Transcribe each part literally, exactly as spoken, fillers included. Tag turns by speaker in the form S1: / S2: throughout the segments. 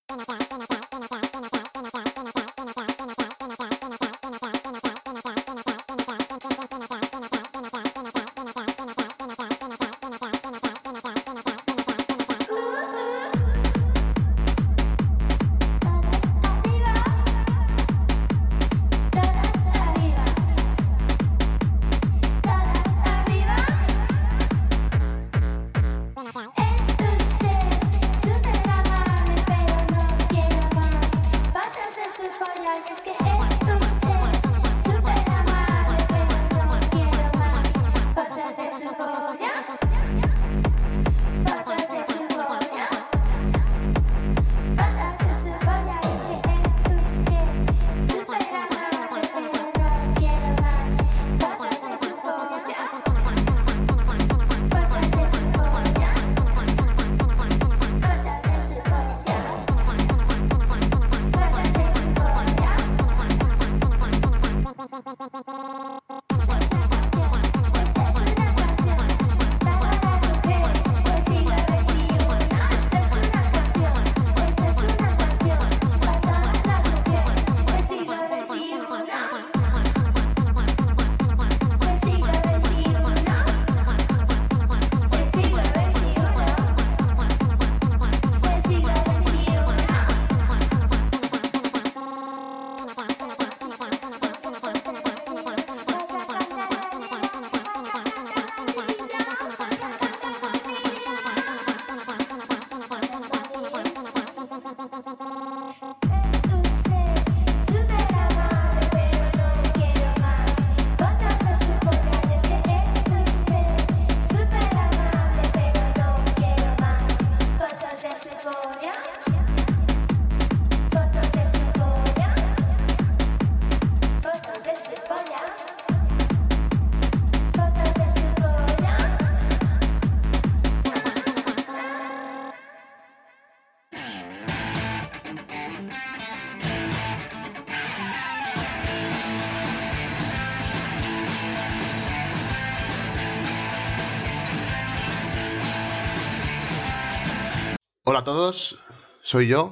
S1: Hola a todos, soy yo,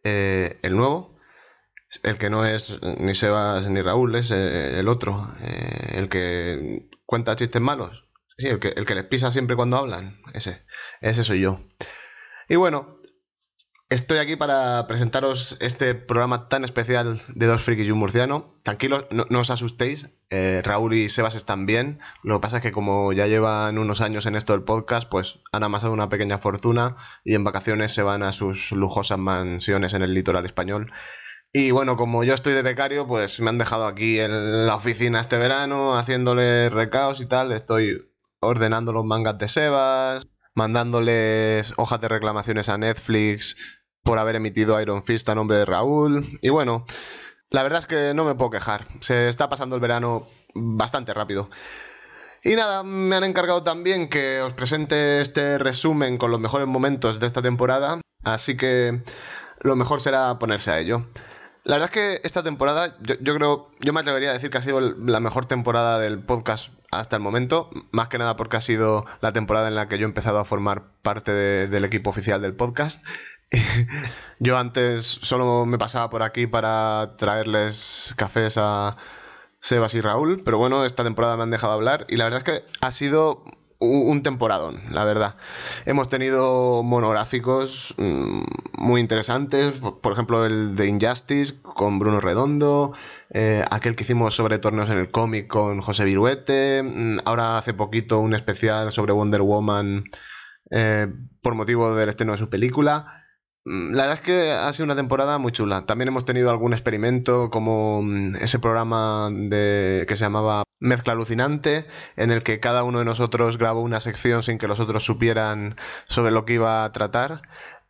S1: eh, el nuevo, el que no es ni Sebas ni Raúl, es eh, el otro, eh, el que cuenta chistes malos, sí, el que, el que les pisa siempre cuando hablan, ese, ese soy yo. Y bueno, estoy aquí para presentaros este programa tan especial de Dos Frikis y un Murciano. Tranquilos, no, no os asustéis, eh, Raúl y Sebas están bien. Lo que pasa es que como ya llevan unos años en esto del podcast, pues han amasado una pequeña fortuna y en vacaciones se van a sus lujosas mansiones en el litoral español. Y bueno, como yo estoy de becario, pues me han dejado aquí en la oficina este verano haciéndole recaos y tal. Estoy ordenando los mangas de Sebas, mandándoles hojas de reclamaciones a Netflix por haber emitido Iron Fist a nombre de Raúl. Y bueno, la verdad es que no me puedo quejar. Se está pasando el verano bastante rápido. Y nada, me han encargado también que os presente este resumen con los mejores momentos de esta temporada. Así que lo mejor será ponerse a ello. La verdad es que esta temporada, yo, yo creo, yo me atrevería a decir que ha sido la mejor temporada del podcast hasta el momento, más que nada porque ha sido la temporada en la que yo he empezado a formar parte de, del equipo oficial del podcast. Yo antes solo me pasaba por aquí para traerles cafés a Sebas y Raúl, pero bueno, esta temporada me han dejado hablar y la verdad es que ha sido un temporadón, la verdad. Hemos tenido monográficos mmm, muy interesantes, por ejemplo el de Injustice con Bruno Redondo, eh, aquel que hicimos sobre torneos en el cómic con José Viruete, mmm, ahora hace poquito un especial sobre Wonder Woman eh, por motivo del estreno de su película. La verdad es que ha sido una temporada muy chula. También hemos tenido algún experimento como ese programa de, que se llamaba Mezcla Alucinante, en el que cada uno de nosotros grabó una sección sin que los otros supieran sobre lo que iba a tratar.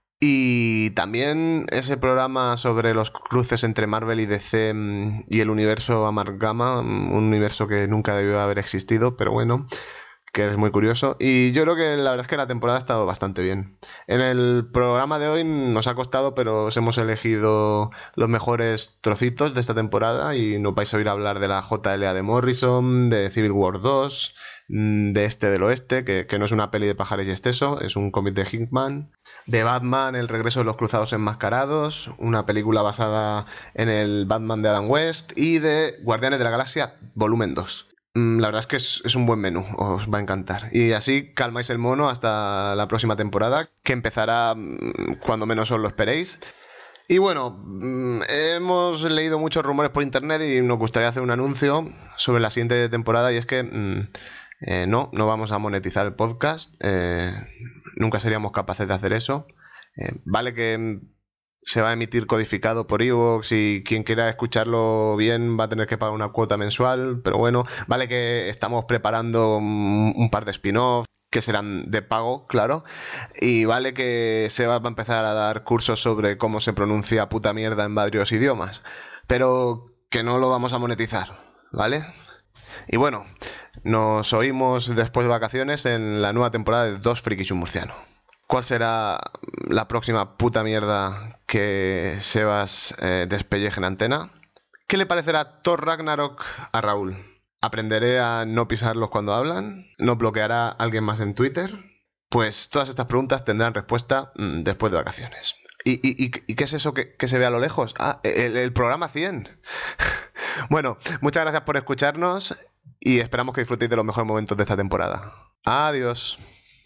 S1: Y también ese programa sobre los cruces entre Marvel y D C y el universo Amalgama, un universo que nunca debió haber existido, pero bueno, que es muy curioso. Y yo creo que la verdad es que la temporada ha estado bastante bien. En el programa de hoy nos ha costado, pero os hemos elegido los mejores trocitos de esta temporada y nos vais a oír hablar de la J L A de Morrison, de Civil War dos, mm, de este del oeste, que, que no es una peli de Pajares y Exceso, es un cómic de Hickman. De Batman, El regreso de los cruzados enmascarados, una película basada en el Batman de Adam West. Y de Guardianes de la Galaxia, volumen dos. Mm, La verdad es que es, es un buen menú, os va a encantar. Y así calmáis el mono hasta la próxima temporada, que empezará mm, cuando menos os lo esperéis. Y bueno, mm, hemos leído muchos rumores por internet y nos gustaría hacer un anuncio sobre la siguiente temporada, y es que mm, eh, no, no vamos a monetizar el podcast, eh, nunca seríamos capaces de hacer eso. Eh, vale que mm, se va a emitir codificado por iVoox y quien quiera escucharlo bien va a tener que pagar una cuota mensual, pero bueno, vale que estamos preparando mm, un par de spin-offs que serán de pago, claro, y vale que se va a empezar a dar cursos sobre cómo se pronuncia puta mierda en varios idiomas, pero que no lo vamos a monetizar, ¿vale? Y bueno, nos oímos después de vacaciones en la nueva temporada de Dos Frikis y un Murciano. ¿Cuál será la próxima puta mierda que Sebas eh, despelleje en antena? ¿Qué le parecerá Thor Ragnarok a Raúl? ¿Aprenderé a no pisarlos cuando hablan? ¿Nos bloqueará alguien más en Twitter? Pues todas estas preguntas tendrán respuesta mmm, después de vacaciones. ¿Y, y, y, y qué es eso que, que se ve a lo lejos? Ah, el, el programa cien. Bueno, muchas gracias por escucharnos y esperamos que disfrutéis de los mejores momentos de esta temporada. Adiós.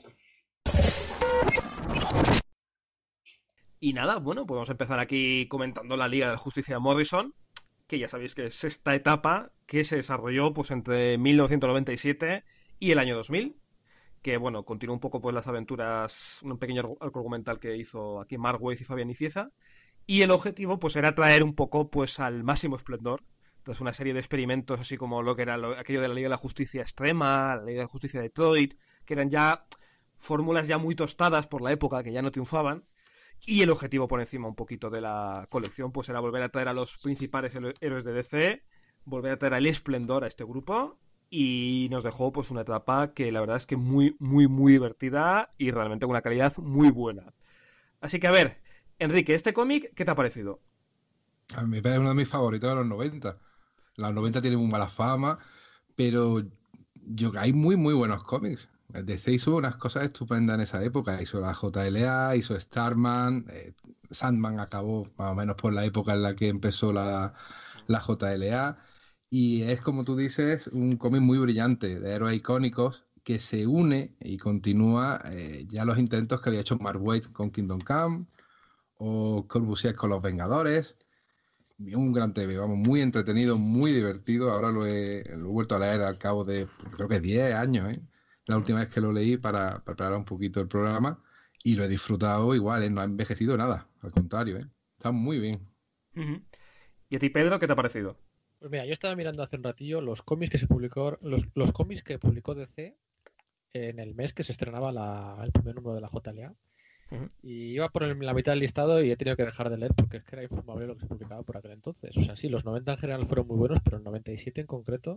S2: Y nada, bueno, podemos empezar aquí comentando la Liga de la Justicia de Morrison, que ya sabéis que es esta etapa que se desarrolló pues entre mil novecientos noventa y siete y el año dos mil, que bueno, continúa un poco pues las aventuras, un pequeño arco argumental que hizo aquí Mark Waid y Fabián Nicieza, y el objetivo pues era traer un poco pues al máximo esplendor, tras una serie de experimentos así como lo que era lo, aquello de la Liga de la Justicia Extrema, la Liga de la Justicia de Detroit, que eran ya fórmulas ya muy tostadas por la época, que ya no triunfaban. Y el objetivo por encima un poquito de la colección pues era volver a traer a los principales héroes de D C, volver a traer el esplendor a este grupo, y nos dejó pues una etapa que la verdad es que muy, muy, muy divertida y realmente con una calidad muy buena. Así que a ver, Enrique, este cómic, ¿qué te ha parecido?
S3: A mí me parece uno de mis favoritos de los noventa. Los noventa tienen muy mala fama, pero yo hay muy, muy buenos cómics. El D C hizo unas cosas estupendas en esa época. Hizo la J L A, hizo Starman, eh, Sandman acabó más o menos por la época en la que empezó la, la J L A. Y es, como tú dices, un cómic muy brillante de héroes icónicos que se une y continúa eh, ya los intentos que había hecho Mark Waid con Kingdom Come o Corbusier con Los Vengadores. Un gran T V, vamos, muy entretenido, muy divertido. Ahora lo he, lo he vuelto a leer al cabo de, creo que diez años, ¿eh? La última vez que lo leí para, para preparar un poquito el programa, y lo he disfrutado igual, ¿eh? No ha envejecido nada, al contrario, ¿eh? Está muy bien.
S2: Uh-huh. ¿Y a ti, Pedro, qué te ha parecido?
S4: Pues mira, yo estaba mirando hace un ratillo los cómics que se publicó, los, los cómics que publicó D C en el mes que se estrenaba la, el primer número de la J L A. Uh-huh. Y iba por el, la mitad del listado y he tenido que dejar de leer porque es que era infumable lo que se publicaba por aquel entonces. O sea, sí, los noventa en general fueron muy buenos, pero el noventa y siete en concreto,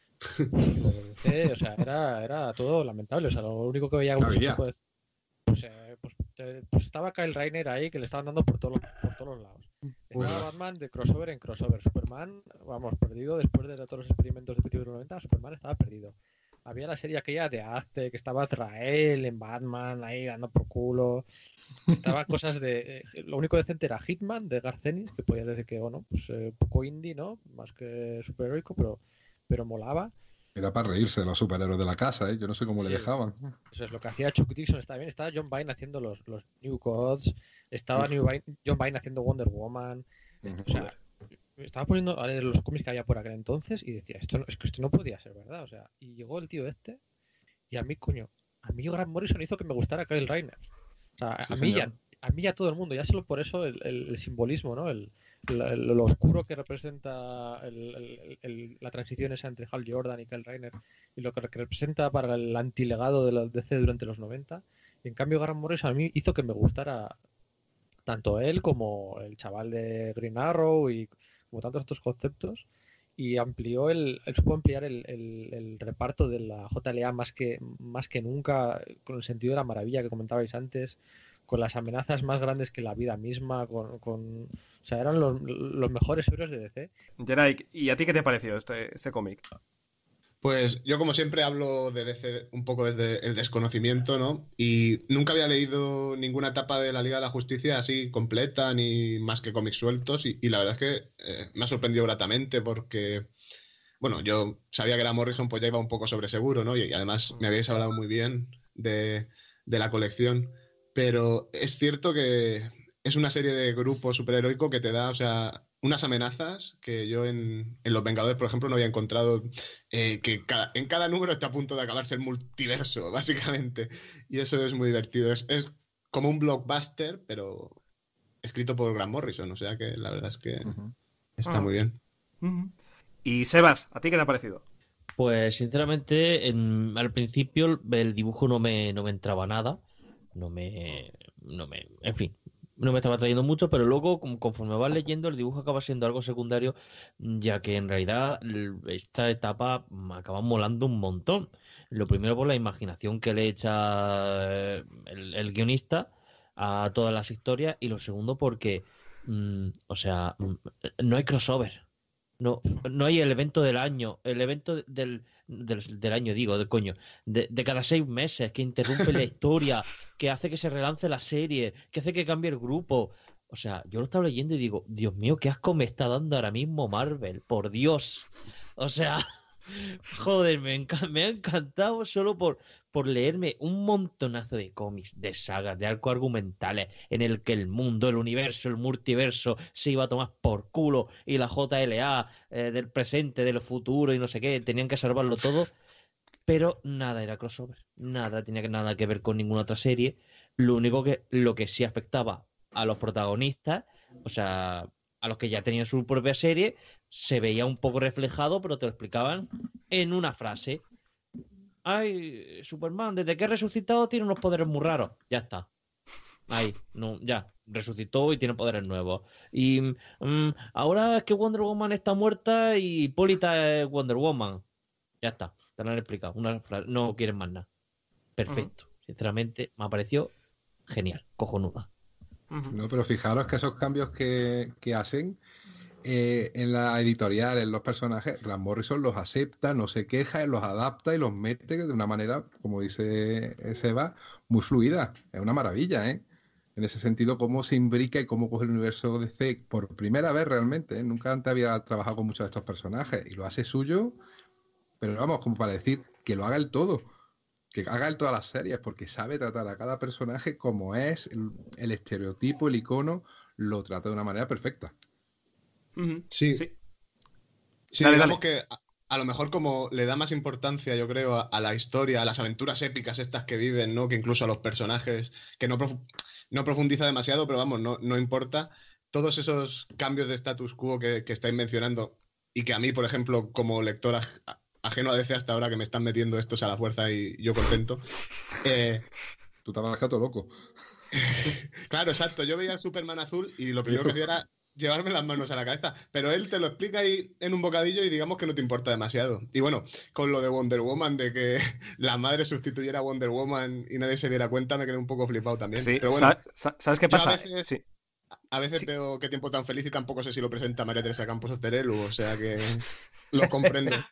S4: D C, o sea, era, era todo lamentable. O sea, lo único que veía como se puede decir, pues, eh, pues, eh, pues estaba Kyle Rayner ahí que le estaban dando por, todo, por todos los lados. Estaba Batman de crossover en crossover. Superman, vamos, perdido después de todos los experimentos de principios de los noventa. Superman estaba perdido. Había la serie aquella de Azte, que estaba Trael en Batman ahí dando por culo. Estaban cosas de... Eh, lo único decente era Hitman de Garth Ennis, que podía decir que, bueno, pues un eh, poco indie, ¿no? Más que superheroico, pero, pero molaba.
S3: Era para reírse de los superhéroes de la casa, ¿eh? Yo no sé cómo sí. le dejaban.
S4: Eso es lo que hacía Chuck Dixon, estaba bien. Estaba John Byrne haciendo los, los New Gods, estaba New Byrne, John Byrne haciendo Wonder Woman. Esto, uh-huh. O sea, estaba poniendo a leer los cómics que había por aquel entonces y decía, esto no, es que esto no podía ser verdad, o sea, y llegó el tío este y a mí, coño, a mí Grant Morrison hizo que me gustara Kyle Rayner. O sea, sí, a mí ya, a mí ya todo el mundo, ya solo por eso el, el, el simbolismo, ¿no? El, el, el, lo oscuro que representa el, el, el, la transición esa entre Hal Jordan y Kyle Rayner y lo que representa para el antilegado de la D C durante los noventa. Y en cambio Grant Morrison a mí hizo que me gustara tanto él como el chaval de Green Arrow y como tantos otros conceptos, y amplió el, él supo ampliar el, el, el reparto de la J L A más que, más que nunca, con el sentido de la maravilla que comentabais antes, con las amenazas más grandes que la vida misma, con, con o sea, eran los, los mejores héroes de D C.
S2: Geray, ¿y a ti qué te ha parecido este, este cómic?
S1: Pues yo, como siempre, hablo de D C un poco desde el desconocimiento, ¿no? Y nunca había leído ninguna etapa de la Liga de la Justicia así completa, ni más que cómics sueltos. Y, y la verdad es que eh, me ha sorprendido gratamente porque, bueno, yo sabía que era Morrison, pues ya iba un poco sobre seguro, ¿no? Y, y además me habéis hablado muy bien de, de la colección. Pero es cierto que es una serie de grupo superheroico que te da, o sea, unas amenazas que yo en, en Los Vengadores, por ejemplo, no había encontrado, eh, que cada- en cada número está a punto de acabarse el multiverso, básicamente. Y eso es muy divertido. Es, es como un blockbuster, pero escrito por Grant Morrison, o sea que la verdad es que
S3: Ujú.
S1: está
S2: Ah,
S1: muy bien.
S2: ujú. Y Sebas, ¿a ti qué te ha parecido?
S5: Pues sinceramente, en- al principio el dibujo no me, no me entraba nada, no me, no me, en fin, no me estaba trayendo mucho, pero luego com- conforme vas leyendo el dibujo acaba siendo algo secundario, ya que en realidad l- esta etapa me acaba molando un montón. Lo primero por la imaginación que le echa eh, el, el guionista a todas las historias y lo segundo porque, mm, o sea, mm, no hay crossover. No, no hay el evento del año, el evento del, del, del año, digo, de coño, de, de cada seis meses, que interrumpe la historia, que hace que se relance la serie, que hace que cambie el grupo. O sea, yo lo estaba leyendo y digo, Dios mío, qué asco me está dando ahora mismo Marvel, por Dios. O sea, joder, me, enca- me ha encantado solo por, por leerme un montonazo de cómics, de sagas, de arcos argumentales, en el que el mundo, el universo, el multiverso se iba a tomar por culo y la J L A eh, del presente, del futuro y no sé qué, tenían que salvarlo todo, pero nada era crossover, nada tenía que- nada que ver con ninguna otra serie. Lo único que, lo que sí afectaba a los protagonistas, o sea, a los que ya tenían su propia serie, se veía un poco reflejado, pero te lo explicaban en una frase. Ay, Superman, desde que ha resucitado tiene unos poderes muy raros. Ya está. Ahí, no, ya, resucitó y tiene poderes nuevos. Y mm, ahora es que Wonder Woman está muerta y Hipólita es Wonder Woman. Ya está, te lo han explicado. Una fra- no quieren más nada.
S2: Ujú,
S5: Perfecto. Sinceramente, me ha parecido genial, cojonuda.
S2: ujú.
S3: No, pero fijaros que esos cambios que, que hacen eh, en la editorial, en los personajes, Grant Morrison los acepta, no se queja, los adapta y los mete de una manera, como dice eh, Seba, muy fluida. Es una maravilla, ¿eh? En ese sentido, cómo se imbrica y cómo coge el universo D C por primera vez realmente, ¿eh? Nunca antes había trabajado con muchos de estos personajes y lo hace suyo, pero vamos, como para decir que lo haga el todo, que haga él todas las series, porque sabe tratar a cada personaje como es, el, el estereotipo, el icono, lo trata de una manera perfecta.
S2: Ujú.
S1: Sí,
S2: Sí,
S1: sí,
S2: dale,
S1: digamos
S2: dale.
S1: que a, a lo mejor como le da más importancia, yo creo, a, a la historia, a las aventuras épicas estas que viven, ¿no? Que incluso a los personajes, que no, profu- no profundiza demasiado, pero vamos, no, no importa. Todos esos cambios de status quo que, que estáis mencionando y que a mí, por ejemplo, como lector aj- a- ajeno a D C hasta ahora, que me están metiendo estos a la fuerza y yo contento. eh,
S3: Tú te vas todo loco.
S1: claro, exacto. Yo veía al Superman azul y lo
S3: Y
S1: primero que
S3: eso,
S1: hacía era llevarme las manos a la cabeza. Pero él te lo explica ahí en un bocadillo y digamos que no te importa demasiado. Y bueno, con lo de Wonder Woman, de que la madre sustituyera a Wonder Woman y nadie se diera cuenta, me quedé un poco flipado también.
S2: Sí,
S1: Pero bueno,
S2: sa- sa- ¿sabes qué
S1: yo a
S2: pasa?
S1: veces,
S2: Sí,
S1: a veces
S2: sí.
S1: veo Qué tiempo tan feliz y tampoco sé si lo presenta María Teresa Campos o Terelu, o sea que lo comprendo.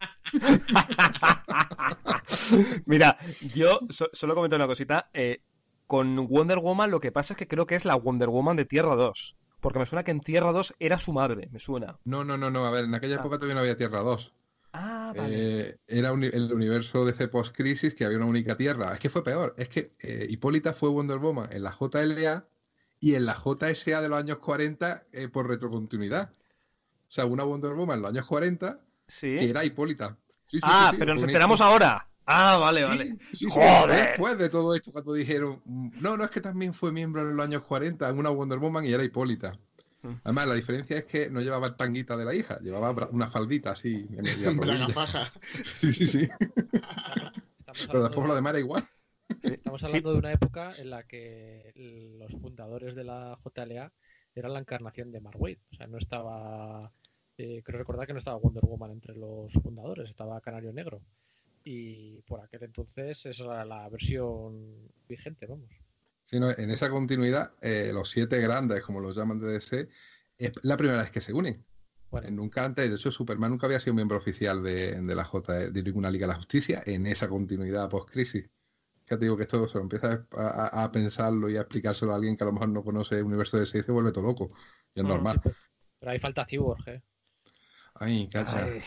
S2: Mira, yo so- solo comento una cosita. eh, con Wonder Woman lo que pasa es que creo que es la Wonder Woman de Tierra dos. Porque me suena que en Tierra dos era su madre, me suena.
S3: no, no, no, no. A ver, en aquella
S2: Ah,
S3: época todavía no había Tierra dos.
S2: ah, vale.
S3: Eh, era un- el universo D C post-crisis que había una única Tierra. Es que fue peor. Es que eh, Hipólita fue Wonder Woman en la J L A y en la J S A de los años cuarenta eh, por retrocontinuidad. O sea, una Wonder Woman en los años cuarenta que
S2: Sí.
S3: era Hipólita. Sí, sí, sí,
S2: Ah,
S3: sí.
S2: pero
S3: Fue
S2: nos
S3: una
S2: enteramos
S3: historia.
S2: ahora. Ah, vale, vale.
S3: Sí, sí, sí. Fue
S2: Joder.
S3: después de todo esto cuando dijeron, mm, no, no es que también fue miembro en los años cuarenta en una Wonder Woman y era Hipólita. Además, la diferencia es que no llevaba el tanguita de la hija, llevaba bra- una faldita así en media
S1: Braga
S3: rodilla.
S1: paja.
S3: Sí, sí, sí.
S4: Estamos, estamos
S3: Pero
S4: hablando
S3: después lo
S4: de,
S3: demás era igual.
S2: Sí,
S4: estamos
S2: sí.
S4: hablando de una época en la que los fundadores de la J L A eran la encarnación de Mark Waid. O sea, no estaba. Eh, creo recordar que no estaba Wonder Woman entre los fundadores, estaba Canario Negro. Y por aquel entonces esa era la versión vigente, vamos.
S3: Sino en esa continuidad, eh, los siete grandes, como los llaman de D C, es la primera vez que se unen.
S4: Bueno,
S3: Nunca antes, de hecho, Superman nunca había sido miembro oficial de, de la J, de ninguna Liga de la Justicia en esa continuidad post-crisis. Ya te digo que esto se lo empieza a, a- a pensarlo y a explicárselo a alguien que a lo mejor no conoce el universo de D C y se vuelve todo loco. Y es
S2: Mm,
S4: sí,
S3: normal.
S4: pero, pero ahí falta Cyborg, ¿eh?
S3: Ay, cacha.
S2: Ay.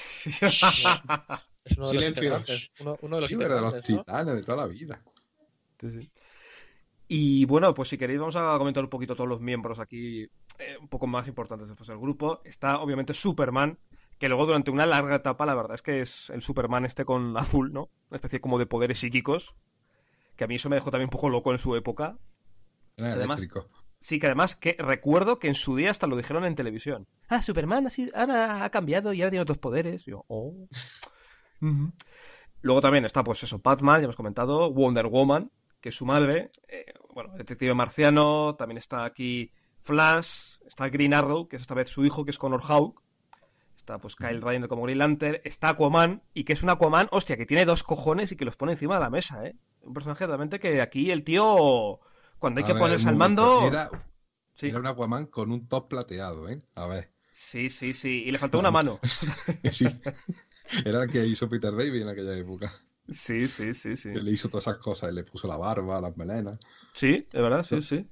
S4: Es uno de los
S1: Silencio.
S4: integrantes. Uno, uno de los
S3: Sí, pero de los
S4: integrantes, ¿no?
S3: titanes de toda la vida.
S2: Sí, sí. Y bueno, pues si queréis vamos a comentar un poquito todos los miembros aquí, eh, un poco más importantes después del grupo. Está obviamente Superman, que luego durante una larga etapa, la verdad es que es el Superman este con azul, ¿no? Una especie como de poderes psíquicos, que a mí eso me dejó también un poco loco en su época.
S3: Era
S2: Además,
S3: eléctrico.
S2: sí, que además que recuerdo que en su día hasta lo dijeron en televisión. Ah, Superman así, ahora ha cambiado y ahora tiene otros poderes. Y yo, oh. Ujú. Luego también está, pues eso, Batman, ya hemos comentado, Wonder Woman, que es su madre, eh, bueno, Detective Marciano, también está aquí Flash, está Green Arrow, que es esta vez su hijo, que es Connor Hawke, está pues Kyle Rayner como Green Lantern, está Aquaman, y que es un Aquaman, hostia, que tiene dos cojones y que los pone encima de la mesa, ¿eh? Un personaje realmente que aquí el tío, cuando hay
S3: A
S2: que
S3: ver,
S2: ponerse
S3: un
S2: al
S3: momento.
S2: mando...
S3: Era,
S2: Sí,
S3: era un Aquaman con un top plateado, ¿eh? A ver.
S2: sí, sí, sí, y le faltó una mano.
S3: Sí. Era el que hizo Peter David en aquella época.
S2: Sí, sí, sí, sí.
S3: Que le hizo todas esas cosas. Le puso la barba, las melenas.
S2: Sí, de verdad, sí, sí.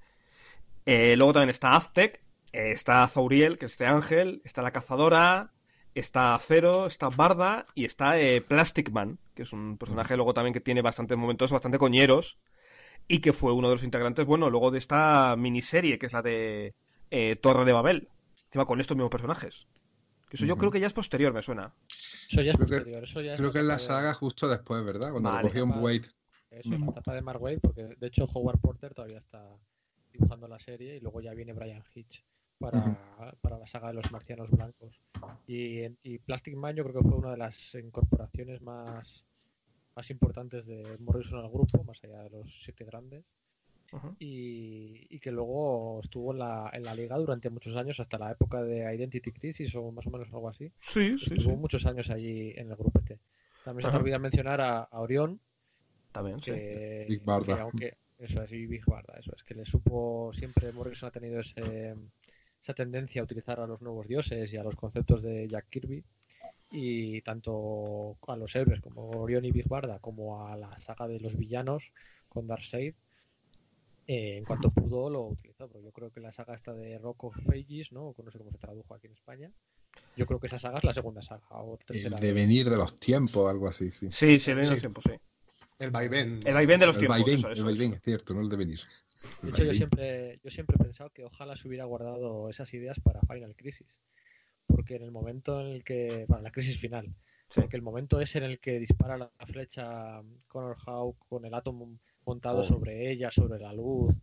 S2: Eh, luego también está Aztec, eh, está Zauriel, que es este ángel, está la cazadora, está Zero, está Barda y está eh, Plastic Man, que es un personaje luego también que tiene bastantes momentos bastante coñeros y que fue uno de los integrantes, bueno, luego de esta miniserie que es la de eh, Torre de Babel, encima con estos mismos personajes. Que eso yo
S3: Ujú.
S2: creo que ya es posterior, me suena.
S4: Eso ya es
S3: Creo que-
S4: posterior. Eso ya es
S3: Creo que es la
S4: etapa de-
S3: saga justo después, ¿verdad? Cuando
S2: Vale.
S3: lo cogió
S4: Etapa-
S3: Wade.
S4: Eso,
S2: Mm.
S4: la etapa de Mark Waid, porque de hecho Howard Porter todavía está dibujando la serie y luego ya viene Brian Hitch para,
S3: Ujú.
S4: para la saga de los marcianos blancos. Y, y Plastic Man yo creo que fue una de las incorporaciones más, más importantes de Morrison al grupo, más allá de los siete grandes.
S2: Ujú.
S4: Y, y que luego estuvo en la, en la liga durante muchos años, hasta la época de Identity Crisis o más o menos algo así.
S2: Sí, sí,
S4: Estuvo
S2: sí.
S4: muchos años allí en el grupete. También se
S2: Ajá.
S4: te olvida mencionar a, a Orión,
S2: También, sí.
S4: que,
S3: Big Barda.
S4: que aunque eso es, y Big Barda, eso es que le supo siempre. Morrison ha tenido ese, esa tendencia a utilizar a los nuevos dioses y a los conceptos de Jack Kirby, y tanto a los héroes como Orión y Big Barda como a la saga de los villanos con Darkseid, eh, en cuanto pudo lo utilizó. Pero yo creo que la saga esta de Rock of Ages, ¿no? No sé cómo se tradujo aquí en España, yo creo que esa saga es la segunda saga o tercera.
S3: El devenir de los tiempos, algo así, sí.
S2: Sí, sí, en
S1: Sí.
S2: los tiempos, sí.
S1: El vaivén.
S2: El vaivén de los
S3: El
S2: tiempos,
S3: vaivén,
S2: eso,
S3: el
S2: eso,
S3: vaivén,
S2: eso.
S3: es cierto, no el devenir.
S4: De
S3: El
S4: hecho, yo
S3: vaivén.
S4: siempre, yo siempre he pensado que ojalá se hubiera guardado esas ideas para Final Crisis. Porque en el momento en el que. Bueno, la crisis final.
S2: Sí.
S4: Porque el momento es en el que dispara la flecha Connor Hawke con el átomo montado
S3: Oh.
S4: sobre ella, sobre la luz,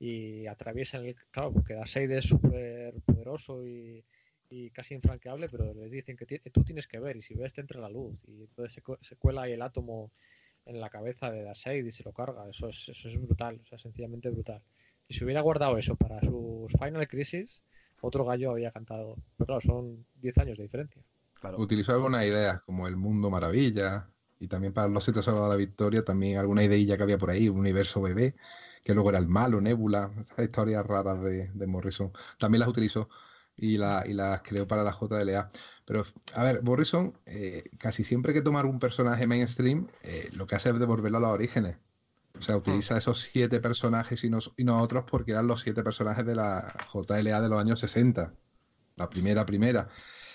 S4: y atraviesan el. Claro, porque Darkseid es súper poderoso y, y casi infranqueable, pero les dicen que ti- tú tienes que ver, y si ves, te entra la luz. Y entonces se, cu- se cuela ahí el átomo en la cabeza de Darkseid y se lo carga. Eso es, eso es brutal, o sea, sencillamente brutal. Si se hubiera guardado eso para sus Final Crisis, otro gallo había cantado. Pero claro, son diez años de diferencia.
S2: Claro.
S3: Utilizó algunas ideas como el mundo maravilla y también para los siete tesoros de la victoria también alguna ideilla que había por ahí, un universo bebé, que luego era el malo, Nebula, esas historias raras de, de Morrison. También las utilizó y, la, y las creó para la J L A. Pero, a ver, Morrison eh, casi siempre que toma algún personaje mainstream, eh, lo que hace es devolverlo a los orígenes. O sea, utiliza esos siete personajes y no, y no otros porque eran los siete personajes de la J L A de los años sesenta. La primera, primera.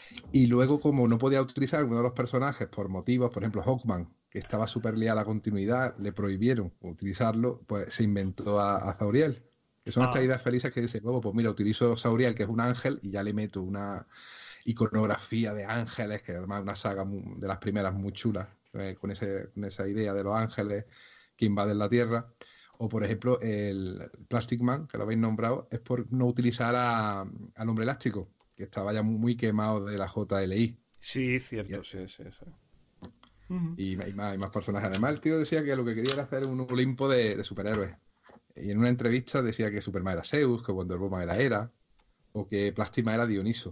S3: Y luego, como no podía utilizar alguno de los personajes por motivos, por ejemplo, Hawkman, que estaba súper liada a la continuidad, le prohibieron utilizarlo, pues se inventó a, a Zauriel. Que son
S2: Ah.
S3: estas ideas felices que dice, luego, pues mira, utilizo Zauriel, que es un ángel, y ya le meto una iconografía de ángeles, que además es una saga muy, de las primeras muy chula, eh, con, ese, con esa idea de los ángeles que invaden la Tierra. O, por ejemplo, el Plastic Man, que lo habéis nombrado, es por no utilizar a, al hombre elástico, que estaba ya muy quemado de la J L I.
S2: Sí, cierto, sí, sí, sí. Ujú.
S3: Y, y más, y más personajes. Además, el tío decía que lo que quería era hacer un Olimpo de, de superhéroes. Y en una entrevista decía que Superman era Zeus, que Wonder Woman era Hera, o que Plastic Man era Dioniso.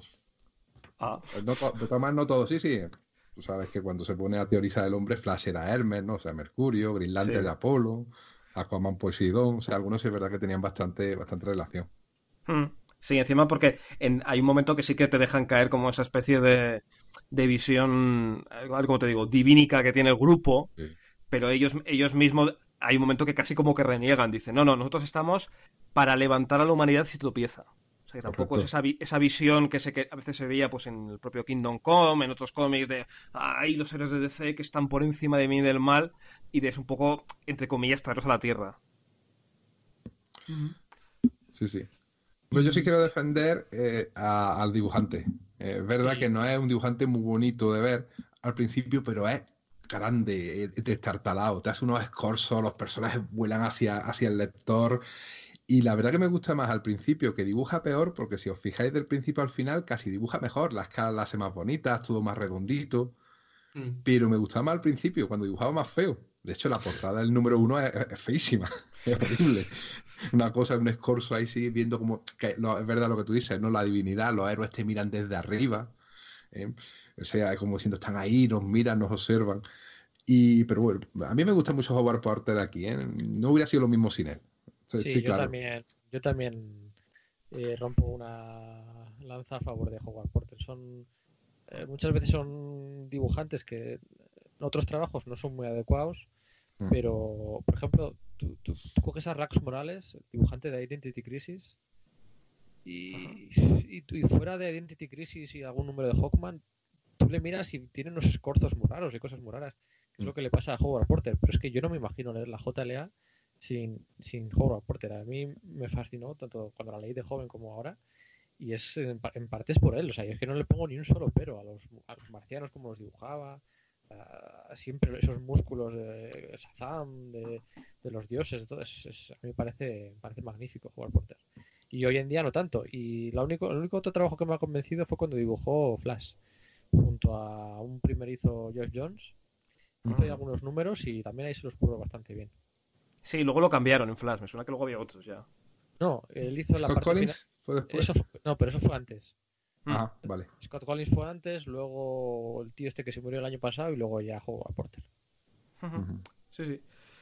S2: Ah,
S3: Pues no to- de todas maneras, no todo, sí, sí. Tú sabes que cuando se pone a teorizar el hombre, Flash era Hermes, ¿no? O sea, Mercurio, Green Lantern
S2: Sí.
S3: era Apolo, Aquaman Poseidón. O sea, algunos sí es verdad que tenían bastante, bastante relación.
S2: mm. Sí, encima porque en, hay un momento que sí que te dejan caer como esa especie de, de visión, algo como te digo, divínica que tiene el grupo,
S3: Sí.
S2: pero ellos, ellos mismos, hay un momento que casi como que reniegan, dicen, no, no, nosotros estamos para levantar a la humanidad si tropieza. O sea, que tampoco es
S3: Correcto.
S2: esa, vi- esa visión que, se, que a veces se veía pues en el propio Kingdom Come, en otros cómics de, ay, los héroes de D C que están por encima de mí y del mal, y de es un poco, entre comillas, traerlos a la Tierra. Ujú.
S3: Sí, sí. Pero yo sí quiero defender eh, a- al dibujante. Eh, es verdad
S2: Sí.
S3: que no es un dibujante muy bonito de ver al principio, pero es grande, es destartalado. Te hace unos escorzos, los personajes vuelan hacia, hacia el lector. Y la verdad que me gusta más al principio, que dibuja peor, porque si os fijáis del principio al final, casi dibuja mejor. Las caras las hace más bonitas, todo más redondito.
S2: Mm.
S3: Pero me gustaba más al principio, cuando dibujaba más feo. De hecho, la portada del número uno es, es feísima, es horrible. Una cosa, un escorzo ahí, sí, viendo como. Que no, es verdad lo que tú dices, ¿no? La divinidad, los héroes te miran desde arriba. ¿eh? O sea, es como diciendo, están ahí, nos miran, nos observan. Y, pero bueno, a mí me gusta mucho Howard Porter aquí, ¿eh? No hubiera sido lo mismo sin él. Sí,
S4: Sí,
S3: sí,
S4: yo
S3: claro.
S4: también, yo también eh, rompo una lanza a favor de Howard Porter. Son, eh, muchas veces son dibujantes que en otros trabajos no son muy adecuados,
S3: Mm.
S4: pero, por ejemplo, tú, tú- tú coges a Rax Morales, el dibujante de Identity Crisis, y, y, tú- y fuera de Identity Crisis y algún número de Hawkman, tú le miras y tiene unos escorzos muy raros y cosas muy raras, que es
S3: Mm.
S4: lo que le pasa a Howard Porter. Pero es que yo no me imagino leer la J L A sin, sin Howard Porter. A mí me fascinó tanto cuando la leí de joven como ahora. Y es en, pa- en parte es por él. O sea, yo es que no le pongo ni un solo pero a los, a los marcianos como los dibujaba. A- siempre esos músculos de Shazam, de, de los dioses, todo es, es- a mí me parece, me parece magnífico Howard Porter. Y hoy en día no tanto. Y la único, el único otro trabajo que me ha convencido fue cuando dibujó Flash junto a un primerizo Josh Jones. Hizo ahí
S3: Mm.
S4: algunos números y también ahí se los pudo bastante bien.
S2: Sí, luego lo cambiaron en Flash, me suena que luego había otros ya.
S4: No, él hizo la
S3: Scott
S4: parte final.
S3: Collins fue después.
S4: Eso fue- no, pero eso fue antes.
S2: Mm.
S3: Ah, vale.
S4: Scott Collins fue antes, luego el tío este que se murió el año pasado y luego ya jugó a Porter.
S2: Ujú.
S3: Ujú.
S2: Sí, sí.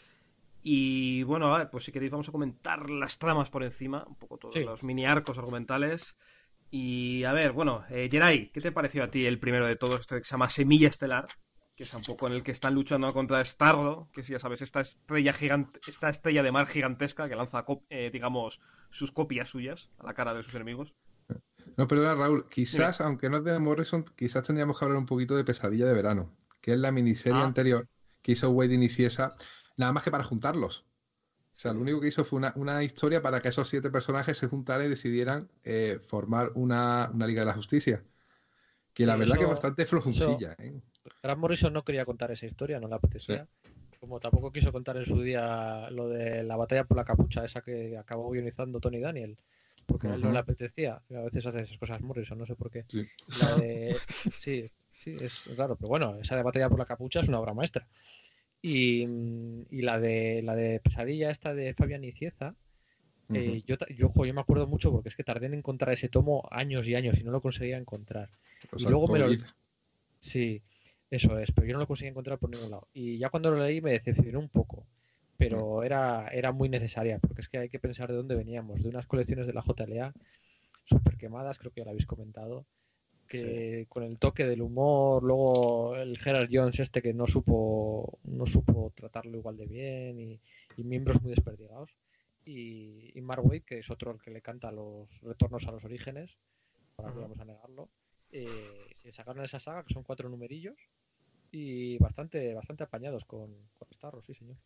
S2: Y bueno, a ver, pues si queréis vamos a comentar las tramas por encima, un poco todos
S4: Sí.
S2: los mini arcos argumentales. Y a ver, bueno, eh, Jerai, ¿qué te pareció a ti el primero de todos, este que se llama Semilla Estelar? Que es un poco en el que están luchando contra Starro, que si ya sabes, esta estrella gigante, esta estrella de mar gigantesca que lanza, cop- eh, digamos, sus copias suyas a la cara de sus enemigos.
S3: No, perdona, Raúl.
S2: Dime.
S3: Quizás, aunque no es de Morrison, quizás tendríamos que hablar un poquito de Pesadilla de Verano, que es la miniserie
S2: Ah,
S3: anterior que hizo Wade y Niciesa, nada más que para juntarlos. O sea,
S2: sí.
S3: lo único que hizo fue una, una historia para que esos siete personajes se juntaran y decidieran eh, formar una, una Liga de la Justicia. Que la
S4: Sí,
S3: verdad que es
S4: eso,
S3: bastante
S4: eso,
S3: flojuncilla, ¿eh?
S4: Grant Morrison no quería contar esa historia, no le
S3: Sí.
S4: apetecía. Como tampoco quiso contar en su día lo de la batalla por la capucha, esa que acabó guionizando Tony Daniel, porque a él no le
S3: Ujú.
S4: apetecía. A veces hace esas cosas Morrison, no sé por qué.
S3: Sí.
S4: La de... Sí, sí, es raro, pero bueno, esa de batalla por la capucha es una obra maestra. Y, mm, y la de la de Pesadilla esta de Fabián Nicieza, eh,
S3: Ujú.
S4: yo, ta- yo, jo, yo me acuerdo mucho porque es que tardé en encontrar ese tomo años y años y no lo conseguía encontrar.
S3: O
S4: Y
S3: sea,
S4: luego me lo...
S3: COVID.
S4: Sí, eso es, pero yo no lo conseguí encontrar por ningún lado. Y ya cuando lo leí me decepcionó un poco, pero era, era muy necesaria, porque es que hay que pensar de dónde veníamos, de unas colecciones de la J L A súper quemadas, creo que ya lo habéis comentado, que con el toque del humor, luego el Gerard Jones este que no supo, no supo tratarlo igual de bien y, y miembros muy desperdigados. Y, y Mark Waid, que es otro al que le canta los retornos a los orígenes, para que
S2: Ujú.
S4: vamos a negarlo. Eh, se sacaron esa saga, que son cuatro numerillos, y bastante, bastante apañados con, con Starro, sí, señor.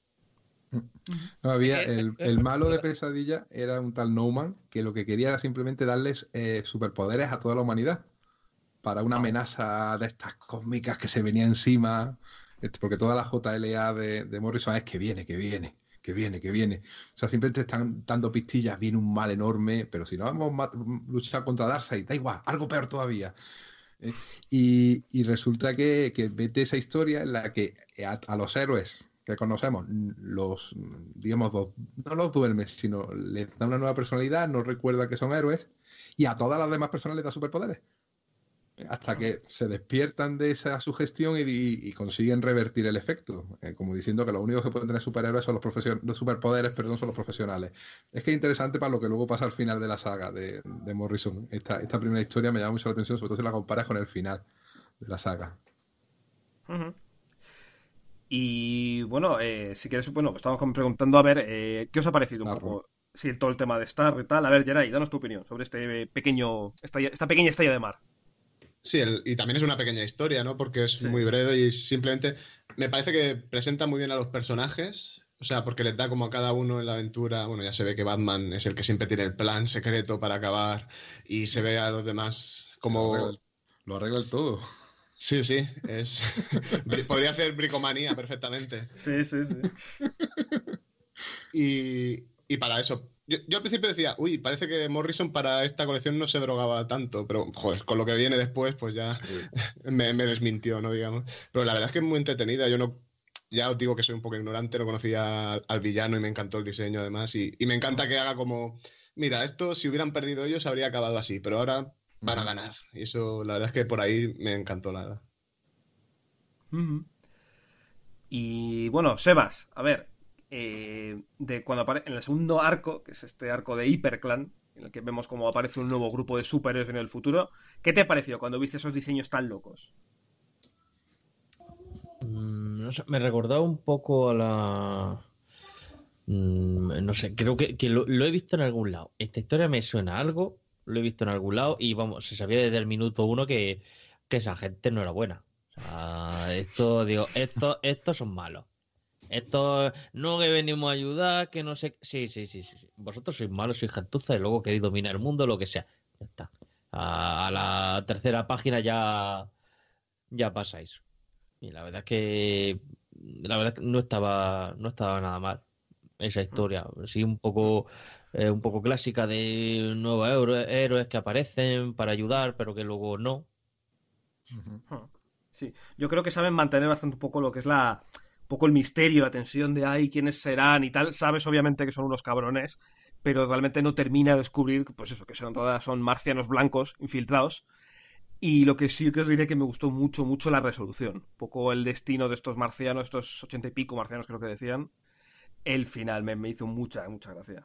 S3: No,
S4: Hay
S3: había
S4: que,
S3: el,
S4: eh,
S3: el malo de
S4: perdona,
S3: Pesadilla era un tal No Man que lo que quería era simplemente darles eh, superpoderes a toda la humanidad para una
S2: Ah,
S3: amenaza de estas cósmicas que se venía encima, este, porque toda la J L A de, de Morrison es que viene, que viene, que viene, que viene. O sea, siempre te están dando pistillas, viene un mal enorme, pero si no vamos a luchar contra Darkseid, da igual, algo peor todavía. ¿eh? Y, y resulta que, que vete esa historia en la que a, a los héroes que conocemos, los, digamos, los, no los duerme, sino les da una nueva personalidad, no recuerda que son héroes, y a todas las demás personas les da superpoderes. hasta que se despiertan de esa sugestión y, y- y consiguen revertir el efecto, eh, como diciendo que los únicos que pueden tener superhéroes son los profesion- los superpoderes, perdón, son los profesionales. Es que es interesante para lo que luego pasa al final de la saga de, de Morrison. Esta, esta primera historia me llama mucho la atención, sobre todo si la comparas con el final de la saga.
S2: Ujú. Y bueno, eh, si quieres, bueno, estamos como preguntando a ver eh, qué os ha parecido un
S3: Starro.
S2: poco, sí, todo el tema de Star y tal. A ver, Geray, danos tu opinión sobre este pequeño, esta, esta pequeña estrella de mar.
S1: Sí, el- y también es una pequeña historia, ¿no? Porque es
S2: Sí.
S1: muy breve y simplemente me parece que presenta muy bien a los personajes, o sea, porque les da como a cada uno en la aventura, bueno, ya se ve que Batman es el que siempre tiene el plan secreto para acabar y se ve a los demás
S3: Lo arregla,
S1: como...
S3: el- lo arregla el todo.
S1: Sí, sí, es... bri- podría hacer bricomanía perfectamente.
S2: Sí, sí, sí.
S1: Y, y para eso, yo, yo al principio decía, uy, parece que Morrison para esta colección no se drogaba tanto, pero joder, con lo que viene después, pues ya me, me desmintió, ¿no? Digamos. Pero la verdad es que es muy entretenida. Yo no, ya os digo que soy un poco ignorante, no conocía al, al villano y me encantó el diseño además. Y, y me encanta que haga como, mira, esto si hubieran perdido ellos habría acabado así, pero ahora van a ganar. Y eso, la verdad es que por ahí me encantó, la verdad.
S2: Ujú. Y bueno, Sebas, a ver, eh, de cuando aparece en el segundo arco, que es este arco de Hyperclan, en el que vemos cómo aparece un nuevo grupo de superhéroes en el futuro, ¿qué te pareció cuando viste esos diseños tan locos?
S5: Mm, no sé, me recordaba un poco a la... Mm, no sé, creo que, que lo, lo he visto en algún lado. Esta historia me suena a algo, lo he visto en algún lado y vamos, se sabía desde el minuto uno que, que esa gente no era buena. O sea, esto, digo, estos, estos son malos. Estos no que venimos a ayudar, que no sé. qué- Sí, sí, sí, sí, sí. Vosotros sois malos, sois gentuza y luego queréis dominar el mundo, lo que sea. Ya está. A, a la tercera página ya, ya pasáis. Y la verdad es que la verdad es que no estaba, no estaba nada mal esa historia. Sí, un poco, eh, un poco clásica de nuevos héroes, héroes que aparecen para ayudar, pero que luego no.
S3: Ujú.
S2: Huh. Sí, yo creo que saben mantener bastante un poco lo que es la... un poco el misterio, la tensión de ay, quiénes serán y tal. Sabes obviamente que son unos cabrones, pero realmente no termina de descubrir, pues eso, que son todas son marcianos blancos infiltrados. Y lo que sí que os diré que me gustó mucho, mucho la resolución. Un poco el destino de estos marcianos, estos ochenta y pico marcianos creo que decían. El final me, me hizo mucha, mucha gracia.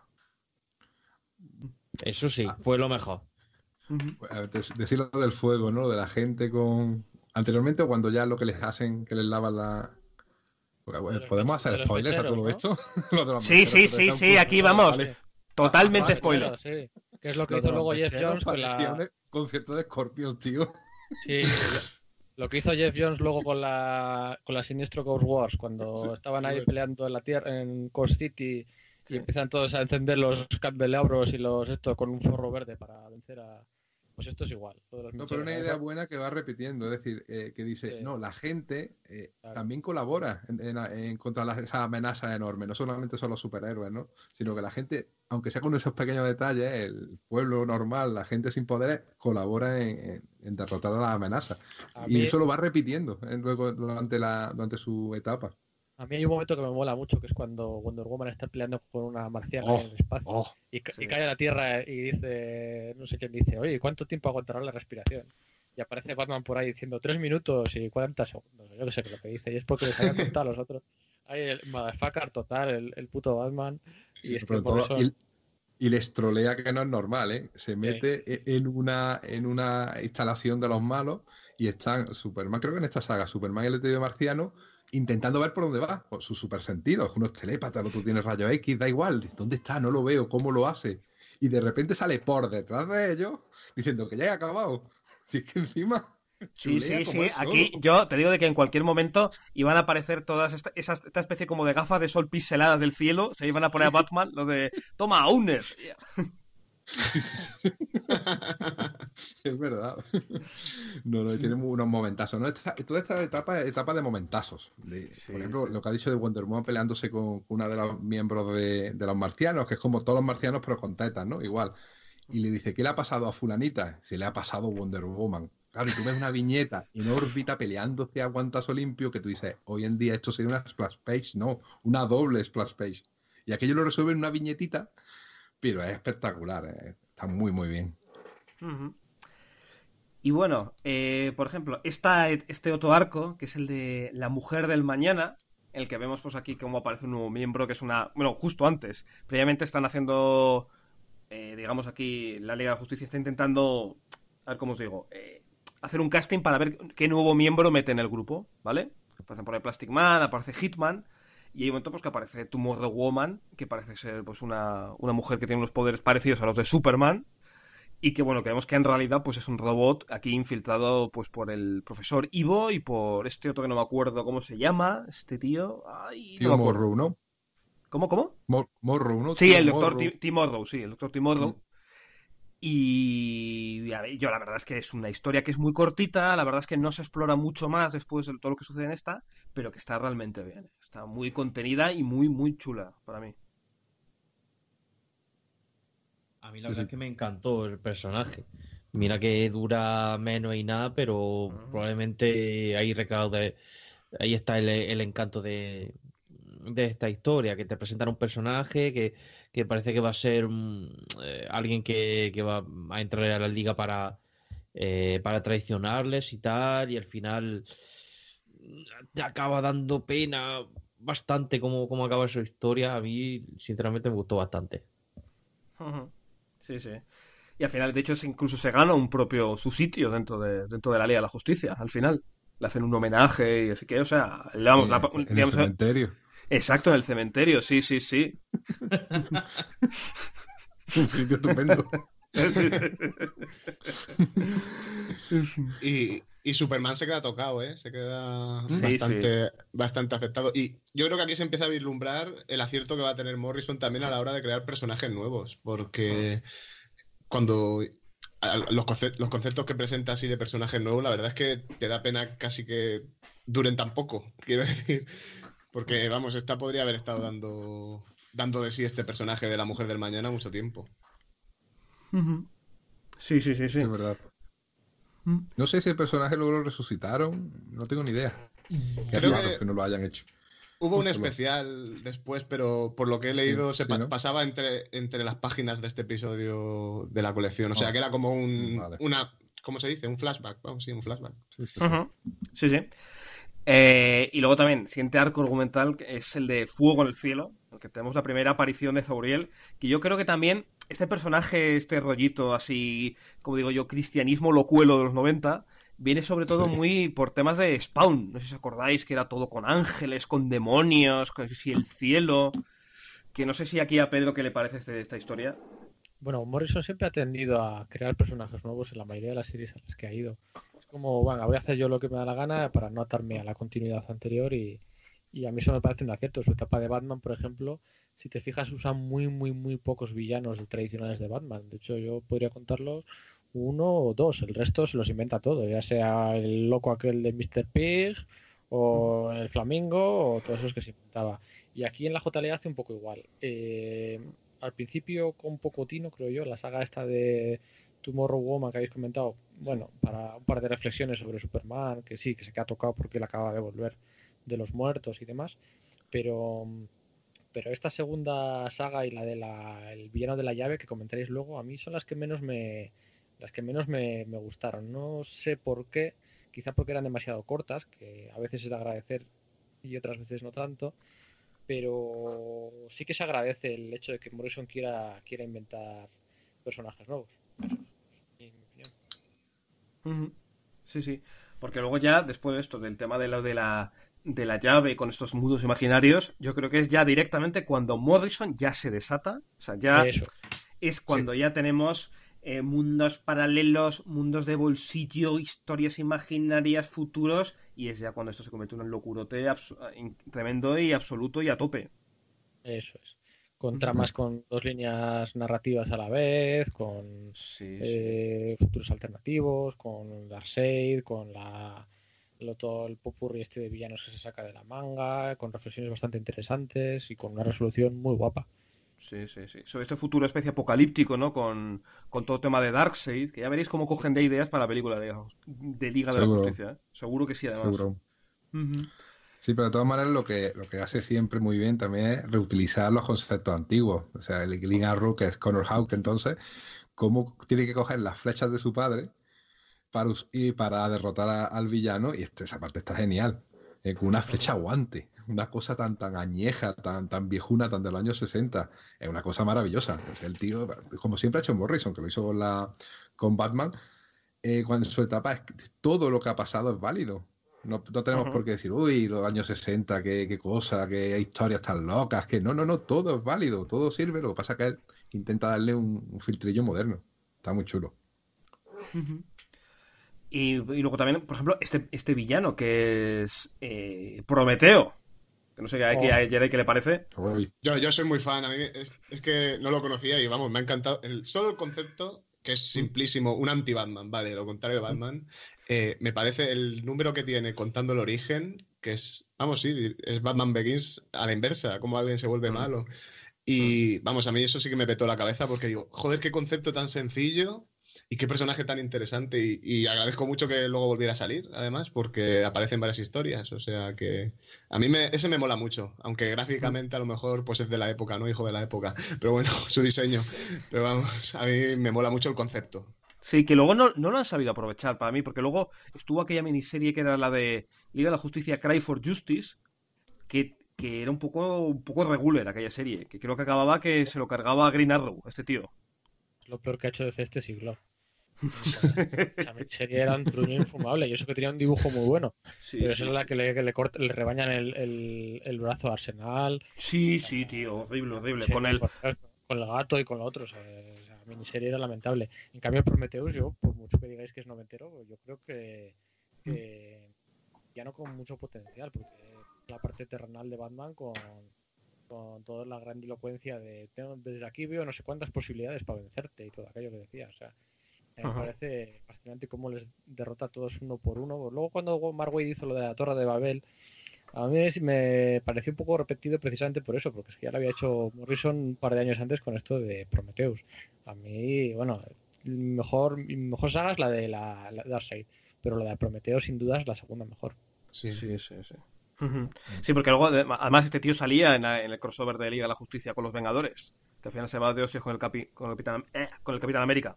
S5: Eso sí,
S3: Ah,
S5: fue lo mejor.
S2: Ujú.
S3: pues, a ver, des- decir lo del fuego, ¿no? Lo de la gente con... Anteriormente, cuando ya lo que les hacen, que les lavan la... Porque,
S4: De
S3: bueno,
S4: los
S3: ¿podemos
S4: mech- de
S3: hacer
S4: los
S3: spoilers a
S4: mecheros,
S3: todo
S4: ¿no?
S3: esto? Lo de los
S2: Sí,
S3: mecheros
S2: sí,
S3: que te
S2: sí,
S3: dejan
S2: sí,
S3: full-
S2: aquí
S4: Mecheros,
S2: vamos.
S4: sí.
S3: Vale.
S2: Totalmente
S4: Los
S3: Vale.
S2: spoiler.
S4: mecheros, sí. Que es lo que
S3: Lo
S4: hizo
S3: de los
S4: luego Jeff
S3: mecheros
S4: Jones con
S3: parecía
S4: la...
S3: un concierto de Scorpions, tío.
S4: Sí, lo, lo que hizo Jeff Jones luego con la con la Sinestro Ghost Wars, cuando estaban ahí peleando en la tierra, en Coast City, y
S2: Sí.
S4: empiezan todos a encender los candelabros y los esto con un forro verde para vencer a... Pues esto es igual, lo de los
S3: No, pero
S4: mecheros.
S3: una
S4: A mí
S3: idea
S4: me-
S3: buena que va repitiendo, es decir, eh, que dice,
S4: Sí,
S3: no, la gente eh,
S4: claro.
S3: también colabora en, en- en contra de esa amenaza enorme, no solamente son los superhéroes, ¿no? Sino que la gente, aunque sea con esos pequeños detalles, el pueblo normal, la gente sin poderes, colabora en, en- en derrotar a la amenaza.
S4: A
S3: Y
S4: mí,
S3: eso lo va repitiendo eh, luego durante, la, durante su etapa.
S4: a mí hay un momento que me mola mucho, que es cuando Wonder Woman está peleando con una marciana
S3: Oh,
S4: en el espacio
S3: oh,
S4: y, ca-
S2: Sí.
S4: y cae a la tierra y dice, no sé quién dice, oye, ¿cuánto tiempo aguantará la respiración? Y aparece Batman por ahí diciendo tres minutos y cuarenta segundos. Yo qué sé qué es lo que dice. Y es porque les había contado a los otros. Ahí el motherfucker total, el, el puto Batman.
S3: sí,
S4: Y este
S3: pero todo,
S4: Morrison.
S3: y, y les trolea que no es normal, ¿eh? Se
S4: Sí.
S3: mete e- en una, en una instalación de los malos y están Superman, creo que en esta saga, Superman y el detective marciano, intentando ver por dónde va, por sus supersentidos. Uno es telépata, el otro tiene rayo X, da igual. ¿Dónde está? No lo veo, ¿cómo lo hace? Y de repente sale por detrás de ellos diciendo que ya he acabado. Si es que encima
S2: Sí,
S3: chulea
S2: sí,
S3: como
S2: sí.
S3: él solo.
S2: Aquí yo te digo de que en cualquier momento iban a aparecer todas esta, esas, esta especie como de gafas de sol piseladas del cielo. Se iban a poner a Batman, lo de toma, Owner.
S3: Es verdad. No, no, tiene unos momentazos. ¿No? Esta- toda esta etapa es etapa de momentazos. De-
S2: Sí,
S3: por ejemplo,
S2: sí.
S3: lo que ha dicho de Wonder Woman peleándose con una de los miembros de, de los marcianos, que es como todos los marcianos, pero con tetas, ¿no? Igual. Y le dice, ¿qué le ha pasado a fulanita? Se le ha pasado Wonder Woman. Claro, y tú ves una viñeta en órbita peleándose a guantazo limpio que tú dices, hoy en día esto sería una splash page, no, una doble splash page. Y aquello lo resuelve en una viñetita, pero es espectacular, eh, está muy, muy bien.
S2: Ujú. Y bueno, eh, por ejemplo, esta, este otro arco, que es el de la mujer del mañana, el que vemos pues aquí cómo aparece un nuevo miembro, que es una... Bueno, justo antes. Previamente están haciendo, eh, digamos aquí, la Liga de la Justicia está intentando, a ver cómo os digo, eh, hacer un casting para ver qué nuevo miembro mete en el grupo, ¿vale? Aparecen por ahí Plastic Man, aparece Hitman, y hay un momento pues que aparece Tomorrow Woman, que parece ser pues una, una mujer que tiene unos poderes parecidos a los de Superman, y que bueno, que vemos que en realidad pues es un robot aquí infiltrado pues por el profesor Ivo y por este otro que no me acuerdo cómo se llama, este tío, ay, no
S3: Tío
S2: me acuerdo.
S3: Morrow, ¿no?
S2: ¿Cómo, cómo?
S3: Mor Morrow, ¿no?
S2: Sí,
S3: Tío
S2: el doctor
S3: Morrow.
S2: Ti- Timorrow, sí, el doctor Timorrow.
S3: Mm.
S2: Y a ver, yo la verdad es que es una historia que es muy cortita, la verdad es que no se explora mucho más después de todo lo que sucede en esta, pero que está realmente bien. Está muy contenida y muy, muy chula para mí.
S5: A mí la
S3: Sí,
S5: verdad
S3: sí.
S5: es que me encantó el personaje. Mira que dura menos y nada, pero
S2: Ujú.
S5: probablemente ahí recaude, ahí está el, el encanto de, de esta historia, que te presentan un personaje que, que parece que va a ser un, eh, alguien que, que va a entrar a la liga para, eh, para traicionarles y tal, y al final te acaba dando pena bastante cómo, cómo acaba su historia. A mí, sinceramente, me gustó bastante.
S2: Ujú. Sí, sí. Y al final, de hecho, se- incluso se gana un propio su sitio dentro de, dentro de la Liga de la Justicia, al final. Le hacen un homenaje y así que, o sea, le damos la,
S3: Eh, en el
S2: digamos,
S3: cementerio.
S2: exacto, en el cementerio, sí, sí, sí.
S3: Un sitio estupendo.
S2: Sí,
S1: Y, y Superman se queda tocado, ¿eh? Se queda
S2: sí.
S1: bastante, bastante afectado. Y yo creo que aquí se empieza a vislumbrar el acierto que va a tener Morrison también a la hora de crear personajes nuevos. Porque cuando a- los, conce- los conceptos que presenta así de personajes nuevos, la verdad es que te da pena casi que duren tan poco, quiero decir. Porque, vamos, esta podría haber estado dando, dando de sí este personaje de la Mujer del Mañana mucho tiempo.
S2: Ujú. Sí, sí, sí,
S3: Sí,
S2: sí.
S3: es verdad.
S2: Mm.
S3: No sé si el personaje luego lo resucitaron. No tengo ni idea. Qué
S1: Creo
S3: raro
S1: que
S3: que no lo hayan hecho.
S1: hubo un
S3: Justo lo-
S1: especial después, pero por lo que he
S3: Sí,
S1: leído se
S3: sí,
S1: pa-
S3: ¿no?
S1: pasaba entre, entre las páginas de este episodio de la colección. O sea,
S3: Ah,
S1: que era como un,
S3: vale.
S1: una, ¿cómo se dice? Un flashback. Vamos, sí, un flashback.
S3: Sí, sí, sí.
S2: Ujú. Sí, sí. Eh, y luego también, siguiente arco argumental que es el de Fuego en el Cielo, en el que tenemos la primera aparición de Zauriel, que yo creo que también este personaje, este rollito así, como digo yo, cristianismo locuelo de los noventa, viene sobre todo
S3: Sí.
S2: muy por temas de Spawn. No sé si os acordáis que era todo con ángeles, con demonios, con si el cielo. Que no sé si aquí a Pedro qué le parece este- esta historia.
S4: Bueno, Morrison siempre ha tendido a crear personajes nuevos en la mayoría de las series a las que ha ido. Es como, bueno, voy a hacer yo lo que me da la gana para no atarme a la continuidad anterior y, y a mí eso me parece un acierto. Su etapa de Batman, por ejemplo, si te fijas, usa muy, muy, muy pocos villanos tradicionales de Batman. De hecho, yo podría contarlos uno o dos. El resto se los inventa todo, ya sea el loco aquel de míster Pig o el Flamingo o todos esos que se inventaba. Y aquí en la J L A hace un poco igual. Eh, al principio con poco tino, creo yo, la saga esta de Tomorrow Woman que habéis comentado, bueno, para un par de reflexiones sobre Superman, que sí, que se queda tocado porque él acaba de volver de los muertos y demás, pero pero esta segunda saga y la de la el villano de la llave que comentaréis luego, a mí son las que menos me las que menos me, me gustaron. No sé por qué, quizá porque eran demasiado cortas, que a veces es de agradecer y otras veces no tanto, pero sí que se agradece el hecho de que Morrison quiera, quiera inventar personajes nuevos. En mi opinión.
S2: Ujú. Sí, sí. Porque luego ya, después de esto, del tema de lo de la, de la llave con estos mundos imaginarios, yo creo que es ya directamente cuando Morrison ya se desata. O sea, ya
S4: Eso.
S2: es cuando ya tenemos eh, mundos paralelos, mundos de bolsillo, historias imaginarias, futuros, y es ya cuando esto se convierte en un locurote abs- in- tremendo y absoluto y a tope.
S4: Eso es. Con
S2: Ujú.
S4: tramas con dos líneas narrativas a la vez, con
S2: Sí, sí.
S4: eh, futuros alternativos, con Darkseid, con la, lo, todo el popurrí este de villanos que se saca de la manga, con reflexiones bastante interesantes y con una resolución muy guapa.
S2: Sí, sí, sí. Sobre este futuro especie apocalíptico, ¿no? Con, con todo el tema de Darkseid, que ya veréis cómo cogen de ideas para la película de, de Liga de la
S3: Seguro,
S2: Justicia, ¿eh? Seguro que sí, además.
S3: seguro.
S2: Ujú.
S3: Sí, pero de todas maneras lo que, lo que hace siempre muy bien también es reutilizar los conceptos antiguos. O sea, el Green Arrow, que es Connor Hawke, entonces, cómo tiene que coger las flechas de su padre para, us- y para derrotar a- al villano, y este, esa parte está genial. Eh, con una flecha guante, una cosa tan, tan añeja, tan, tan viejuna, tan de los años sesenta. Es una cosa maravillosa. Es el tío, como siempre ha hecho Morrison, que lo hizo con, la, con Batman, eh, cuando en su etapa es que todo lo que ha pasado es válido. No, no tenemos
S2: Ujú.
S3: por qué decir, uy, los años sesenta, qué, qué cosa, qué historias tan locas, que no, no, no, todo es válido, todo sirve. Lo que pasa es que él intenta darle un, un filtrillo moderno. Está muy chulo.
S2: Ujú. Y, y luego también, por ejemplo, este, este villano que es eh, Prometeo. Que no sé qué a
S4: Oh.
S2: Jerry qué le parece.
S3: Uy,
S1: Yo, yo soy muy fan, a mí es, es que no lo conocía y vamos, me ha encantado. El, solo el concepto, que es simplísimo, un anti-Batman, vale, lo contrario de Batman, eh, me parece el número que tiene contando el origen, que es, vamos, sí, es Batman Begins a la inversa, cómo alguien se vuelve
S2: Mm.
S1: malo. Y vamos, a mí eso sí que me petó la cabeza porque digo, joder, qué concepto tan sencillo y qué personaje tan interesante. Y, y agradezco mucho que luego volviera a salir, además, porque aparecen varias historias. O sea que a mí me, ese me mola mucho, aunque gráficamente a lo mejor pues es de la época, ¿no? Hijo de la época. Pero bueno, su diseño. Pero vamos, a mí me mola mucho el concepto.
S2: Sí, que luego no, no lo han sabido aprovechar para mí, porque luego estuvo aquella miniserie que era la de Liga de la Justicia Cry for Justice, que, que era un poco, un poco regular aquella serie, que creo que acababa que se lo cargaba a Green Arrow, este tío.
S4: Es lo peor que ha hecho D C este siglo. Esa serie era un truño infumable. Y eso que tenía un dibujo muy bueno.
S2: Sí,
S4: Pero
S2: sí,
S4: esa es la
S2: sí.
S4: que le, que le, corta- le rebañan el, el, el brazo a Arsenal.
S2: Sí, sí, tío, horrible, horrible.
S4: Serie
S2: Con el...
S4: por- con el gato y con lo otro. O sea, esa miniserie era lamentable. En cambio, Prometheus, yo, por mucho que digáis que es noventero, yo creo que, que ya no con mucho potencial, porque la parte terrenal de Batman con, con toda la grandilocuencia de tengo, desde aquí veo no sé cuántas posibilidades para vencerte y todo aquello que decía. O sea, me
S2: Ajá.
S4: parece fascinante cómo les derrota a todos uno por uno. Luego cuando Mark Waid hizo lo de la Torre de Babel, a mí me pareció un poco repetido precisamente por eso, porque es que ya lo había hecho Morrison un par de años antes con esto de Prometheus. A mí, bueno, mejor, mejor saga es la de la, la Darkseid, pero la de Prometheus sin duda es la segunda mejor.
S1: Sí.
S2: Sí, sí, sí. Ujú. Sí, porque luego, de- además, este tío salía en, la- en el crossover de Liga de la Justicia con los Vengadores, que al final se va de hostias con el, capi, con el, Capitán, eh, con el Capitán América.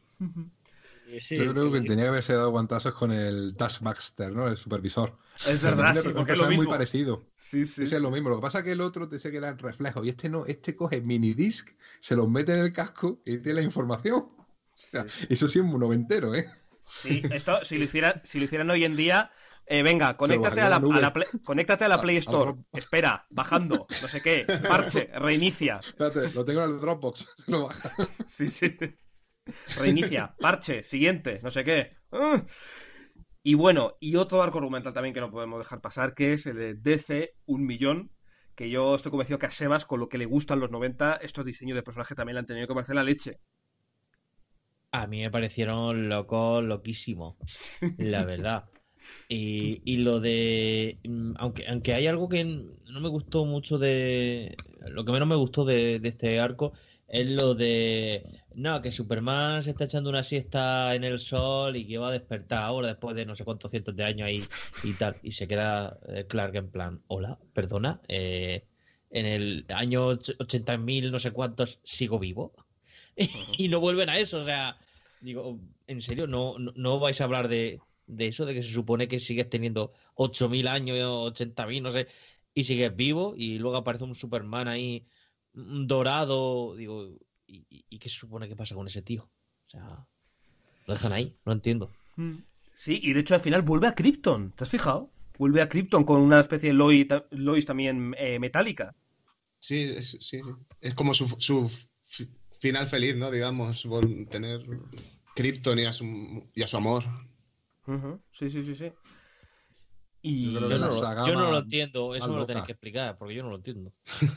S4: Y sí,
S3: yo creo que
S4: el-
S3: tenía que haberse dado guantazos con el Taskmaster, ¿no? El supervisor.
S2: Es verdad, sí,
S3: un
S2: porque es lo
S3: personaje muy
S2: mismo.
S3: parecido.
S2: Sí, sí.
S3: Ese es lo
S2: sí.
S3: mismo. Lo que pasa es que el otro te sé que era el reflejo. Y este no, este coge mini disc, se los mete en el casco y tiene la información. O sea,
S2: Sí, sí.
S3: eso sí es muy noventero, ¿eh?
S2: Sí, esto, si lo hicieran, si lo hicieran hoy en día, eh, venga, conéctate
S3: bajaría
S2: a la,
S3: a la nube.
S2: a la Play, conéctate a la
S3: A-
S2: Play
S3: al
S2: Store.
S3: Drop.
S2: Espera, bajando, no sé qué, parche, reinicia.
S3: Espérate, lo tengo en el Dropbox. Se lo baja.
S2: Sí, sí. Reinicia, parche, siguiente, no sé qué. Ah. Y bueno, y otro arco argumental también que no podemos dejar pasar, que es el de D C un millón, que yo estoy convencido que a Sebas, con lo que le gustan los noventa, estos diseños de personaje también le han tenido que parecer la leche.
S5: A mí me parecieron locos, loquísimos, la verdad. Y, y lo de. mm, Aunque, aunque hay algo que no me gustó mucho de. Lo que menos me gustó de, de este arco es lo de. No, que Superman se está echando una siesta en el sol y que va a despertar ahora después de no sé cuántos cientos de años ahí y tal. Y se queda eh, Clark en plan: Hola, perdona, eh, en el año och- ochenta mil no sé cuántos sigo vivo. Y no vuelven a eso, o sea. Digo, ¿en serio? ¿No, no, no vais a hablar de, de eso? De que se supone que sigues teniendo ocho mil años, ochenta mil, no sé, y sigues vivo, y luego aparece un Superman ahí, un dorado, digo, ¿y, y- y qué se supone que pasa con ese tío? O sea, lo dejan ahí, no entiendo.
S2: Sí, y de hecho al final vuelve a Krypton, ¿te has fijado? Vuelve a Krypton con una especie de Lois, Lois también eh, metálica.
S1: Sí, es, sí, sí. Es como su, su fi- final feliz, ¿no? Digamos, vol- tener Krypton y a su, y a su amor.
S2: Ujú, sí, sí, sí, sí. Y
S3: Yo creo
S5: Yo
S3: que
S5: no,
S3: la
S5: lo-
S3: saga
S5: yo no lo
S3: más-
S5: entiendo, eso
S3: más
S5: me lo tenéis
S3: loca.
S5: que explicar, porque yo no lo entiendo.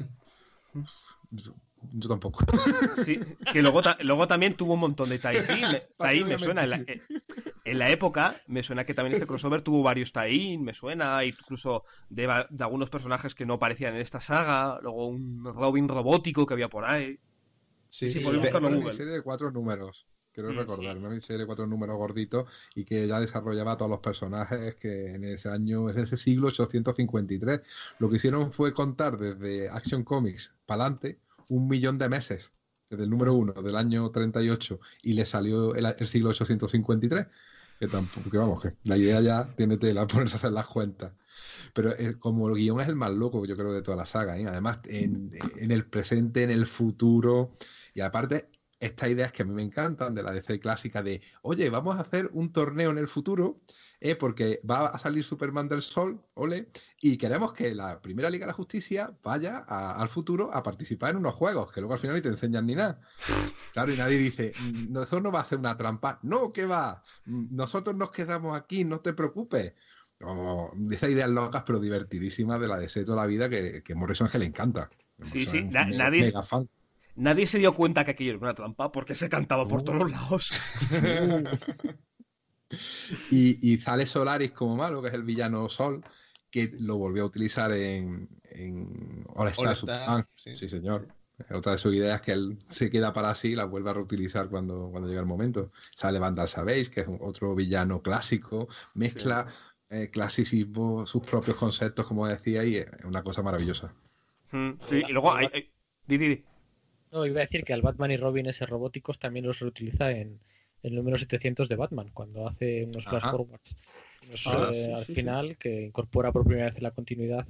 S3: Yo, yo tampoco.
S2: sí, que luego, ta- luego también tuvo un montón de tie-in. Me, tie-in me
S3: Obviamente.
S2: suena. En la, eh, en la época, me suena que también este crossover tuvo varios tie-in, me suena, incluso de, va- de algunos personajes que no aparecían en esta saga. Luego un Robin robótico que había por ahí.
S1: Sí,
S2: Sí,
S1: sí.
S2: podéis
S1: Ve-
S2: buscarlo en
S3: Una
S2: Google.
S3: miniserie de cuatro números, quiero
S2: Mm,
S3: recordar,
S2: sí.
S3: una miniserie de cuatro números gorditos y que ya desarrollaba a todos los personajes que en ese año, en ese siglo ochocientos cincuenta y tres, lo que hicieron fue contar desde Action Comics para adelante un millón de meses, desde el número uno del año treinta y ocho y le salió el, el siglo ochocientos cincuenta y tres. Que tampoco, que vamos, que la idea ya tiene tela ponerse a hacer las cuentas. Pero eh, como el guión es el más loco, yo creo, de toda la saga, ¿eh? Además, en, en el presente, en el futuro, y aparte, estas ideas que a mí me encantan de la D C clásica de, oye, vamos a hacer un torneo en el futuro, eh, porque va a salir Superman del Sol, ole, y queremos que la primera Liga de la Justicia vaya a- al futuro a participar en unos juegos, que luego al final ni te enseñan ni nada. Claro, y nadie dice, "Mm, nosotros no va a hacer una trampa. No, ¿qué va? Mm, Nosotros nos quedamos aquí, no te preocupes. No, de esas ideas locas, pero divertidísimas de la D C toda la vida, que, que Morrison es que le encanta.
S2: Sí,
S3: Morrison
S2: sí,
S3: es un
S2: na-
S3: mega,
S2: nadie,
S3: mega fan.
S2: nadie se dio cuenta que aquello era una trampa porque se cantaba por
S3: Uh,
S2: todos lados.
S3: uh. Y, y sale Solaris como malo, que es el villano Sol, que lo volvió a utilizar en, en All Star
S1: All
S3: Superman.
S1: Star, sí.
S3: Sí, señor. Otra de sus ideas es que él se queda para sí y la vuelve a reutilizar cuando, cuando llega el momento. Sale Vandal Savage, que es un- otro villano clásico, mezcla eh, clasicismo, sus propios conceptos, como decía, y es una cosa maravillosa.
S2: Mm, sí,
S4: El,
S2: y luego
S4: el
S2: hay...
S4: Bat-
S2: hay- di, di, di.
S4: no, iba a decir que al Batman y Robin ese robóticos también los reutiliza en el número setecientos de Batman, cuando hace unos flash
S3: Ajá.
S4: forwards unos,
S2: Ah,
S4: eh,
S2: sí,
S4: al
S2: sí, sí.
S4: final, que incorpora por primera vez en la continuidad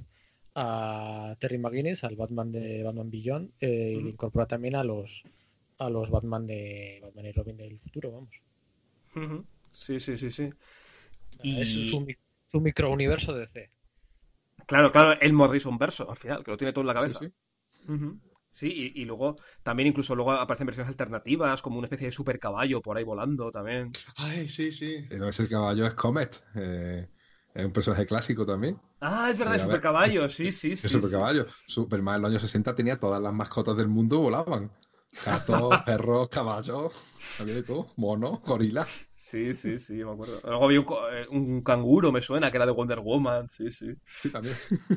S4: a Terry McGuinness, al Batman de Batman Beyond, eh, y
S2: Ujú.
S4: incorpora también a los a los Batman de Batman y Robin del futuro, vamos.
S2: Ujú. Sí, sí, sí, sí.
S4: Es su,
S2: Y
S4: mi- su microuniverso de D C.
S2: claro, claro, el Morrison verso, al final, que lo tiene todo en la
S3: Sí,
S2: cabeza.
S3: sí.
S2: Ujú. Sí, y, y luego también incluso luego aparecen versiones alternativas, como una especie de super caballo por ahí volando también.
S1: Ay, sí, sí.
S3: Eh, no, ese caballo es Comet. eh, es un personaje clásico también.
S2: Ah, es verdad,
S3: Eh,
S2: el
S3: a
S2: super
S3: ver,
S2: caballo, sí, sí,
S3: el
S2: sí,
S3: super
S2: sí.
S3: caballo. Superman en los años sesenta tenía todas las mascotas del mundo, volaban. Gatos, perros, caballos, había de todo. Monos, gorilas.
S2: Sí, sí, sí, me acuerdo. Luego había un, co- eh, un canguro, me suena, que era de Wonder Woman, sí, sí.
S3: Sí, también.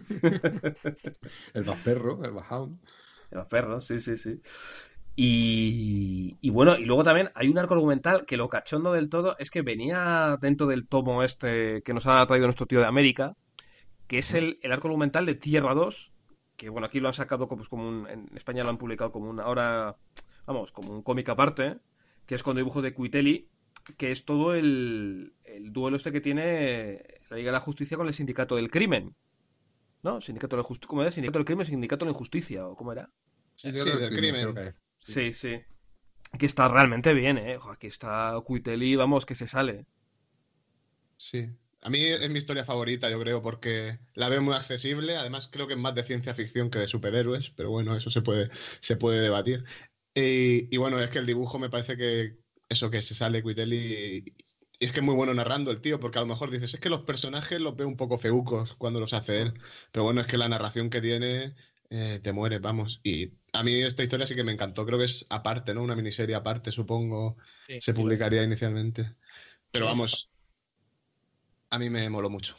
S3: El más perro, el más hound.
S2: Los perros, sí, sí, sí. Y, y bueno, y luego también hay un arco argumental que lo cachondo del todo es que venía dentro del tomo este que nos ha traído nuestro tío de América, que es el, el arco argumental de Tierra dos, que bueno, aquí lo han sacado como, pues, como un, en España lo han publicado como un, ahora, vamos, como un cómic aparte, que es con dibujos de Cuitelli, que es todo el, el duelo este que tiene la Liga de la Justicia con el Sindicato del Crimen, ¿no? Sindicato de la Justicia, ¿cómo era? Sindicato del Crimen, Sindicato de la Injusticia, ¿o cómo era?
S3: Sí,
S1: Sí, del
S3: creo
S1: crimen.
S3: que es. Sí.
S2: Sí, sí. Que está realmente bien, ¿eh? Ojo, aquí está Cuitelli, vamos, que se sale.
S1: Sí. A mí es mi historia favorita, yo creo, porque la veo muy accesible. Además, creo que es más de ciencia ficción que de superhéroes, pero bueno, eso se puede, se puede debatir. Y, y bueno, es que el dibujo me parece que eso que se sale Cuitelli. Y, y es que es muy bueno narrando el tío, porque a lo mejor dices, es que los personajes los veo un poco feucos cuando los hace él. Pero bueno, es que la narración que tiene eh, te mueres, vamos. Y a mí esta historia sí que me encantó. Creo que es aparte, ¿no? Una miniserie aparte, supongo,
S4: Sí,
S1: se
S4: sí lo es.
S1: publicaría inicialmente. Pero
S4: Sí,
S1: vamos, a mí me moló mucho.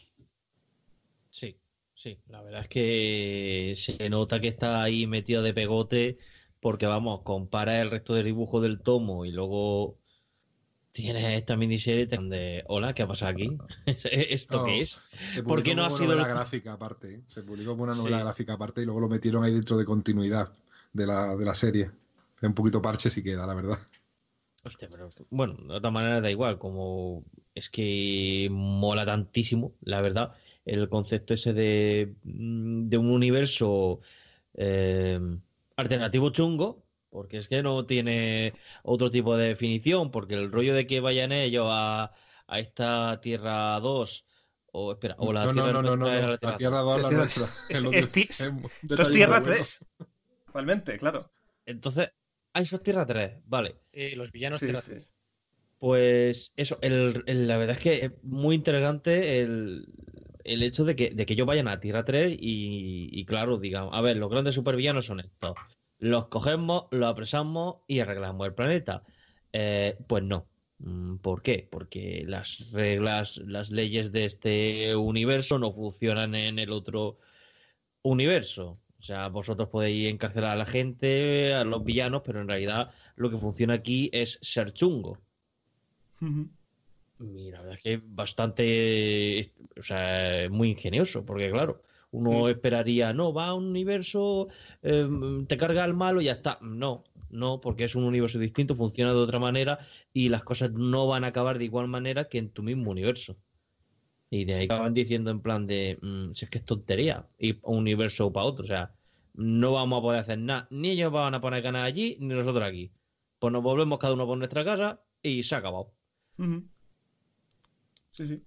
S5: Sí, sí, la verdad es que se nota que está ahí metido de pegote porque, vamos, compara el resto del dibujo del tomo y luego tienes esta miniserie donde, hola, ¿qué ha pasado aquí? ¿Esto
S3: No,
S5: qué es?
S3: se
S5: ¿Por qué
S3: publicó
S5: no ha
S3: como
S5: sido
S3: novela
S5: el...
S3: gráfica aparte. ¿eh? Se publicó como una novela
S5: Sí.
S3: gráfica aparte y luego lo metieron ahí dentro de continuidad de la, de la serie. Es un poquito parche si queda, la verdad.
S5: Hostia, pero bueno, de otra manera da igual, como es que mola tantísimo, la verdad, el concepto ese de, mm, de un universo eh, alternativo chungo, porque es que no tiene otro tipo de definición, porque el rollo de que vayan ellos a, a esta Tierra dos o espera, o la
S3: No, no,
S5: Tierra
S3: no, no, no,
S5: nuestra era
S3: no.
S5: la
S3: La
S5: Tierra
S3: Tierra
S5: dos.
S3: dos es la
S2: Es,
S3: nuestra.
S2: es,
S3: lo
S2: es
S3: que-
S2: ti-
S3: es un
S2: esto es
S3: detalle muy
S2: Tierra
S3: bueno.
S2: tres, realmente, claro.
S5: Entonces, ah, eso es Tierra tres, vale.
S4: Eh, los villanos
S2: Sí,
S4: Tierra
S2: sí.
S4: tres.
S5: Pues eso, el, el- la verdad es que es muy interesante el, el hecho de que, de que ellos vayan a Tierra tres y, y claro, digamos, a ver, los grandes supervillanos son estos. Los cogemos, los apresamos y arreglamos el planeta. Eh, pues no. Mm, ¿Por qué? Porque las reglas, las leyes de este universo no funcionan en el otro universo. O sea, vosotros podéis encarcelar a la gente, a los villanos, pero en realidad lo que funciona aquí es ser chungo.
S2: Ujú.
S5: Y la verdad es que es bastante, o sea, muy ingenioso, porque claro, Uno esperaría, no, va a un universo, eh, te carga al malo y ya está. No, no, porque es un universo distinto, funciona de otra manera y las cosas no van a acabar de igual manera que en tu mismo universo. Y de ahí acaban diciendo en plan de, mmm, si es que es tontería ir a un universo o para otro, o sea, no vamos a poder hacer nada, ni ellos van a poner ganas allí, ni nosotros aquí. Pues nos volvemos cada uno por nuestra casa y se ha acabado.
S2: Uh-huh. Sí, sí.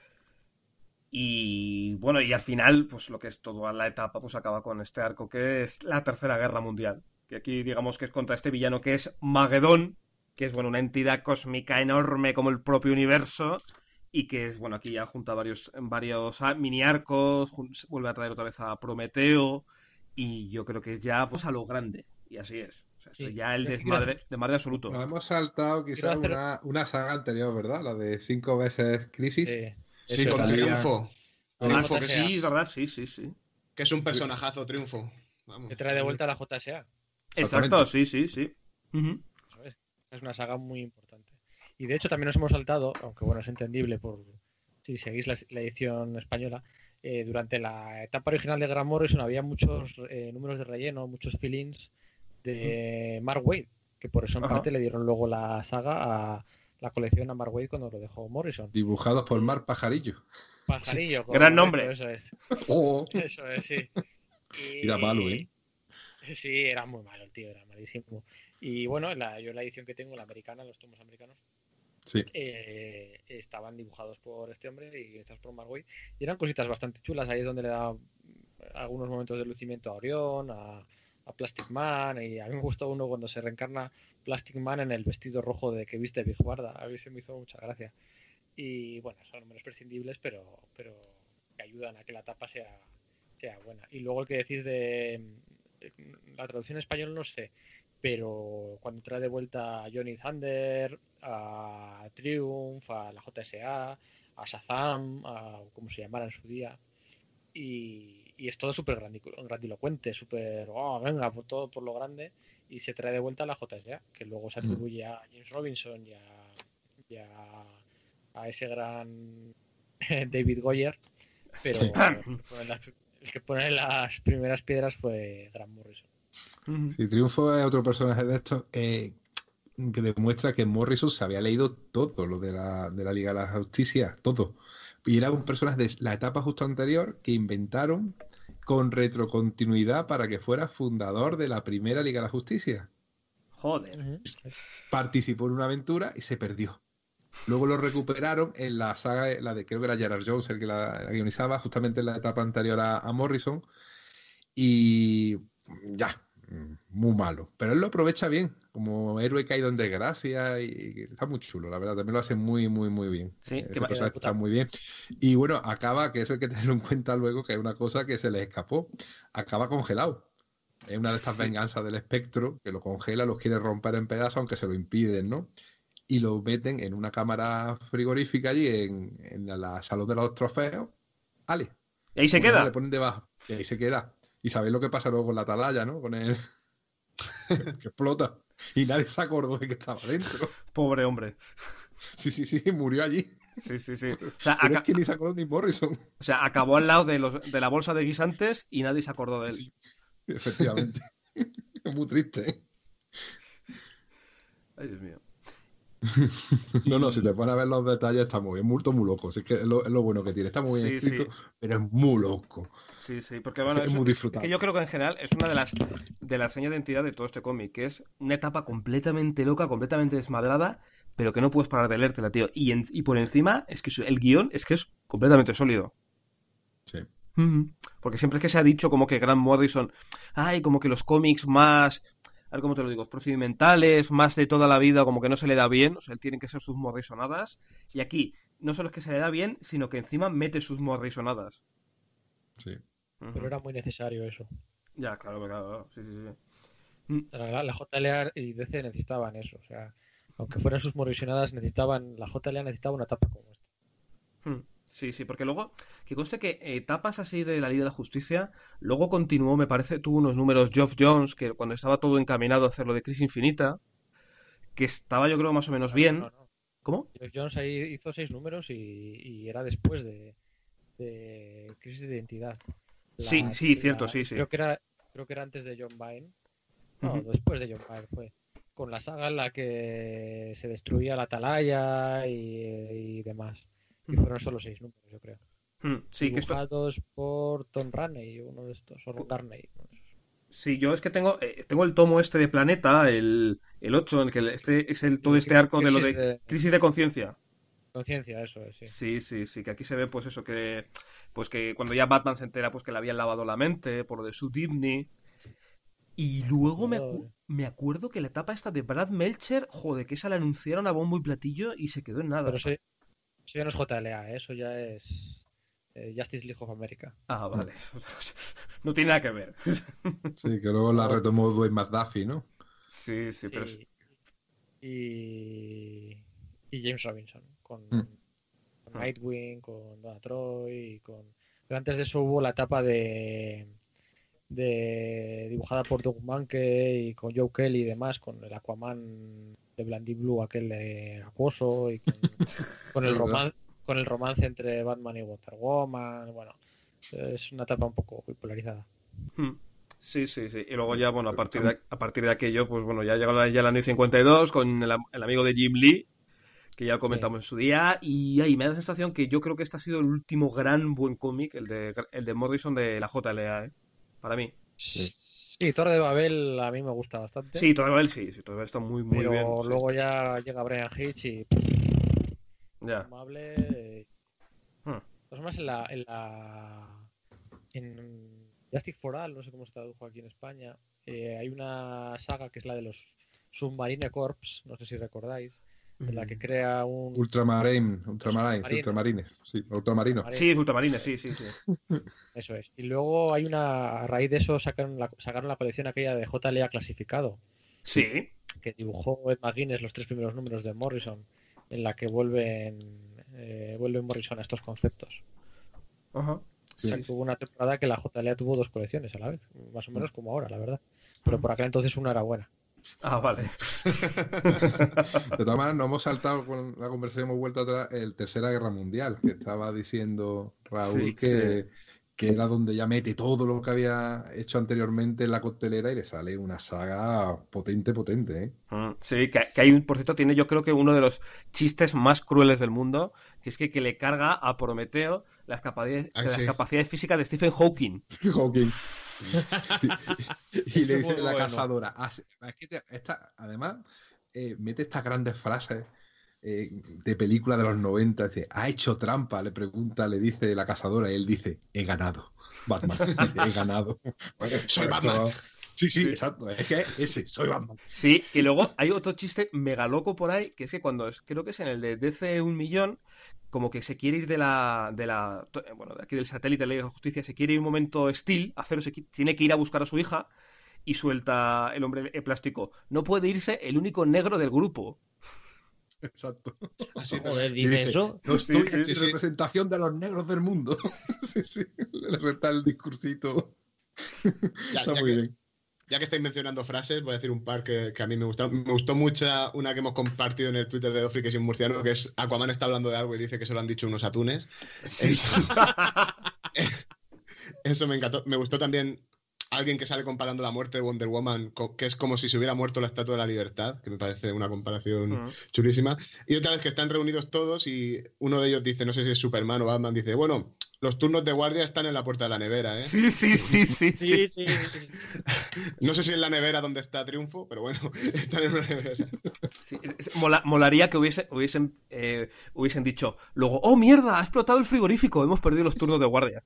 S2: Y bueno, y al final, pues lo que es toda la etapa, pues acaba con este arco que es la Tercera Guerra Mundial. Que aquí digamos que es contra este villano que es Magedón, que es bueno, una entidad cósmica enorme como el propio universo, y que es, bueno, aquí ya junta varios, varios mini arcos, vuelve a traer otra vez a Prometeo, y yo creo que es ya pues a lo grande, y así es. O sea, esto sí. Ya el desmadre, desmadre absoluto.
S3: Nos hemos saltado quizás hacer... una, una saga anterior, ¿verdad? La de cinco veces Crisis.
S1: Sí. Sí, con Triunfo.
S2: Triunfo, ah, que sí, ¿verdad? Sí, sí, sí.
S1: Que es un personajazo, Triunfo.
S4: Vamos. Te trae de vuelta a la J S A.
S2: Exacto, sí, sí, sí. Uh-huh.
S4: Es una saga muy importante. Y de hecho también nos hemos saltado, aunque bueno, es entendible por si seguís la, la edición española, eh, durante la etapa original de Grant Morrison había muchos eh, números de relleno, muchos fill-ins de uh-huh. Mark Waid, que por eso en uh-huh. parte le dieron luego la saga a la colección a Mark Waid cuando lo dejó Morrison.
S3: Dibujados por Mark Pajarillo.
S4: Pajarillo.
S2: Sí. Gran nombre.
S4: Eso es.
S3: Oh.
S4: Eso es, sí. Y...
S3: Era malo, ¿eh?
S4: Sí, era muy malo el tío, era malísimo. Y bueno, la, yo la edición que tengo, la americana, los tomos americanos,
S3: sí.
S4: eh, estaban dibujados por este hombre y estas por Mark Waid. Y eran cositas bastante chulas. Ahí es donde le da algunos momentos de lucimiento a Orión, a, a Plastic Man. Y a mí me gustó uno cuando se reencarna Plastic Man en el vestido rojo de que viste Big Guarda. A mí se me hizo mucha gracia. Y bueno, son números prescindibles, pero, pero que ayudan a que la tapa sea, sea buena. Y luego el que decís de, de la traducción en español, no sé, pero cuando trae de vuelta a Johnny Thunder, a Triumph, a la J S A, a Shazam, a como se llamara en su día, y, y es todo súper grandilocuente, súper, oh, venga, por todo por lo grande, y se trae de vuelta a la J S A, que luego se atribuye a James Robinson y a, y a, a ese gran David Goyer, pero el que, pone las, el que pone las primeras piedras fue Grant Morrison.
S3: Sí, Triunfo es otro personaje de estos eh, que demuestra que Morrison se había leído todo lo de la, de la Liga de la Justicia, todo. Y era un personaje de la etapa justo anterior que inventaron con retrocontinuidad para que fuera fundador de la primera Liga de la Justicia.
S2: Joder.
S3: Participó en una aventura y se perdió. Luego lo recuperaron en la saga, la de creo que era Gerard Jones el que la, la guionizaba, justamente en la etapa anterior a, a Morrison. Y ya, muy malo. Pero él lo aprovecha bien, como héroe caído en desgracia, y está muy chulo, la verdad. También lo hace muy, muy, muy bien.
S2: Sí,
S3: Ese personaje está muy bien. Y bueno, acaba, que eso hay que tenerlo en cuenta luego, que es una cosa que se le escapó. Acaba congelado. Es una de estas sí. venganzas del espectro, que lo congela, los quiere romper en pedazos, aunque se lo impiden, ¿no? Y lo meten en una cámara frigorífica allí en, en la salón de los trofeos. Ale.
S2: Y ahí se queda.
S3: Le ponen debajo. Y ahí se queda. Y sabéis lo que pasa luego con la atalaya, ¿no? Con el que explota. Y nadie se acordó de que estaba dentro.
S2: Pobre hombre.
S3: Sí, sí, sí, murió allí.
S2: Sí, sí, sí.
S3: O sea, Pero aca... es que ni se acordó ni Morrison.
S2: O sea, acabó al lado de, los, de la bolsa de guisantes y nadie se acordó de él.
S3: Sí, efectivamente. Es muy triste, ¿eh?
S2: Ay, Dios mío.
S3: No, no, si te pones a ver los detalles está muy bien, muy, muy loco, es que es lo, es lo bueno que tiene, está muy bien sí, escrito, sí. Pero es muy loco.
S2: Sí, sí, porque bueno,
S3: es,
S2: es
S3: muy disfrutable.
S2: Es que yo creo que en general es una de las de las señas de identidad de todo este cómic, que es una etapa completamente loca, completamente desmadrada, pero que no puedes parar de leértela, tío. Y, en, y por encima, es que el guión es que es completamente sólido.
S3: Sí.
S2: Mm-hmm. Porque siempre es que se ha dicho como que Grant Morrison, ay, como que los cómics más... A ver cómo te lo digo, procedimentales, más de toda la vida, como que no se le da bien, o sea, tienen que ser sus morrisonadas. Y aquí, no solo es que se le da bien, sino que encima mete sus morrisonadas.
S3: Sí.
S4: Uh-huh. Pero era muy necesario eso.
S2: Ya, claro, claro, sí, sí, sí.
S4: La, la J L A y D C necesitaban eso, o sea, aunque fueran sus morrisonadas, necesitaban, la J L A necesitaba una etapa como esta.
S2: Hmm. Sí, sí, porque luego, que conste que etapas así de la Liga de la Justicia, luego continuó, me parece, tuvo unos números Geoff Jones, que cuando estaba todo encaminado a hacer lo de Crisis Infinita, que estaba yo creo más o menos
S4: no,
S2: bien.
S4: No, no.
S2: ¿Cómo?
S4: Geoff Jones ahí hizo seis números y, y era después de, de Crisis de Identidad.
S2: Sí,
S4: La-
S2: sí,
S4: la-
S2: cierto, sí, sí.
S4: Creo que era, creo que era antes de John Byrne. No,
S2: Ujú.
S4: después de John Byrne fue. Con la saga en la que se destruía la atalaya y, y demás. Y
S2: Ujú.
S4: fueron solo seis números, yo creo.
S2: Mm, Sí, que esto...
S4: Dibujados por Tom Raney, uno de estos, o Ron Darney. uno de esos.
S2: Sí, yo es que tengo, eh, tengo el tomo este de Planeta, el, el ocho, en el que este es el, todo
S4: Y
S2: este arco de lo
S4: Crisis
S2: de
S4: de
S2: crisis de conciencia.
S4: conciencia, eso es, sí.
S2: Sí, sí, sí, que aquí se ve pues eso, que pues que cuando ya Batman se entera pues que le habían lavado la mente por lo de su Dibny. Y luego me, acu-
S4: Claro.
S2: me acuerdo que la etapa esta de Brad Melcher, joder, que esa la anunciaron a bombo y platillo y se quedó en nada.
S4: Pero eso, eso ya no es J L A, ¿eh? Eso ya es eh, Justice League of America.
S2: Ah, vale. No tiene nada que ver.
S3: Sí, que luego la retomó Dwayne McDuffie, ¿no?
S2: Sí, sí, pero...
S4: Sí. Y, y James Robinson con,
S3: Mm.
S4: con Nightwing, con Donna Troy y con... Pero antes de eso hubo la etapa de, de dibujada por Doug Mahnke y con Joe Kelly y demás, con el Aquaman de Blandy Blue, aquel de Acuoso, y con, con el
S3: Es verdad.
S4: romance con el romance entre Batman y Wonder Woman. Bueno, es una etapa un poco polarizada.
S2: Hmm. Sí, sí, sí. Y luego ya, bueno, a partir de, a partir de aquello, pues bueno, ya llegó la, ya la New cincuenta y dos con el, am- el amigo de Jim Lee, que ya lo comentamos en su día, y ahí me da la sensación que yo creo que este ha sido el último gran buen cómic, el de, el de Morrison de la J L A, ¿eh? Para mí.
S4: Sí, Torre de Babel a mí me gusta bastante.
S2: Sí, todavía él sí, sí, todavía está muy, muy
S4: pero
S2: bien. Sí.
S4: luego ya llega Brian Hitch y
S2: Ya.
S4: amable. eh,
S2: Hmm.
S4: De todas formas, en la, en la en Justice for All, no sé cómo se tradujo aquí en España, eh, hay una saga que es la de los Submarine Corps, no sé si recordáis, en la que
S2: Mm.
S4: crea un
S3: Ultramarine, Ultramarines,
S4: Submarino.
S3: Ultramarines, sí, Ultramarino.
S4: Submarino.
S2: Sí, Ultramarines, sí, sí, sí.
S4: Eso es. Y luego hay una, a raíz de eso sacaron la, sacaron la colección aquella de J L A clasificado,
S2: Sí.
S4: que dibujó Ed McGuinness los tres primeros números de Morrison, en la que vuelven eh, vuelve Morrison a estos conceptos.
S2: Ajá.
S4: O
S3: Sí.
S4: sea, que hubo una temporada que la J L A tuvo dos colecciones a la vez, más o menos como ahora, la verdad. Pero por aquel entonces una era buena.
S2: Ah, vale.
S3: De todas maneras, no hemos saltado con la conversación, hemos vuelto atrás el Tercera Guerra Mundial, que estaba diciendo Raúl
S2: Sí,
S3: que, que era donde ya mete todo lo que había hecho anteriormente en la coctelera y le sale una saga potente, potente, ¿eh?
S2: Mm, Sí, que, que hay un, por cierto, tiene yo creo que uno de los chistes más crueles del mundo, que es que, que le carga a Prometeo las capacidades,
S1: Ah,
S2: las
S1: sí.
S2: capacidades físicas de Stephen Hawking.
S3: Hawking. Y, y
S5: Eso
S3: le
S5: es
S3: dice
S5: muy
S3: la
S5: bueno.
S3: cazadora. "Ah, sí, es que te- esta, además, eh, mete estas grandes frases eh, de película de los noventa. Dice, ¿ha hecho trampa? Le pregunta, le dice la cazadora, y él dice, he ganado. Batman, dice, he ganado.
S1: Soy
S3: Esto-
S1: Batman.
S3: Sí, sí,
S2: Sí.
S3: exacto. Es que ese, soy Batman.
S2: Sí, y luego hay otro chiste mega loco por ahí, que es que cuando es, creo que es en el de D C un millón, como que se quiere ir de la, de la, to- eh, bueno, de aquí del satélite de la Liga de la Justicia, se quiere ir un momento Steel, a cero, se qui- tiene que ir a buscar a su hija y suelta el hombre el plástico. No puede irse el único negro del grupo.
S3: Exacto.
S1: Así,
S5: Joder,
S3: Y
S5: dime
S3: dice,
S5: eso.
S3: no estoy
S2: Sí, sí,
S3: aquí en
S1: sí.
S3: representación de los negros del mundo. Sí, sí. Le suelta el discursito.
S1: Ya,
S3: Está
S1: ya
S3: muy
S1: que-
S3: bien.
S1: Ya que estáis mencionando frases, voy a decir un par que, que a mí me gustaron. Me gustó mucho una que hemos compartido en el Twitter de Dos Frikis y un Murciano, que es Aquaman está hablando de algo y dice que se lo han dicho unos atunes. Eso, eso me encantó. Me gustó también alguien que sale comparando la muerte de Wonder Woman, co- que es como si se hubiera muerto la Estatua de la Libertad, que me parece una comparación
S2: Mm.
S1: chulísima. Y otra vez que están reunidos todos y uno de ellos dice, no sé si es Superman o Batman, dice, bueno, los turnos de guardia están en la puerta de la nevera, ¿eh?
S2: Sí, sí, sí, sí, sí.
S5: Sí, sí, sí.
S1: No sé si en la nevera donde está Triunfo, pero bueno, están en una nevera.
S2: Sí, es- mola- molaría que hubiese- hubiesen, eh, hubiesen dicho luego, oh mierda, ha explotado el frigorífico, hemos perdido los turnos de guardia.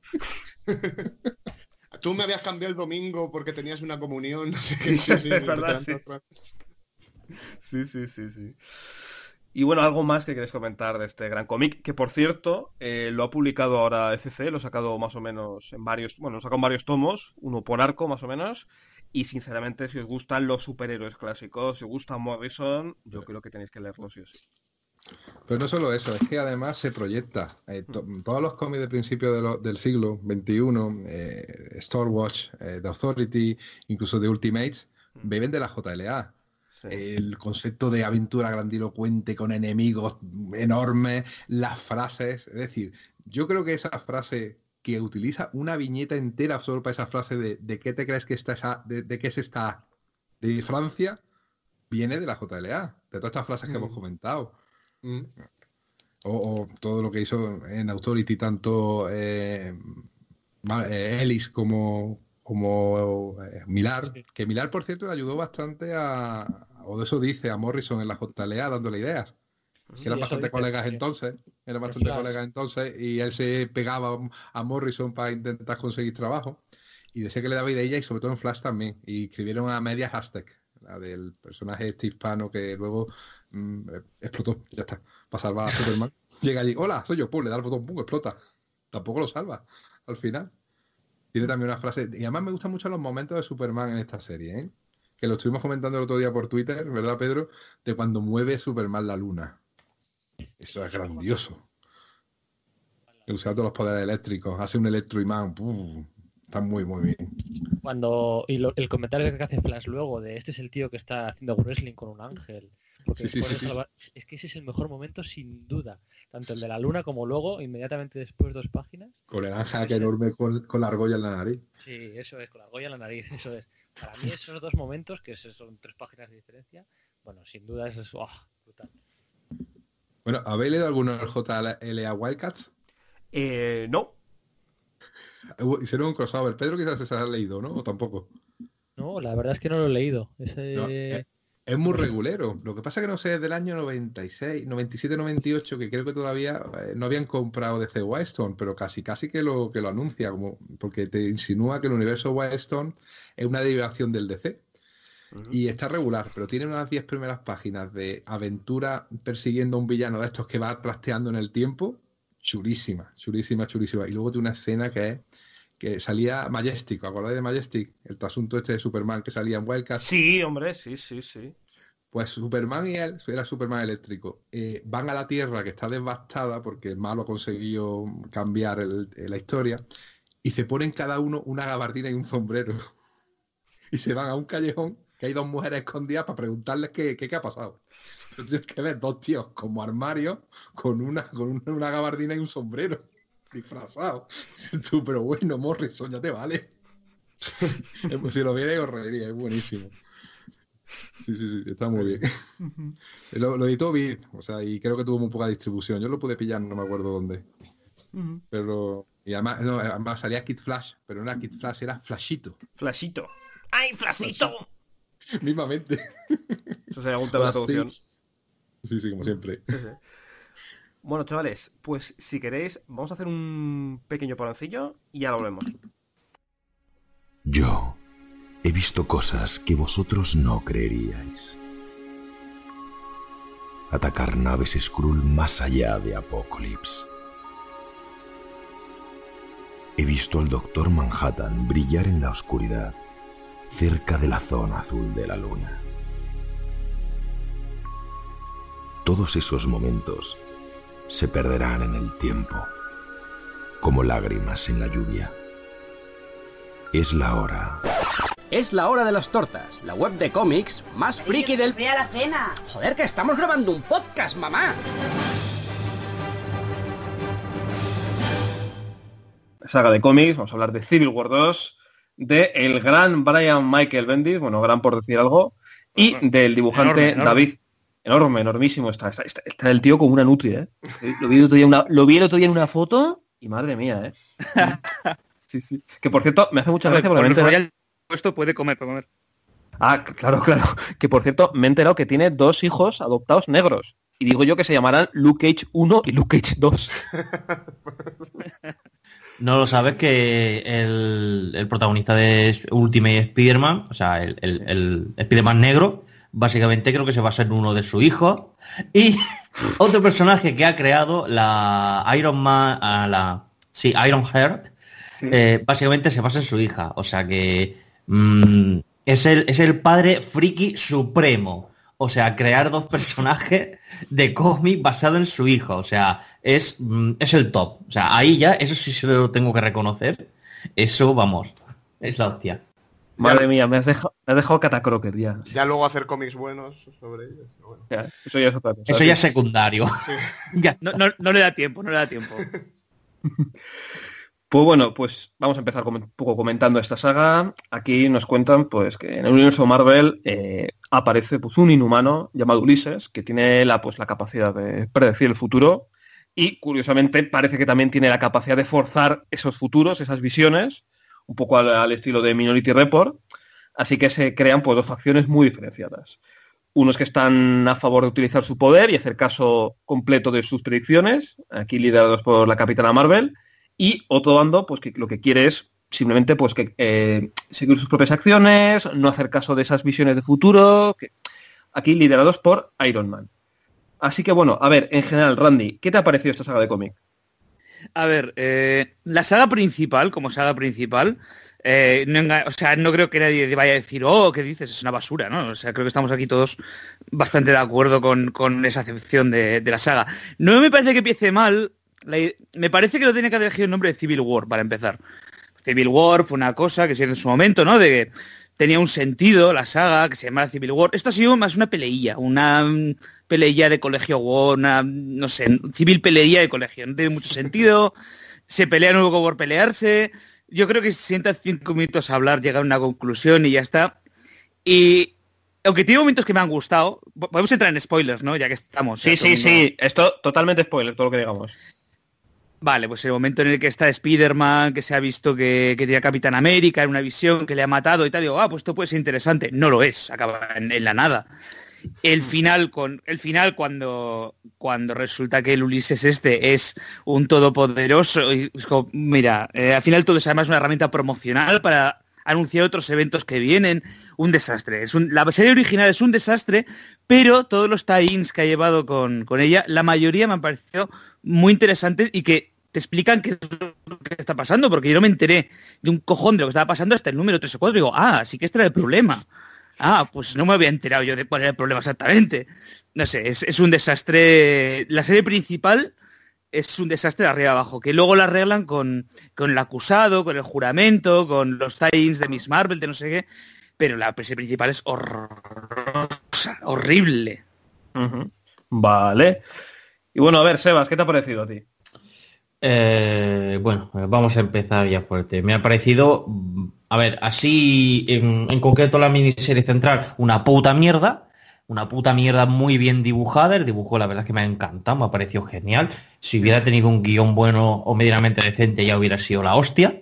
S1: Tú me habías cambiado el domingo porque tenías una comunión, no sé qué. Sí, sí,
S2: Es verdad,
S1: empezarán
S2: sí.
S1: todos-
S2: Sí, sí, sí, sí. Y bueno, algo más que queréis comentar de este gran cómic, que por cierto, eh, lo ha publicado ahora E C C, lo ha sacado más o menos en varios, bueno, lo ha sacado en varios tomos, uno por arco más o menos, y sinceramente si os gustan los superhéroes clásicos, si os gusta Morrison, yo creo que tenéis que leerlo sí o sí.
S3: Pero no solo eso, es que además se proyecta. Eh, to- todos los cómics de principio de lo- del siglo veintiuno, eh, Stormwatch, eh, The Authority, incluso The Ultimates, beben de la J L A.
S2: Sí.
S3: El concepto de aventura grandilocuente con enemigos enormes, las frases. Es decir, yo creo que esa frase que utiliza una viñeta entera solo para esa frase de ¿de qué te crees que está esa, de, de qué es esta de Francia? Viene de la J L A, de todas estas frases que mm. hemos comentado. Mm. O, o todo lo que hizo en Authority, tanto eh, Ellis como, como eh, Millar, sí. Que Millar, por cierto, le ayudó bastante a, o de eso dice, a Morrison en la J L A, dándole ideas. Que eran bastante colegas entonces, eran bastante colegas entonces, y él se pegaba a Morrison para intentar conseguir trabajo, y decía que le daba idea, y sobre todo en Flash también, y escribieron a media hashtag, la del personaje este hispano que luego mmm, explotó, ya está, para salvar a Superman. Llega allí, hola, soy yo, pum, le da el botón, pum, explota. Tampoco lo salva, al final. Tiene también una frase, y además me gustan mucho los momentos de Superman en esta serie, ¿eh? Que lo estuvimos comentando el otro día por Twitter, ¿verdad, Pedro? De cuando mueve Superman la luna. Eso es grandioso. Usando los poderes eléctricos, hace un electroimán. ¡Pum! Está muy, muy bien.
S4: Cuando y lo, el comentario que hace Flash luego de este es el tío que está haciendo wrestling con un ángel. Porque sí, sí, sí, salvar, sí. Es que ese es el mejor momento sin duda. Tanto el de la luna como luego, inmediatamente después, dos páginas.
S3: Con el ángel que enorme con, con la argolla en la nariz.
S4: Sí, eso es, con la argolla en la nariz, eso es. Para mí esos dos momentos, que son tres páginas de diferencia, bueno, sin duda eso es oh, brutal.
S3: Bueno, ¿habéis leído alguno del J L A Wildcats?
S2: Eh, no.
S3: Hicieron un crossover. Pedro quizás se ha leído, ¿no? ¿O tampoco?
S4: No, la verdad es que no lo he leído. Ese...
S3: No, es, es muy regulero. Lo que pasa es que no sé, es del año noventa y seis, noventa y siete, noventa y ocho, que creo que todavía eh, no habían comprado D C Wildstorm, pero casi casi que lo, que lo anuncia, como, porque te insinúa que el universo Wildstorm es una derivación del D C. Y está regular, pero tiene unas diez primeras páginas de aventura persiguiendo a un villano de estos que va trasteando en el tiempo. Chulísima, chulísima, chulísima. Y luego tiene una escena que es que salía Majestic, ¿acordáis de Majestic? El trasunto este de Superman que salía en Wildcats.
S2: Sí, hombre, sí, sí, sí.
S3: Pues Superman y él, era Superman eléctrico, eh, van a la Tierra que está devastada porque el malo ha conseguido cambiar el, la historia, y se ponen cada uno una gabardina y un sombrero. Y se van a un callejón que hay dos mujeres escondidas para preguntarles qué, qué, qué ha pasado. Entonces tienes que ver dos tíos como armarios con una, con una, una gabardina y un sombrero disfrazado. Tú, pero bueno, Morrison, ya te vale. Si lo vierais os reiría, es buenísimo. Sí, sí, sí, está muy bien. Lo, lo editó bien, o sea, y creo que tuvo muy poca distribución. Yo lo pude pillar, no me acuerdo dónde. Pero, y además, no, además salía Kid Flash, pero no era Kid Flash, era Flashito.
S2: Flashito. ¡Ay, Flashito!
S3: Mismamente.
S2: Eso sería algún tema de traducción.
S3: Sí, sí, como siempre.
S2: Sí, sí. Bueno, chavales, pues si queréis, vamos a hacer un pequeño paroncillo y ya lo volvemos.
S6: Yo he visto cosas que vosotros no creeríais. Atacar naves Skrull más allá de Apokolips. He visto al Doctor Manhattan brillar en la oscuridad, cerca de la zona azul de la luna. Todos esos momentos se perderán en el tiempo, como lágrimas en la lluvia. Es la hora.
S7: Es la hora de las tortas, la web de cómics más friki del...
S8: ¡Fría la cena!
S7: ¡Joder, que estamos grabando un podcast, mamá!
S2: Saga de cómics, vamos a hablar de Civil War dos, de el gran Brian Michael Bendis, bueno, gran por decir algo, y del dibujante enorme, David. Enorme. Enorme, enormísimo está, está, está, está el tío como una nutria, ¿eh? Lo vi el otro día, una, lo vi el otro día en una foto y madre mía, ¿eh? Sí, sí. Que por cierto, me hace mucha gracia porque me he
S9: puesto puede comer, puede comer.
S2: Ah, claro, claro. Que por cierto, me he enterado que tiene dos hijos adoptados negros. Y digo yo que se llamarán Luke Cage uno y Luke Cage dos.
S5: No lo sabes que el, el protagonista de Ultimate Spider-Man, o sea, el, el, el Spider-Man negro, básicamente creo que se basa en uno de sus hijos. Y otro personaje que ha creado la Iron Man, la sí, Iron Heart, sí. eh, básicamente se basa en su hija. O sea que mmm, es, el, es el padre friki supremo. O sea, crear dos personajes de cómic basado en su hijo. O sea, es, es el top. O sea, ahí ya, eso sí se lo tengo que reconocer. Eso, vamos, es la hostia.
S2: Madre mía, me has dejado, me has dejado catacroker ya.
S1: Ya luego hacer cómics buenos sobre ellos. Bueno.
S2: Ya, eso ya es otra cosa.
S5: Eso ya es secundario.
S9: Sí. Ya, no, no, no le da tiempo, no le da tiempo.
S2: Pues bueno, pues vamos a empezar un poco comentando esta saga. Aquí nos cuentan pues que en el universo Marvel eh, aparece pues, un inhumano llamado Ulises, que tiene la, pues, la capacidad de predecir el futuro y, curiosamente, parece que también tiene la capacidad de forzar esos futuros, esas visiones, un poco al, al estilo de Minority Report. Así que se crean pues, dos facciones muy diferenciadas. Unos que están a favor de utilizar su poder y hacer caso completo de sus predicciones, aquí liderados por la Capitana Marvel, y otro bando pues, que lo que quiere es simplemente pues, que, eh, seguir sus propias acciones, no hacer caso de esas visiones de futuro, que, aquí liderados por Iron Man. Así que bueno, a ver, en general, Randy, ¿qué te ha parecido esta saga de cómic?
S9: A ver, eh, la saga principal, como saga principal, eh, no enga- o sea, no creo que nadie vaya a decir, oh, ¿qué dices? Es una basura, ¿no? O sea, creo que estamos aquí todos bastante de acuerdo con, con esa acepción de, de la saga. No me parece que empiece mal, la, me parece que lo tiene que haber elegido el nombre de Civil War, para empezar. Civil War fue una cosa que se hizo en su momento, ¿no? De que tenía un sentido la saga, que se llamaba Civil War. Esto ha sido más una peleilla, una mm, peleilla de colegio War, una, no sé, civil peleilla de colegio. No tiene mucho sentido. Se pelean un poco por pelearse. Yo creo que si sientas cinco minutos a hablar, llega a una conclusión y ya está. Y aunque tiene momentos que me han gustado, podemos entrar en spoilers, ¿no? Ya que estamos.
S2: Sí,
S9: ya todo
S2: sí,
S9: el mundo-
S2: sí, esto totalmente spoiler, todo lo que digamos.
S9: Vale, pues el momento en el que está Spider-Man, que se ha visto que, que tiene a Capitán América en una visión, que le ha matado y tal, digo, ah, pues esto puede ser interesante. No lo es, acaba en, en la nada. El final, con, el final cuando, cuando resulta que el Ulises este es un todopoderoso, y es como, mira, eh, al final todo es además una herramienta promocional para anunciar otros eventos que vienen, un desastre. Es un, la serie original es un desastre, pero todos los tie-ins que ha llevado con, con ella, la mayoría me han parecido muy interesantes y que te explican qué es lo que está pasando, porque yo no me enteré de un cojón de lo que estaba pasando hasta el número tres o cuatro. Digo, ah, sí que este era el problema. Ah, pues no me había enterado yo de cuál era el problema exactamente. No sé, es, es un desastre. La serie principal es un desastre de arriba abajo, que luego la arreglan con, con el acusado, con el juramento, con los tie-ins de Miss Marvel, de no sé qué, pero la serie principal es horrorosa, horrible.
S2: Uh-huh. Vale. Y bueno, a ver, Sebas, ¿qué te ha parecido a ti?
S5: Eh, bueno, vamos a empezar ya fuerte. Me ha parecido, a ver, así en, en concreto la miniserie central, una puta mierda. Una puta mierda muy bien dibujada. El dibujo la verdad es que me ha encantado, me ha parecido genial. Si hubiera tenido un guión bueno o medianamente decente ya hubiera sido la hostia.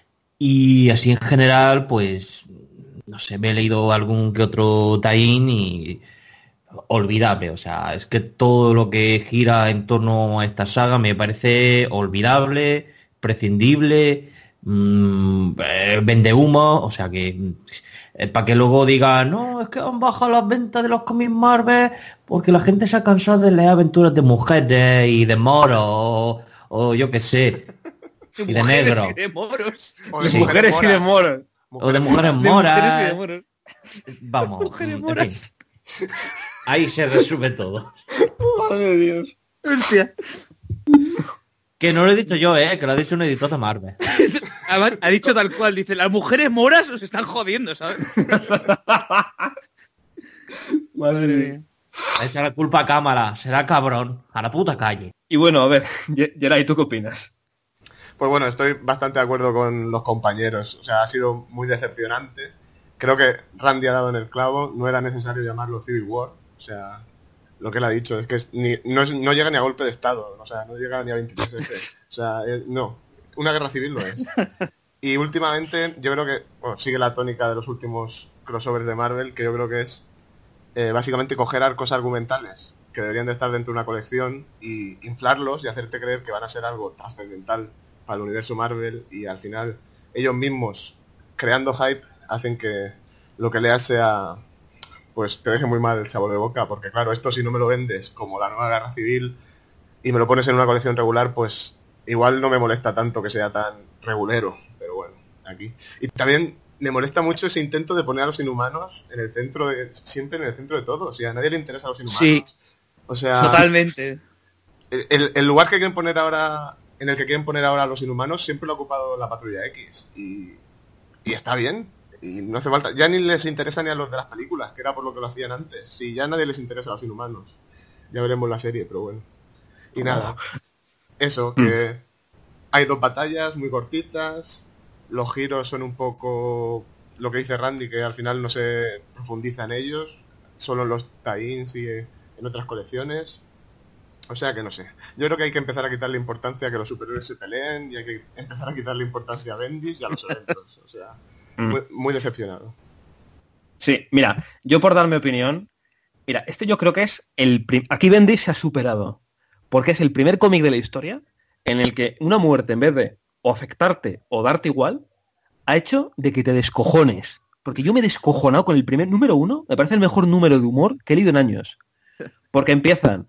S5: Y así en general, pues, no sé, me he leído algún que otro tie-in y olvidable. O sea, es que todo lo que gira en torno a esta saga me parece olvidable, prescindible, mmm, eh, vende humo. O sea que... para que luego digan, no, es que han bajado las ventas de los cómics Marvel porque la gente se ha cansado de leer aventuras de mujeres y de moros o, o yo qué sé, y de negros.
S9: Y de moros.
S1: O
S2: De
S5: Sí.
S2: mujeres y de moros.
S5: O de mujeres
S9: De mujeres y de
S5: moras.
S9: moros.
S5: Vamos,
S9: Mujeres
S5: en
S9: moras.
S5: fin. Ahí se resume todo.
S2: Madre de Dios.
S9: Hostia.
S5: Que no lo he dicho yo, eh, que lo ha dicho un editor de Marvel.
S9: Además, ha dicho tal cual, dice, las mujeres moras os están jodiendo, ¿sabes?
S2: Madre mía.
S5: Ha hecho la culpa a cámara, será cabrón, a la puta calle.
S2: Y bueno, a ver, Ye- Geray, ¿tú qué opinas?
S1: Pues bueno, estoy bastante de acuerdo con los compañeros. O sea, ha sido muy decepcionante. Creo que Randy ha dado en el clavo. No era necesario llamarlo Civil War. O sea, lo que él ha dicho es que es ni, no, es, no llega ni a golpe de estado. O sea, no llega ni a veintitrés ese. O sea, es- no. Una guerra civil no es. Y últimamente yo creo que bueno, sigue la tónica de los últimos crossovers de Marvel, que yo creo que es eh, básicamente coger arcos argumentales que deberían de estar dentro de una colección y inflarlos y hacerte creer que van a ser algo trascendental para el universo Marvel, y al final ellos mismos creando hype hacen que lo que leas sea, pues te deje muy mal el sabor de boca, porque claro, esto si no me lo vendes como la nueva guerra civil y me lo pones en una colección regular, pues igual no me molesta tanto que sea tan regulero, pero bueno, aquí. Y también me molesta mucho ese intento de poner a los inhumanos en el centro de, siempre en el centro de todo. O sea, a nadie le interesa a los inhumanos.
S9: Sí.
S1: O sea,
S9: Totalmente.
S1: el, el lugar que quieren poner ahora, en el que quieren poner ahora a los inhumanos, siempre lo ha ocupado la Patrulla X. Y, y está bien. Y no hace falta. Ya ni les interesa ni a los de las películas, que era por lo que lo hacían antes. Y ya a nadie les interesa a los inhumanos. Ya veremos la serie, pero bueno. Y nada. Eso, que hay dos batallas muy cortitas, los giros son un poco lo que dice Randy, que al final no se profundiza en ellos, solo en los tie-ins y en otras colecciones. O sea que no sé. Yo creo que hay que empezar a quitarle importancia a que los superhéroes se peleen y hay que empezar a quitarle importancia a Bendis y a los eventos. O sea, muy, muy decepcionado.
S2: Sí, mira, yo por dar mi opinión, mira, este yo creo que es el... Prim... Aquí Bendis se ha superado, porque es el primer cómic de la historia en el que una muerte, en vez de o afectarte o darte igual, ha hecho de que te descojones. Porque yo me he descojonado con el primer número uno, me parece el mejor número de humor que he leído en años. Porque empiezan...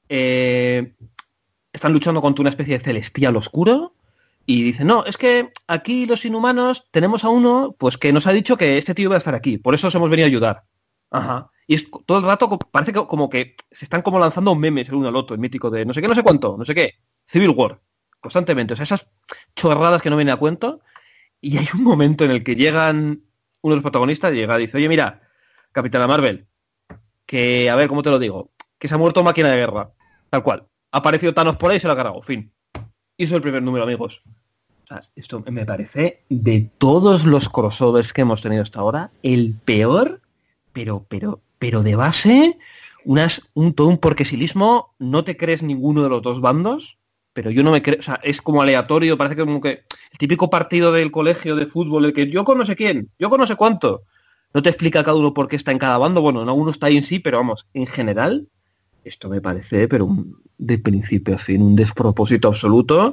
S2: Eh, están luchando contra una especie de celestial oscuro y dicen, no, es que aquí los inhumanos tenemos a uno pues que nos ha dicho que este tío iba a estar aquí, por eso os hemos venido a ayudar. Ajá. Y es todo el rato parece que como que se están como lanzando memes el uno al otro, el mítico de no sé qué, no sé cuánto, no sé qué, Civil War, constantemente. O sea, esas chorradas que no vienen a cuento. Y hay un momento en el que llegan uno de los protagonistas, llega y dice, oye, mira, Capitana Marvel, que, a ver, ¿cómo te lo digo? Que se ha muerto Máquina de Guerra. Tal cual. Ha aparecido Thanos por ahí y se lo ha cargado. Fin. Hizo el primer número, amigos. O sea, esto me parece, de todos los crossovers que hemos tenido hasta ahora, el peor, pero, pero, pero de base, unas, un, todo un porquesilismo, no te crees ninguno de los dos bandos, pero yo no me creo, o sea, es como aleatorio, parece que como que el típico partido del colegio de fútbol, el que yo con no sé quién, yo con no sé cuánto, no te explica cada uno por qué está en cada bando, bueno, no uno está ahí en sí, pero vamos, en general... Esto me parece, pero un, de principio a fin, un despropósito absoluto.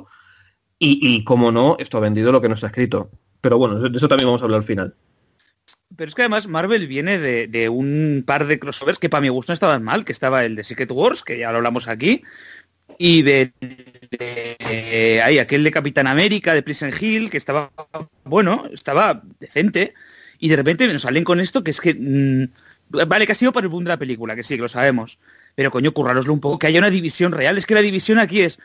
S2: Y, y, como no, esto ha vendido lo que no está escrito. Pero bueno, de eso también vamos a hablar al final.
S9: Pero es que además Marvel viene de, de un par de crossovers que para mi gusto no estaban mal, que estaba el de Secret Wars, que ya lo hablamos aquí, y de, de, de ahí, aquel de Capitán América, de Prison Hill, que estaba, bueno, estaba decente, y de repente nos salen con esto, que es que... Mmm, vale, que ha sido para el boom de la película, que sí, que lo sabemos. Pero coño, currároslo un poco, que haya una división real. Es que la división aquí es,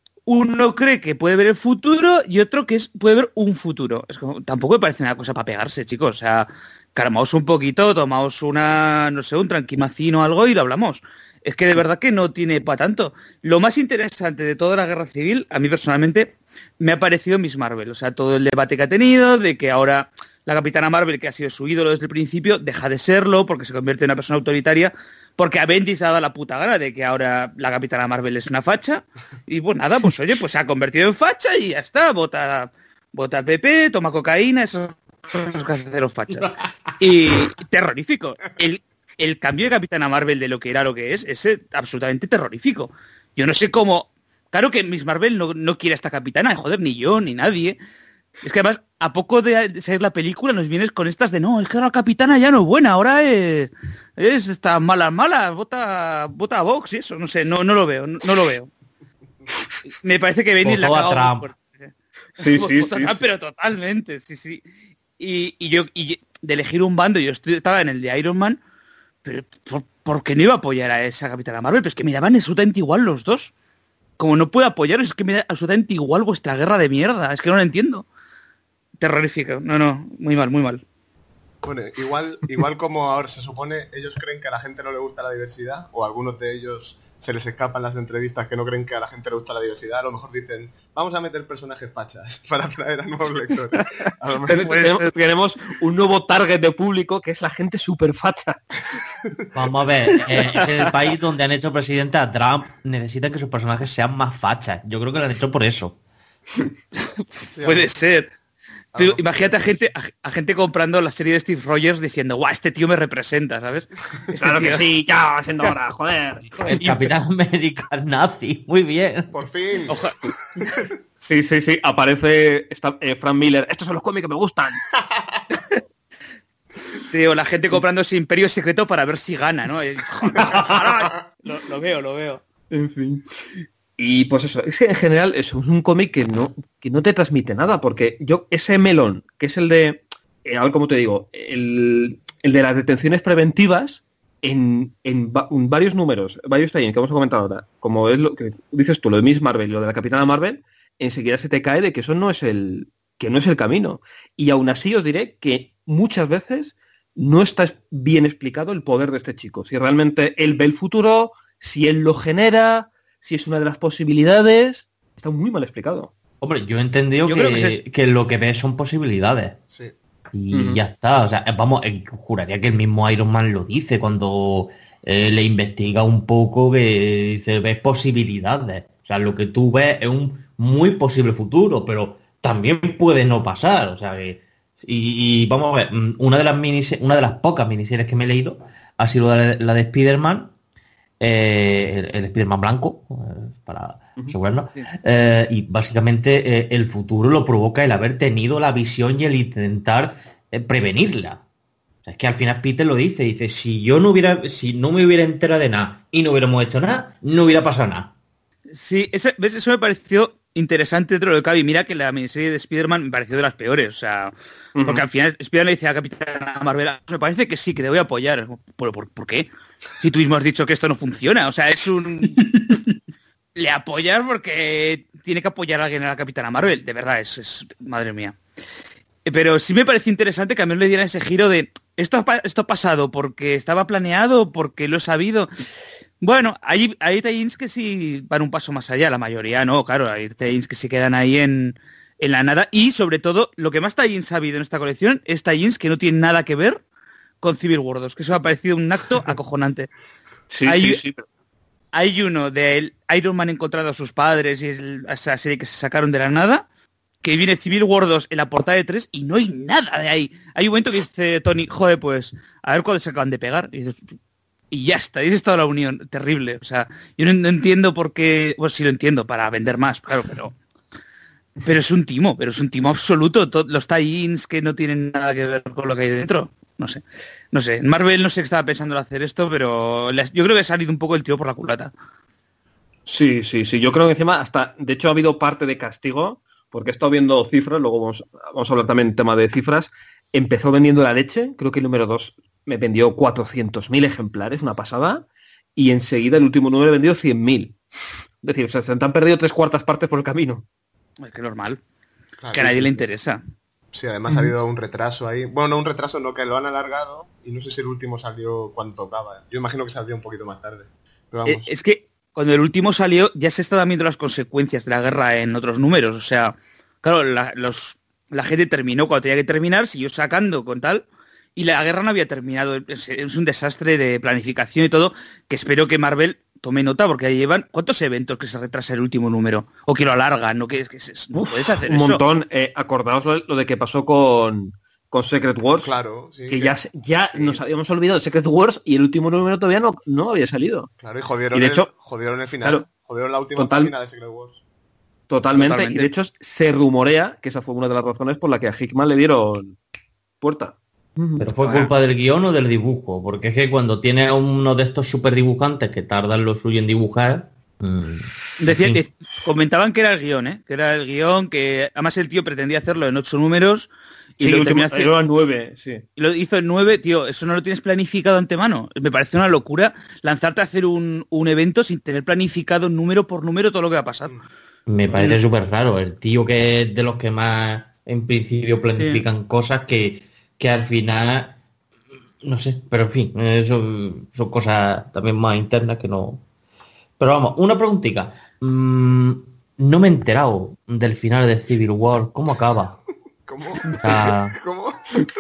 S9: uno cree que puede ver el futuro y otro que es, puede ver un futuro. Es como, tampoco me parece una cosa para pegarse, chicos. O sea, calmaos un poquito, tomaos una, no sé, un tranquimacino o algo y lo hablamos. Es que de verdad que no tiene para tanto. Lo más interesante de toda la guerra civil, a mí personalmente, me ha parecido Miss Marvel. O sea, todo el debate que ha tenido, de que ahora la Capitana Marvel, que ha sido su ídolo desde el principio, deja de serlo porque se convierte en una persona autoritaria, porque a Bendis se ha dado la puta gana de que ahora la Capitana Marvel es una facha. Y pues nada, pues oye, pues se ha convertido en facha y ya está. Vota, vota P P, toma cocaína, esos son que hacen los fachas. Y terrorífico. El, el cambio de Capitana Marvel de lo que era lo que es, es absolutamente terrorífico. Yo no sé cómo... Claro que Miss Marvel no, no quiere a esta capitana, joder, ni yo, ni nadie. Es que además, a poco de salir la película, nos vienes con estas de no, es que la capitana ya no es buena, ahora es, es esta mala, mala, vota, vota a Vox y eso, no sé, no, no lo veo, no, no lo veo. Me parece que Benny la ha cagado muy fuerte.
S2: Sí, sí,
S9: Vota
S2: sí,
S9: Trump,
S2: sí.
S9: pero totalmente, sí, sí. Y, y yo, y de elegir un bando, yo estoy- estaba en el de Iron Man, pero ¿por, por qué no iba a apoyar a esa Capitana Marvel? Pero es que me daban absolutamente igual los dos. Como no puedo apoyaros, es que me da absolutamente igual vuestra guerra de mierda, es que no lo entiendo. Terrorífico, no, no, muy mal, muy mal.
S1: Bueno, igual, igual como ahora se supone, ellos creen que a la gente no le gusta la diversidad, o algunos de ellos se les escapan las entrevistas que no creen que a la gente le gusta la diversidad, a lo mejor dicen, vamos a meter personajes fachas para atraer a nuevos lectores. A lo mejor puede
S2: Tenemos,
S1: ser.
S2: tenemos un nuevo target de público que es la gente súper facha.
S8: Vamos a ver, eh, es el país donde han hecho presidente a Trump, necesitan que sus personajes sean más fachas. Yo creo que lo han hecho por eso.
S1: Sí,
S9: Puede
S1: a-
S9: ser.
S1: a
S9: Tú
S1: lo mejor-
S9: imagínate a gente, a, a gente comprando la serie de Steve Rogers diciendo, guau, este tío me representa, ¿sabes? Este
S2: Claro
S9: tío-
S2: que sí, ya, va siendo hora, joder.
S8: El Capitán América nazi, muy bien.
S1: Por fin.
S9: Oja-
S2: Sí, sí, sí, aparece esta- eh, Frank Miller. Estos son los cómics que me gustan.
S9: Tío, la gente comprando ese imperio secreto para ver si gana, ¿no? Y, joder, lo, lo veo, lo veo.
S2: En fin. Y pues eso, es que en general es un cómic que no, que no te transmite nada, porque yo, ese melón, que es el de, eh, a ver cómo te digo, el, el de las detenciones preventivas, en, en, va- en varios números, varios tie que vamos a comentar ahora, como es lo que dices tú, lo de Miss Marvel y lo de la Capitana Marvel, enseguida se te cae de que eso no es el, que no es el camino. Y aún así os diré que muchas veces no está bien explicado el poder de este chico. Si realmente él ve el futuro, si él lo genera, si es una de las posibilidades, está muy mal explicado.
S8: Hombre, yo he entendido
S9: Yo
S8: que,
S9: creo que es-
S8: que lo que ves son posibilidades.
S1: Sí.
S8: Y
S2: Ujú.
S8: ya está. O sea, eh, vamos, eh, juraría que el mismo Iron Man lo dice cuando eh, le investiga un poco, que dice, ves posibilidades. O sea, lo que tú ves es un muy posible futuro, pero también puede no pasar. O sea, que... Y, y vamos a ver, mm, una de las minise- una de las pocas miniseries que me he leído ha sido la de, la de Spider-Man, eh, el, el Spider-Man blanco, eh, para asegurarnos.
S9: Sí.
S8: Eh, y básicamente eh, el futuro lo provoca el haber tenido la visión y el intentar eh, prevenirla. O sea, es que al final Peter lo dice, dice, si yo no hubiera, si no me hubiera enterado de nada y no hubiéramos hecho nada, no hubiera pasado nada.
S9: Sí, ese- ¿ves? Eso me pareció interesante dentro de lo que cabe. Y mira que la miniserie de Spider-Man me pareció de las peores. O sea,
S2: Ujú.
S9: porque al final Spider-Man le dice a Capitana Marvel, "Ah, me parece que sí, que te voy a apoyar". ¿Pero por, por qué? Si tú mismo has dicho que esto no funciona. O sea, es un... le apoyas porque tiene que apoyar a alguien a la Capitana Marvel. De verdad, es, es... madre mía. Eh, Pero sí me pareció interesante que a mí le dieran ese giro de esto ha, pa- esto ha pasado porque estaba planeado, porque lo he sabido. Bueno, hay, hay tie-ins que sí van un paso más allá, la mayoría no, claro, hay tie-ins que se quedan ahí en, en la nada. Y sobre todo, lo que más tie-ins ha habido en esta colección es tie-ins que no tienen nada que ver con Civil War dos, que eso me ha parecido un acto acojonante.
S2: Sí,
S9: Hay-
S2: sí, sí. pero-
S9: Hay uno de Iron Man encontrando a sus padres y el- esa serie que se sacaron de la nada, que viene Civil War dos en la portada de tres y no hay nada de ahí. Hay un momento que dice Tony, joder, pues, a ver cuándo se acaban de pegar. Y, dices, y ya está, y es toda la unión. Terrible. O sea, yo no, no entiendo por qué... Bueno, sí lo entiendo, para vender más, claro, pero... Pero es un timo, pero es un timo absoluto. To- los tie-ins que no tienen nada que ver con lo que hay dentro. No sé. No sé. Marvel no sé qué estaba pensando en hacer esto, pero les- yo creo que ha salido un poco el tiro por la culata.
S2: Sí, sí, sí. Yo creo que encima hasta, de hecho, ha habido parte de castigo, porque he estado viendo cifras, luego vamos, vamos a hablar también tema de cifras. Empezó vendiendo la leche, creo que el número dos me vendió cuatrocientos mil ejemplares, una pasada, y enseguida el último número vendió cien mil. Es decir, o sea, se te han perdido tres cuartas partes por el camino.
S9: Es que normal.
S1: Claro,
S9: Que a nadie
S1: sí,
S9: le
S1: sí.
S9: interesa.
S1: Sí, además ha habido un retraso ahí. Bueno, no un retraso, no, que lo han alargado y no sé si el último salió cuando tocaba. Yo imagino que saldría un poquito más tarde. Pero
S9: Eh,
S1: vamos.
S9: Es que cuando el último salió ya se estaban viendo las consecuencias de la guerra en otros números. O sea, claro, la, los, la gente terminó cuando tenía que terminar, siguió sacando con tal, y la guerra no había terminado. Es, es un desastre de planificación y todo, que espero que Marvel tome nota, porque ahí llevan ¿cuántos eventos que se retrasa el último número? O que lo alargan, o que, que se- no puedes hacer
S2: Un
S9: eso.
S2: montón. Eh, acordaos lo, lo de que pasó con, con Secret Wars,
S1: Claro, sí.
S2: que ya, se- ya
S1: sí.
S2: nos habíamos olvidado de Secret Wars y el último número todavía no, no había salido.
S1: Claro, y jodieron,
S2: Y de
S1: el,
S2: hecho-
S1: jodieron el final.
S2: claro,
S1: jodieron la última
S2: total-
S1: página de Secret Wars.
S2: Totalmente.
S9: Totalmente.
S2: Y de hecho se rumorea que esa fue una de las razones por la que a Hickman le dieron puerta.
S8: Pero fue
S1: Ahora.
S8: culpa del guión o del dibujo, porque es que cuando tienes a uno de estos super dibujantes que tardan lo suyo en dibujar... mm,
S9: Decía,
S8: en fin.
S9: de- comentaban que era el guión, ¿eh? Que era el guión, que además el tío pretendía hacerlo en ocho números y
S2: Sí,
S9: lo
S2: el último,
S9: terminó haciendo-
S2: era nueve, sí.
S9: y lo hizo en nueve, tío, eso no lo tienes planificado antemano. Me parece una locura lanzarte a hacer un, un evento sin tener planificado número por número todo lo que va a pasar.
S8: Me parece súper raro. El tío que es de los que más en principio planifican cosas que, que al final... No sé, pero en fin, eso son cosas también más internas que no... Pero vamos, una preguntita. Mm, no me he enterado del final de Civil War. ¿Cómo acaba?
S1: ¿Cómo?
S8: O sea,
S1: ¿Cómo?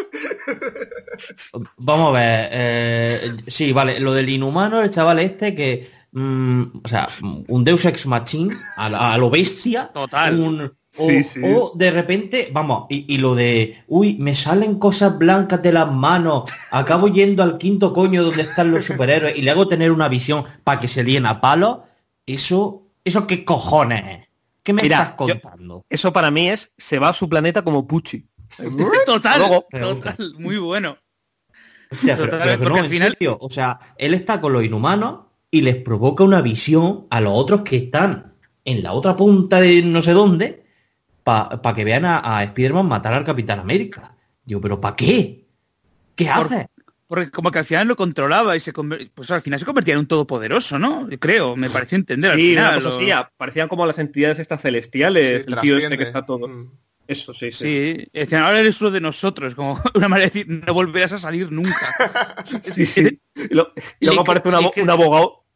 S8: vamos a ver. eh, sí, vale, lo del inhumano, el chaval este que... mm, o sea, un Deus Ex Machine a, la- a lo bestia.
S9: Total.
S8: un- o,
S2: Sí, sí.
S8: o de repente, vamos, y, y lo de, uy, me salen cosas blancas de las manos, acabo yendo al quinto coño donde están los superhéroes y le hago tener una visión para que se líen a palos, eso, eso qué cojones es. ¿Qué me
S2: Mira,
S8: estás contando?
S2: Eso para mí es, se va a su planeta como Pucci.
S9: Total,
S2: Luego-
S9: total, muy bueno.
S8: Hostia, pero-
S9: total,
S8: pero que
S9: porque
S8: no,
S9: al
S8: en
S9: final-
S8: serio, o sea, él está con los inhumanos y les provoca una visión a los otros que están en la otra punta de no sé dónde para que vean a, a Spider-Man matar al Capitán América. Digo, ¿pero para qué? ¿Qué
S9: Por-
S8: hace?
S9: Porque como que al final lo controlaba y se conver- pues al final se convertía en un todopoderoso, ¿no? Yo creo, me pareció entender al
S2: Sí,
S9: final.
S2: una cosa
S9: lo-
S2: así, ya, parecían como las entidades estas celestiales,
S1: Sí,
S2: el tío este
S1: trasciende.
S2: que está todo.
S1: Mm.
S2: Eso, sí, sí.
S9: Sí, decían, ahora eres uno de nosotros, como una manera de decir, no volverás a salir nunca.
S2: Sí, sí. Y, lo- y luego
S9: Y que-
S2: aparece un,
S9: y
S2: abo-
S9: que-
S2: un abogado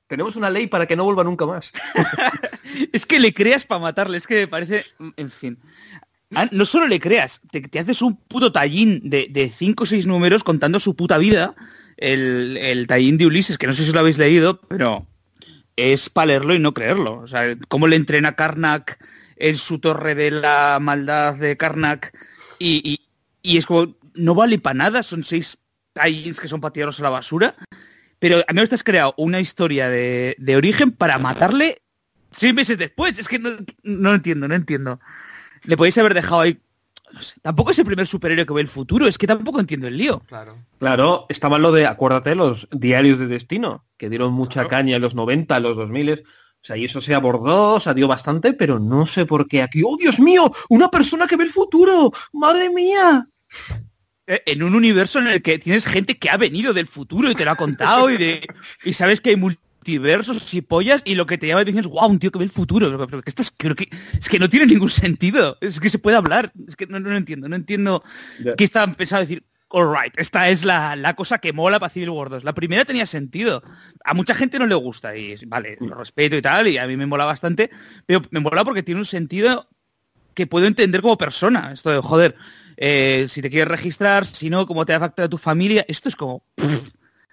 S2: Tenemos una ley para que no vuelva nunca más.
S9: Es que le creas para matarle, es que me parece... En fin. Ah, no solo le creas, te, te haces un puto tallín de cinco o seis números contando su puta vida. El, el tallín de Ulises, que no sé si lo habéis leído, pero es para leerlo y no creerlo. O sea, cómo le entrena Karnak en su torre de la maldad de Karnak. Y, y, y es como, no vale para nada, son seis tallins que son para tirarlos a la basura. Pero a mí me has creado una historia de, de origen para matarle seis meses después. Es que no, no entiendo, no entiendo. Le podéis haber dejado ahí... No sé, tampoco es el primer superhéroe que ve el futuro. Es que tampoco entiendo el lío.
S1: Claro.
S2: Claro, estaba lo de, acuérdate, los diarios de destino, que dieron mucha
S9: Claro.
S2: caña en los noventa, en los dos mil. O sea, y eso se abordó, se dio bastante, pero no sé por qué aquí... ¡Oh, Dios mío! ¡Una persona que ve el futuro! ¡Madre mía!
S9: Eh, En un universo en el que tienes gente que ha venido del futuro y te lo ha contado y, de, y sabes que hay multiversos y pollas y lo que te llama y dices, wow, un tío que ve el futuro. Pero, pero que estás, creo que, es que no tiene ningún sentido. Es que se puede hablar. Es que no, no lo entiendo. No entiendo
S2: Ya.
S9: qué estaban pensando decir. All right, esta es la, la cosa que mola para Civil War dos. La primera tenía sentido. A mucha gente no le gusta y vale, lo respeto y tal, y a mí me mola bastante, pero me mola porque tiene un sentido que puedo entender como persona. Esto de, joder, eh, si te quieres registrar, si no, cómo te afecta a tu familia. Esto es como, pff,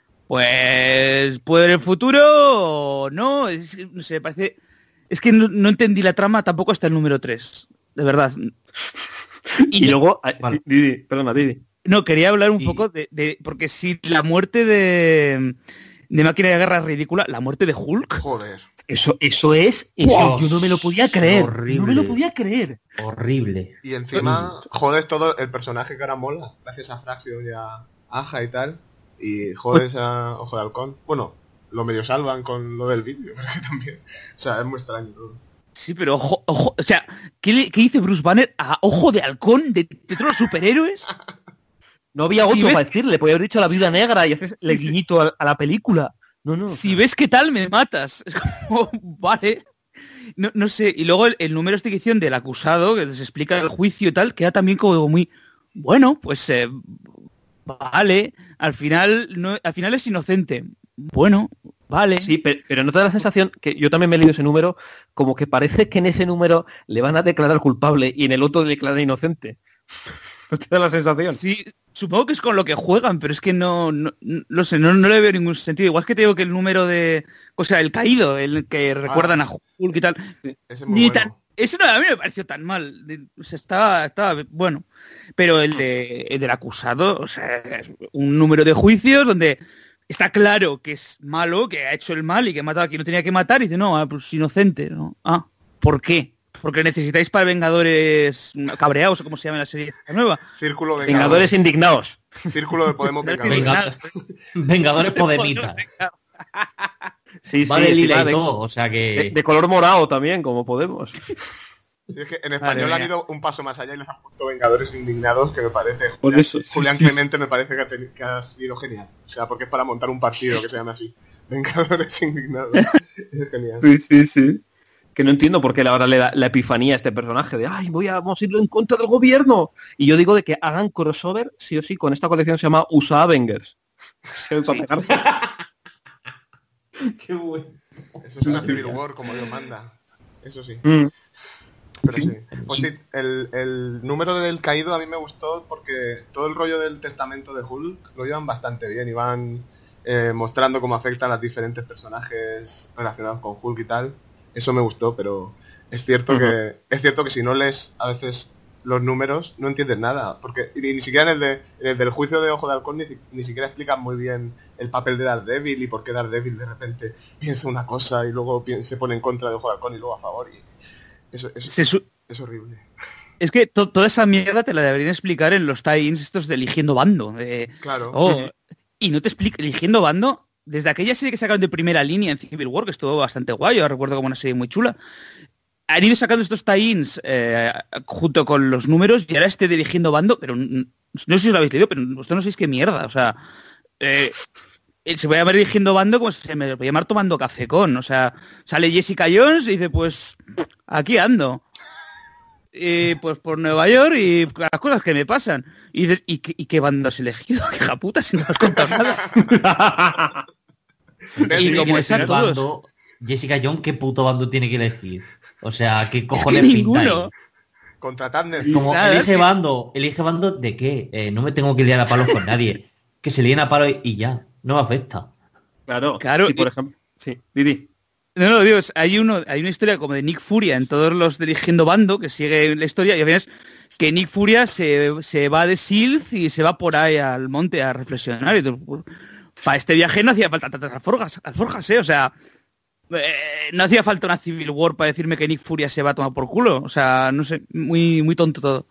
S9: pues, ¿puede en el futuro o no? Es, no sé, parece... Es que no, no entendí la trama tampoco hasta el número tres, de verdad.
S2: Y, luego... ay,
S8: Vale.
S2: Didi, perdona, Didi.
S9: No, quería hablar un
S8: Y-
S9: poco de, de... Porque si la muerte de... De Máquina de Guerra es ridícula, la muerte de Hulk...
S1: Joder.
S2: Eso, eso es... Eso,
S8: Dios,
S2: yo no me lo podía creer.
S8: horrible.
S2: No me lo podía creer.
S8: Horrible.
S1: Y encima jodes todo el personaje que ahora mola, gracias a Fraction y a Aja y tal. Y jodes a Ojo de Halcón. Bueno, lo medio salvan con lo del vídeo, pero que también. O sea, es muy extraño todo.
S9: Sí, pero ojo, ojo, o sea, ¿qué, le- qué dice Bruce Banner a Ojo de Halcón de, de todos los superhéroes?
S2: No había
S9: Si
S2: otro
S9: ves-
S2: para decirle. Podía haber dicho la Viuda Negra y hacerle
S9: Sí, sí.
S2: guiñito a, a la película. No, no.
S9: Si ves qué tal, me matas. Es como, vale. No, no sé, y luego el, el número de ficción del acusado, que les explica el juicio y tal, queda también como muy, bueno, pues eh, vale, al final, no, al final es inocente. Bueno, vale.
S2: Sí, pe- pero no te da la sensación que yo también me he leído ese número, como que parece que en ese número le van a declarar culpable y en el otro le declaran inocente. ¿No te da la sensación?
S9: Sí, supongo que es con lo que juegan, pero es que no, no, no lo sé, no, no le veo ningún sentido. Igual que te digo que el número de, o sea, el caído, el que recuerdan a Hulk y tal,
S1: Ese es muy
S9: ni
S1: bueno.
S9: tan, eso no, a mí no me pareció tan mal. De- O sea, estaba, estaba bueno. Pero el, de, el del acusado, o sea, es un número de juicios donde está claro que es malo, que ha hecho el mal y que ha matado a quien no tenía que matar, y dice, no, ah, pues inocente, ¿no? Ah, ¿por qué? Porque necesitáis para Vengadores cabreados, o como se llama en la serie nueva.
S1: Círculo
S2: Vengadores
S1: Vengadores.
S2: indignados.
S1: Círculo de Podemos Vengadores.
S8: Venga- Vengadores Podemitas.
S2: Sí,
S8: Va
S2: sí,
S8: de lila
S2: encima
S8: y
S2: de,
S8: todo, o sea
S2: de-
S8: que...
S2: de color morado también, como Podemos.
S1: Sí, es que en español
S9: Madre
S1: han
S9: mía.
S1: ido un paso más allá y les han puesto Vengadores Indignados, que me parece...
S2: Por
S1: Julián,
S2: eso, sí,
S1: Julián
S2: sí.
S1: Clemente me parece que ha, teni- que ha sido genial. O sea, porque es para montar un partido que se llama así. Vengadores Indignados. Es genial.
S2: Sí, sí, sí. Que no entiendo por qué ahora le da la epifanía a este personaje de ay, voy a, vamos a ir en contra del gobierno. Y yo digo de que hagan crossover, sí o sí, con esta colección que se llama U S A Avengers. Para pegarse.
S8: Qué bueno.
S1: Eso es una Civil War como Dios manda. Eso sí.
S2: Mm.
S1: Pero sí. Pues sí, el, el número del caído a mí me gustó porque todo el rollo del testamento de Hulk lo llevan bastante bien. Iban eh, mostrando cómo afecta a los diferentes personajes relacionados con Hulk y tal. Eso me gustó, pero es cierto que es cierto que si no lees a veces los números no entiendes nada. Porque y ni siquiera en el, de, en el del juicio de Ojo de Halcón ni, si- ni siquiera explican muy bien el papel de Daredevil y por qué Daredevil de repente piensa una cosa y luego pi- se pone en contra de Ojo de Halcón y luego a favor. Y eso, eso-
S9: Se su-
S1: es horrible.
S9: es que to- toda esa mierda te la deberían explicar en los tie-ins estos de eligiendo bando. de,
S1: Claro.
S9: oh, y no te explica, eligiendo bando, desde aquella serie que sacaron de primera línea en Civil War, que estuvo bastante guay, yo recuerdo como una serie muy chula, han ido sacando estos tie-ins eh, junto con los números y ahora este de eligiendo bando, pero n- no sé si os lo habéis leído, pero vosotros no sabéis qué mierda, o sea, eh, eh, se va a llamar eligiendo bando como se me puede llamar tomando café con, o sea, sale Jessica Jones y dice, pues, aquí ando. Y pues por Nueva York y las cosas que me pasan. Y dices, ¿y qué, y qué bando has elegido? ¡Hija puta, si no has contado nada!
S8: Y como
S9: es a todos.
S8: bando, Jessica Jones, ¿qué puto bando tiene que elegir? O sea, ¿qué
S9: Es
S8: cojones
S9: que
S8: pinta ahí?
S9: ninguno.
S1: Contratadme.
S8: Como
S9: Nada,
S8: elige
S9: sí.
S8: bando, elige bando de qué? Eh, no me tengo que liar a palos con nadie. Que se líen a palos y ya, no me afecta.
S2: Claro,
S9: Claro,
S2: sí, por
S9: y-
S2: ejemplo. Sí, Didi.
S9: No, no, Dios, hay uno, hay una historia como de Nick Furia en todos los de Eligiendo Bando, que sigue la historia, y al final es que Nick Furia se, se va de S E A L y se va por ahí al monte a reflexionar. Y todo. Para este viaje no hacía falta tantas alforjas, alforjas, ¿eh? O sea, eh, no hacía falta una Civil War para decirme que Nick Furia se va a tomar por culo. O sea, no sé, muy, muy tonto todo.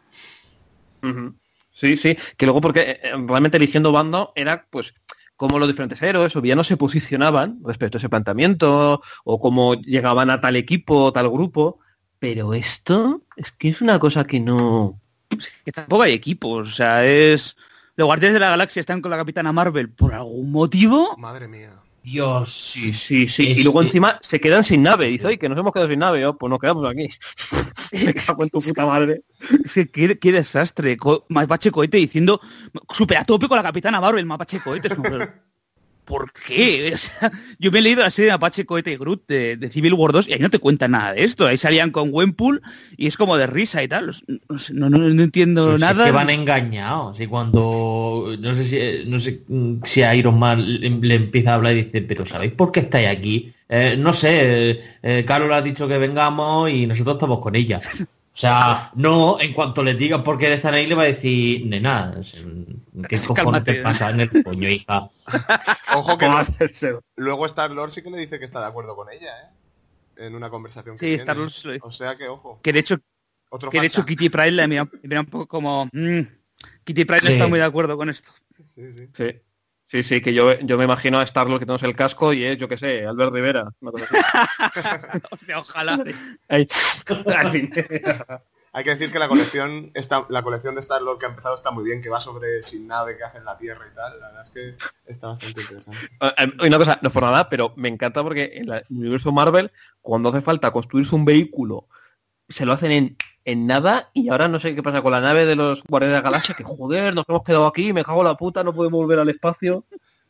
S2: Ujú. Sí, sí, que luego porque eh, realmente eligiendo bando era pues cómo los diferentes héroes o villanos se posicionaban respecto a ese planteamiento o cómo llegaban a tal equipo o tal grupo, pero esto es que es una cosa que no...
S9: Que tampoco hay equipos, o sea, es... Los Guardianes de la Galaxia están con la Capitana Marvel por algún motivo.
S1: Madre mía.
S8: Dios.
S2: Sí, sí, sí.
S8: Es
S2: Y luego
S8: que-
S2: encima se quedan sin nave. Dice, oye, que nos hemos quedado sin nave. Oh, pues nos quedamos aquí. Me cago en tu puta madre.
S9: Es que qué, qué desastre. Co- Mapache Cohete diciendo súper a tope con la Capitana Marvel, Mapache Cohete. Es como, pero, ¿por qué? O sea, yo me he leído la serie de Mapache Cohete y Groot de, de Civil War dos y ahí no te cuentan nada de esto. Ahí salían con Gwenpool y es como de risa y tal. No, sé, no, no, no entiendo
S8: Pero si
S9: nada.
S8: es que van engañados. Y cuando no sé si no sé mm, si a Iron Man le, le empieza a hablar y dice, pero ¿sabéis por qué estáis aquí? Eh, no sé, eh, eh, Carol ha dicho que vengamos y nosotros estamos con ella. O sea, no, en cuanto les digan por qué están ahí, le va a decir, nena, ¿qué cojones
S9: Cálmate.
S8: te pasa en el coño, hija?
S1: Ojo que
S2: ¿Cómo
S1: no-
S2: hacérselo?
S1: luego Star-Lord sí que le dice que está de acuerdo con ella, ¿eh? En una conversación que
S9: Sí,
S1: tienen.
S9: Star-Lord se lo dice.
S1: O sea que, ojo.
S9: Que de hecho,
S1: Otro
S9: que de hecho
S1: facha.
S9: Kitty Pryde le mira, le mira un poco como... "Mm, Kitty Pryde no
S8: Sí.
S9: está muy de acuerdo con esto".
S1: Sí, sí.
S2: Sí. Sí, sí, que yo, yo me imagino a Star-Lord que tenemos el casco y es, yo qué sé, Albert Rivera. Una cosa así.
S9: Hostia, ojalá.
S2: Ahí. Al fin.
S1: Hay que decir que la colección está, la colección de Star-Lord que ha empezado está muy bien, que va sobre sin nave que hace en la Tierra y tal. La verdad es que está bastante interesante.
S2: Eh, eh, Una cosa, no es por nada, pero me encanta porque en la- en el universo Marvel, cuando hace falta construirse un vehículo, se lo hacen en, en nada y ahora no sé qué pasa con la nave de los Guardianes de la Galaxia, que joder, nos hemos quedado aquí, me cago en la puta, no podemos volver al espacio.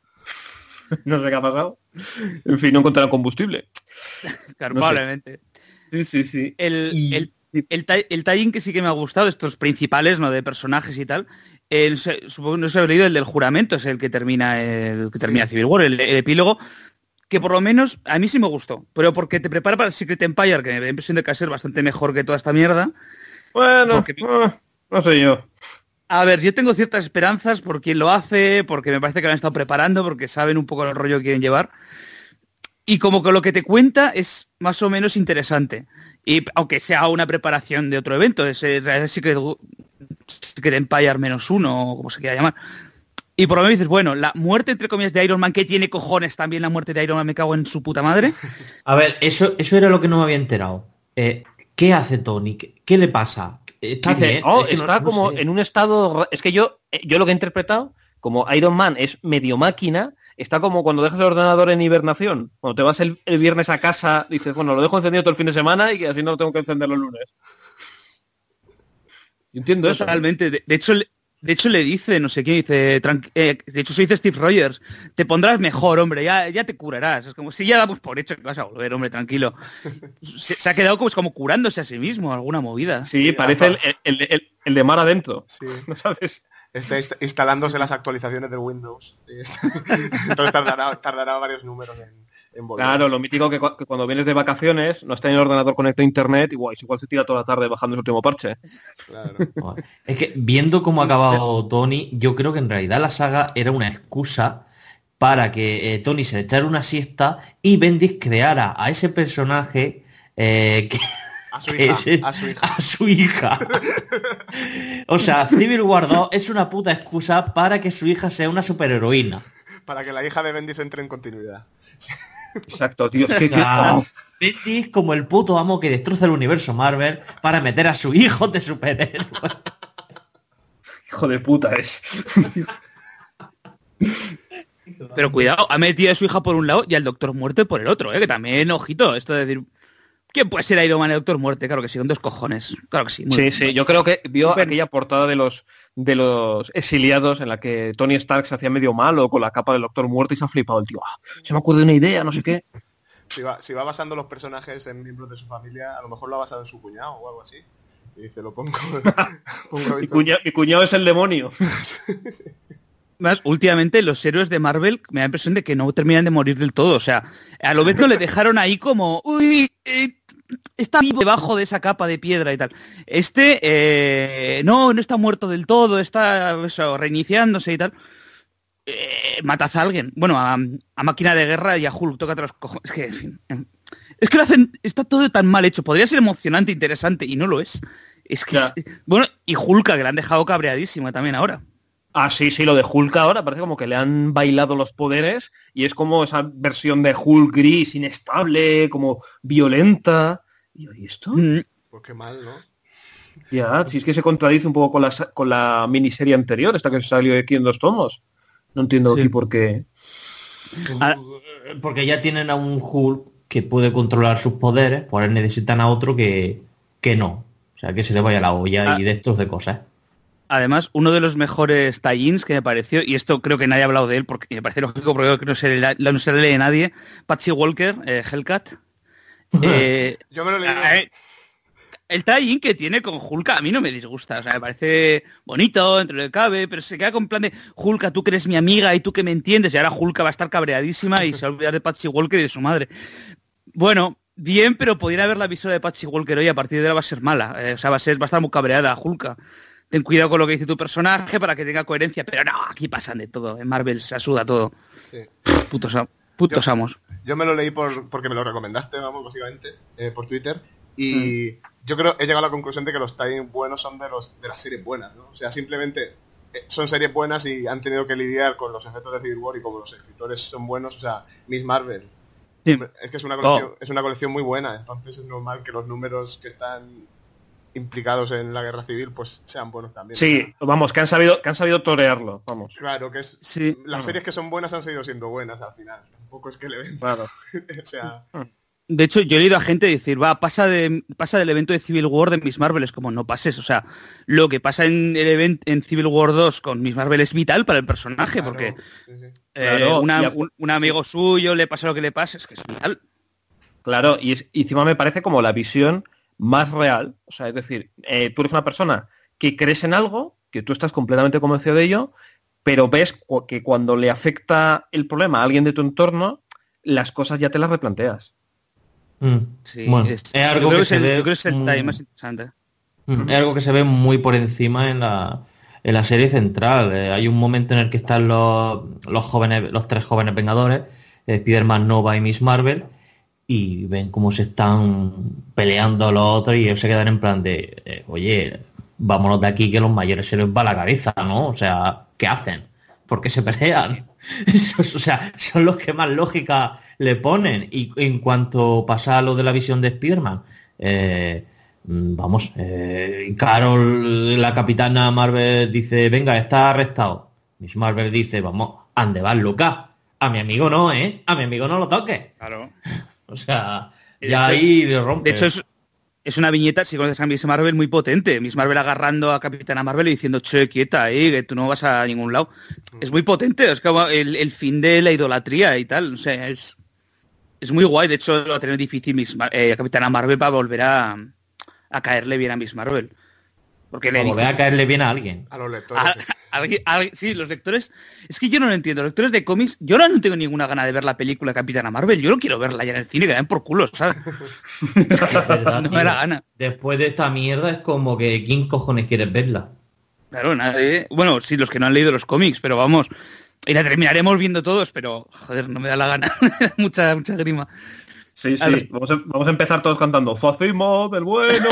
S2: No sé qué ha pasado. En fin, no encontrarán combustible.
S9: Claro,
S2: No sé.
S9: probablemente.
S2: Sí, sí, sí.
S9: El,
S2: Y-
S9: el, el, tie- el tie-in que sí que me ha gustado, estos principales, ¿no? De personajes y tal. El, se- supongo que no se ha leído el del juramento, es el que termina el que termina Civil War, el, el epílogo, que por lo menos a mí sí me gustó, pero porque te prepara para el Secret Empire, que me da la impresión de que va a ser bastante mejor que toda esta mierda.
S2: Bueno,
S9: Porque-
S2: eh, no sé yo.
S9: A ver, yo tengo ciertas esperanzas por quién lo hace, porque me parece que lo han estado preparando, porque saben un poco el rollo que quieren llevar. Y como que lo que te cuenta es más o menos interesante. Y aunque sea una preparación de otro evento, ese Secret, Secret Empire menos uno, o como se quiera llamar. Y por lo menos dices, bueno, la muerte entre comillas de Iron Man, que tiene cojones también la muerte de Iron Man, me cago en su puta madre.
S8: A ver, eso, eso era lo que no me había enterado. Eh, ¿Qué hace Tony? ¿Qué, qué le pasa? Está
S2: Dice,
S8: bien.
S2: oh,
S8: es que no-
S2: está
S8: no
S2: como
S8: sé.
S2: en un estado... ra- Es que yo, eh, yo lo que he interpretado, como Iron Man es medio máquina, está como cuando dejas el ordenador en hibernación. Cuando te vas el, el viernes a casa, dices, bueno, lo dejo encendido todo el fin de semana y que así no lo tengo que encender los lunes. Yo entiendo eso.
S9: Totalmente. De, de hecho, le- de hecho le dice, no sé qué, dice, tranqui- eh, de hecho se dice Steve Rogers, te pondrás mejor, hombre, ya, ya te curarás. Es como si ya damos por hecho que vas a volver, hombre, tranquilo. Se, se ha quedado como, como curándose a sí mismo, alguna movida.
S2: Sí, parece el, el, el- el de mar adentro.
S1: Sí.
S2: ¿No sabes?
S1: Está inst- instalándose las actualizaciones de Windows. Y está- Entonces tardará, tardará varios números en, en volver.
S2: Claro, lo mítico que, cu- que cuando vienes de vacaciones, no está en el ordenador conectado a internet, igual, igual se tira toda la tarde bajando el último parche.
S1: Claro.
S8: Joder. Es que viendo cómo ha acabado Tony, yo creo que en realidad la saga era una excusa para que eh, Tony se echara una siesta y Bendis creara a ese personaje eh, que,
S1: A su
S8: que
S1: hija.
S8: es-
S1: A su hija.
S8: a su hija. O sea, Civil War dos es una puta excusa para que su hija sea una superheroína.
S1: Para que la hija de Bendis entre en continuidad.
S2: Exacto, tío. Es que,
S8: O sea, Bendis como el puto amo que destroza el universo Marvel para meter a su hijo de superhéroe.
S2: hijo de puta es.
S9: Pero cuidado, ha metido a su hija por un lado y al Doctor Muerte por el otro, ¿eh? Que también, ojito, esto de decir... ¿quién puede ser Iron Man y Doctor Muerte? Claro que sí, con dos cojones. Claro que sí. Muy
S2: Sí,
S9: bien.
S2: sí, yo creo que vio aquella portada de los de los exiliados en la que Tony Stark se hacía medio malo con la capa del Doctor Muerte y se ha flipado el tío. Ah, se me ocurre de una idea, no sé qué.
S1: Si va, si va basando los personajes en miembros de su familia, a lo mejor lo ha basado en su cuñado o algo así. Y dice, lo pongo... pongo
S2: mi, cuñado, mi cuñado es el demonio.
S9: Más, últimamente los héroes de Marvel me da la impresión de que no terminan de morir del todo. O sea, a lo mejor le dejaron ahí como... Uy, eh, está vivo debajo de esa capa de piedra y tal. Este, eh, no, no está muerto del todo, está eso, reiniciándose y tal. Eh, matas a alguien. Bueno, a, a Máquina de Guerra y a Hulk, tócate los cojones. Es que, en fin, es que lo hacen, está todo tan mal hecho. Podría ser emocionante, interesante, y no lo es. Es que, es, bueno, y Hulk, que le han dejado cabreadísima también ahora.
S2: Ah, sí, sí, lo de Hulk ahora parece como que le han bailado los poderes y es como esa versión de Hulk gris, inestable, como violenta. ¿Y esto?
S1: Mm. Pues qué mal, ¿no?
S2: Ya, si es que se contradice un poco con la, con la miniserie anterior, esta que salió aquí en dos tomos. No entiendo sí. aquí por qué.
S8: Ah, porque ya tienen a un Hulk que puede controlar sus poderes, por él necesitan a otro que, que no. O sea, que se le vaya la olla ah. y de estos de cosas.
S9: Además, uno de los mejores tie-ins que me pareció, y esto creo que nadie ha hablado de él, porque me parece lógico, porque no se le, no se le lee a nadie, Patsy Walker, eh, Hellcat. Eh,
S1: Yo me lo leí.
S9: Eh, el tie-in que tiene con Hulk a mí no me disgusta, o sea, me parece bonito, entre lo que cabe, pero se queda con plan de Hulk, tú que eres mi amiga y tú que me entiendes, y ahora Hulk va a estar cabreadísima y se va a olvidar de Patsy Walker y de su madre. Bueno, bien, pero podría haber la visora de Patsy Walker hoy, a partir de ahora va a ser mala, eh, o sea, va a ser, va a estar muy cabreada Hulk. Ten cuidado con lo que dice tu personaje para que tenga coherencia, pero no, aquí pasan de todo, en Marvel se asuda todo. Sí. Putos, putos
S1: yo,
S9: amos.
S1: Yo me lo leí por porque me lo recomendaste, vamos, básicamente, eh, por Twitter, y mm. yo creo, he llegado a la conclusión de que los tie-in buenos son de los de las series buenas, ¿no? O sea, simplemente eh, son series buenas y han tenido que lidiar con los efectos de Civil War y como los escritores son buenos, o sea, Miss Marvel, sí. es que es una colección, oh. es una colección muy buena, entonces es normal que los números que están implicados en la guerra civil pues sean buenos también.
S2: Sí, ¿no? Vamos, que han sabido que han sabido torearlo, vamos.
S1: Claro, que es sí. las bueno. series que son buenas han seguido siendo buenas al final. Tampoco es que le ven.
S2: Claro.
S1: o sea,
S9: de hecho, yo he oído a gente decir, va, pasa de pasa del evento de Civil War de Miss Marvel, es como no pases, o sea, lo que pasa en el evento en Civil War dos con Miss Marvel es vital para el personaje, claro, porque sí, sí. Eh, claro, una, a... un, un amigo suyo le pasa lo que le pasa, es que es vital.
S2: Claro, y, es, y encima me parece como la visión más real, o sea, es decir, eh, tú eres una persona que crees en algo, que tú estás completamente convencido de ello, pero ves cu- que cuando le afecta el problema a alguien de tu entorno, las cosas ya te las replanteas.
S8: Mm. Sí, bueno, es, es algo que, que se el, ve yo creo que es el muy, más interesante. Mm, es algo que se ve muy por encima en la, en la serie central. Eh, hay un momento en el que están los, los jóvenes, los tres jóvenes Vengadores, eh, Spider-Man, Nova y Miss Marvel, y ven cómo se están peleando los otros y ellos se quedan en plan de, eh, oye, vámonos de aquí que los mayores se les va la cabeza, ¿no? O sea, ¿qué hacen? ¿Por qué se pelean? Esos, o sea, son los que más lógica le ponen. Y en cuanto pasa a lo de la visión de Spider-Man, eh, vamos, eh, Carol, la capitana Marvel, dice, venga, está arrestado. Miss Marvel dice, vamos, ande vas, loca. A mi amigo no, ¿eh? A mi amigo no lo toques.
S9: Claro.
S8: O sea, ya ahí le rompe.
S9: De hecho, es, es una viñeta, si conoces a Miss Marvel, muy potente. Miss Marvel agarrando a Capitana Marvel y diciendo, che, quieta, eh, que tú no vas a ningún lado. Es muy potente, es como el, el fin de la idolatría y tal. O sea, es, es muy guay. De hecho, lo va a tener difícil Miss, eh, Capitana Marvel va a volver a, a caerle bien a Miss Marvel. Porque le
S8: volver a caerle bien a alguien.
S1: A los lectores.
S9: A, a, a, a, sí, los lectores. Es que yo no lo entiendo. Los lectores de cómics, yo ahora no tengo ninguna gana de ver la película Capitana Marvel. Yo no quiero verla ya en el cine, que den por culo, ¿sabes?
S8: Es verdad, no
S9: me da gana.
S8: Después de esta mierda es como que ¿quién cojones quieres verla?
S9: Claro, nadie. Bueno, sí, los que no han leído los cómics, pero vamos. Y la terminaremos viendo todos, pero joder, no me da la gana. mucha, mucha grima.
S2: Sí, sí, los... vamos, a, vamos a empezar todos cantando Fascismo del bueno.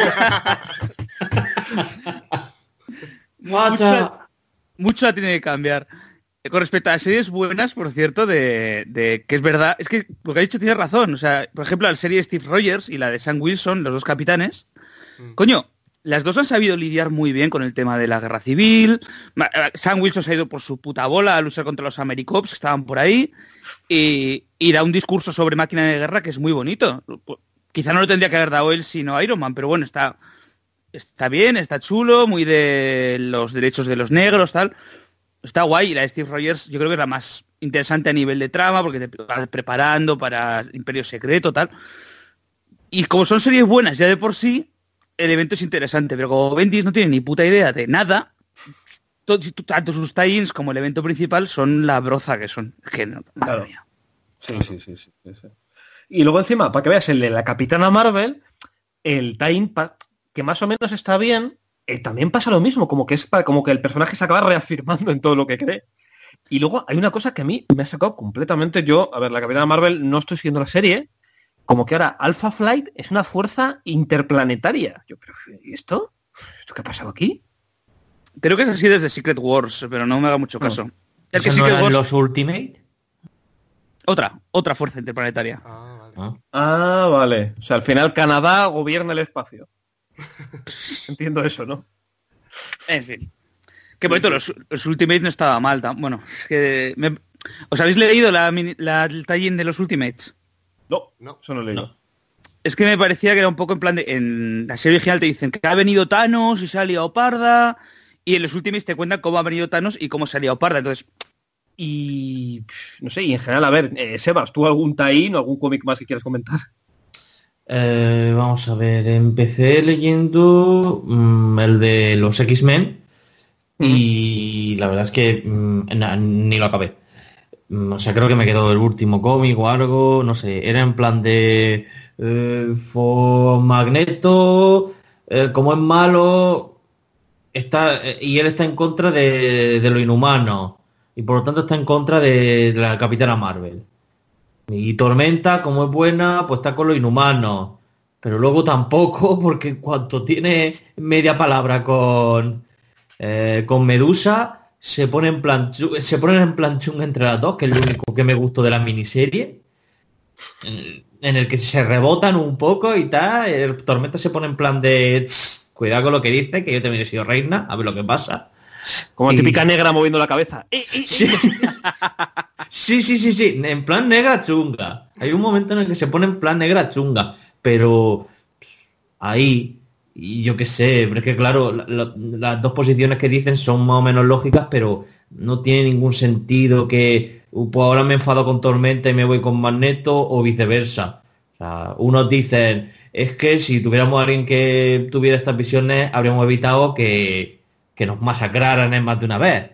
S9: mucho, mucho tiene que cambiar. Con respecto a las series buenas, por cierto, de, de que es verdad, es que lo que ha dicho tiene razón. O sea, por ejemplo, la serie de Steve Rogers y la de Sam Wilson, los dos capitanes, mm. coño, las dos han sabido lidiar muy bien con el tema de la guerra civil. Sam Wilson se ha ido por su puta bola a luchar contra los Americops que estaban por ahí y, y da un discurso sobre máquina de guerra que es muy bonito. quizá no lo tendría que haber dado él sino Iron Man, pero bueno, está, está bien, está chulo, muy de los derechos de los negros, tal. Está guay, y la de Steve Rogers yo creo que es la más interesante a nivel de trama, porque te vas preparando para Imperio Secreto, tal. Y como son series buenas ya de por sí, el evento es interesante, pero como Bendis no tiene ni puta idea de nada, todo, tanto sus tie-ins como el evento principal son la broza que son. Es que no,
S2: claro. Sí, sí, sí, sí, sí, sí. Y luego encima, para que veas, el de la Capitana Marvel, el tie-in que más o menos está bien, Eh, también pasa lo mismo, como que es para, como que el personaje se acaba reafirmando en todo lo que cree. Y luego hay una cosa que a mí me ha sacado completamente. Yo, a ver, la Capitana Marvel, no estoy siguiendo la serie, como que ahora Alpha Flight es una fuerza interplanetaria. Yo, pero ¿y esto? ¿Esto qué ha pasado aquí?
S9: Creo que es así desde Secret Wars, pero no me haga mucho caso.
S5: No.
S9: Es que
S5: ¿Eso
S9: Secret
S5: no eran
S9: Wars...
S5: los Ultimate?
S9: Otra, otra fuerza interplanetaria.
S1: Ah, vale.
S5: Ah.
S2: Ah, vale. O sea, al final Canadá gobierna el espacio. Entiendo eso, ¿no?
S9: En fin. Que bonito, los, los Ultimates no estaba mal. Tan, bueno, es que... Me, ¿os habéis leído la, la, el tie-in de los Ultimates?
S2: No, no, eso no lo he leído.
S5: No.
S9: Es que me parecía que era un poco en plan de... En la serie original te dicen que ha venido Thanos y se ha liado parda, y en los Ultimates te cuentan cómo ha venido Thanos y cómo se ha liado parda. Entonces...
S2: Y... no sé, y en general, a ver, eh, Sebas, ¿tú algún tie-in o algún cómic más que quieras comentar?
S5: Eh, vamos a ver, empecé leyendo mmm, el de los X-Men y la verdad es que mmm, na, ni lo acabé. Mm, o sea, creo que me quedó el último cómic o algo, no sé, era en plan de eh, Magneto, eh, como es malo, está eh, y él está en contra de, de lo inhumano y por lo tanto está en contra de, de la Capitana Marvel. Y Tormenta, como es buena, pues está con lo inhumano. Pero luego tampoco, porque en cuanto tiene media palabra con, eh, con Medusa, se pone en plan se ponen en plan chunga entre las dos, que es lo único que me gustó de la miniserie. En, en el que se rebotan un poco y tal. El Tormenta se pone en plan de cuidado con lo que dice, que yo también he sido reina, a ver lo que pasa.
S2: Como
S5: y...
S2: típica negra moviendo la cabeza. ¡Eh, eh, eh!
S5: Sí. sí, sí, sí, sí, en plan negra chunga. Hay un momento en el que se pone en plan negra chunga, pero ahí, y yo qué sé, pero es que claro, la, la, las dos posiciones que dicen son más o menos lógicas, pero no tiene ningún sentido que uh, pues ahora me enfado con Tormenta y me voy con Magneto o viceversa. O sea, unos dicen, es que si tuviéramos a alguien que tuviera estas visiones, habríamos evitado que que nos masacraran en más de una vez.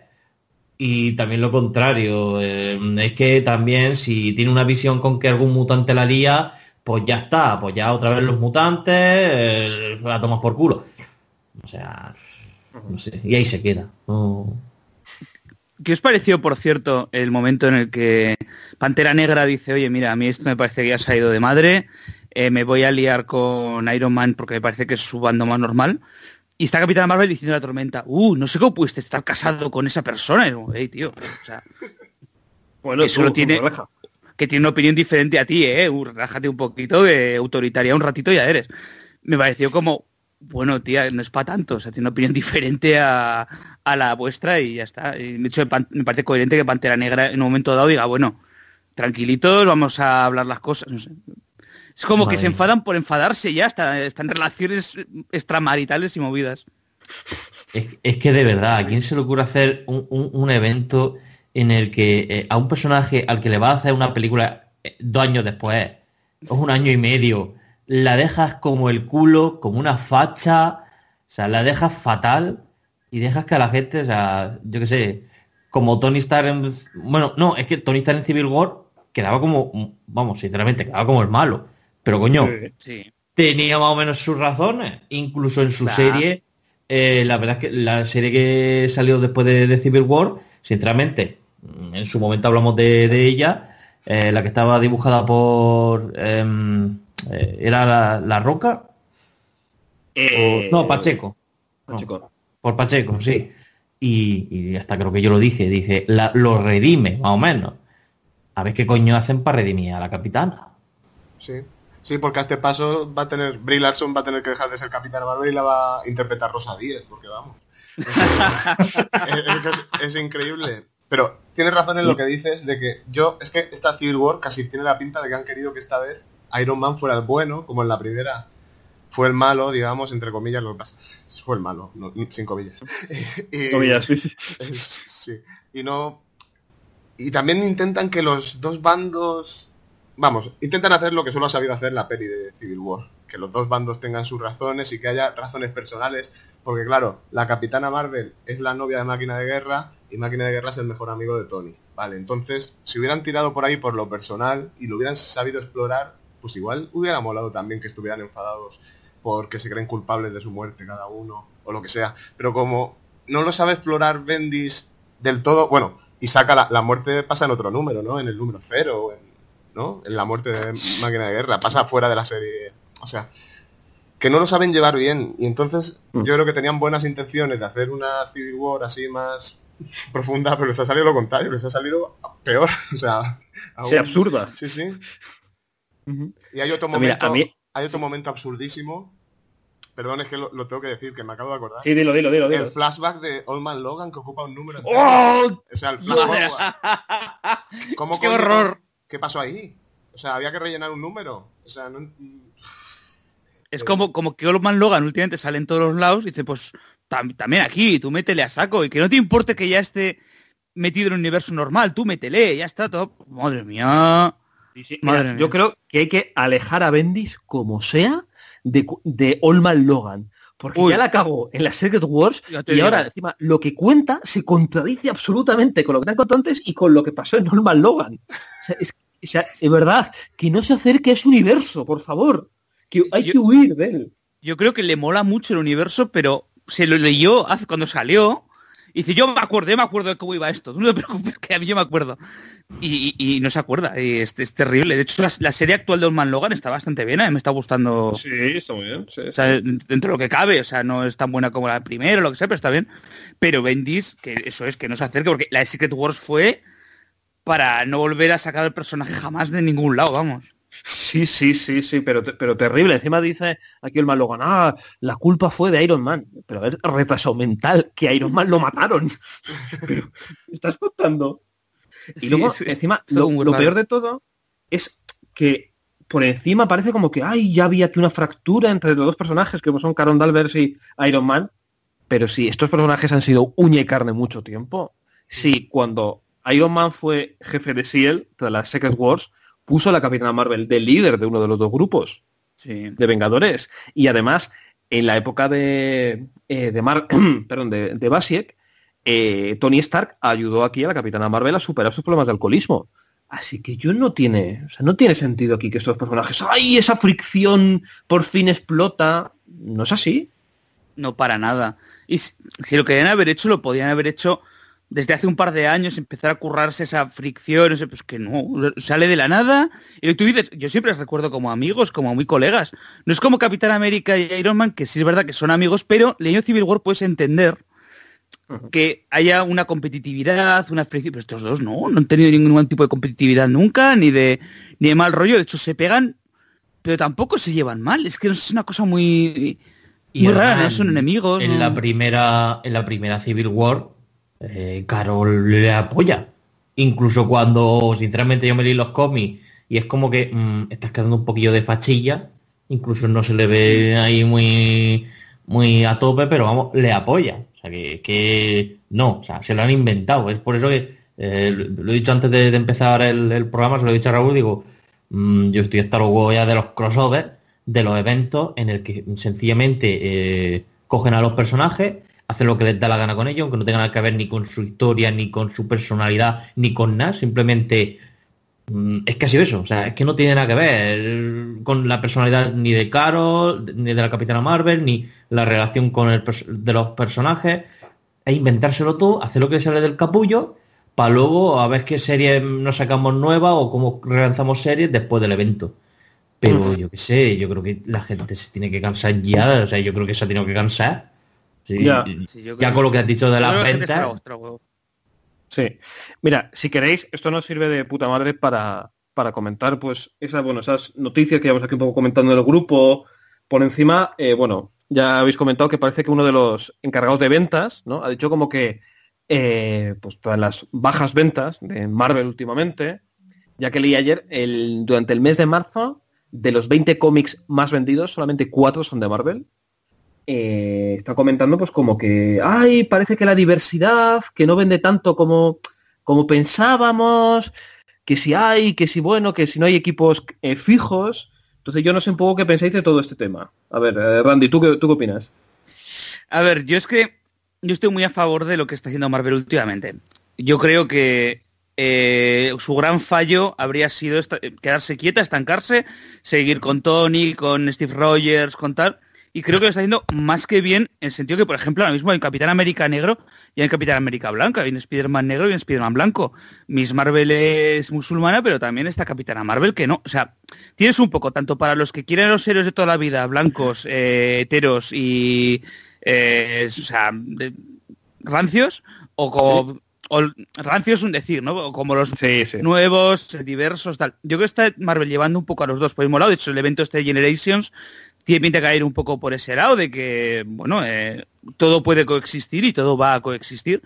S5: Y también lo contrario, eh, es que también si tiene una visión con que algún mutante la lía, pues ya está, pues ya otra vez los mutantes, eh, la tomas por culo. O sea, no sé, y ahí se queda. No...
S9: ¿Qué os pareció, por cierto, el momento en el que Pantera Negra dice, oye, mira, a mí esto me parece que ya se ha ido de madre, eh, me voy a liar con Iron Man porque me parece que es su bando más normal? Y está Capitana Marvel diciendo a la Tormenta, uh, no sé cómo pudiste estar casado con esa persona. Y digo, hey, tío, o sea,
S2: bueno,
S9: que solo tiene, que tiene una opinión diferente a ti, eh, uh, relájate un poquito, de autoritaria un ratito ya eres. Me pareció como, bueno, tía, no es para tanto, o sea, tiene una opinión diferente a, a la vuestra y ya está. Y de hecho, me parece coherente que Pantera Negra en un momento dado diga, bueno, tranquilitos, vamos a hablar las cosas, no sé. Es como Madre. que se enfadan por enfadarse ya, están está en relaciones extramaritales y movidas.
S5: Es, es que de verdad, ¿a quién se le ocurre hacer un, un, un evento en el que eh, a un personaje al que le va a hacer una película eh, dos años después, o un año y medio, la dejas como el culo, como una facha, o sea, la dejas fatal y dejas que a la gente, o sea, yo qué sé, como Tony Stark en... Bueno, no, es que Tony Stark en Civil War quedaba como, vamos, sinceramente, quedaba como el malo. Pero coño,
S9: sí.
S5: tenía más o menos sus razones. Incluso en su nah. serie, eh, la verdad es que la serie que salió después de, de Civil War, sinceramente, en su momento hablamos de, de ella, eh, la que estaba dibujada por... Eh, eh, ¿Era la, la Roca?
S2: Eh...
S5: O, no, Pacheco.
S2: Pacheco.
S5: No, por Pacheco, sí. Y, y hasta creo que yo lo dije, dije, la, lo redime, más o menos. A ver qué coño hacen para redimir a la capitana.
S1: Sí. Sí, porque a este paso va a tener Brie Larson va a tener que dejar de ser Capitana Marvel y la va a interpretar Rosa Díez, porque vamos. es, es, es increíble. Pero tienes razón en lo que dices de que yo, es que esta Civil War casi tiene la pinta de que han querido que esta vez Iron Man fuera el bueno, como en la primera fue el malo, digamos, entre comillas, lo que pasa. Fue el malo, no, sin comillas. y,
S2: comillas, sí, sí.
S1: sí. Y no... Y también intentan que los dos bandos... Vamos, intentan hacer lo que solo ha sabido hacer la peli de Civil War. Que los dos bandos tengan sus razones y que haya razones personales. Porque claro, la Capitana Marvel es la novia de Máquina de Guerra y Máquina de Guerra es el mejor amigo de Tony. Vale, entonces, si hubieran tirado por ahí por lo personal y lo hubieran sabido explorar, pues igual hubiera molado también que estuvieran enfadados porque se creen culpables de su muerte cada uno, o lo que sea. Pero como no lo sabe explorar Bendis del todo, bueno, y saca la, la muerte pasa en otro número, ¿no? En el número cero, en, ¿no? En la muerte de Máquina de Guerra, pasa fuera de la serie. O sea, que no lo saben llevar bien. Y entonces mm. yo creo que tenían buenas intenciones de hacer una Civil War así más profunda, pero les ha salido lo contrario, les ha salido peor. O sea, aún...
S2: sí, absurda.
S1: Sí, sí. Uh-huh. Y hay otro momento,
S2: Mira, mí...
S1: hay otro momento absurdísimo. Perdón, es que lo, lo tengo que decir, que me acabo de acordar.
S2: Sí, dilo, dilo, dilo.
S1: El flashback de Old Man Logan que ocupa un número.
S2: ¡Oh!
S1: O sea, el flashback. ¿Cómo
S9: ¡Qué
S1: coño,
S9: horror!
S1: ¿Qué pasó ahí? O sea, había que rellenar un número. O sea, no...
S9: Es como, como que Old Man Logan últimamente sale en todos los lados y dice, pues tam también aquí, tú métele a saco. Y que no te importe que ya esté metido en un universo normal, tú métele, ya está todo. Madre mía.
S2: Sí, sí. Madre Mira, mía. Yo creo que hay que alejar a Bendis como sea de, de Old Man Logan. Porque Uy. ya la cagó en la Secret Wars y digo. Ahora encima lo que cuenta se contradice absolutamente con lo que te han contado antes y con lo que pasó en Old Man Logan. O sea, es, o sea, es verdad, que no se acerque a ese universo, por favor. Que hay yo, que huir de él.
S9: Yo creo que le mola mucho el universo, pero se lo leyó hace cuando salió. Y dice, yo me acuerdo, yo me acuerdo de cómo iba esto. No te preocupes, que a mí yo me acuerdo. Y, y, y no se acuerda. Y es, es terrible. De hecho, la, la serie actual de Old Man Logan está bastante bien. A mí me está gustando.
S2: Sí, está muy bien. Sí,
S9: o sea, dentro de lo que cabe. O sea, no es tan buena como la primera o lo que sea, pero está bien. Pero Bendis, que eso es, que no se acerque, porque la de Secret Wars fue para no volver a sacar el personaje jamás de ningún lado, vamos.
S2: Sí, sí, sí, sí, pero, pero terrible. Encima dice aquí el Man Logan, ah, la culpa fue de Iron Man. Pero a ver, retraso mental, que a Iron Man lo mataron. Pero, ¿me estás contando? Y luego, sí, sí, encima, lo, lo peor de todo es que por encima parece como que, ay, ya había aquí una fractura entre los dos personajes, que son Carol Danvers y Iron Man. Pero sí, estos personajes han sido uña y carne mucho tiempo. Sí, cuando Iron Man fue jefe de S E A L, de las Secret Wars, puso a la Capitana Marvel de líder de uno de los dos grupos
S9: sí.
S2: de Vengadores. Y además, en la época de eh, de, Mar perdón, de, de Basiek, eh, Tony Stark ayudó aquí a la Capitana Marvel a superar sus problemas de alcoholismo. Así que yo no tiene, o sea, no tiene sentido aquí que estos personajes, ¡ay, esa fricción por fin explota! No es así.
S9: No, para nada. Y si, si lo querían haber hecho, lo podían haber hecho desde hace un par de años, empezar a currarse esa fricción, ese, pues que no, sale de la nada. Y tú dices, yo siempre les recuerdo como amigos, como muy colegas. No es como Capitán América y Iron Man, que sí es verdad que son amigos, pero leyendo Civil War puedes entender uh-huh. que haya una competitividad, una fricción. Pero estos dos no, no han tenido ningún tipo de competitividad nunca, ni de, ni de mal rollo. De hecho, se pegan, pero tampoco se llevan mal. Es que es una cosa muy, muy rara, ¿no? Son enemigos.
S8: En,
S9: ¿no?
S8: la primera, en la primera Civil War, Eh, Carol le apoya, incluso cuando sinceramente yo me leí los cómics y es como que mmm, estás quedando un poquillo de fachilla, incluso no se le ve ahí muy muy a tope, pero vamos, le apoya, o sea que, que no, o sea, se lo han inventado. Es por eso que eh, lo he dicho antes de, de empezar el, el programa, se lo he dicho a Raúl, digo, mmm, yo estoy hasta luego ya de los crossovers, de los eventos en el que sencillamente eh, cogen a los personajes, hacen lo que les da la gana con ellos, aunque no tenga nada que ver ni con su historia, ni con su personalidad, ni con nada, simplemente mmm, es que ha sido eso, o sea, es que no tiene nada que ver con la personalidad ni de Carol, ni de la Capitana Marvel, ni la relación con el de los personajes, es inventárselo todo, hacer lo que sale del capullo, para luego a ver qué series nos sacamos nuevas o cómo relanzamos series después del evento. Pero yo qué sé, yo creo que la gente se tiene que cansar ya, o sea, yo creo que se ha tenido que cansar. Sí, ya, sí, ya con lo que has dicho de las ventas.
S2: Sí. Mira, si queréis, esto nos sirve de puta madre para, para comentar, pues, esa, bueno, esas noticias que llevamos aquí un poco comentando en el grupo. Por encima, eh, bueno, ya habéis comentado que parece que uno de los encargados de ventas, ¿no? Ha dicho como que, eh, pues, todas las bajas ventas de Marvel últimamente, ya que leí ayer, el, durante el mes de marzo, de los veinte cómics más vendidos, solamente cuatro son de Marvel. Eh, está comentando pues como que, ay, parece que la diversidad, que no vende tanto como, como pensábamos, que si hay, que si bueno, que si no hay equipos eh, fijos. Entonces yo no sé un poco qué pensáis de todo este tema. A ver, eh, Randy, ¿tú qué, ¿tú qué opinas?
S9: A ver, yo es que yo estoy muy a favor de lo que está haciendo Marvel últimamente. Yo creo que eh, su gran fallo habría sido esta- quedarse quieta, estancarse, seguir con Tony, con Steve Rogers, con tal. Y creo que lo está haciendo más que bien, en el sentido que, por ejemplo, ahora mismo hay un Capitán América negro y hay un Capitán América blanca, hay un Spider-Man negro y un Spider-Man blanco. Miss Marvel es musulmana, pero también está Capitana Marvel que no. O sea, tienes un poco, tanto para los que quieren los héroes de toda la vida, blancos, eh, heteros y... eh, o sea, de- rancios, o como... O rancios es un decir, ¿no? O como los
S2: Sí, sí.
S9: nuevos, diversos, tal. Yo creo que está Marvel llevando un poco a los dos por el mismo lado. De hecho, el evento este de Generations tiene pinta de caer un poco por ese lado, de que, bueno, eh, todo puede coexistir y todo va a coexistir.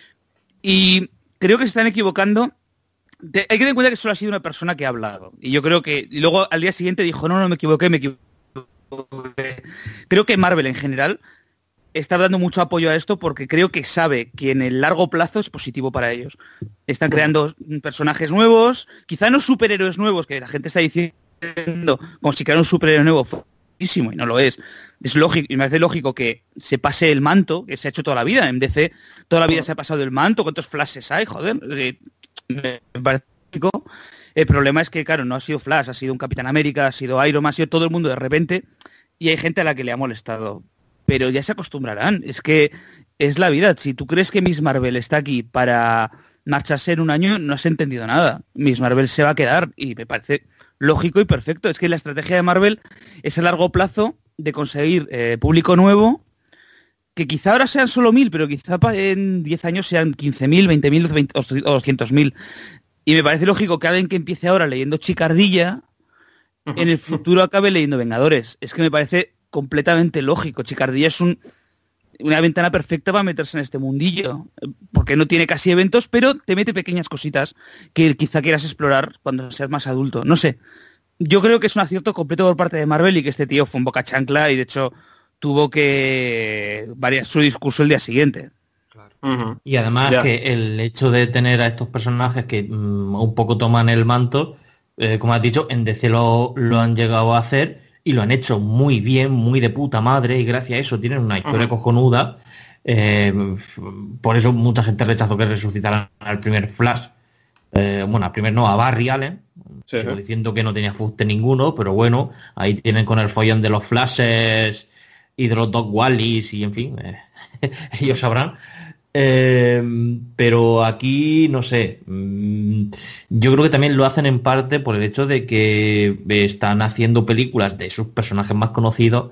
S9: Y creo que se están equivocando. Te- hay que tener en cuenta que solo ha sido una persona que ha hablado. Y yo creo que... Y luego al día siguiente dijo, no, no, me equivoqué, me equivoqué. Creo que Marvel en general está dando mucho apoyo a esto porque creo que sabe que en el largo plazo es positivo para ellos. Están creando personajes nuevos, quizá no superhéroes nuevos, que la gente está diciendo como si creara un superhéroe nuevo fue muchísimo, y no lo es. Es lógico, y me parece lógico que se pase el manto, que se ha hecho toda la vida. En D C toda la vida se ha pasado el manto, ¿cuántos flashes hay? Joder, eh, me parece lógico. El problema es que, claro, no ha sido Flash, ha sido un Capitán América, ha sido Iron Man, ha sido todo el mundo de repente, y hay gente a la que le ha molestado. Pero ya se acostumbrarán. Es que es la vida. Si tú crees que Miss Marvel está aquí para marcharse en un año, no has entendido nada. Miss Marvel se va a quedar y me parece lógico y perfecto. Es que la estrategia de Marvel es a largo plazo de conseguir eh, público nuevo, que quizá ahora sean solo mil, pero quizá pa- en diez años sean quince mil, veinte mil o doscientos mil. Y me parece lógico que alguien que empiece ahora leyendo Chicardilla, en el futuro acabe leyendo Vengadores. Es que me parece completamente lógico. Chicardilla es un, una ventana perfecta para meterse en este mundillo, porque no tiene casi eventos, pero te mete pequeñas cositas que quizá quieras explorar cuando seas más adulto. No sé. Yo creo que es un acierto completo por parte de Marvel y que este tío fue un boca chancla y de hecho tuvo que variar su discurso el día siguiente.
S2: Ujú.
S5: Y además
S2: Ya.
S5: que el hecho de tener a estos personajes que mm, un poco toman el manto, eh, como has dicho, en D C lo, lo han llegado a hacer y lo han hecho muy bien, muy de puta madre, y gracias a eso tienen una historia
S2: Ujú.
S5: cojonuda. Eh, por eso mucha gente rechazó que resucitaran al primer Flash. Eh, bueno, al primer no, a Barry Allen.
S2: Sí,
S5: Sigo
S2: sí.
S5: diciendo que no tenía fuste ninguno, pero bueno, ahí tienen con el follón de los Flashes y de los Doc Wallis y en fin, eh, ellos sabrán. Eh, pero aquí, no sé, mm, yo creo que también lo hacen en parte por el hecho de que están haciendo películas de sus personajes más conocidos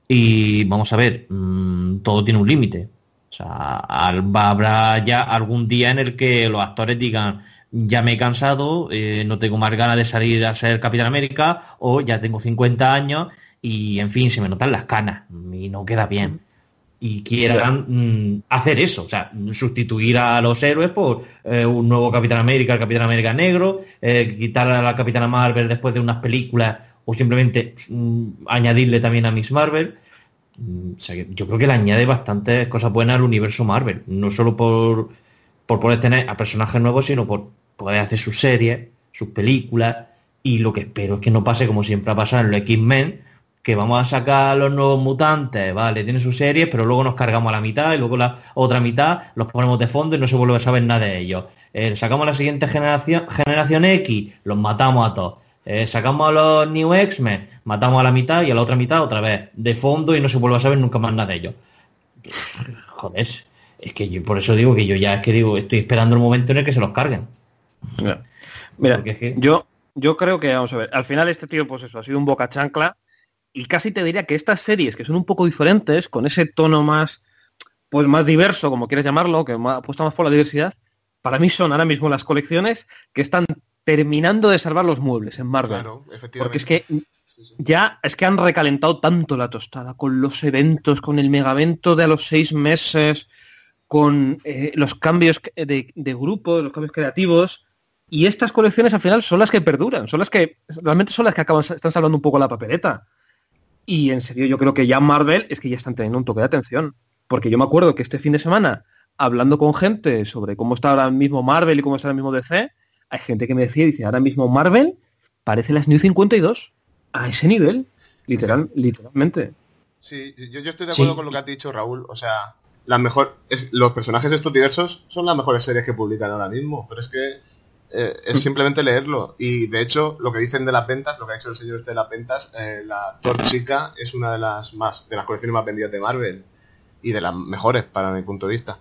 S5: y vamos a ver, mm, todo tiene un límite. O sea, al- va- habrá ya algún día en el que los actores digan, ya me he cansado, eh, no tengo más ganas de salir a ser Capitán América, o ya tengo cincuenta años y, en fin, se me notan las canas y no queda bien. Y quieran mm, hacer eso, o sea, sustituir a los héroes por eh, un nuevo Capitán América, el Capitán América negro, eh, quitar a la Capitana Marvel después de unas películas, o simplemente mm, añadirle también a Miss Marvel. Mm, o sea, que yo creo que le añade bastantes cosas buenas al universo Marvel, no solo por, por poder tener a personajes nuevos, sino por poder hacer sus series, sus películas, y lo que espero es que no pase como siempre ha pasado en los X-Men, que vamos a sacar los nuevos mutantes, vale, tienen sus series, pero luego nos cargamos a la mitad y luego la otra mitad los ponemos de fondo y no se vuelve a saber nada de ellos. Eh, sacamos la siguiente generación, generación X, los matamos a todos. Eh, sacamos a los New X-Men, matamos a la mitad y a la otra mitad otra vez, de fondo y no se vuelve a saber nunca más nada de ellos. Joder, es que yo por eso digo que yo ya es que digo, estoy esperando el momento en el que se los carguen.
S2: Ya. Mira,
S5: Porque es que-
S2: yo, yo creo que, vamos a ver, al final este tío, pues eso, ha sido un boca chancla, y casi te diría que estas series, que son un poco diferentes, con ese tono más, pues más diverso, como quieras llamarlo, que más- apuesta más por la diversidad, para mí son ahora mismo las colecciones que están terminando de salvar los muebles en Marvel.
S1: Claro, efectivamente.
S2: Porque es que ya es que han recalentado tanto la tostada con los eventos, con el megavento de a los seis meses, con eh, los cambios de, de grupo, los cambios creativos, Y estas colecciones al final son las que perduran, son las que realmente son las que acaban, están salvando un poco la papeleta. Y en serio, yo creo que ya Marvel es que ya están teniendo un toque de atención. Porque yo me acuerdo que este fin de semana, hablando con gente sobre cómo está ahora mismo Marvel y cómo está ahora mismo D C, hay gente que me decía, dice, ahora mismo Marvel parece las New cincuenta y dos. A ese nivel, literal, literalmente.
S1: Sí, yo, yo estoy de acuerdo sí. con lo que has dicho, Raúl. O sea, las mejor, es, los personajes de estos diversos son las mejores series que publican ahora mismo. Pero es que eh, es simplemente leerlo. Y de hecho, lo que dicen de las ventas, lo que ha hecho el señor este de las ventas, eh, la Thor chica es una de las más de las colecciones más vendidas de Marvel. Y de las mejores, para mi punto de vista.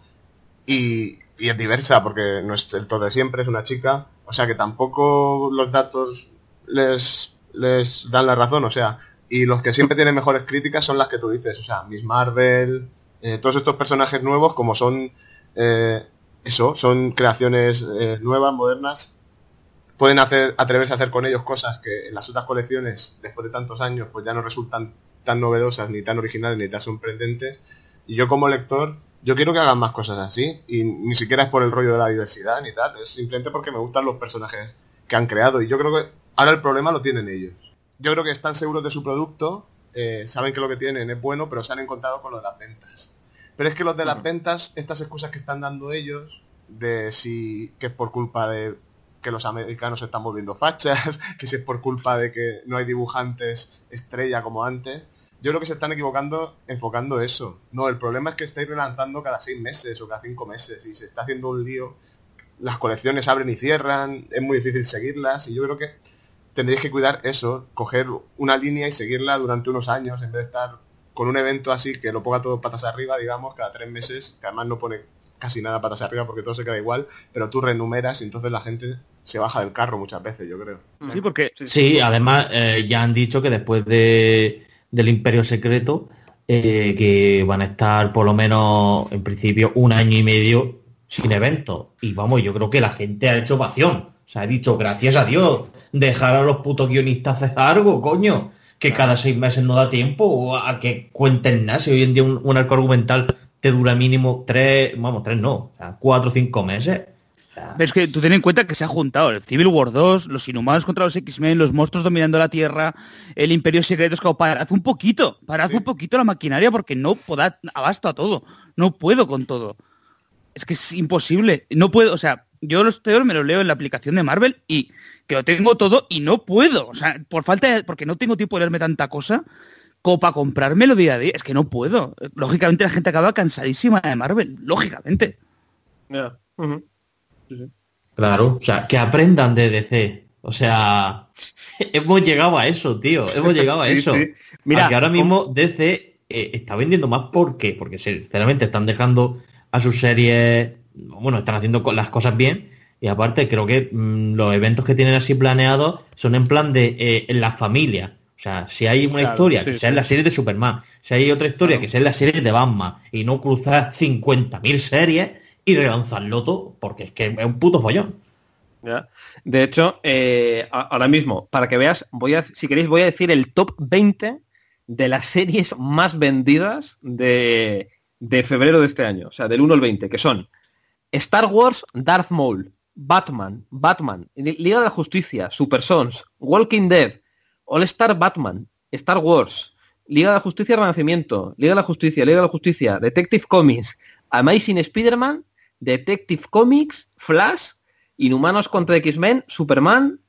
S1: Y, y es diversa, porque no es el Thor de siempre, es una chica. O sea que tampoco los datos les, les dan la razón. O sea, y los que siempre tienen mejores críticas son las que tú dices. O sea, Miss Marvel, eh, todos estos personajes nuevos, como son... Eh, eso, son creaciones eh, nuevas, modernas. Pueden hacer atreverse a hacer con ellos cosas que en las otras colecciones, después de tantos años, pues ya no resultan tan novedosas, ni tan originales, ni tan sorprendentes. Y yo como lector, yo quiero que hagan más cosas así. Y ni siquiera es por el rollo de la diversidad ni tal. Es simplemente porque me gustan los personajes que han creado. Y yo creo que ahora el problema lo tienen ellos. Yo creo que están seguros de su producto, eh, saben que lo que tienen es bueno, pero se han encontrado con lo de las ventas. Pero es que los de las ventas, estas excusas que están dando ellos, de si que es por culpa de que los americanos se están volviendo fachas, que si es por culpa de que no hay dibujantes estrella como antes... Yo creo que se están equivocando enfocando eso. No, el problema es que estáis relanzando cada seis meses o cada cinco meses y se está haciendo un lío. Las colecciones abren y cierran, es muy difícil seguirlas y yo creo que tendréis que cuidar eso, coger una línea y seguirla durante unos años en vez de estar con un evento así que lo ponga todo patas arriba, digamos, cada tres meses, que además no pone casi nada patas arriba porque todo se queda igual, pero tú renumeras y entonces la gente se baja del carro muchas veces, yo creo.
S9: Sí, porque...
S5: Sí, además eh, ya han dicho que después de... del Imperio Secreto, eh, que van a estar por lo menos en principio un año y medio sin eventos. Y vamos, yo creo que la gente ha hecho ovación. O sea, ha dicho, gracias a Dios, dejar a los putos guionistas hacer algo, coño. Que cada seis meses no da tiempo a que cuenten nada. Si hoy en día un, un arco argumental te dura mínimo tres, vamos, tres no, o sea, cuatro o cinco meses.
S9: Pero es que tú ten en cuenta que se ha juntado el Civil War dos, los Inhumanos contra los X-Men, los monstruos dominando la Tierra, el Imperio Secreto. Es como, parad un poquito, parad sí. un poquito la maquinaria porque no puedo, abasto a todo. No puedo con todo. Es que es imposible. No puedo, o sea, yo los teos me los leo en la aplicación de Marvel y que lo tengo todo y no puedo. O sea, por falta de, porque no tengo tiempo de leerme tanta cosa como para comprármelo día a día. Es que no puedo. Lógicamente la gente acaba cansadísima de Marvel. Lógicamente.
S2: Yeah. Uh-huh. Sí, sí.
S5: Claro, o sea, que aprendan de D C. O sea, hemos llegado a eso, tío. Hemos llegado a sí, eso. Sí. Mira, que ahora mismo D C eh, está vendiendo más. ¿Por qué? Porque sinceramente están dejando a sus series... Bueno, están haciendo las cosas bien. Y aparte creo que mmm, los eventos que tienen así planeados son en plan de eh, en la familia. O sea, si hay una claro, historia sí, que sea sí. en la serie de Superman, si hay otra historia claro. que sea en la serie de Batman, y no cruzar cincuenta mil series y relanzarlo todo, porque es que es un puto follón.
S2: ¿Ya? De hecho, eh, ahora mismo, para que veas, voy a, si queréis voy a decir el top veinte de las series más vendidas de, de febrero de este año, o sea, del uno al veinte, que son Star Wars, Darth Maul, Batman, Batman, Liga de la Justicia, Super Sons, Walking Dead, All Star Batman, Star Wars, Liga de la Justicia Renacimiento, Liga de la Justicia, Liga de la Justicia, Detective Comics, Amazing Spider-Man, Detective Comics, Flash, Inhumanos contra X-Men, Superman,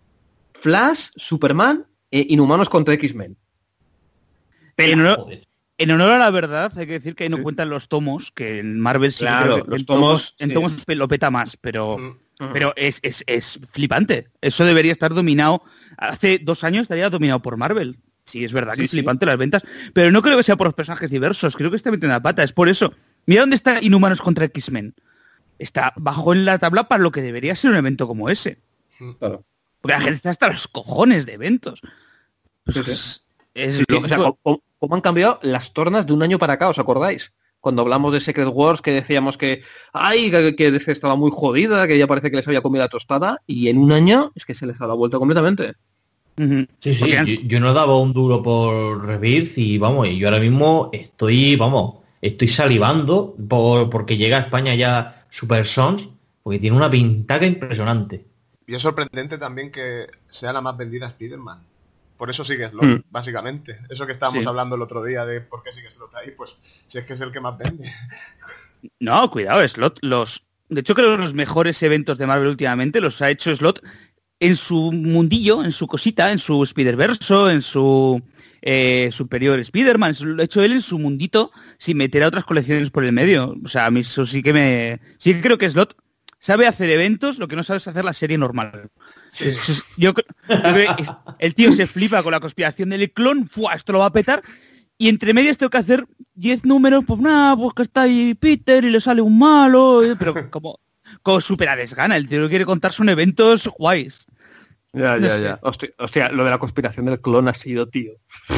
S2: Flash, Superman e Inhumanos contra X-Men.
S9: En honor, en honor a la verdad, hay que decir que ahí no sí. cuentan los tomos, que en Marvel sí
S2: claro,
S9: que
S2: los
S9: en
S2: tomos,
S9: tomos, en
S2: sí.
S9: tomos lo peta más, pero, uh-huh. pero es, es, es flipante. Eso debería estar dominado. Hace dos años estaría dominado por Marvel. Sí, es verdad sí, que es flipante sí. las ventas, pero no creo que sea por los personajes diversos, creo que está metiendo la pata, es por eso. Mira dónde está Inhumanos contra X-Men. Está bajo en la tabla para lo que debería ser un evento como ese.
S2: Claro.
S9: Porque la gente está hasta los cojones de eventos. Pues
S2: sí, sí.
S9: Es, es
S2: sí, sí, o sea, ¿cómo, ¿Cómo han cambiado las tornas de un año para acá? ¿Os acordáis? Cuando hablamos de Secret Wars, que decíamos que ay, que, que D C estaba muy jodida, que ya parece que les había comido la tostada, y en un año es que se les ha dado vuelta completamente.
S5: Uh-huh. Sí, sí, yo, yo no daba un duro por Rebirth y vamos, y yo ahora mismo estoy, vamos, estoy salivando por, porque llega a España ya Super Sons, porque tiene una pintaca impresionante.
S1: Y es sorprendente también que sea la más vendida Spider-Man. Por eso sigue Slot,
S2: Mm.
S1: básicamente. Eso que estábamos
S9: Sí.
S1: hablando el otro día de por qué sigue Slot ahí, pues si es que es el que más vende.
S9: No, cuidado, Slot. Los, de hecho, creo que los mejores eventos de Marvel últimamente los ha hecho Slot en su mundillo, en su cosita, en su Spider-Verso, en su eh, Superior Spider-Man. Eso lo ha hecho él en su mundito sin meter a otras colecciones por el medio. O sea, a mí eso sí que me... Sí que creo que Slot sabe hacer eventos, lo que no sabe es hacer la serie normal.
S1: Sí.
S9: Es- es- yo, cre- yo creo que es- el tío se flipa con la conspiración del clon, ¡fua! Esto lo va a petar. Y entre medias tengo que hacer diez números, pues nada, pues que está ahí Peter y le sale un malo, eh, pero como, como súper a desgana. El tío lo que quiere contar son eventos guays.
S2: Ya,
S9: No
S2: ya,
S9: sé.
S2: ya. Hostia, hostia, lo de la conspiración del clon ha sido, tío.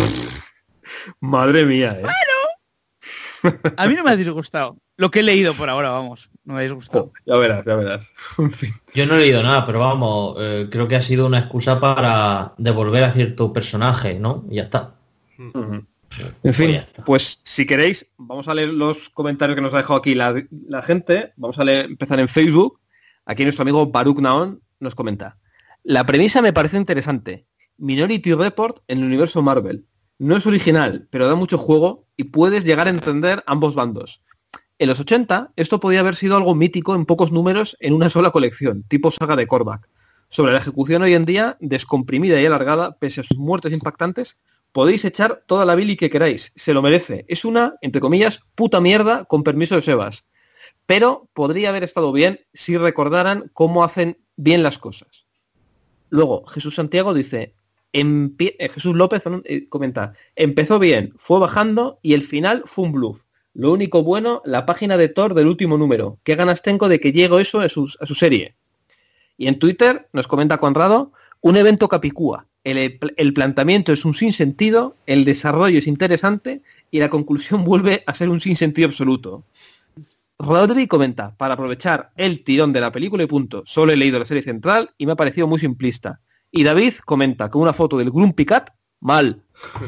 S2: Madre mía, eh.
S9: A mí no me ha disgustado. Lo que he leído por ahora, vamos. No me ha disgustado.
S2: Ya verás, ya verás. En fin.
S5: Yo no he leído nada, pero vamos, eh, creo que ha sido una excusa para devolver a cierto personaje, ¿no? Y ya está.
S2: Ujú. En fin,
S5: Pues ya está.
S2: pues si queréis, vamos a leer los comentarios que nos ha dejado aquí la, la gente. Vamos a leer- empezar en Facebook. Aquí nuestro amigo Baruch Naon nos comenta. La premisa me parece interesante. Minority Report en el universo Marvel. No es original, pero da mucho juego y puedes llegar a entender ambos bandos. En los ochenta, esto podía haber sido algo mítico en pocos números en una sola colección, tipo saga de Korvac. Sobre la ejecución hoy en día, descomprimida y alargada, pese a sus muertes impactantes, podéis echar toda la bili que queráis. Se lo merece. Es una, entre comillas, puta mierda con permiso de Sebas. Pero podría haber estado bien si recordaran cómo hacen bien las cosas. Luego, Jesús Santiago dice, empie- eh, Jesús López eh, comenta, empezó bien, fue bajando y el final fue un bluff. Lo único bueno, la página de Thor del último número. ¿Qué ganas tengo de que llegue eso a su, a su serie? Y en Twitter nos comenta Conrado, un evento capicúa. El, el planteamiento es un sinsentido, el desarrollo es interesante y la conclusión vuelve a ser un sinsentido absoluto. Rodri comenta, para aprovechar el tirón de la película y punto, solo he leído la serie central y me ha parecido muy simplista. Y David comenta con una foto del Grumpy Cat, mal.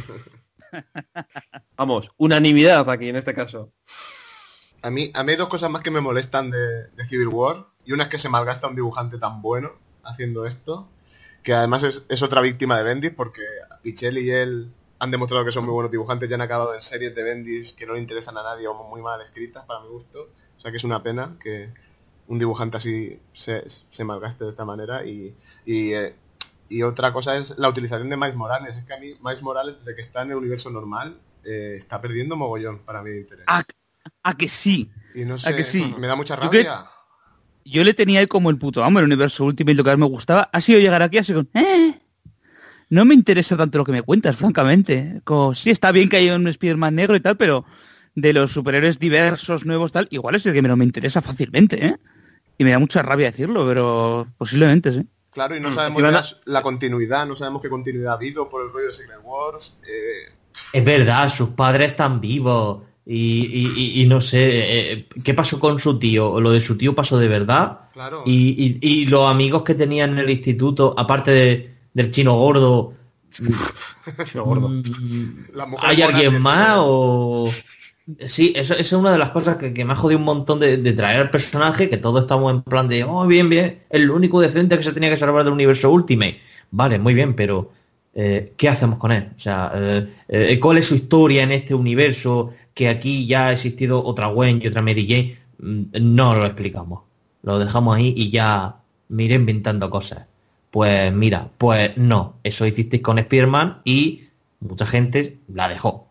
S2: Vamos, unanimidad aquí en este caso.
S1: A mí, a mí hay dos cosas más que me molestan de, de Civil War. Y una es que se malgasta un dibujante tan bueno haciendo esto. Que además es, es otra víctima de Bendis porque Pichelli y él han demostrado que son muy buenos dibujantes. Ya han acabado en series de Bendis que no le interesan a nadie o muy mal escritas para mi gusto. O sea que es una pena que un dibujante así se, se malgaste de esta manera. Y, y, eh, y otra cosa es la utilización de Miles Morales. Es que a mí Miles Morales, desde que está en el universo normal, eh, está perdiendo mogollón para mi interés.
S9: ¿A, a que sí?
S1: Y no
S9: ¿A
S1: sé,
S9: que sí?
S1: me da mucha
S9: Yo creo-
S1: rabia.
S9: Yo le tenía ahí como el puto amo el universo Ultimate, lo que más me gustaba. Ha sido llegar aquí así con... Eh, no me interesa tanto lo que me cuentas, francamente. Como, sí, está bien que haya un Spider-Man negro y tal, pero de los superhéroes diversos, nuevos, tal, igual es el que menos me interesa fácilmente, ¿eh? Y me da mucha rabia decirlo, pero posiblemente, sí.
S1: Claro, y no
S2: Mm,
S1: sabemos
S2: y van
S1: ya
S2: a-
S1: la continuidad, no sabemos qué continuidad ha habido por el rollo de Secret Wars. Eh,
S5: Es verdad, sus padres están vivos. Y, y- y- y no sé, eh, ¿qué pasó con su tío? ¿Lo de su tío pasó de verdad?
S1: claro.
S5: Y, y- y los amigos que tenían en el instituto, aparte de- del chino gordo,
S2: Chino gordo.
S5: mm,
S1: Las mujeres
S5: ¿hay
S1: monas y
S5: alguien
S1: el
S5: más?
S1: chino
S5: O... Sí, eso, eso es una de las cosas que, que me ha jodido un montón de, de traer al personaje, que todos estamos en plan de, oh, bien, bien, el único decente que se tenía que salvar del universo Ultimate. Vale, muy bien, pero eh, ¿qué hacemos con él? O sea, eh, eh, ¿cuál es su historia en este universo? Que aquí ya ha existido otra Gwen y otra Mary Jane. Mm, No lo explicamos. Lo dejamos ahí y ya me iré inventando cosas. Pues mira, pues no. Eso hicisteis con Spider-Man y mucha gente la dejó.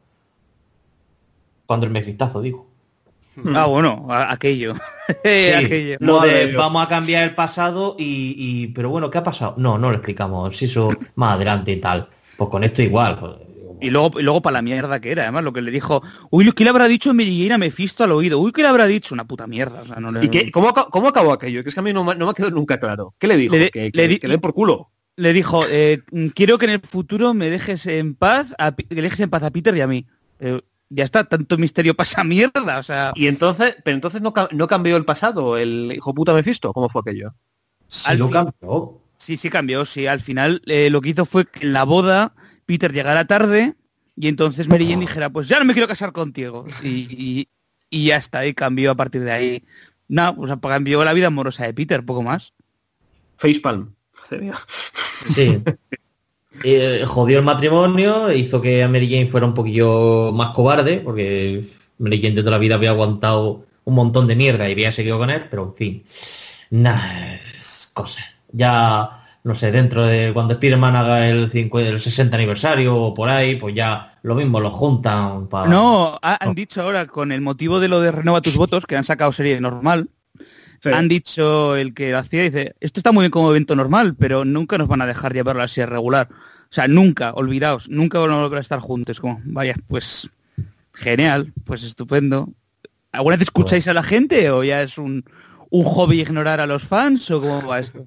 S5: Cuando el mefistazo, digo.
S9: Ah, bueno, a- aquello.
S5: Sí,
S9: aquello.
S5: lo
S2: Madre
S5: de
S2: Dios.
S5: vamos a cambiar el pasado y, y- pero bueno, ¿qué ha pasado? No, no lo explicamos, si eso más adelante y tal. Pues con esto igual. pues,
S9: Y luego, y luego para la mierda que era, además, lo que le dijo, uy, ¿qué le habrá dicho Mary Jane a Mephisto al oído? Uy, ¿qué le habrá dicho? Una puta mierda. O sea, no le...
S2: ¿Y qué, cómo, aca- cómo acabó aquello? Que es que a mí no, me- no me ha quedado nunca claro. ¿Qué le dijo?
S9: Le-
S2: que,
S9: le
S2: que,
S9: di-
S2: que le den por culo.
S9: Le dijo, eh, quiero que en el futuro me dejes en paz, a, Pi- que le dejes en paz a Peter y a mí. Eh, ya está, tanto misterio pasa mierda, o sea...
S2: Y entonces, pero entonces no, ca- no cambió el pasado, el hijo puta Mephisto. ¿Cómo fue aquello?
S5: sí
S9: al
S5: lo
S9: fin-
S5: cambió.
S9: Sí, sí cambió, sí. Al final eh, lo que hizo fue que en la boda Peter llegara tarde y entonces Mary Jane dijera, pues ya no me quiero casar contigo. Y, y, y ya está, y cambió a partir de ahí. No, o sea, cambió la vida amorosa de Peter, poco más.
S2: Facepalm. Madre mía.
S5: Sí. Eh, jodió el matrimonio, hizo que Mary Jane fuera un poquillo más cobarde, porque Mary Jane de toda la vida había aguantado un montón de mierda y había seguido con él, pero en fin, nada, cosas. Ya, no sé, dentro de cuando Spider-Man haga el, cincuenta, el sesenta aniversario o por ahí, pues ya lo mismo, lo juntan para...
S9: No, ha, han dicho ahora, con el motivo de lo de Renueva tus votos, que han sacado serie normal, sí. Han dicho el que lo hacía, dice, esto está muy bien como evento normal, pero nunca nos van a dejar llevarlo así a regular. O sea, nunca, olvidaos, nunca van a volver a estar juntos. Como, vaya, pues genial, pues estupendo. ¿Alguna vez escucháis a la gente o ya es un, un hobby ignorar a los fans o cómo va esto?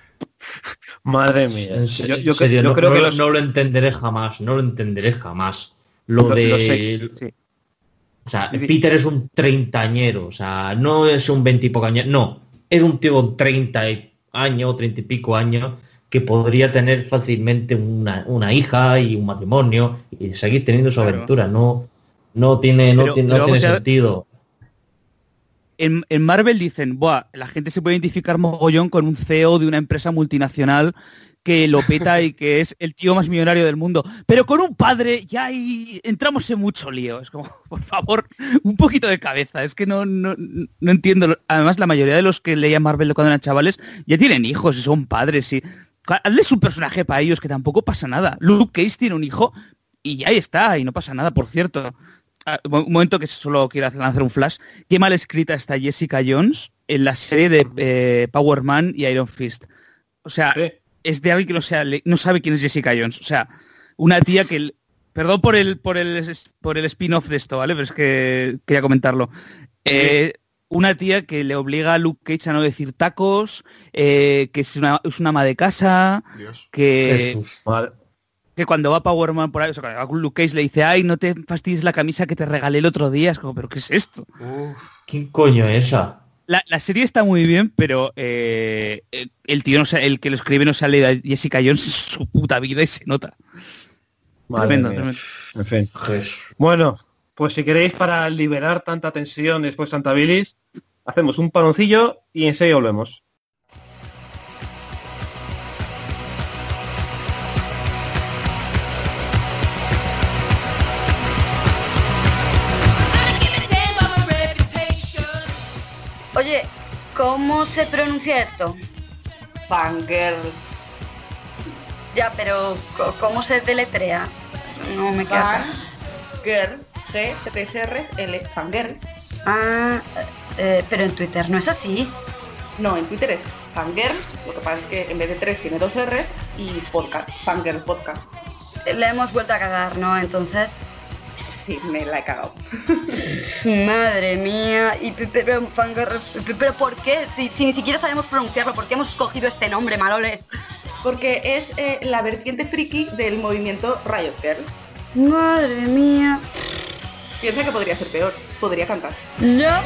S2: Madre mía.
S5: En serio, yo, yo, serio, yo no, creo no, que los... no lo entenderé jamás, no lo entenderé jamás. Lo, lo de... Lo sé, sí. O sea, Peter es un treintañero, o sea, no es un veintipocañero, no, es un tío con treinta años, treinta y pico años, que podría tener fácilmente una, una hija y un matrimonio y seguir teniendo su claro. aventura. No, no tiene, no
S9: pero,
S5: tiene,
S9: pero
S5: no tiene
S9: a...
S5: sentido.
S9: En, en Marvel dicen, buah, la gente se puede identificar mogollón con un C E O de una empresa multinacional que lo peta y que es el tío más millonario del mundo. Pero con un padre ya ahí entramos en mucho lío. Es como, por favor, un poquito de cabeza. Es que no, no, no entiendo. Además, la mayoría de los que leían Marvel cuando eran chavales ya tienen hijos y son padres y... Hazles un personaje para ellos que tampoco pasa nada. Luke Cage tiene un hijo y ahí está, y no pasa nada, por cierto. Un momento que solo quiero lanzar un flash. Qué mal escrita está Jessica Jones en la serie de eh, Power Man y Iron Fist. O sea, sí. Es de alguien que no, sea, no sabe quién es Jessica Jones. O sea, una tía que... Perdón por el, por el, por el spin-off de esto, ¿vale? Pero es que quería comentarlo. Eh... Una tía que le obliga a Luke Cage a no decir tacos, eh, que es una, es una ama de casa, Dios. que Jesús, que cuando va a Power Man por ahí, o sea, cuando Luke Cage le dice, ay, no te fastidies la camisa que te regalé el otro día, es como, ¿pero qué es esto?
S5: Uf, ¿quién coño es esa?
S9: La, la serie está muy bien, pero eh, el tío, no sale, el que lo escribe no sale de Jessica Jones en su puta vida y se nota.
S2: Madre tremendo, tremendo. En fin. Pues, bueno, pues si queréis para liberar tanta tensión después tanta bilis, hacemos un paloncillo y enseguida volvemos.
S10: Oye, ¿cómo se pronuncia esto?
S11: Fangirl.
S10: Ya, pero ¿cómo se deletrea? No me queda.
S11: Fangirl. G, T S R, L, Fangirl.
S10: Ah, eh, pero en Twitter no es así.
S11: No, en Twitter es Fangirl, lo que pasa es que en vez de tres tiene dos R y podcast, Fangirl Podcast.
S10: Le hemos vuelto a cagar, ¿no? Entonces...
S11: Sí, me la he cagado.
S10: Madre mía, y pero, Fangirl, pero ¿por qué? Si, si ni siquiera sabemos pronunciarlo, ¿por qué hemos escogido este nombre, maloles?
S11: Porque es eh, la vertiente friki del movimiento Riot Girl.
S10: Madre mía.
S11: Piensa que podría ser peor, podría cantar.
S10: No.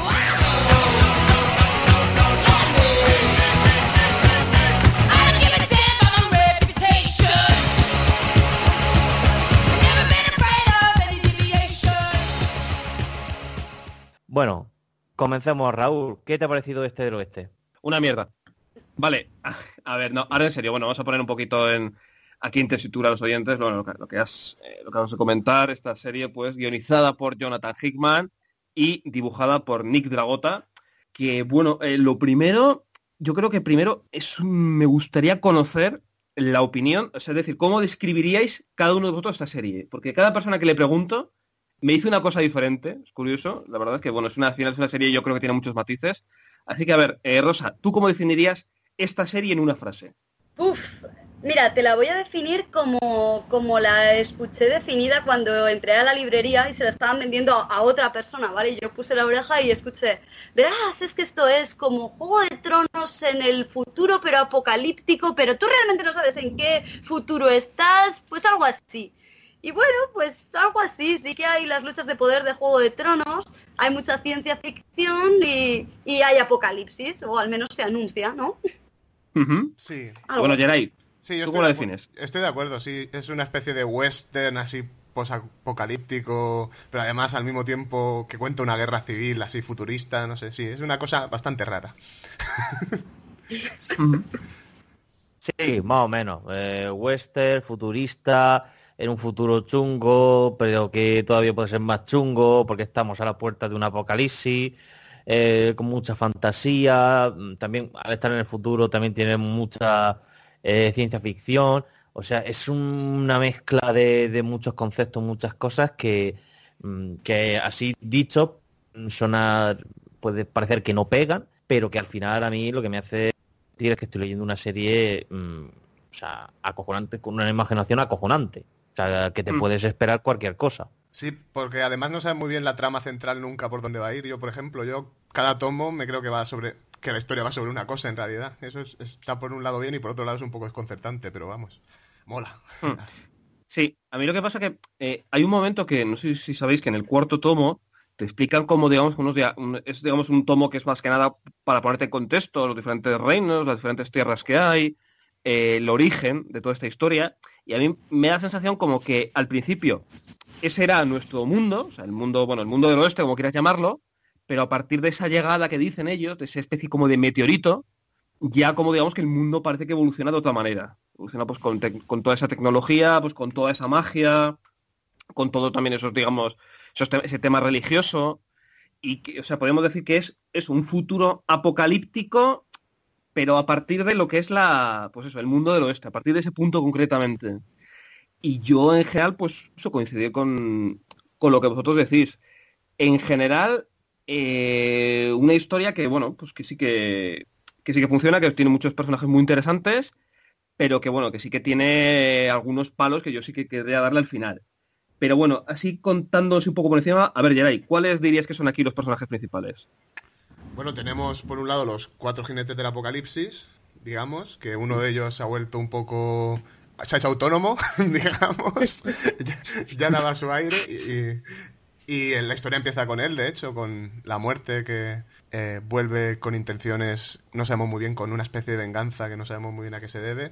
S5: Bueno, comencemos, Raúl. ¿Qué te ha parecido este del oeste?
S2: Una mierda. Vale, a ver, no, ahora en serio, bueno, vamos a poner un poquito en... Aquí en tesitura a los oyentes, bueno, lo que, lo que has, eh, lo que vamos a comentar, esta serie pues guionizada por Jonathan Hickman y dibujada por Nick Dragotta, que bueno, eh, lo primero, yo creo que primero es, me gustaría conocer la opinión, o sea, es decir, ¿cómo describiríais cada uno de vosotros esta serie? Porque cada persona que le pregunto me dice una cosa diferente, es curioso, la verdad es que bueno, es una, al final es una serie yo creo que tiene muchos matices, así que a ver, eh, Rosa, ¿tú cómo definirías esta serie en una frase?
S10: Uf. Mira, te la voy a definir como, como la escuché definida cuando entré a la librería y se la estaban vendiendo a, a otra persona, ¿vale? Y yo puse la oreja y escuché, verás, es que esto es como Juego de Tronos en el futuro, pero apocalíptico, pero tú realmente no sabes en qué futuro estás, pues algo así. Y bueno, pues algo así, sí que hay las luchas de poder de Juego de Tronos, hay mucha ciencia ficción y, y hay apocalipsis, o al menos se anuncia, ¿no?
S1: Uh-huh. Sí.
S2: Bueno, Geray,
S1: sí, yo
S2: ¿tú cómo la defines?
S1: Estoy de acuerdo, sí, es una especie de western así posapocalíptico, pero además al mismo tiempo que cuenta una guerra civil así futurista, no sé, sí, es una cosa bastante rara.
S5: Sí, más o menos. Eh, western, futurista, en un futuro chungo, pero que todavía puede ser más chungo porque estamos a la puerta de un apocalipsis, eh, con mucha fantasía. También al estar en el futuro también tiene mucha eh, ciencia ficción. O sea, es una mezcla de, de muchos conceptos, muchas cosas que, que así dicho sonar, puede parecer que no pegan, pero que al final a mí lo que me hace es que estoy leyendo una serie, mmm, o sea, acojonante, con una imaginación acojonante. O sea, que te mm. puedes esperar cualquier cosa.
S1: Sí, porque además no sabes muy bien la trama central nunca por dónde va a ir. Yo, por ejemplo, yo cada tomo me creo que va sobre... que la historia va sobre una cosa en realidad. Eso es, está por un lado bien y por otro lado es un poco desconcertante, pero vamos, mola.
S2: Mm. Sí, a mí lo que pasa es que eh, hay un momento que, no sé si sabéis, que en el cuarto tomo te explican cómo, digamos, unos dia- un, es digamos un tomo que es más que nada para ponerte en contexto los diferentes reinos, las diferentes tierras que hay, eh, el origen de toda esta historia, y a mí me da la sensación como que al principio ese era nuestro mundo, o sea, el mundo, bueno, el mundo del oeste, como quieras llamarlo, pero a partir de esa llegada que dicen ellos, de esa especie como de meteorito, ya como digamos que el mundo parece que evoluciona de otra manera, evoluciona pues con, te- con toda esa tecnología, pues con toda esa magia, con todo también esos, digamos, esos te- ese tema religioso, y que, o sea, podemos decir que es, es un futuro apocalíptico, pero a partir de lo que es la, pues eso, el mundo del oeste, a partir de ese punto concretamente. Y yo en general, pues eso coincidir con, con lo que vosotros decís. En general, eh, una historia que, bueno, pues que sí que, que sí que funciona, que tiene muchos personajes muy interesantes, pero que bueno, que sí que tiene algunos palos que yo sí que querría darle al final. Pero bueno, así contándose un poco por encima, a ver, Geray, ¿cuáles dirías que son aquí los personajes principales?
S1: Bueno, tenemos por un lado los cuatro jinetes del apocalipsis, digamos, que uno de ellos se ha vuelto un poco... se ha hecho autónomo, digamos, ya, ya nada a su aire, y, y la historia empieza con él, de hecho, con la muerte que eh, vuelve con intenciones, no sabemos muy bien, con una especie de venganza que no sabemos muy bien a qué se debe.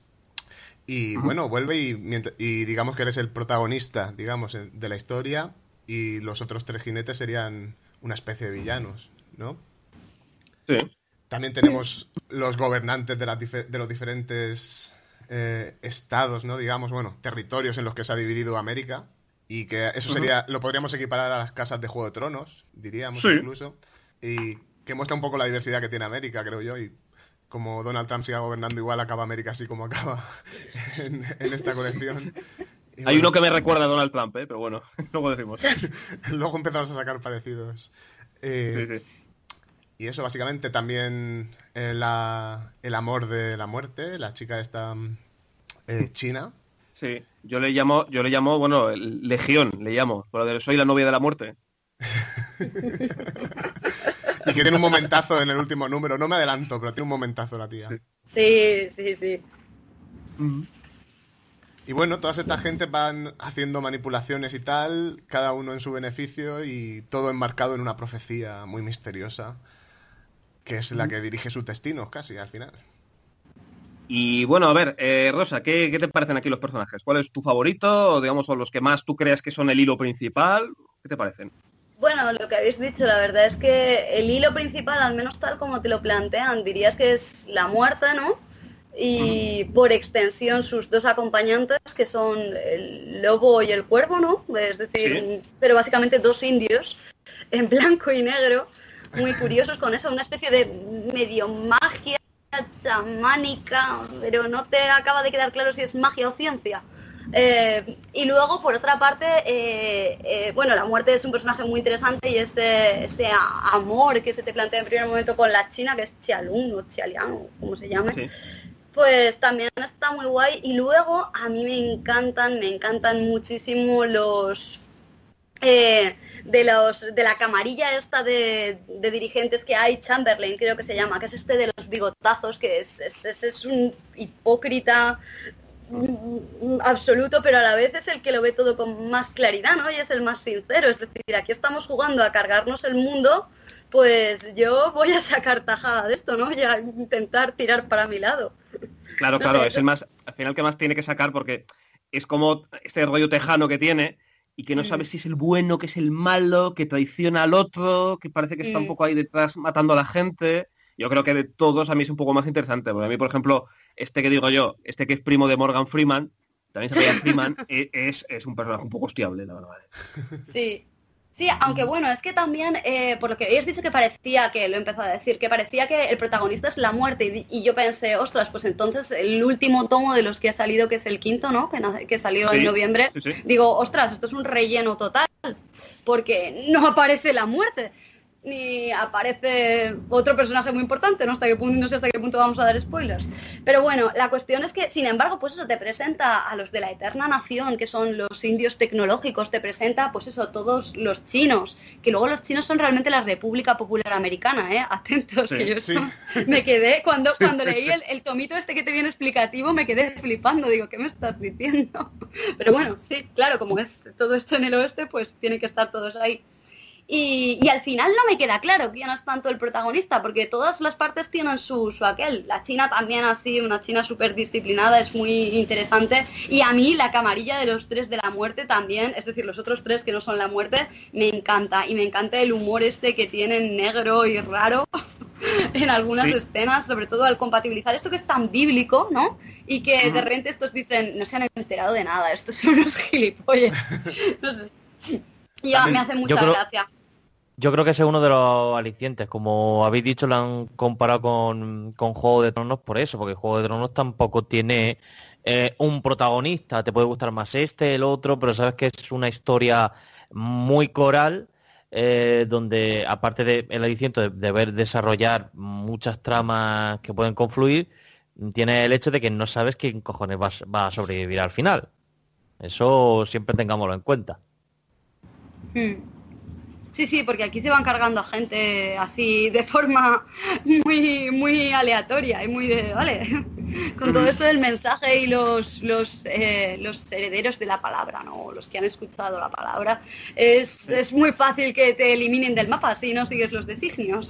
S1: Y bueno, vuelve y, y digamos que eres el protagonista, digamos, de la historia, y los otros tres jinetes serían una especie de villanos, ¿no?
S2: Sí.
S1: También tenemos los gobernantes de, las difer- de los diferentes eh, estados, ¿no? Digamos, bueno, territorios en los que se ha dividido América, y que eso sería, uh-huh. lo podríamos equiparar a las casas de Juego de Tronos, diríamos, sí. incluso, y que muestra un poco la diversidad que tiene América, creo yo, y como Donald Trump siga gobernando igual, acaba América así como acaba en, en esta colección. Y
S2: Hay
S1: bueno,
S2: uno que me recuerda a Donald Trump, ¿eh? Pero bueno, luego decimos.
S1: Luego empezamos a sacar parecidos. Eh, sí, sí. Y eso, básicamente, también eh, la, el amor de la muerte, la chica esta eh, china.
S2: Sí, yo le llamo, yo le llamo, bueno, Legión, le llamo, por lo de soy la novia de la muerte.
S1: Y que tiene un momentazo en el último número, no me adelanto, pero tiene un momentazo la tía.
S10: Sí, sí, sí.
S2: Uh-huh.
S1: Y bueno, todas estas gentes van haciendo manipulaciones y tal, cada uno en su beneficio, y todo enmarcado en una profecía muy misteriosa, que es la que dirige sus destinos casi al final.
S2: Y bueno, a ver, eh, Rosa, ¿qué, ¿qué te parecen aquí los personajes? ¿Cuál es tu favorito? O digamos, son los que más tú creas que son el hilo principal. ¿Qué te parecen?
S10: Bueno, lo que habéis dicho, la verdad es que el hilo principal, al menos tal como te lo plantean, dirías que es la muerte, ¿no? Y por extensión sus dos acompañantes, que son el lobo y el cuervo, ¿no? Es decir, sí. pero básicamente dos indios en blanco y negro, muy curiosos con eso, una especie de medio magia chamánica, pero no te acaba de quedar claro si es magia o ciencia. Eh, y luego, por otra parte, eh, eh, bueno, la muerte es un personaje muy interesante, y ese, ese amor que se te plantea en primer momento con la china, que es Chialun o Chialian, o como se llame, sí. pues también está muy guay. Y luego a mí me encantan, me encantan muchísimo los... Eh, de los de la camarilla esta de, de dirigentes que hay, Chamberlain creo que se llama, que es este de los bigotazos, que es, es, es, es un hipócrita absoluto, pero a la vez es el que lo ve todo con más claridad, ¿no? Y es el más sincero. Es decir, aquí estamos jugando a cargarnos el mundo, pues yo voy a sacar tajada de esto, ¿no? Y a intentar tirar para mi lado.
S2: Claro, no claro, sé, es el más, al final que más tiene que sacar, porque es como este rollo tejano que tiene, y que no mm. sabes si es el bueno, que es el malo, que traiciona al otro, que parece que está mm. un poco ahí detrás matando a la gente, yo creo que de todos a mí es un poco más interesante, porque a mí, por ejemplo, este que digo yo, este que es primo de Morgan Freeman, también se llama Freeman, es, es un personaje un poco hostiable, la verdad.
S10: Sí. Sí, aunque bueno, es que también, eh, por lo que habéis dicho que parecía, que lo he empezado a decir, que parecía que el protagonista es la muerte, y, y yo pensé, ostras, pues entonces el último tomo de los que ha salido, que es el quinto, ¿no? Que, na- que salió
S2: Sí,
S10: en noviembre,
S2: sí, sí.
S10: digo, ostras, esto es un relleno total, porque no aparece la muerte, ni aparece otro personaje muy importante, ¿no? Hasta qué punto, no sé hasta qué punto vamos a dar spoilers. Pero bueno, la cuestión es que, sin embargo, pues eso te presenta a los de la Eterna Nación, que son los indios tecnológicos, te presenta, pues eso, todos los chinos, que luego los chinos son realmente la República Popular Americana, ¿eh? Atentos,
S2: Sí,
S10: que yo
S1: sí.
S10: esto me quedé, cuando,
S2: Sí,
S10: cuando
S2: sí,
S10: leí
S2: sí.
S10: el, el tomito este que te viene explicativo, me quedé flipando, digo, ¿qué me estás diciendo? Pero bueno, sí, claro, como es todo esto en el oeste, pues tiene que estar todos ahí. Y, y al final no me queda claro quién es tanto el protagonista, porque todas las partes tienen su, su aquel. La China también así, una China súper disciplinada, es muy interesante. Y a mí la camarilla de los tres de la muerte también, es decir, los otros tres que no son la muerte, me encanta. Y me encanta el humor este que tienen negro y raro en algunas
S2: Sí.
S10: escenas, sobre todo al compatibilizar esto que es tan bíblico, ¿no? Y que de repente estos dicen, no se han enterado de nada, estos son unos gilipollas. No sé. Y ya me hace mucha
S5: Yo creo-
S10: gracia.
S5: Yo creo que ese es uno de los alicientes. Como habéis dicho, lo han comparado con, con Juego de Tronos por eso, porque Juego de Tronos tampoco tiene eh, un protagonista. Te puede gustar más este, el otro, pero sabes que es una historia muy coral, eh, donde aparte del aliciente de, de ver desarrollar muchas tramas que pueden confluir, tiene el hecho de que no sabes quién cojones va, a- va a sobrevivir al final. Eso siempre tengámoslo en cuenta.
S10: Hmm. Sí, sí, porque aquí se van cargando a gente así de forma muy muy aleatoria y muy de, vale, con todo esto del mensaje y los los eh, los herederos de la palabra, ¿no? Los que han escuchado la palabra, es, es muy fácil que te eliminen del mapa si no sigues los designios.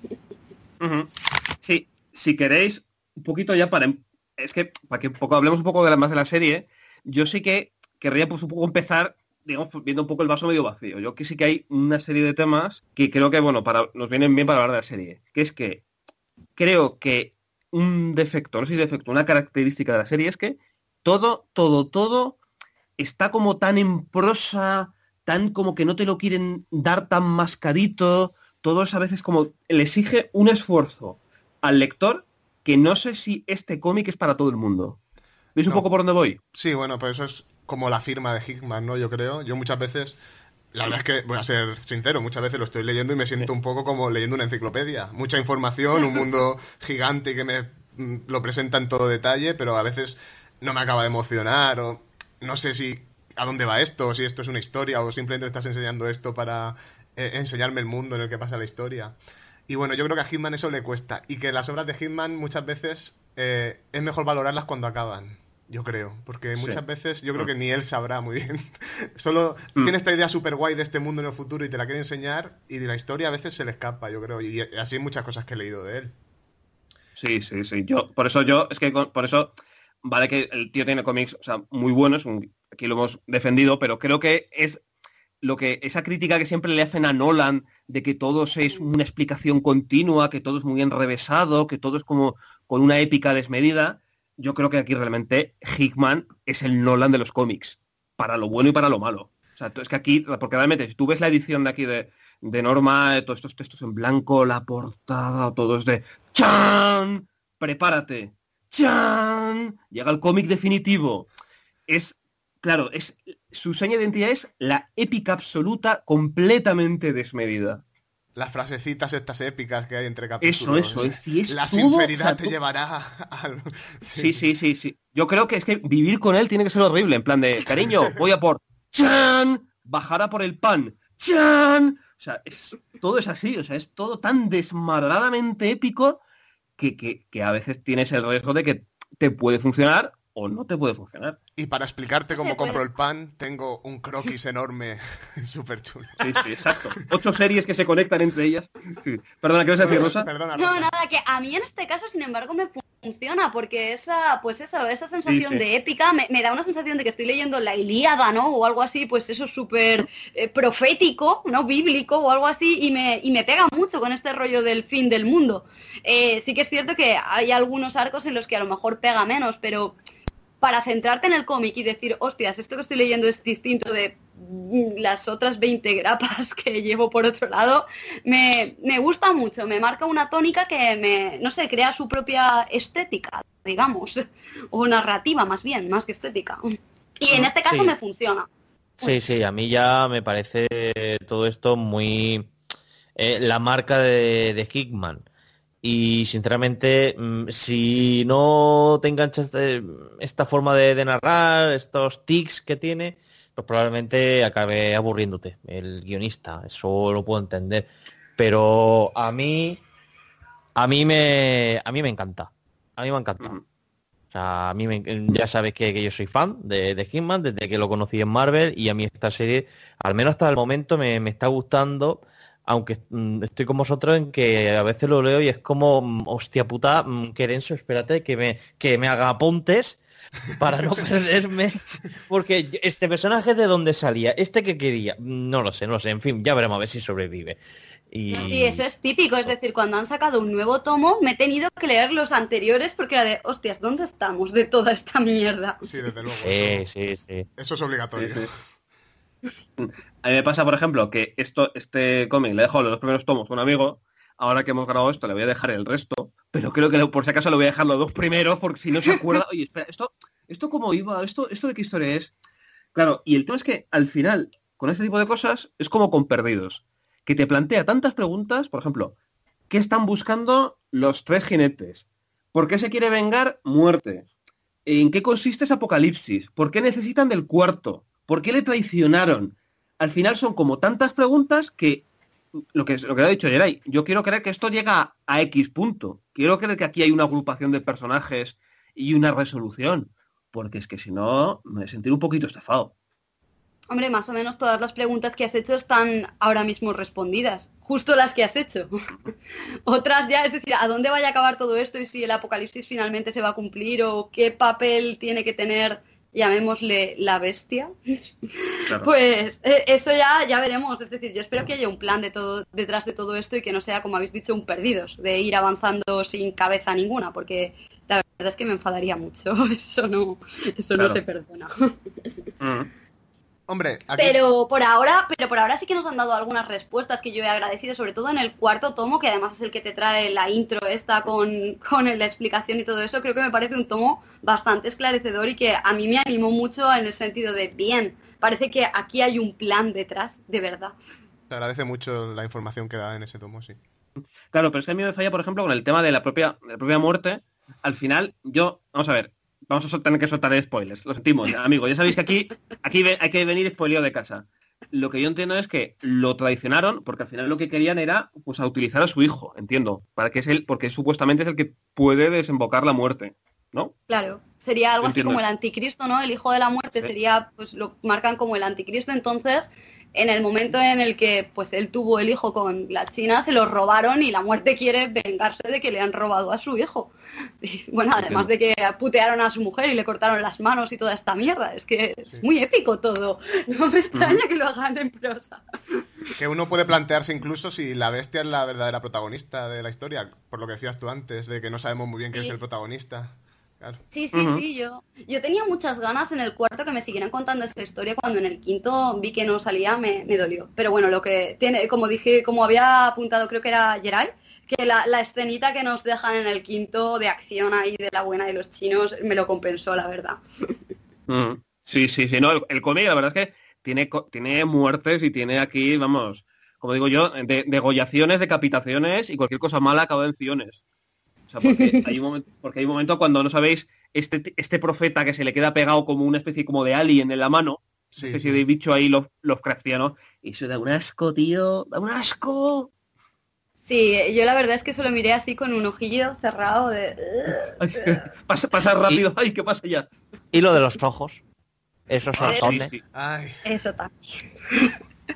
S2: Ujú. Sí, si queréis, un poquito ya para... em- Es que, para que un poco hablemos un poco de la, más de la serie, yo sí que querría pues un poco empezar, digamos, pues, viendo un poco el vaso medio vacío. Yo que sí que hay una serie de temas que creo que, bueno, para nos vienen bien para hablar de la serie. Que es que creo que un defecto, no sé si defecto, una característica de la serie es que todo, todo, todo está como tan en prosa, tan como que no te lo quieren dar tan mascarito, todo es a veces como le exige un esfuerzo al lector que no sé si este cómic es para todo el mundo. ¿Veis un
S1: No.
S2: poco por dónde voy?
S1: Sí, bueno, pues eso es como la firma de Hickman, ¿no? Yo creo. Yo muchas veces, la verdad es que voy a ser sincero, muchas veces lo estoy leyendo y me siento un poco como leyendo una enciclopedia. Mucha información, un mundo gigante que me mm, lo presenta en todo detalle, pero a veces no me acaba de emocionar o no sé si a dónde va esto, o si esto es una historia o simplemente estás enseñando esto para eh, enseñarme el mundo en el que pasa la historia. Y bueno, yo creo que a Hitman eso le cuesta. Y que las obras de Hitman muchas veces eh, es mejor valorarlas cuando acaban. Yo creo. Porque
S2: Sí.
S1: muchas veces yo creo que ni él sabrá muy bien. Solo tiene esta idea súper guay de este mundo en el futuro y te la quiere enseñar. Y de la historia a veces se le escapa, yo creo. Y así hay muchas cosas que he leído de él.
S2: Sí, sí, sí. Yo, por eso yo, es que con- por eso, vale que el tío tiene cómics, o sea, muy buenos, un- aquí lo hemos defendido, pero creo que es lo que, esa crítica que siempre le hacen a Nolan, de que todo es una explicación continua, que todo es muy enrevesado, que todo es como con una épica desmedida, yo creo que aquí realmente Hickman es el Nolan de los cómics, para lo bueno y para lo malo. O sea, es que aquí, porque realmente, si tú ves la edición de aquí de, de Norma, todos estos textos en blanco, la portada, todo es de ¡chan! Prepárate. ¡Chan! Llega el cómic definitivo. Es, claro, es su seña de identidad es la épica absoluta, completamente desmedida.
S1: Las frasecitas estas épicas que hay entre capítulos.
S2: Eso, eso, es, y es
S1: La
S2: todo,
S1: sinceridad
S2: o sea,
S1: te
S2: tú-
S1: llevará al...
S2: Sí, sí, sí, sí. Yo creo que es que vivir con él tiene que ser horrible, en plan de, cariño, voy a por ¡chan! Bajará por el pan. ¡Chan! O sea, es, todo es así, o sea, es todo tan desmadradamente épico que, que, que a veces tienes el riesgo de que te puede funcionar o no te puede funcionar.
S1: Y para explicarte cómo
S10: Sí, pues-
S1: compro el pan, tengo un croquis enorme, súper chulo.
S2: Sí, sí, exacto. Ocho series que se conectan entre ellas. Sí. Perdona, ¿qué vas a decir, Rosa?
S1: Perdona,
S10: No,
S1: Rosa.
S10: nada, que a mí en este caso, sin embargo, me funciona, porque esa, pues eso, esa sensación
S2: Sí, sí.
S10: de épica me, me da una sensación de que estoy leyendo la Ilíada, ¿no? O algo así, pues eso súper eh, profético, ¿no? Bíblico o algo así, y me, y me pega mucho con este rollo del fin del mundo. Eh, sí que es cierto que hay algunos arcos en los que a lo mejor pega menos, pero para centrarte en el cómic y decir, hostias, esto que estoy leyendo es distinto de mm, las otras veinte grapas que llevo por otro lado, me, me gusta mucho, me marca una tónica que me, no sé, crea su propia estética, digamos, o narrativa más bien, más que estética. Y en este caso
S5: Sí.
S10: me funciona.
S5: Sí, sí, a mí ya me parece todo esto muy... eh, la marca de, de Hickman. Y sinceramente, mm, si no te enganchas de esta forma de, de narrar, estos tics que tiene, pues probablemente acabe aburriéndote, el guionista, eso lo puedo entender. Pero a mí, a mí me, a mí me encanta, a mí me encanta. O sea, a mí me, ya sabes que, que yo soy fan de, de Hickman desde que lo conocí en Marvel, y a mí esta serie, al menos hasta el momento, me, me está gustando. Aunque mm, estoy con vosotros en que a veces lo leo y es como, mm, hostia puta, mm, qué denso, espérate que me, que me haga apuntes para no perderme. Porque yo- este personaje, ¿de dónde salía? ¿Este que quería? No lo sé, no lo sé. En fin, ya veremos a ver si sobrevive. Y...
S10: Sí, eso es típico, es decir, cuando han sacado un nuevo tomo, me he tenido que leer los anteriores porque era de, hostias, ¿dónde estamos de toda esta mierda?
S1: Sí, desde luego.
S5: Sí,
S1: eso,
S5: sí, sí.
S1: eso es obligatorio.
S2: Sí, sí. A mí me pasa, por ejemplo, que esto, este cómic le dejo los dos primeros tomos a un amigo. Ahora que hemos grabado esto, le voy a dejar el resto. Pero creo que por si acaso le voy a dejar los dos primeros, porque si no se acuerda, oye, espera, esto, esto cómo iba, esto, esto de qué historia es. Claro, y el tema es que al final, con este tipo de cosas, es como con Perdidos, que te plantea tantas preguntas, por ejemplo, ¿qué están buscando los tres jinetes? ¿Por qué se quiere vengar Muerte? ¿En qué consiste ese apocalipsis? ¿Por qué necesitan del cuarto? ¿Por qué le traicionaron? Al final son como tantas preguntas que, lo que, lo que ha dicho Geray, yo quiero creer que esto llega a X punto. Quiero creer que aquí hay una agrupación de personajes y una resolución. Porque es que si no, me sentiré un poquito estafado.
S10: Hombre, más o menos todas las preguntas que has hecho están ahora mismo respondidas. Justo las que has hecho. Otras ya, es decir, ¿a dónde vaya a acabar todo esto? Y si el apocalipsis finalmente se va a cumplir, o qué papel tiene que tener, llamémosle, la bestia.
S2: Claro.
S10: Pues eh, eso ya, ya veremos. Es decir, yo espero que haya un plan de todo, detrás de todo esto y que no sea, como habéis dicho, un perdidos, de ir avanzando sin cabeza ninguna, porque la verdad es que me enfadaría mucho. Eso no, eso
S2: Claro.
S10: no se perdona.
S2: Mm.
S1: Hombre, aquí...
S10: Pero por ahora, pero por ahora sí que nos han dado algunas respuestas que yo he agradecido, sobre todo en el cuarto tomo, que además es el que te trae la intro esta con, con la explicación y todo eso. Creo que me parece un tomo bastante esclarecedor y que a mí me animó mucho en el sentido de, bien, parece que aquí hay un plan detrás, de verdad.
S1: Se agradece mucho la información que da en ese tomo, sí.
S2: Claro, pero es que a mí me falla, por ejemplo, con el tema de la propia, de la propia muerte. Al final, yo, vamos a ver, vamos a sol- tener que soltar spoilers. Lo sentimos, amigos. Ya sabéis que aquí, aquí ve- hay que venir spoileo de casa. Lo que yo entiendo es que lo traicionaron porque al final lo que querían era, pues, a utilizar a su hijo, entiendo, para que es él, porque supuestamente es el que puede desembocar la muerte, ¿no?
S10: Claro, sería algo así
S2: Entiendo
S10: como el
S2: eso.
S10: anticristo, ¿no? El hijo de la muerte
S2: Sí.
S10: sería, pues lo marcan como el anticristo. Entonces, en el momento en el que pues él tuvo el hijo con la China, se lo robaron y la muerte quiere vengarse de que le han robado a su hijo. Y, bueno, además de que putearon a su mujer y le cortaron las manos y toda esta mierda. Es que es
S1: Sí.
S10: muy épico todo. No me extraña que lo hagan en prosa.
S1: Que uno puede plantearse incluso si la bestia es la verdadera protagonista de la historia, por lo que decías tú antes, de que no sabemos muy bien quién
S10: Sí.
S1: es el protagonista. Claro.
S10: Sí, sí,
S2: Ujú.
S10: sí, yo, yo tenía muchas ganas en el cuarto que me siguieran contando esa historia. Cuando en el quinto vi que no salía, me, me dolió. Pero bueno, lo que tiene, como dije, como había apuntado, creo que era Geray, que la, la escenita que nos dejan en el quinto de acción ahí de la buena de los chinos me lo compensó, la verdad.
S2: Mm. Sí, sí, sí. No, el, el cómic, la verdad es que tiene, co- tiene muertes y tiene aquí, vamos, como digo yo, de, degollaciones, decapitaciones y cualquier cosa mala acaba en ciones. O sea, porque hay un momento, porque hay un momento cuando no sabéis, este, este profeta que se le queda pegado como una especie como de alien en la mano,
S1: Sí,
S2: una especie
S1: sí.
S2: de bicho ahí, los, los craftianos, y eso da un asco, tío, da un asco.
S10: Sí, yo la verdad es que solo miré así con un ojillo cerrado de...
S2: Ay, pasa, pasa rápido, ay, ¿qué pasa ya?
S5: Y lo de los ojos, esos
S10: Ah, sí,
S5: hortones.
S2: sí.
S1: Ay,
S10: Eso también.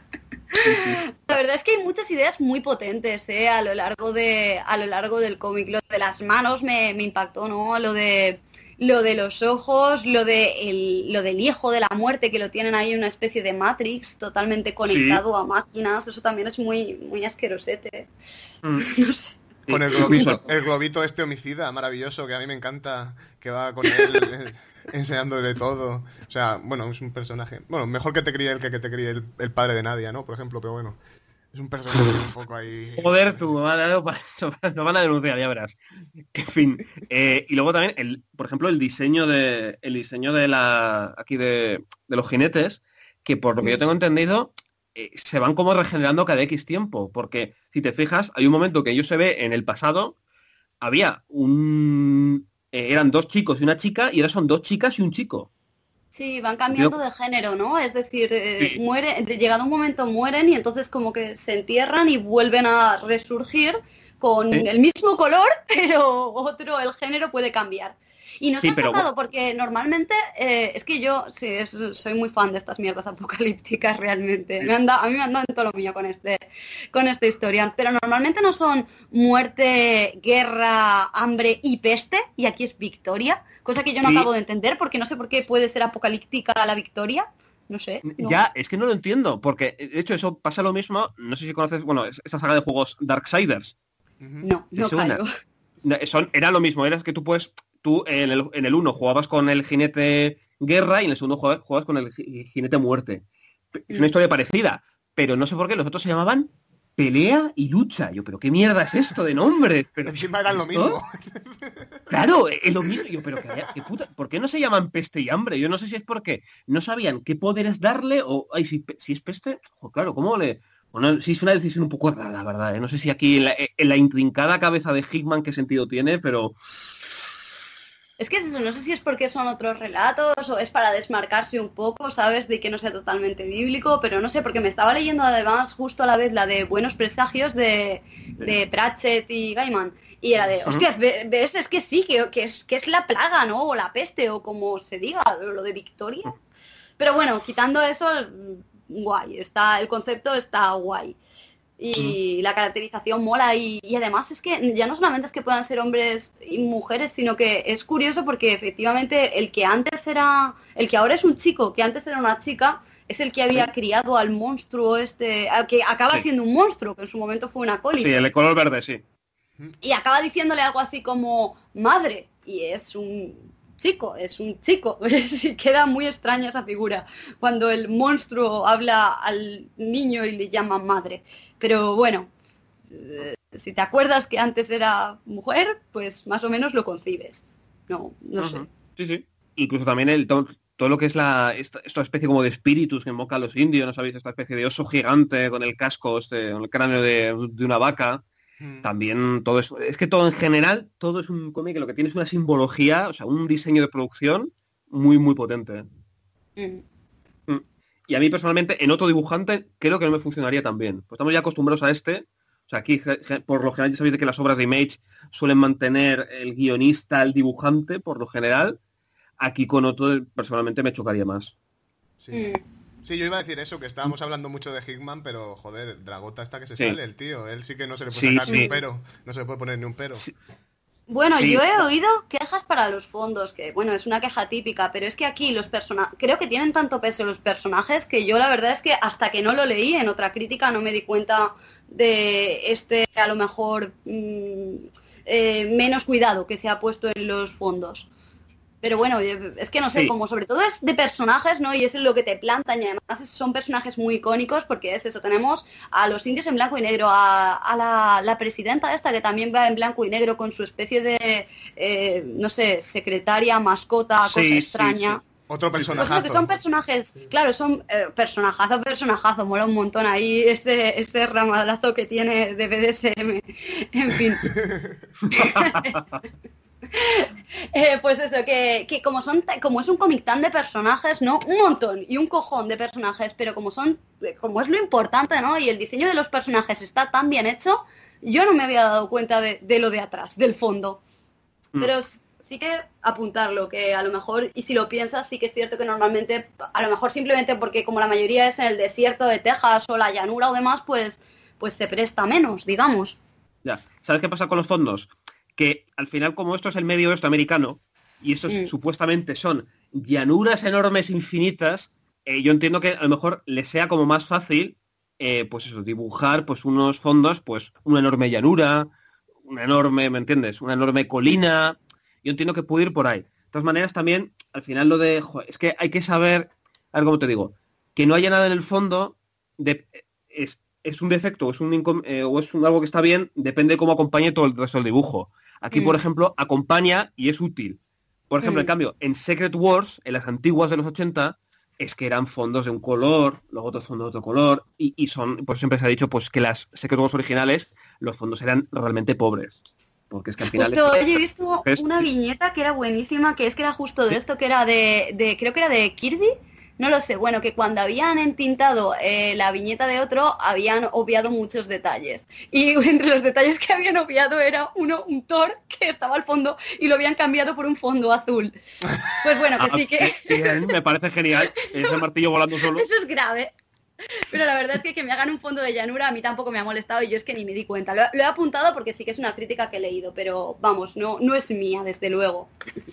S10: La verdad es que hay muchas ideas muy potentes, ¿eh? a lo largo de a lo largo del cómic. Lo de las manos me, me impactó, ¿no? Lo de lo de los ojos, lo de el, lo del hijo de la muerte, que lo tienen ahí en una especie de Matrix, totalmente conectado sí. a máquinas. Eso también es muy muy asquerosete. Mm. No sé.
S1: Con el globito, el globito este homicida, maravilloso, que a mí me encanta, que va con él enseñándole todo. O sea, bueno, es un personaje... Bueno, mejor que te críe el que, que te críe el, el padre de Nadia, ¿no? Por ejemplo, pero bueno. Es un personaje un poco ahí...
S2: Joder, tú, nos van a denunciar, ya verás. En fin. Eh, y luego también, el, por ejemplo, el diseño de el diseño de la aquí de, de los jinetes, que por lo que yo tengo entendido... se van como regenerando cada X tiempo, porque si te fijas, hay un momento que ellos se ve en el pasado, había un... Eh, eran dos chicos y una chica, y ahora son dos chicas y un chico.
S10: Sí, van cambiando de género, ¿no? Es decir, eh, sí. muere, llegado un momento mueren y entonces como que se entierran y vuelven a resurgir con ¿Sí? el mismo color, pero otro, el género puede cambiar. Y nos sí, ha pasado pero... porque normalmente, eh, es que yo sí, es, soy muy fan de estas mierdas apocalípticas realmente. Me anda, a mí me han dado en todo lo mío con, este, con esta historia. Pero normalmente no son muerte, guerra, hambre y peste, y aquí es victoria, cosa que yo no sí. acabo de entender porque no sé por qué puede ser apocalíptica la victoria. No sé. No.
S2: Ya, es que no lo entiendo, porque de hecho eso pasa lo mismo, no sé si conoces, bueno, esa saga de juegos Darksiders.
S10: No, no claro.
S2: Son, era lo mismo, era que tú puedes... Tú en el, en el uno jugabas con el jinete guerra y en el segundo jugabas, jugabas con el jinete muerte. Es una historia parecida, pero no sé por qué los otros se llamaban pelea y lucha. Yo, pero qué mierda es esto de nombres. Pero
S1: encima eran lo mismo.
S2: Claro, es lo mismo. Yo, pero qué, qué puta, ¿por qué no se llaman peste y hambre? Yo no sé si es porque no sabían qué poderes darle o, ay, si, si es peste, oh, claro, ¿cómo le...? Bueno, sí es una decisión un poco rara, la verdad. ¿eh? No sé si aquí en la, en la intrincada cabeza de Hickman qué sentido tiene, pero...
S10: Es que es eso, no sé si es porque son otros relatos o es para desmarcarse un poco, ¿sabes? De que no sea totalmente bíblico, pero no sé, porque me estaba leyendo además justo a la vez la de Buenos Presagios de, de Pratchett y Gaiman. Y era de, hostia, ves, es que sí, que, que, es, que es la plaga, ¿no? O la peste, o como se diga, lo de Victoria. Pero bueno, quitando eso, guay, está, el concepto está guay. Y mm. la caracterización mola y, y además es que ya no solamente es que puedan ser hombres y mujeres, sino que es curioso porque efectivamente el que antes era, el que ahora es un chico, que antes era una chica, es el que había sí. criado al monstruo este, al que acaba sí. siendo un monstruo, que en su momento fue una acólito.
S2: Sí, el de color verde, sí.
S10: Y acaba diciéndole algo así como madre, y es un chico, es un chico. Queda muy extraña esa figura cuando el monstruo habla al niño y le llama madre. Pero bueno, eh, si te acuerdas que antes era mujer, pues más o menos lo concibes. No, no uh-huh. sé.
S2: Sí, sí. Incluso también el todo, todo lo que es la esta, esta especie como de espíritus que invocan los indios, ¿no sabéis? Esta especie de oso gigante con el casco, este, con el cráneo de, de una vaca. Mm. También todo eso. Es que todo en general, todo es un cómic que lo que tiene es una simbología, o sea, un diseño de producción muy, muy potente. Mm. Y a mí personalmente, en otro dibujante, creo que no me funcionaría tan bien. Pues estamos ya acostumbrados a este. O sea, aquí, por lo general, ya sabéis de que las obras de Image suelen mantener el guionista, el dibujante, por lo general. Aquí con otro, personalmente, me chocaría más.
S1: Sí. Mm. Sí, yo iba a decir eso, que estábamos hablando mucho de Hickman, pero, joder, Dragota hasta que se sí. sale el tío. Él sí que no se le puede sí, sacar sí. ni un pero. No se le puede poner ni un pero. Sí.
S10: Bueno, sí. yo he oído quejas para los fondos, que bueno, es una queja típica, pero es que aquí los personajes, creo que tienen tanto peso los personajes que yo la verdad es que hasta que no lo leí en otra crítica no me di cuenta de este, a lo mejor, mmm, eh, menos cuidado que se ha puesto en los fondos. Pero bueno, es que no sé, sí. como sobre todo es de personajes, ¿no? Y es lo que te plantan y además son personajes muy icónicos porque es eso, tenemos a los indios en blanco y negro, a, a la, la presidenta esta que también va en blanco y negro con su especie de, eh, no sé, secretaria, mascota, cosa sí, extraña. Sí, sí.
S1: Otro personajazo.
S10: Pues son personajes, claro, son eh, personajazo, personajazo, mola un montón ahí ese, ese ramalazo que tiene de B D S M, en fin. Eh, pues eso, que, que como son como es un cómic tan de personajes, ¿no? Un montón y un cojón de personajes, pero como son, como es lo importante, ¿no? Y el diseño de los personajes está tan bien hecho, yo no me había dado cuenta de, de lo de atrás, del fondo. Mm. Pero sí que apuntarlo, que a lo mejor, y si lo piensas, sí que es cierto que normalmente, a lo mejor simplemente porque como la mayoría es en el desierto de Texas o la llanura o demás, pues, pues se presta menos, digamos.
S2: Ya, ¿sabes qué pasa con los fondos? Que al final, como esto es el medio oeste americano, y estos mm. supuestamente son llanuras enormes, infinitas, eh, yo entiendo que a lo mejor les sea como más fácil, eh, pues eso, dibujar pues unos fondos, pues una enorme llanura, una enorme, ¿me entiendes? Una enorme colina. Yo entiendo que puede ir por ahí. De todas maneras, también, al final lo de... Joder, es que hay que saber, a ver cómo te digo, que no haya nada en el fondo, de, es, es un defecto, es un eh, o es un, algo que está bien, depende de cómo acompañe todo el resto del dibujo. Aquí, mm. por ejemplo, acompaña y es útil. Por ejemplo, mm. en cambio, en Secret Wars, en las antiguas de los ochenta, es que eran fondos de un color, luego otros fondos de otro color, y, y son, pues siempre se ha dicho pues que las Secret Wars originales, los fondos eran realmente pobres. Porque es que al final...
S10: Justo,
S2: es...
S10: oye, he visto una viñeta que era buenísima, que es que era justo de ¿Sí? esto, que era de, de, creo que era de Kirby, no lo sé, bueno, que cuando habían entintado eh, la viñeta de otro, habían obviado muchos detalles. Y entre los detalles que habían obviado era uno, un Thor que estaba al fondo y lo habían cambiado por un fondo azul. Pues bueno, que ah, sí que...
S2: Bien, me parece genial, ese martillo volando solo.
S10: Eso es grave. Pero la verdad es que que me hagan un fondo de llanura a mí tampoco me ha molestado y yo es que ni me di cuenta. Lo, lo he apuntado porque sí que es una crítica que he leído, pero vamos, no, no es mía, desde luego.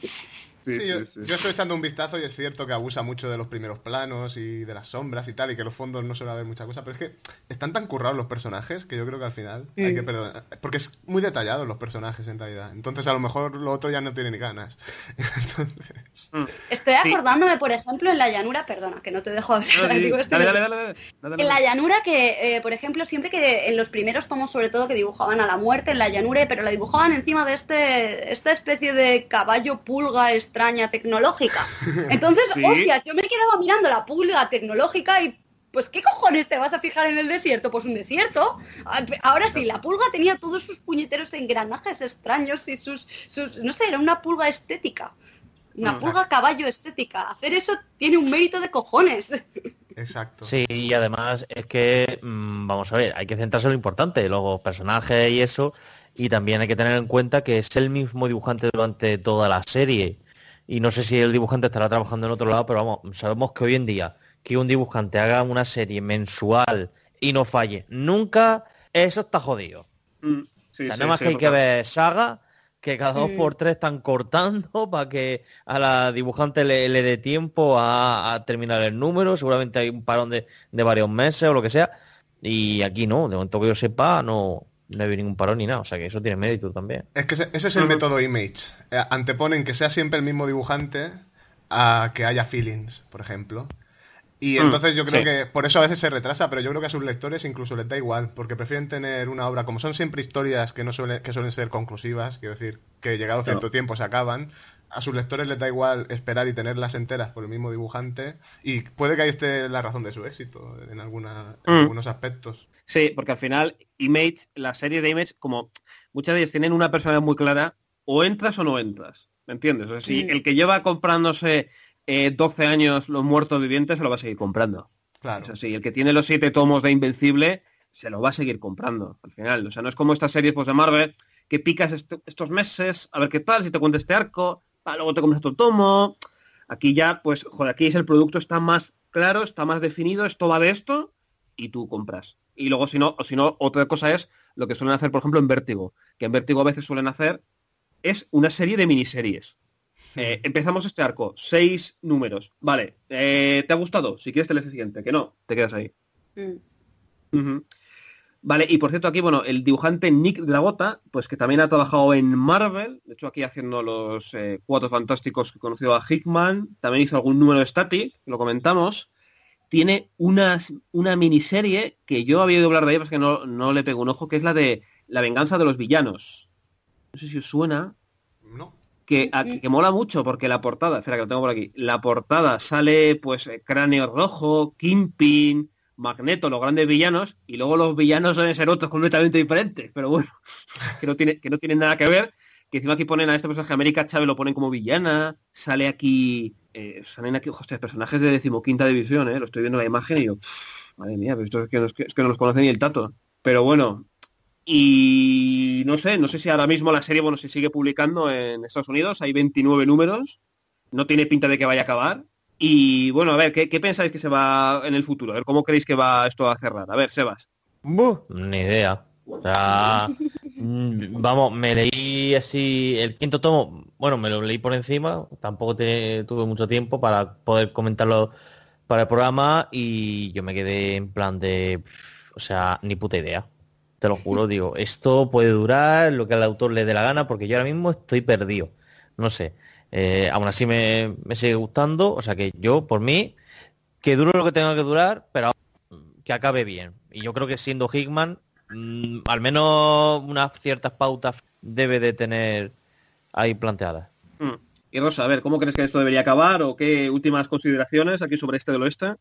S1: Sí, sí, yo, sí. yo estoy echando un vistazo y es cierto que abusa mucho de los primeros planos y de las sombras y tal, y que los fondos no suele haber mucha cosa, pero es que están tan currados los personajes que yo creo que al final mm. hay que perdonar. Porque es muy detallado los personajes en realidad. Entonces a lo mejor lo otro ya no tiene ni ganas. Entonces...
S10: Mm. Estoy acordándome, sí. por ejemplo, en la llanura, perdona, que no te dejo hablar.
S2: No, digo, dale, dale, dale, dale, dale, dale.
S10: En la llanura que, eh, por ejemplo, siempre que en los primeros tomos, sobre todo, que dibujaban a la muerte en la llanura, pero la dibujaban encima de este esta especie de caballo pulga extraña tecnológica. Entonces, ¿Sí? hostia, yo me quedaba mirando la pulga tecnológica y pues ¿qué cojones te vas a fijar en el desierto? Pues un desierto. Ahora sí, la pulga tenía todos sus puñeteros engranajes extraños y sus, sus no sé, era una pulga estética. Una pulga caballo estética. Hacer eso tiene un mérito de cojones.
S1: Exacto.
S5: Sí, y además es que, mmm, vamos a ver, hay que centrarse en lo importante, los personajes y eso, y también hay que tener en cuenta que es el mismo dibujante durante toda la serie. Y no sé si el dibujante estará trabajando en otro lado, pero vamos, sabemos que hoy en día que un dibujante haga una serie mensual y no falle nunca, eso está jodido. Mm, sí, o sea, sí, nada más sí, que hay que ver Saga, que cada dos mm. por tres están cortando para que a la dibujante le, le dé tiempo a, a terminar el número, seguramente hay un parón de, de varios meses o lo que sea, y aquí no, de momento que yo sepa, no... No hay ningún parón ni nada, o sea que eso tiene mérito también.
S1: Es que ese, ese es el uh-huh. método Image. Eh, anteponen que sea siempre el mismo dibujante a que haya feelings, por ejemplo. Y entonces uh, yo creo sí. que por eso a veces se retrasa, pero yo creo que a sus lectores incluso les da igual, porque prefieren tener una obra, como son siempre historias que no suelen, que suelen ser conclusivas, quiero decir, que llegado cierto no. tiempo se acaban, a sus lectores les da igual esperar y tenerlas enteras por el mismo dibujante, y puede que ahí esté la razón de su éxito en, alguna, en uh. algunos aspectos.
S2: Sí, porque al final Image, la serie de Image, como muchas de ellas tienen una personalidad muy clara, o entras o no entras, ¿me entiendes? O sea, si sí. el que lleva comprándose eh, doce años Los Muertos Vivientes se lo va a seguir comprando.
S1: Claro.
S2: O sea, si el que tiene los siete tomos de Invencible se lo va a seguir comprando al final. O sea, no es como estas series pues, de Marvel que picas est- estos meses a ver qué tal, si te cuenta este arco, ah, luego te compras otro tomo. Aquí ya, pues, joder, aquí es el producto está más claro, está más definido, esto va de esto y tú compras. Y luego, si no, o si no, otra cosa es lo que suelen hacer, por ejemplo, en Vértigo. Que en Vértigo a veces suelen hacer es una serie de miniseries. Eh, empezamos este arco, seis números. Vale, eh, ¿te ha gustado? Si quieres te lees el siguiente. Que no, te quedas ahí. Mm. Uh-huh. Vale, y por cierto aquí, bueno, el dibujante Nick Dragota, pues que también ha trabajado en Marvel. De hecho, aquí haciendo los eh, Cuatro Fantásticos que he conocido a Hickman. También hizo algún número de Static, lo comentamos. Tiene una, una miniserie que yo había oído hablar de ella, porque no, no le pego un ojo, que es la de La venganza de los villanos. No sé si os suena.
S1: No.
S2: Que, a, que mola mucho, porque la portada, espera que lo tengo por aquí, la portada sale, pues, Cráneo Rojo, Kingpin, Magneto, los grandes villanos, y luego los villanos deben ser otros completamente diferentes, pero bueno, que no tiene, que no tienen nada que ver, que encima aquí ponen a este personaje, América Chávez lo ponen como villana, sale aquí... Eh, salen aquí, hostia, personajes de decimoquinta división, ¿eh? Lo estoy viendo en la imagen y yo, madre mía, pero esto es que, no, es, que, es que no los conoce ni el tato. Pero bueno, Y no sé, no sé si ahora mismo la serie, bueno, se sigue publicando en Estados Unidos, hay veintinueve números, no tiene pinta de que vaya a acabar. Y bueno, a ver, ¿qué, qué pensáis que se va en el futuro? A ver, ¿cómo creéis que va esto a cerrar? A ver, Sebas.
S5: Buh, ni idea. O sea, mm, vamos, me leí así el quinto tomo, bueno, me lo leí por encima, tampoco te- tuve mucho tiempo para poder comentarlo para el programa y yo me quedé en plan de, o sea, ni puta idea. Te lo juro, digo, esto puede durar lo que al autor le dé la gana porque yo ahora mismo estoy perdido. No sé. Eh, aún así me, me sigue gustando, o sea que yo, por mí, que dure lo que tenga que durar, pero que acabe bien. Y yo creo que siendo Hickman, mmm, al menos unas ciertas pautas debe de tener ahí planteadas.
S2: Mm. Y Rosa, a ver, ¿cómo crees que esto debería acabar? ¿O qué últimas consideraciones aquí sobre este del oeste?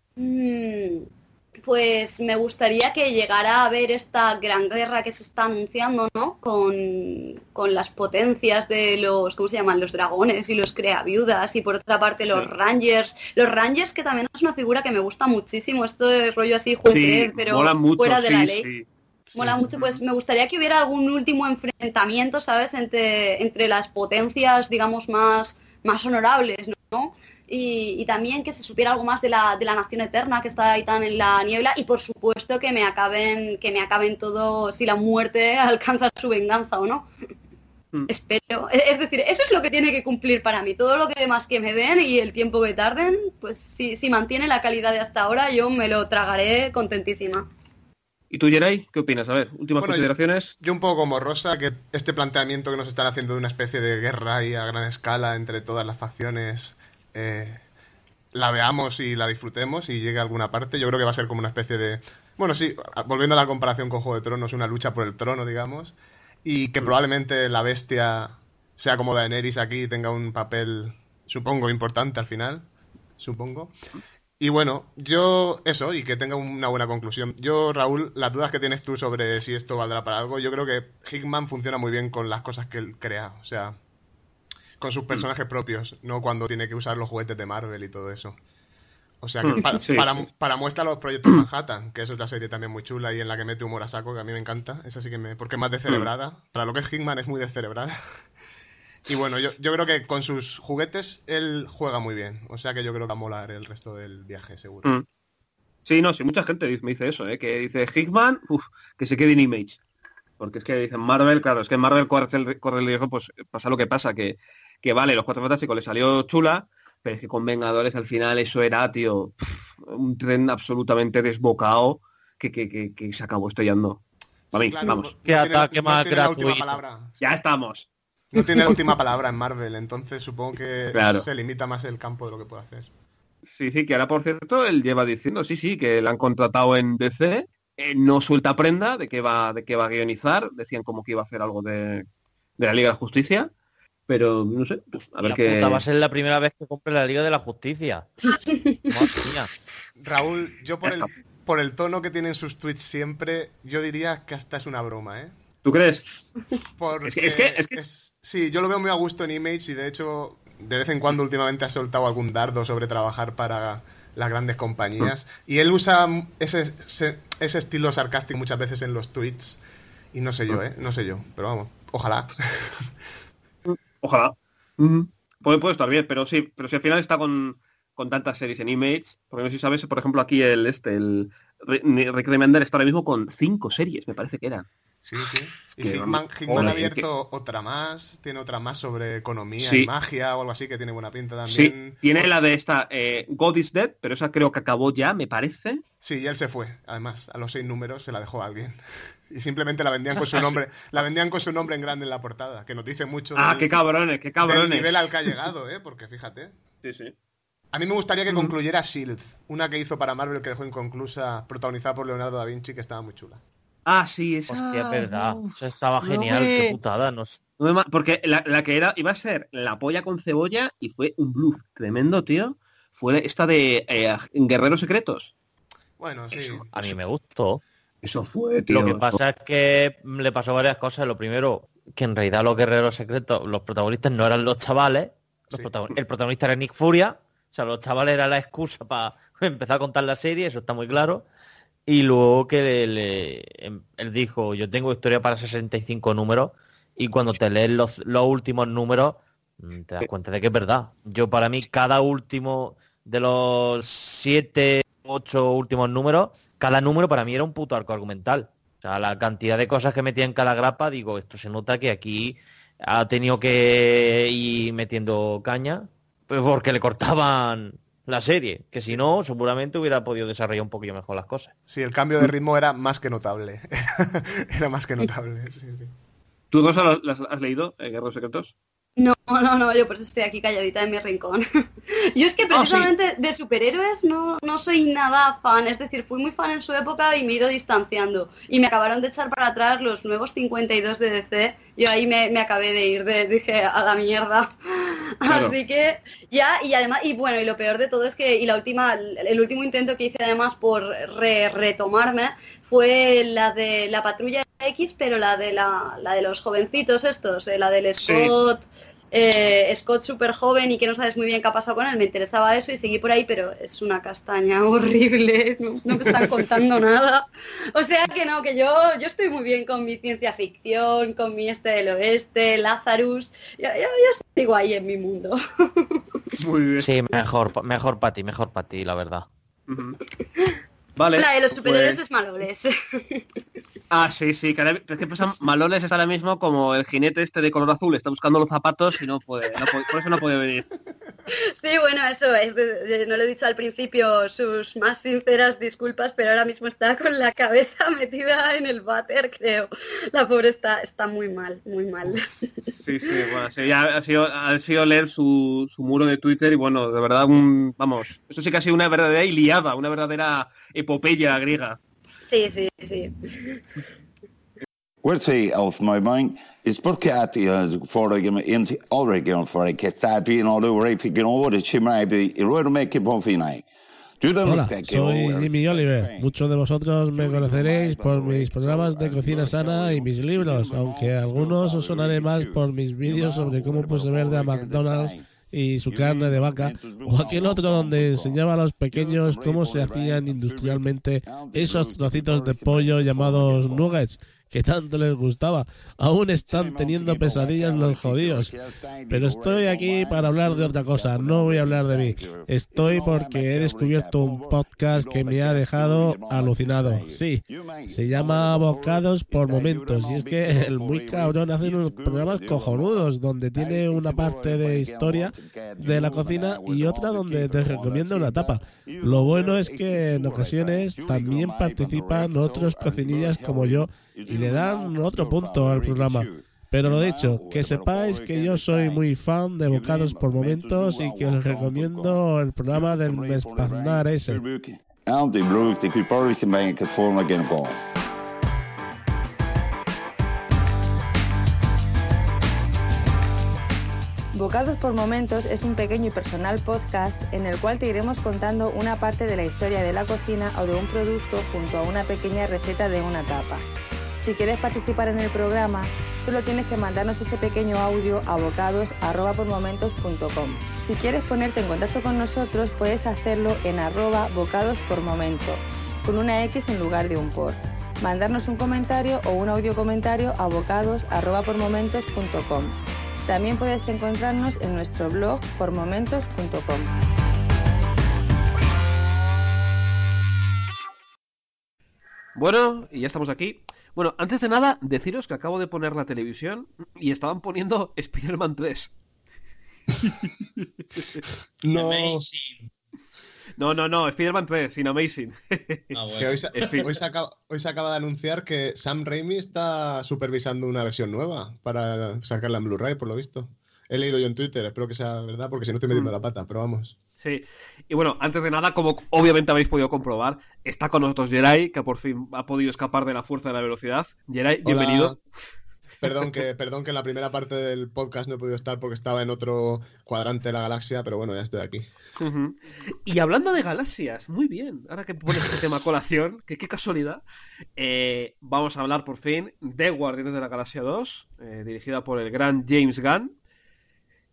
S10: Mm, Pues me gustaría que llegara a haber esta gran guerra que se está anunciando, ¿no? Con, con las potencias de los, ¿cómo se llaman? Los dragones y los creaviudas y por otra parte los
S2: Sí.
S10: Rangers. Los Rangers que también es una figura que me gusta muchísimo, esto de rollo así juez,
S2: Sí,
S10: pero
S2: mola mucho,
S10: fuera de
S2: sí,
S10: la ley.
S2: sí.
S10: Mola mucho, pues me gustaría que hubiera algún último enfrentamiento, ¿sabes? Entre, entre las potencias, digamos, más, más honorables, ¿no? Y, y también que se supiera algo más de la, de la nación eterna que está ahí tan en la niebla y por supuesto que me acaben, que me acaben todo si la muerte alcanza su venganza o no.
S2: Mm.
S10: Espero. Es es decir, eso es lo que tiene que cumplir para mí. Todo lo que demás que me den y el tiempo que tarden, pues si, si mantiene la calidad de hasta ahora, yo me lo tragaré contentísima.
S2: ¿Y tú, Geray? ¿Qué opinas? A ver, últimas
S1: Bueno,
S2: consideraciones.
S1: Yo un poco como Rosa, que este planteamiento que nos están haciendo de una especie de guerra ahí a gran escala entre todas las facciones, eh, la veamos y la disfrutemos y llegue a alguna parte. Yo creo que va a ser como una especie de... Bueno, sí, volviendo a la comparación con Juego de Tronos, una lucha por el trono, digamos, y que probablemente la bestia sea como Daenerys aquí y tenga un papel, supongo, importante al final, supongo. Y bueno, yo eso, y que tenga una buena conclusión. Yo, Raúl, las dudas que tienes tú sobre si esto valdrá para algo, yo creo que Hickman funciona muy bien con las cosas que él crea, o sea, con sus personajes propios, no cuando tiene que usar los juguetes de Marvel y todo eso. O sea, que para,
S2: Sí,
S1: para,
S2: sí.
S1: para muestra los proyectos Manhattan, que es otra serie también muy chula y en la que mete humor a saco, que a mí me encanta, esa sí que me... porque es más descerebrada. Para lo que es Hickman es muy descerebrada. Y bueno, yo, yo creo que con sus juguetes él juega muy bien. O sea que yo creo que va a molar el resto del viaje, seguro.
S2: Mm. Sí, no, sí, mucha gente dice- me dice eso, ¿eh? Que dice Hickman, uf, que se quede en Image. Porque es que dicen Marvel, claro, es que en Marvel corre el, corre el riesgo, pues pasa lo que pasa, que, que vale, los Cuatro Fantásticos le salió chula, pero es que con Vengadores al final eso era, tío, pf, un tren absolutamente desbocado que, que, que, que se acabó estrellando. Para mí,
S1: Claro,
S2: vamos.
S1: no
S5: Qué
S1: tiene-
S5: ataque
S1: no
S5: más
S1: tiene la última
S5: gratuito.
S1: palabra.
S2: Ya estamos.
S1: No tiene la última palabra en Marvel, entonces supongo que
S2: Claro.
S1: se limita más el campo de lo que puede hacer.
S2: Sí, sí, que ahora por cierto él lleva diciendo, sí, sí, que la han contratado en D C, eh, no suelta prenda de que va, de que va a guionizar, decían como que iba a hacer algo de, de la Liga de la Justicia, pero no sé, pues, a ver
S5: La
S2: qué.
S5: puta, va a ser la primera vez que compre la Liga de la Justicia. Madre mía.
S1: Raúl, yo por
S2: Ya
S1: el,
S2: está.
S1: por el tono que tienen sus tweets siempre, yo diría que hasta es una broma, ¿eh?
S2: ¿Tú crees?
S1: Porque
S2: Es que- es que- es que-
S1: es- sí, yo lo veo muy a gusto en Image y de hecho de vez en cuando últimamente ha soltado algún dardo sobre trabajar para las grandes compañías y él usa ese, ese, ese estilo sarcástico muchas veces en los tweets y no sé yo, ¿eh? No sé yo, pero vamos, ojalá.
S2: Ojalá. Ujú. Puede, puede estar bien, pero sí, pero si al final está con, con tantas series en Image, porque no sé si sabes, por ejemplo, aquí el este, el Rick Remender está ahora mismo con cinco series, me parece que eran.
S1: Sí, sí. Y
S2: Que
S1: Hickman,
S2: vamos,
S1: Hickman
S2: joder,
S1: ha abierto otra más, tiene otra más sobre economía
S2: Sí.
S1: y magia o algo así que tiene buena pinta
S2: Sí,
S1: también.
S2: tiene la de esta eh, God is Dead, pero esa creo que acabó ya, me parece.
S1: Sí, y él se fue, además, a los seis números se la dejó a alguien. Y simplemente la vendían con su nombre, la vendían con su nombre en grande en la portada, que nos dice mucho
S2: Ah,
S1: del,
S2: qué cabrones, qué
S1: del
S2: cabrones.
S1: nivel al que ha llegado, ¿eh? Porque fíjate.
S2: Sí, sí.
S1: A mí me gustaría que
S2: Mm.
S1: concluyera Shield, una que hizo para Marvel que dejó inconclusa, protagonizada por Leonardo da Vinci, que estaba muy chula.
S2: Ah, sí, esa.
S5: Hostia, es verdad.
S2: Uf,
S5: Eso estaba
S2: no
S5: genial,
S2: me-
S5: qué putada. Nos...
S2: no me ma- Porque la, la que era iba a ser la polla con cebolla y fue un bluff tremendo, tío. Fue esta de eh, Guerreros Secretos.
S1: Bueno, sí.
S5: A mí me gustó.
S2: Eso fue, tío.
S5: Lo que pasa es que le pasó varias cosas. Lo primero, que en realidad los guerreros secretos, los protagonistas no eran los chavales. Los
S1: Sí.
S5: protagon- El protagonista era Nick Furia. O sea, los chavales era la excusa para empezar a contar la serie, eso está muy claro. Y luego que le, le- em- él dijo, yo tengo historia para sesenta y cinco números, y cuando te lees los, los últimos números, mm, te das cuenta de que es verdad. Yo para mí, cada último de los siete, ocho últimos números, cada número para mí era un puto arco argumental. O sea, la cantidad de cosas que metía en cada grapa, digo, esto se nota que aquí ha tenido que ir metiendo caña, pues porque le cortaban la serie, que si no, seguramente hubiera podido desarrollar un poquillo mejor las cosas.
S12: Sí, el cambio de ritmo era más que notable. Era más que notable, sí, sí.
S2: ¿Tú, Rosa, las has leído, eh, Guerreros Secretos?
S10: No, no, no, yo por eso estoy aquí calladita en mi rincón. Yo es que precisamente oh, sí. de superhéroes no, no soy nada fan, es decir, fui muy fan en su época y me he ido distanciando. Y me acabaron de echar para atrás los nuevos cincuenta y dos de D C, yo ahí me, me acabé de ir, de, dije, a la mierda. Claro. Así que ya, y además, y bueno, y lo peor de todo es que, y la última, el último intento que hice además por re, retomarme fue la de la Patrulla X, pero la de la, la de los jovencitos estos, eh, la del Scott... Sí. Eh, Scott súper joven y que no sabes muy bien qué ha pasado con él, me interesaba eso y seguí por ahí, pero es una castaña horrible, no, no me están contando nada. O sea que no, que yo yo estoy muy bien con mi ciencia ficción, con mi este del oeste, Lazarus, yo, yo, yo sigo ahí en mi mundo.
S5: Muy bien. Sí, mejor, mejor para ti, mejor para ti, la verdad.
S2: Uh-huh. Vale.
S10: La de los superhéroes
S2: pues...
S10: es Maloles.
S2: Ah, sí, sí, cada vez que pasa, Maloles es ahora mismo como el jinete este de color azul, está buscando los zapatos y no puede, no puede por eso no puede venir.
S10: Sí, bueno, eso es, no lo he dicho al principio, sus más sinceras disculpas, pero ahora mismo está con la cabeza metida en el váter, creo. La pobre está, está muy mal, muy mal.
S2: Sí, sí, bueno, sí, ya ha sido, ha sido leer su, su muro de Twitter y bueno, de verdad, un, vamos, eso sí que ha sido una verdadera iliada, una verdadera epopeya griega.
S10: Sí, sí, sí.
S13: Questi of my mind is perché foregem in Oregon for che sta pieno di verificano ora ci mai il loro make po' finai.
S14: Hola, soy Jimmy Oliver. Muchos de vosotros me conoceréis por mis programas de cocina sana y mis libros, aunque a algunos os sonaré más por mis vídeos sobre cómo puse verde a McDonald's y su carne de vaca, o aquel otro donde enseñaba a los pequeños cómo se hacían industrialmente esos trocitos de pollo llamados nuggets, que tanto les gustaba. Aún están teniendo pesadillas los jodidos. Pero estoy aquí para hablar de otra cosa, no voy a hablar de mí. Estoy porque he descubierto un podcast que me ha dejado alucinado. Sí, se llama Bocados por Momentos, y es que el muy cabrón hace unos programas cojonudos, donde tiene una parte de historia de la cocina y otra donde te recomienda una tapa. Lo bueno es que en ocasiones también participan otros cocinillas como yo y le dan otro punto al programa. Pero lo dicho, que sepáis que yo soy muy fan de Bocados por Momentos y que os recomiendo el programa del Mespaznar ese.
S15: Bocados por Momentos es un pequeño y personal podcast en el cual te iremos contando una parte de la historia de la cocina o de un producto junto a una pequeña receta de una tapa. Si quieres participar en el programa, solo tienes que mandarnos ese pequeño audio a bocados arroba por momentos punto com. Si quieres ponerte en contacto con nosotros, puedes hacerlo en arroba bocados por momento, con una X en lugar de un por. Mandarnos un comentario o un audio comentario a bocados arroba por momentos punto com. También puedes encontrarnos en nuestro blog por momentos punto com.
S2: Bueno, y ya estamos aquí. Bueno, antes de nada, deciros que acabo de poner la televisión y estaban poniendo Spider-Man tres.
S14: No.
S2: No, no, no, Spider-Man tres, sin Amazing.
S1: Ah, bueno. Que hoy, se, hoy, se acaba, hoy se acaba de anunciar que Sam Raimi está supervisando una versión nueva para sacarla en Blu-ray, por lo visto. He leído yo en Twitter, espero que sea verdad, porque si no estoy metiendo mm. la pata, pero vamos.
S2: Sí, y bueno, antes de nada, como obviamente habéis podido comprobar, está con nosotros Geray, que por fin ha podido escapar de la fuerza de la velocidad. Geray, bienvenido.
S1: Perdón que, perdón que en la primera parte del podcast no he podido estar porque estaba en otro cuadrante de la galaxia, pero bueno, ya estoy aquí.
S2: Uh-huh. Y hablando de galaxias, muy bien, ahora que pones este tema a colación, que qué casualidad, eh, vamos a hablar por fin de Guardianes de la Galaxia dos, eh, dirigida por el gran James Gunn.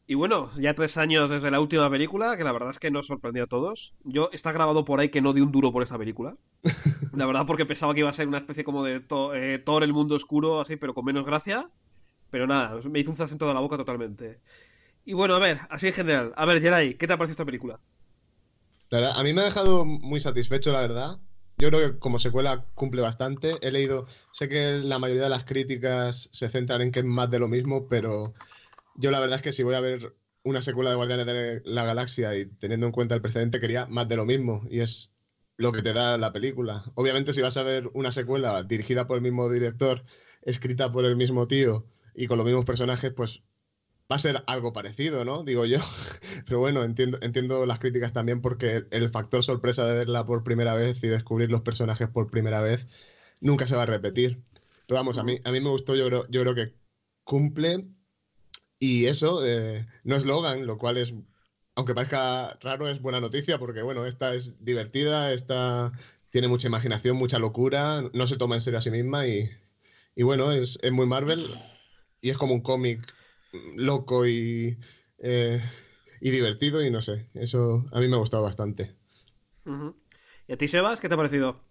S2: Y bueno, ya tres años desde la última película, que la verdad es que nos sorprendió a todos. Yo, está grabado por ahí que no di un duro por esta película. La verdad, porque pensaba que iba a ser una especie como de to eh, Thor, el mundo oscuro, así, pero con menos gracia. Pero nada, me hizo un acento de la boca totalmente. Y bueno, a ver, así en general. A ver, Geray, ¿qué te ha parecido esta película?
S1: La verdad, a mí me ha dejado muy satisfecho, la verdad. Yo creo que como secuela cumple bastante. He leído, sé que la mayoría de las críticas se centran en que es más de lo mismo, pero yo la verdad es que si voy a ver una secuela de Guardianes de la Galaxia y teniendo en cuenta el precedente, quería más de lo mismo. Y es lo que te da la película. Obviamente, si vas a ver una secuela dirigida por el mismo director, escrita por el mismo tío y con los mismos personajes, pues va a ser algo parecido, ¿no? Digo yo. Pero bueno, entiendo, entiendo las críticas también porque el factor sorpresa de verla por primera vez y descubrir los personajes por primera vez nunca se va a repetir. Pero vamos, a mí, a mí me gustó, yo creo, yo creo que cumple. Y eso, eh, no es Logan, lo cual es, aunque parezca raro, es buena noticia porque, bueno, esta es divertida, esta tiene mucha imaginación, mucha locura, no se toma en serio a sí misma y, y bueno, es, es muy Marvel y es como un cómic loco y, eh, y divertido y no sé, eso a mí me ha gustado bastante.
S2: Uh-huh. ¿Y a ti, Sebas, qué te ha parecido?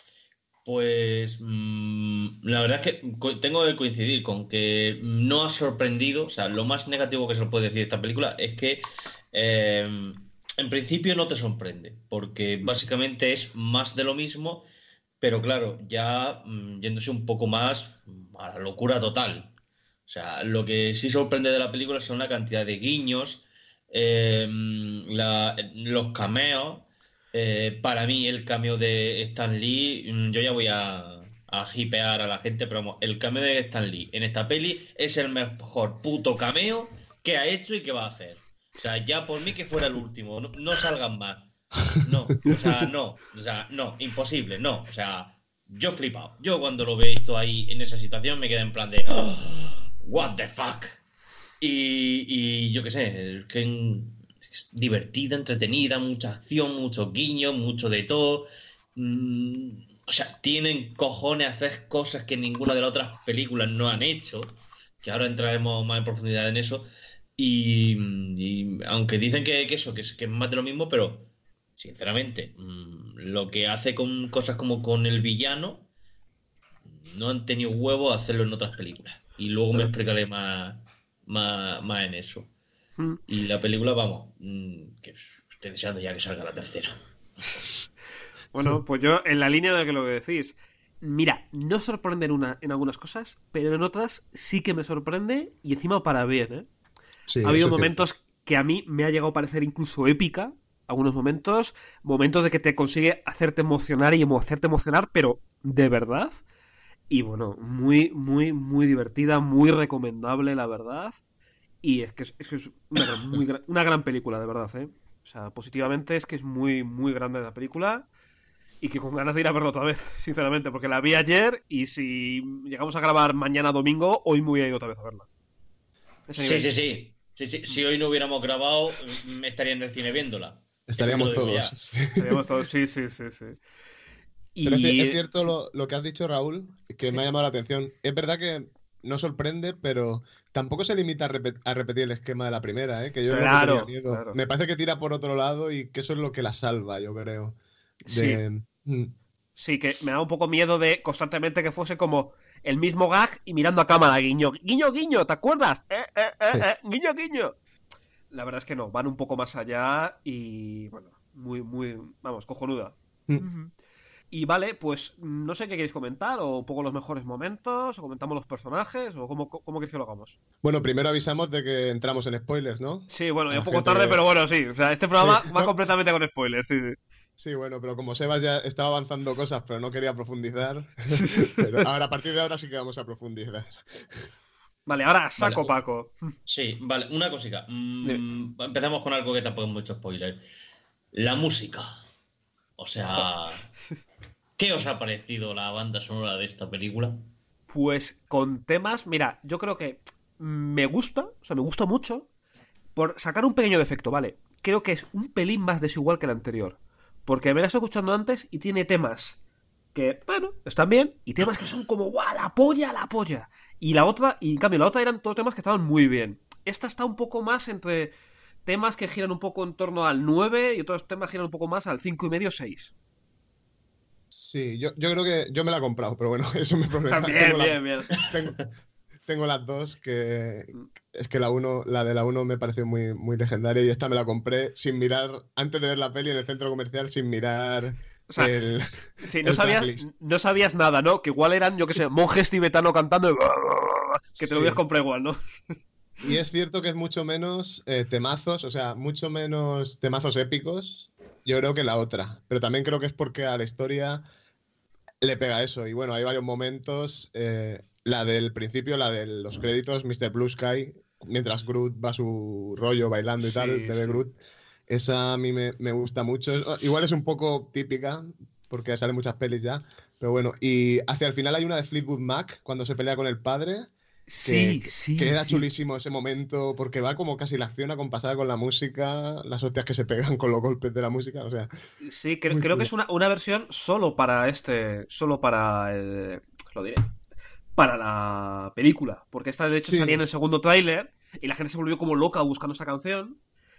S5: Pues mmm, la verdad es que tengo que coincidir con que no ha sorprendido. O sea, lo más negativo que se puede decir de esta película es que eh, en principio no te sorprende, porque básicamente es más de lo mismo, pero claro, ya mmm, yéndose un poco más a la locura total. O sea, lo que sí sorprende de la película son la cantidad de guiños, eh, la, los cameos. Eh, para mí el cameo de Stan Lee, yo ya voy a, a hipear a la gente, pero vamos, el cameo de Stan Lee en esta peli es el mejor puto cameo que ha hecho y que va a hacer. O sea, ya por mí que fuera el último, no, no salgan más. No, o sea, no, o sea, no, imposible, no, o sea, yo he flipado. Yo cuando lo he visto ahí en esa situación me quedé en plan de oh, what the fuck. Y, y yo qué sé, es que es divertida, entretenida, mucha acción, muchos guiños, mucho de todo. Mm, o sea, tienen cojones a hacer cosas que ninguna de las otras películas no han hecho, que ahora entraremos más en profundidad en eso. Y, y aunque dicen que, que eso, que es, que es más de lo mismo, pero sinceramente, mmm, lo que hace con cosas como con el villano, no han tenido huevo a hacerlo en otras películas. Y luego me explicaré más, más, más en eso. Y la película, vamos, que estoy deseando ya que salga la tercera.
S2: Bueno, pues yo, en la línea de lo que decís, mira, no sorprende en, una, en algunas cosas, pero en otras sí que me sorprende y encima para bien, ¿eh? Sí, ha habido momentos cierto. Que a mí me ha llegado a parecer incluso épica, algunos momentos, momentos de que te consigue hacerte emocionar y hacerte emocionar, pero de verdad. Y bueno, muy, muy, muy divertida, muy recomendable, la verdad. Y es que es, es, que es una, muy, una gran película, de verdad, ¿eh? O sea, positivamente es que es muy, muy grande la película y que con ganas de ir a verlo otra vez, sinceramente, porque la vi ayer y si llegamos a grabar mañana domingo, hoy me voy a ir otra vez a verla.
S5: Sí, sí, sí, sí, sí. Si hoy no hubiéramos grabado, me estaría en el cine viéndola.
S1: Estaríamos todos.
S2: Estaríamos todos, sí, sí, sí, sí.
S1: Y... Pero es, es cierto lo, lo que has dicho, Raúl, que sí. Me ha llamado la atención. Es verdad que no sorprende, pero tampoco se limita a, repet a repetir el esquema de la primera, ¿eh? Que yo
S2: claro,
S1: no tenía miedo. Claro. Me parece que tira por otro lado y que eso es lo que la salva, yo creo. De...
S2: Sí. Mm. Sí, que me da un poco miedo de constantemente que fuese como el mismo gag y mirando a cámara, guiño, guiño, guiño, ¿te acuerdas? Eh, eh, eh, sí. eh, guiño, guiño. La verdad es que no, van un poco más allá y, bueno, muy, muy, vamos, cojonuda. Mm. Uh-huh. Y vale, pues no sé qué queréis comentar, o un poco los mejores momentos, o comentamos los personajes, o cómo, cómo queréis que lo hagamos.
S1: Bueno, primero avisamos de que entramos en spoilers, ¿no?
S2: Sí, bueno, ya un poco gente... tarde, pero bueno, sí. O sea, este programa sí, va no... completamente con spoilers, sí, sí.
S1: Sí, bueno, pero como Sebas ya estaba avanzando cosas, pero no quería profundizar. Pero ahora, a partir de ahora sí que vamos a profundizar.
S2: Vale, ahora saco
S5: vale.
S2: Paco.
S5: Sí, vale, una cosita. Mm, empezamos con algo que tampoco es mucho spoiler. La música. O sea... ¿Qué os ha parecido la banda sonora de esta película?
S2: Pues con temas, mira, yo creo que me gusta, o sea, me gusta mucho, por sacar un pequeño defecto, ¿vale? Creo que es un pelín más desigual que el anterior, porque me la estoy escuchando antes y tiene temas que, bueno, están bien, y temas que son como, ¡guau, la polla, la polla! Y la otra, y en cambio la otra eran todos temas que estaban muy bien. esta está un poco más entre temas que giran un poco en torno al nueve y otros temas giran un poco más al cinco y medio seis.
S1: Sí, yo, yo creo que yo me la he comprado, pero bueno, eso es mi problema.
S2: Bien,
S1: tengo
S2: bien,
S1: la,
S2: bien.
S1: Tengo, tengo las dos, que es que la uno, la de la uno me pareció muy, muy legendaria y esta me la compré sin mirar, antes de ver la peli en el centro comercial, sin mirar
S2: o sea,
S1: el
S2: sí, no
S1: el
S2: sabías,
S1: tracklist.
S2: no sabías nada, ¿no? Que igual eran, yo qué sé, monjes tibetanos cantando y... que te
S1: Sí.
S2: lo hubieras comprado igual, ¿no?
S1: Y es cierto que es mucho menos eh, temazos, o sea, mucho menos temazos épicos, yo creo que la otra. Pero también creo que es porque a la historia le pega eso. Y bueno, hay varios momentos. Eh, la del principio, la de los créditos, mister Blue Sky, mientras Groot va a su rollo bailando y
S2: Sí,
S1: tal, bebé
S2: sí.
S1: Groot. Esa a mí me, me gusta mucho. Igual es un poco típica, porque salen muchas pelis ya. Pero bueno, y hacia el final hay una de Fleetwood Mac, cuando se pelea con el padre. Que,
S2: Sí,
S1: que-
S2: sí,
S1: que era
S2: sí.
S1: chulísimo ese momento, porque va como casi la acción acompasada con la música, las hostias que se pegan con los golpes de la música, o sea,
S2: Sí, creo,
S1: muy
S2: creo
S1: chulo.
S2: que es una, una versión solo para este. Solo para el. Os lo diré. Para la película. Porque esta de hecho
S1: Sí.
S2: salía en el segundo tráiler y la gente se volvió como loca buscando esta canción.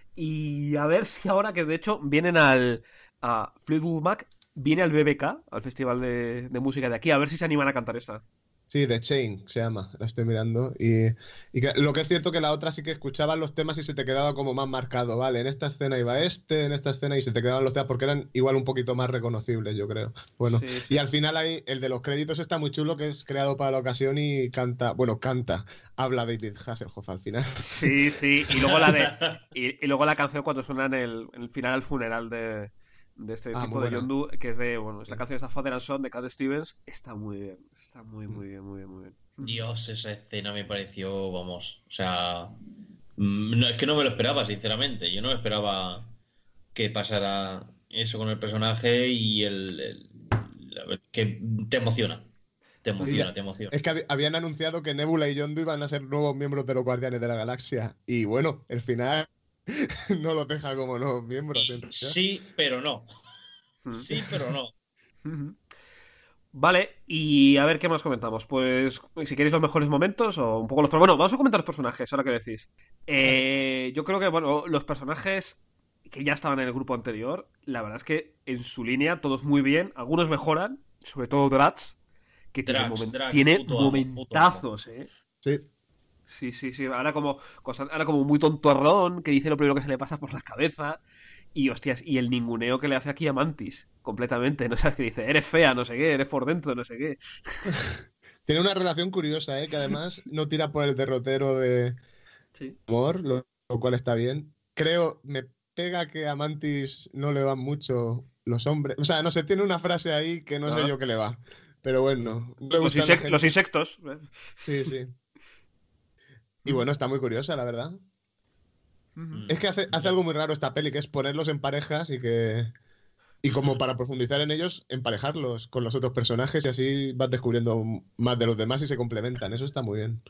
S2: Y a ver si ahora que de hecho vienen al. A Fleetwood Mac, viene al B B K, al Festival de, de Música de aquí, a ver si se animan a cantar esta.
S1: Sí, The Chain se llama, la estoy mirando. Y, y que, lo que es cierto que la otra sí que escuchabas los temas y se te quedaba como más marcado, vale, en esta escena iba este, en esta escena y se te quedaban los temas porque eran igual un poquito más reconocibles, yo creo. Bueno,
S2: Sí, sí.
S1: y al final hay el de los créditos está muy chulo, que es creado para la ocasión y canta, bueno, canta, habla David Hasselhoff al final.
S2: Sí, sí. Y luego la de. Y, y luego la canción cuando suena en el, en el final al funeral de, de este
S1: Ah,
S2: tipo
S1: muy
S2: de
S1: buena.
S2: Yondu, que es de. Bueno, es la canción de Father and Son de Cat Stevens. Está muy bien. Está muy, muy bien, muy bien, muy bien.
S5: Dios, esa escena me pareció, vamos, o sea, mm, no, es que no me lo esperaba, sinceramente. Yo no esperaba que pasara eso con el personaje y el, el- el- que te emociona, te emociona, te emociona.
S1: Es que hab- habían anunciado que Nebula y Yondu iban a ser nuevos miembros de los Guardianes de la Galaxia. Y bueno, el final no los deja como nuevos miembros. en realidad.
S5: Sí, pero no.
S2: Mm.
S5: Sí, pero no.
S2: Ujú. Vale, y a ver qué más comentamos. Pues si queréis los mejores momentos o un poco los... Bueno, vamos a comentar los personajes, ahora que decís. Eh, yo creo que, bueno, los personajes que ya estaban en el grupo anterior, la verdad es que en su línea todos muy bien. Algunos mejoran, sobre todo Drax, que tiene,
S5: Drax,
S2: momen-
S5: Drax,
S2: tiene
S5: puto amo,
S2: momentazos, eh.
S1: Sí.
S2: Sí, sí, sí. Ahora como, cosa- ahora como muy tontorrón, que dice lo primero que se le pasa por la cabeza. Y hostias, y el ninguneo que le hace aquí a Mantis, completamente. No sabes qué dice, eres fea, no sé qué, eres por dentro, no sé qué.
S1: Tiene una relación curiosa, ¿eh? Que además no tira por el derrotero de
S2: Sí.
S1: amor, lo, lo cual está bien. Creo, me pega que a Mantis no le van mucho los hombres. O sea, no sé, tiene una frase ahí que no sé
S2: Ah.
S1: yo qué le va. Pero bueno, no le
S2: Los,
S1: gusta a la
S2: insec-
S1: gente.
S2: los insectos.
S1: Sí, sí. Y bueno, está muy curiosa, la verdad. Es que hace, hace algo muy raro esta peli, que es ponerlos en parejas y que. Y como para profundizar en ellos, emparejarlos con los otros personajes y así vas descubriendo más de los demás y se complementan. Eso está muy bien.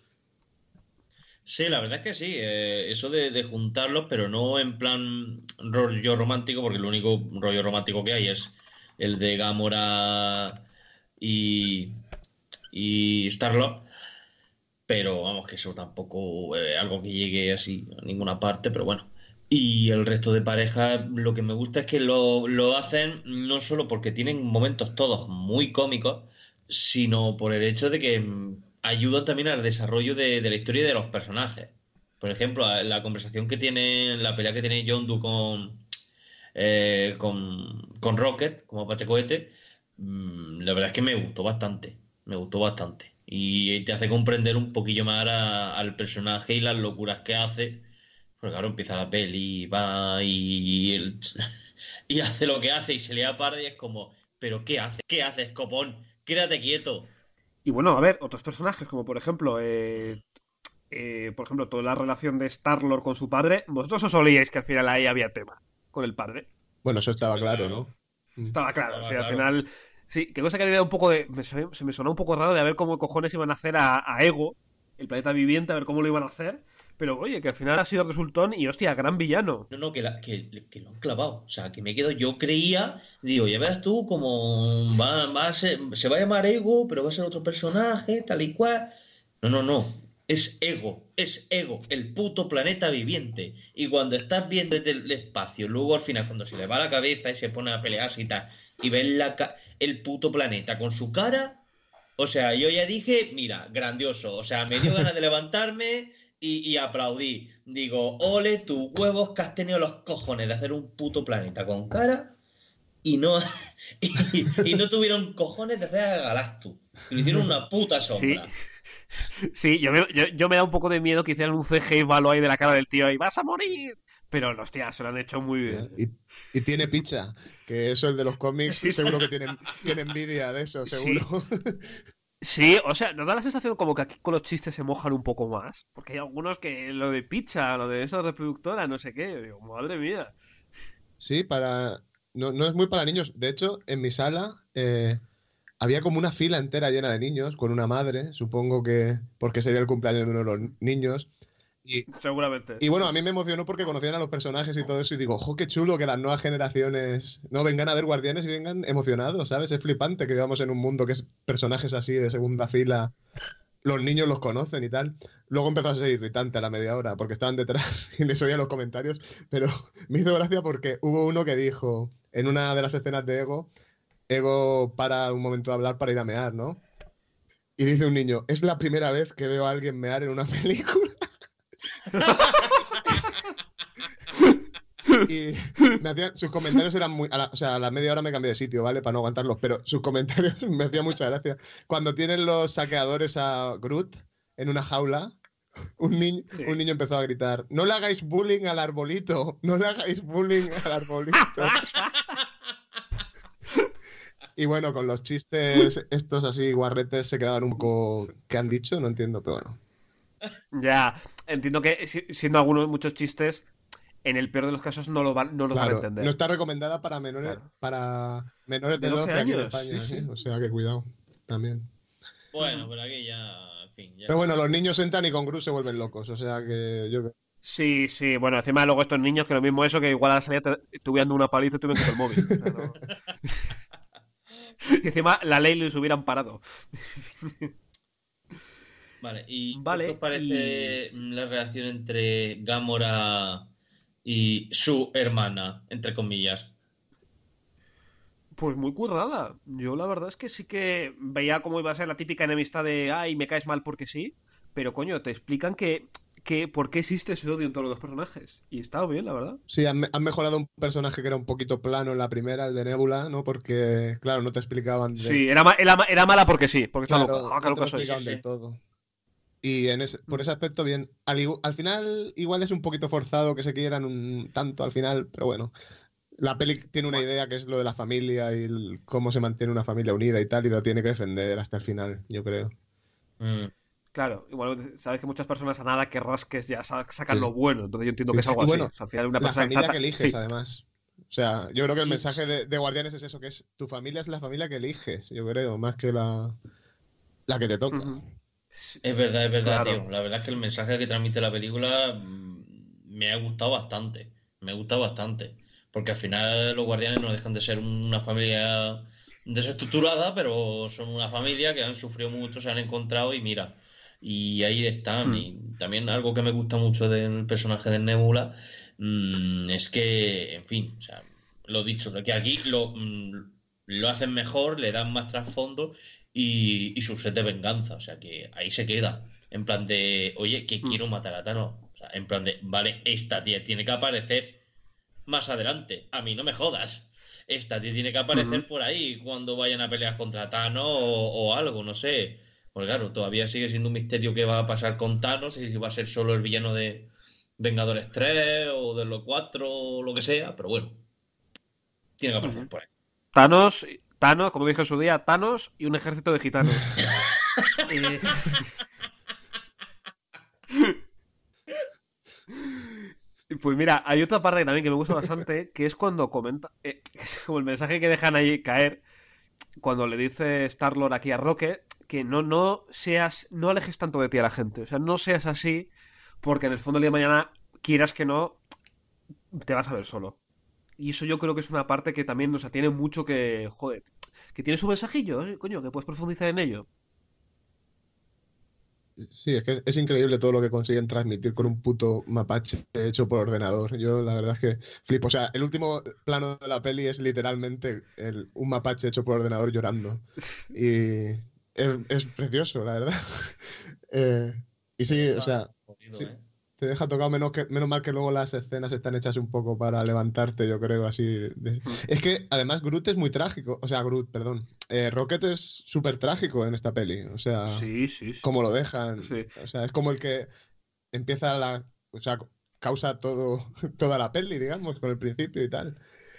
S5: Sí, la verdad es que sí, eh, eso de, de juntarlos, pero no en plan rollo romántico, porque el único rollo romántico que hay es el de Gamora y, y Star-Lord, pero vamos, que eso tampoco es algo que llegue así a ninguna parte, pero bueno. Y el resto de parejas, lo que me gusta es que lo, lo hacen no solo porque tienen momentos todos muy cómicos, sino por el hecho de que mm, ayudan también al desarrollo de, de la historia y de los personajes. Por ejemplo, a- la conversación que tiene, la pelea que tiene Yondu con, eh, con, con Rocket, como Pachecoete, mm, la verdad es que me gustó bastante, me gustó bastante. Y te hace comprender un poquillo más a- al personaje y las locuras que hace. Porque claro, empieza la peli, va y, el- y hace lo que hace y se le aparta y es como, ¿pero qué haces? ¿Qué haces, copón? Quédate quieto.
S2: Y bueno, a ver, otros personajes, como por ejemplo, eh, eh, por ejemplo, toda la relación de Star-Lord con su padre. ¿Vosotros os olíais que al final ahí había tema con el padre?
S1: Bueno, eso estaba claro, ¿no?
S2: Estaba claro,
S5: Estaba
S2: sí, al
S5: claro.
S2: final. Sí, que cosa que había un poco de. me- Se me sonó un poco raro de a ver cómo cojones iban a hacer a, a Ego, el planeta viviente, a ver cómo lo iban a hacer. Pero oye, que al final ha sido resultón y hostia, gran villano.
S5: No, no, que, la- que, que lo han clavado. O sea, que me quedo, yo creía, digo, ya verás tú como va, va a ser- se va a llamar Ego, pero va a ser otro personaje, tal y cual. No, no, no. es Ego, es Ego, el puto planeta viviente. Y cuando estás viendo desde el espacio, luego al final, cuando se le va la cabeza y se pone a pelearse y tal, y ves la ca- el puto planeta con su cara, o sea, yo ya dije, mira, grandioso. O sea, me dio ganas de levantarme y, y aplaudí. Digo, ole tus huevos que has tenido los cojones de hacer un puto planeta con cara y no, y, y no tuvieron cojones de hacer a Galactus. Y le hicieron una puta sombra.
S2: Sí. Sí, yo me, yo, yo me da un poco de miedo que hicieran un C G I malo ahí de la cara del tío y ¡vas a morir! Pero, hostia, se lo han hecho muy bien.
S1: Y, y tiene picha, que eso el de los cómics seguro que tiene, tiene envidia de eso, seguro.
S2: Sí. Sí, o sea, nos da la sensación como que aquí con los chistes se mojan un poco más. Porque hay algunos que lo de picha, lo de esa reproductora, no sé qué. Digo, madre mía.
S1: Sí, para no, no es muy para niños. De hecho, en mi sala eh, había como una fila entera llena de niños con una madre, supongo que porque sería el cumpleaños de uno de los niños. Y,
S2: Seguramente.
S1: Y bueno, a mí me emocionó porque conocían a los personajes y todo eso y digo, ¡jo, qué chulo que las nuevas generaciones no vengan a ver Guardianes y vengan emocionados! ¿Sabes? Es flipante que vivamos en un mundo que es personajes así de segunda fila, los niños los conocen y tal. Luego empezó a ser irritante a la media hora porque estaban detrás y les oía los comentarios, pero me hizo gracia porque hubo uno que dijo, en una de las escenas de Ego, Ego para un momento de hablar para ir a mear, ¿no? Y dice un niño, es la primera vez que veo a alguien mear en una película. Y me hacían, sus comentarios eran muy... A la, o sea, a la media hora me cambié de sitio, ¿vale? Para no aguantarlos, pero sus comentarios me hacían mucha gracia. Cuando tienen los saqueadores a Groot en una jaula, un, ni sí. un niño empezó a gritar, no le hagáis bullying al arbolito, no le hagáis bullying al arbolito. Y bueno, con los chistes estos así guarretes se quedaban un poco... ¿Qué han dicho? No entiendo, pero bueno.
S2: Ya, entiendo que siendo algunos muchos chistes, en el peor de los casos no, lo van, no los
S1: claro,
S2: van a entender.
S1: No está recomendada para menores, claro. para menores de, de doce años en España, sí, sí. ¿eh? O sea que cuidado también.
S5: Bueno, pero aquí ya, en fin. Ya
S1: pero bueno, los niños entran y con Groot se vuelven locos, o sea que yo...
S2: Sí, sí, bueno, encima luego estos niños que lo mismo eso, que igual a la salida te estuve dando una paliza y tuve que el móvil. O sea, no... Y encima la ley les hubieran parado.
S5: Vale, ¿y
S2: vale,
S5: qué os parece y... la relación entre Gamora y su hermana, entre comillas?
S2: Pues muy currada. Yo la verdad es que sí que veía cómo iba a ser la típica enemistad de ay, me caes mal porque sí, pero coño, te explican que, que por qué existe ese odio en todos los dos personajes. Y está bien, la verdad.
S1: Sí, han, han mejorado un personaje que era un poquito plano en la primera, el de Nebula, ¿no? Porque, claro, no te explicaban... De...
S2: Sí, era, era, era mala porque sí, porque
S1: claro,
S2: está loca. Ah,
S1: no te lo explicaban del todo. Y en ese, por ese aspecto, bien. Al, al final, igual es un poquito forzado que se quieran un tanto al final, pero bueno. La peli tiene una idea que es lo de la familia y el, cómo se mantiene una familia unida y tal, y lo tiene que defender hasta el final, yo creo.
S2: Mm. Claro, igual sabes que muchas personas a nada que rasques ya sacan sí. lo bueno, entonces yo entiendo sí. que es algo
S1: y bueno,
S2: así. O sea, al final una
S1: la
S2: persona
S1: familia
S2: que,
S1: que eliges,
S2: sí.
S1: además. O sea, yo creo que el mensaje de, de Guardianes es eso, que es tu familia es la familia que eliges, yo creo, más que la, la que te toca.
S2: Uh-huh.
S5: Es verdad, es verdad,
S2: claro.
S5: tío. La verdad es que el mensaje que transmite la película me ha gustado bastante. Me ha gustado bastante. Porque al final los Guardianes no dejan de ser una familia desestructurada, pero son una familia que han sufrido mucho, se han encontrado y mira, y ahí están. Hmm. Y también algo que me gusta mucho del personaje de Nebula mmm, es que, en fin, o sea, lo dicho, que aquí lo, mmm, lo hacen mejor, le dan más trasfondo y, y su sed de venganza, o sea que ahí se queda, en plan de, oye, que quiero matar a Thanos, o sea, en plan de, vale, esta tía tiene que aparecer más adelante, a mí no me jodas, esta tía tiene que aparecer uh-huh. por ahí cuando vayan a pelear contra Thanos o, o algo, no sé, porque claro, todavía sigue siendo un misterio qué va a pasar con Thanos y si va a ser solo el villano de Vengadores tres o de los cuatro o lo que sea, pero bueno, tiene que aparecer uh-huh. por ahí.
S2: Thanos... Thanos, como dije en su día, Thanos y un ejército de gitanos. eh... Pues mira, hay otra parte también que me gusta bastante, que es cuando comenta, eh, como el mensaje que dejan ahí caer, cuando le dice Star-Lord aquí a Rocket, que no, no seas, no alejes tanto de ti a la gente, o sea, no seas así, porque en el fondo del día de mañana, quieras que no, te vas a ver solo. Y eso yo creo que es una parte que también, o sea, tiene mucho que, joder, que tiene su mensajillo, ¿eh? Coño, que puedes profundizar en ello.
S1: Sí, es que es increíble todo lo que consiguen transmitir con un puto mapache hecho por ordenador. Yo la verdad es que flipo. O sea, el último plano de la peli es literalmente el, un mapache hecho por ordenador llorando. Y es, es precioso, la verdad. Eh, y sí, o sea, sí, te deja tocado, menos, que, menos mal que luego las escenas están hechas un poco para levantarte, yo creo, así. De... Es que además Groot es muy trágico. O sea, Groot, perdón. Eh, Rocket es súper trágico en esta peli. O sea,
S2: sí, sí, sí.
S1: como lo dejan.
S2: Sí.
S1: O sea, es como el que empieza la. O sea, causa todo, toda la peli, digamos, con el principio y tal.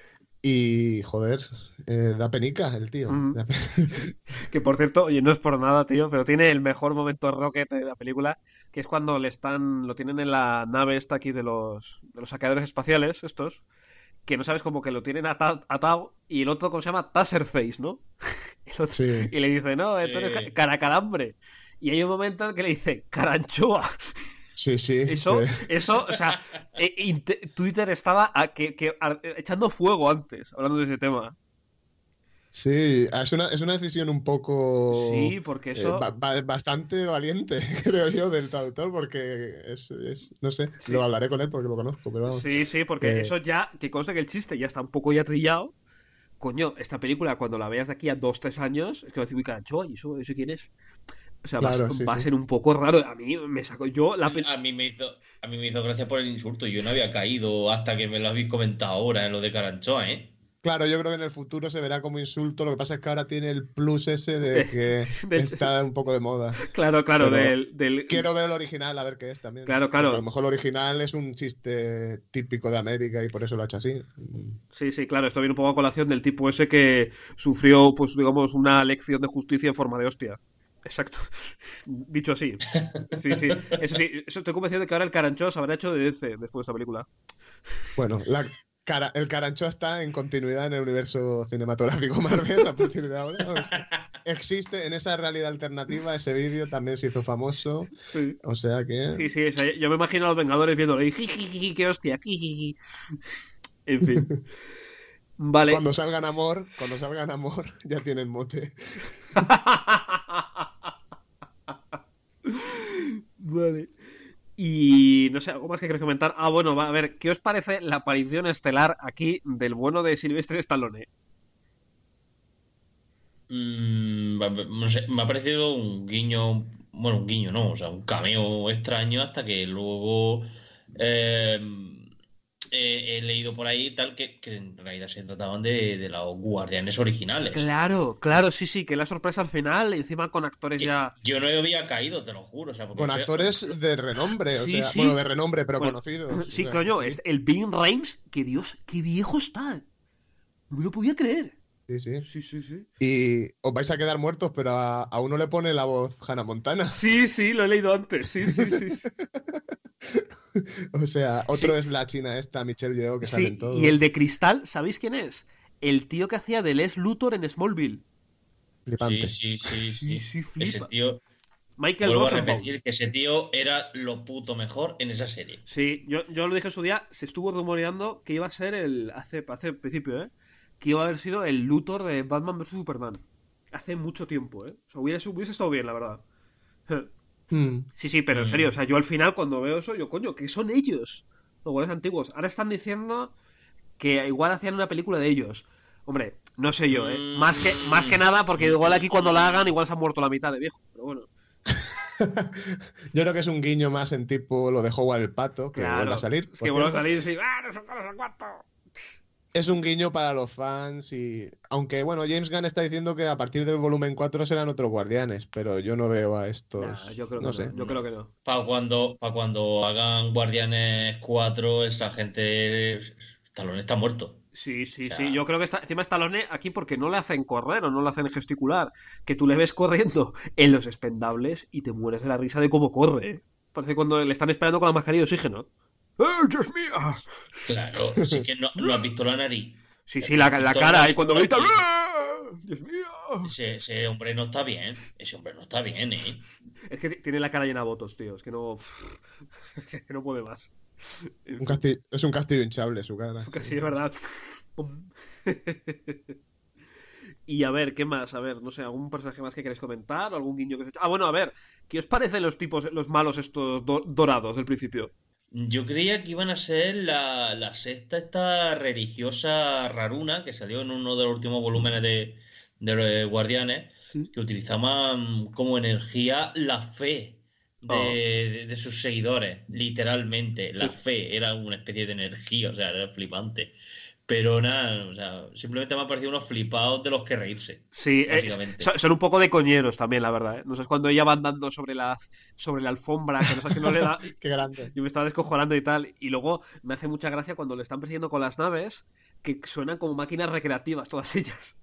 S1: Y, joder, eh, da penica el tío.
S2: Mm.
S1: Da pe-
S2: Que por cierto, oye, no es por nada, tío, pero tiene el mejor momento Rocket de la película, que es cuando le están, lo tienen en la nave esta aquí de los, de los saqueadores espaciales, estos, que no sabes, como que lo tienen ata- atado, y el otro, ¿cómo se llama? Taserface, ¿no? El otro-
S1: Sí.
S2: Y le dice, no, esto es
S5: Sí.
S2: ca- caracalambre. Y hay un momento en que le dice, caranchoa.
S1: Sí, sí.
S2: Eso,
S1: sí.
S2: eso, o sea, eh, inte- Twitter estaba a- que, que- a- echando fuego antes, hablando de ese tema.
S1: Sí, es una, es una decisión un poco.
S2: Sí, porque
S1: eh,
S2: eso-
S1: ba- ba- bastante valiente, creo yo, del traductor, porque es, es- no sé,
S2: Sí.
S1: lo hablaré con él porque lo conozco, pero vamos.
S2: Sí, sí, porque
S1: Eh,
S2: eso ya, que conste que el chiste ya está un poco ya trillado. Coño, esta película, cuando la veas de aquí a dos, tres años, es que va a decir, uy, caranchoa, ¿y eso, eso quién es? O sea, va a
S1: Claro,
S2: ser-
S1: sí,
S2: va a
S1: sí.
S2: ser un poco raro. A mí me sacó yo la pe-
S5: A mí me hizo, a mí me hizo gracia por el insulto. Yo no había caído hasta que me lo habéis comentado ahora en lo de Caranchoa, ¿eh?
S1: Claro, yo creo que en el futuro se verá como insulto. Lo que pasa es que ahora tiene el plus ese de que
S2: del-
S1: está un poco de moda.
S2: Claro, claro,
S1: Pero
S2: del, del-
S1: Quiero ver el original, a ver qué es también.
S2: Claro, claro.
S1: Porque a lo mejor el original es un chiste típico de América y por eso lo ha hecho así.
S2: Sí, sí, claro, esto viene un poco a colación del tipo ese que sufrió, pues digamos, una lección de justicia en forma de hostia. Exacto. Dicho así. Sí, sí. Eso sí, eso estoy convencido de que ahora el Caranchoa se habrá hecho de D C después de esta película.
S1: Bueno, la cara, el Caranchoa está en continuidad en el universo cinematográfico Marvel a partir de ahora. O sea, existe en esa realidad alternativa, ese vídeo también se hizo famoso.
S2: Sí.
S1: O sea que.
S2: Sí, sí, o sea, yo me imagino a los Vengadores viéndolo y jijiji, qué hostia, jijiji. En fin. Vale.
S1: Cuando salgan amor, cuando salgan amor, ya tienen mote.
S2: Vale. Y no sé, algo más que queréis comentar. Ah, bueno, va a ver, ¿qué os parece la aparición estelar aquí del bueno de Sylvester Stallone?
S5: Mm, va- no sé, me ha parecido un guiño, bueno, un guiño, no, o sea, un cameo extraño hasta que luego eh, eh, he leído por ahí tal que, que en realidad se trataban de, de los guardianes originales.
S2: Claro, claro, sí, sí, que la sorpresa al final, encima con actores ya...
S5: Yo no había caído, te lo juro. O sea, porque
S1: Con
S5: fue-
S1: actores de renombre, o
S2: Sí,
S1: sea,
S2: sí.
S1: bueno, de renombre, pero
S2: Bueno,
S1: conocidos.
S2: Sí,
S1: O sea,
S2: coño, es el Ving Rhames, que Dios, qué viejo está. No me lo podía creer.
S1: Sí, sí.
S2: Sí, sí, sí.
S1: Y os vais a quedar muertos, pero a, a uno le pone la voz Hannah Montana.
S2: Sí, sí, lo he leído antes, sí, sí, sí. sí.
S1: O sea, otro es la china esta, Michelle Yeoh, que sale
S2: Sí,
S1: en todo.
S2: y el de Cristal, ¿sabéis quién es? El tío que hacía de Les Luthor en Smallville.
S1: Flipante.
S5: Sí, sí, sí, sí.
S2: sí, flipa.
S5: Ese tío,
S2: Michael
S5: vuelvo a
S2: Rosenbaum.
S5: repetir que ese tío era lo puto mejor en esa serie.
S2: Sí, yo, yo lo dije en su día, se estuvo rumoreando que iba a ser el, hace, hace principio, ¿eh? Que iba a haber sido el Luthor de Batman versus Superman. Hace mucho tiempo, ¿eh? O sea, hubiese, hubiese estado bien, la verdad.
S1: Hmm.
S2: Sí, sí, pero en
S5: Mm.
S2: serio, o sea, yo al final cuando veo eso, yo, coño, ¿qué son ellos? Los guardias antiguos. Ahora están diciendo que igual hacían una película de ellos. Hombre, no sé yo, ¿eh?
S5: Mm.
S2: Más que, más que nada, porque igual aquí cuando la hagan, igual se han muerto la mitad de viejos. Pero bueno.
S1: Yo creo que es un guiño más en tipo lo de Howard el Pato, que
S2: Claro.
S1: vuelve a salir.
S2: Es
S1: por
S2: que vuelve a
S1: cierto.
S2: salir y decir, ¡ah, no son no sé cuánto!
S1: Es un guiño para los fans y... Aunque, bueno, James Gunn está diciendo que a partir del volumen cuatro serán otros guardianes, pero yo no veo a estos...
S2: Nah, yo creo
S1: no
S2: que
S1: sé.
S2: no, yo creo que no.
S5: Para cuando, para cuando hagan Guardianes cuatro, esa gente... Stallone está muerto.
S2: Sí, sí,
S5: O sea-
S2: sí. Yo creo que está, encima Stallone aquí porque no le hacen correr o no le hacen gesticular. Que tú le ves corriendo en los expendables y te mueres de la risa de cómo corre. ¿eh? Parece cuando le están esperando con la mascarilla de oxígeno. ¡Eh, Dios mío!
S5: Claro, sí que no, no has visto la nariz.
S2: Sí, sí, la, la cara. Y cuando grita, ¡ah! ¡Dios mío!
S5: Ese, ese hombre no está bien. Ese hombre no está bien, ¿eh?
S2: Es que tiene la cara llena de votos, tío. Es que no. Es que no puede más.
S1: Un casti- Es un castillo hinchable su cara.
S2: Casi es verdad. Pum. Y a ver, ¿qué más? A ver, no sé, ¿algún personaje más que queréis comentar? ¿O algún guiño que os he hecho? Ah, bueno, a ver, ¿qué os parecen los tipos, los malos estos do- dorados del principio?
S5: Yo creía que iban a ser la, la secta esta religiosa raruna que salió en uno de los últimos volúmenes de, de Guardianes, que utilizaban como energía la fe de,
S2: Oh.
S5: de- de sus seguidores, literalmente. La fe era una especie de energía, o sea, era flipante. Pero nada, o sea, simplemente me han parecido unos flipados de los que reírse.
S2: Sí, eh,
S5: básicamente.
S2: son, son un poco de coñeros también, la verdad, ¿eh? No sé, es cuando ella va andando sobre la, sobre la alfombra, que no sé, que no le da...
S12: Qué grande.
S2: Yo me estaba descojonando y tal. Y luego me hace mucha gracia cuando le están persiguiendo con las naves, que suenan como máquinas recreativas, todas ellas.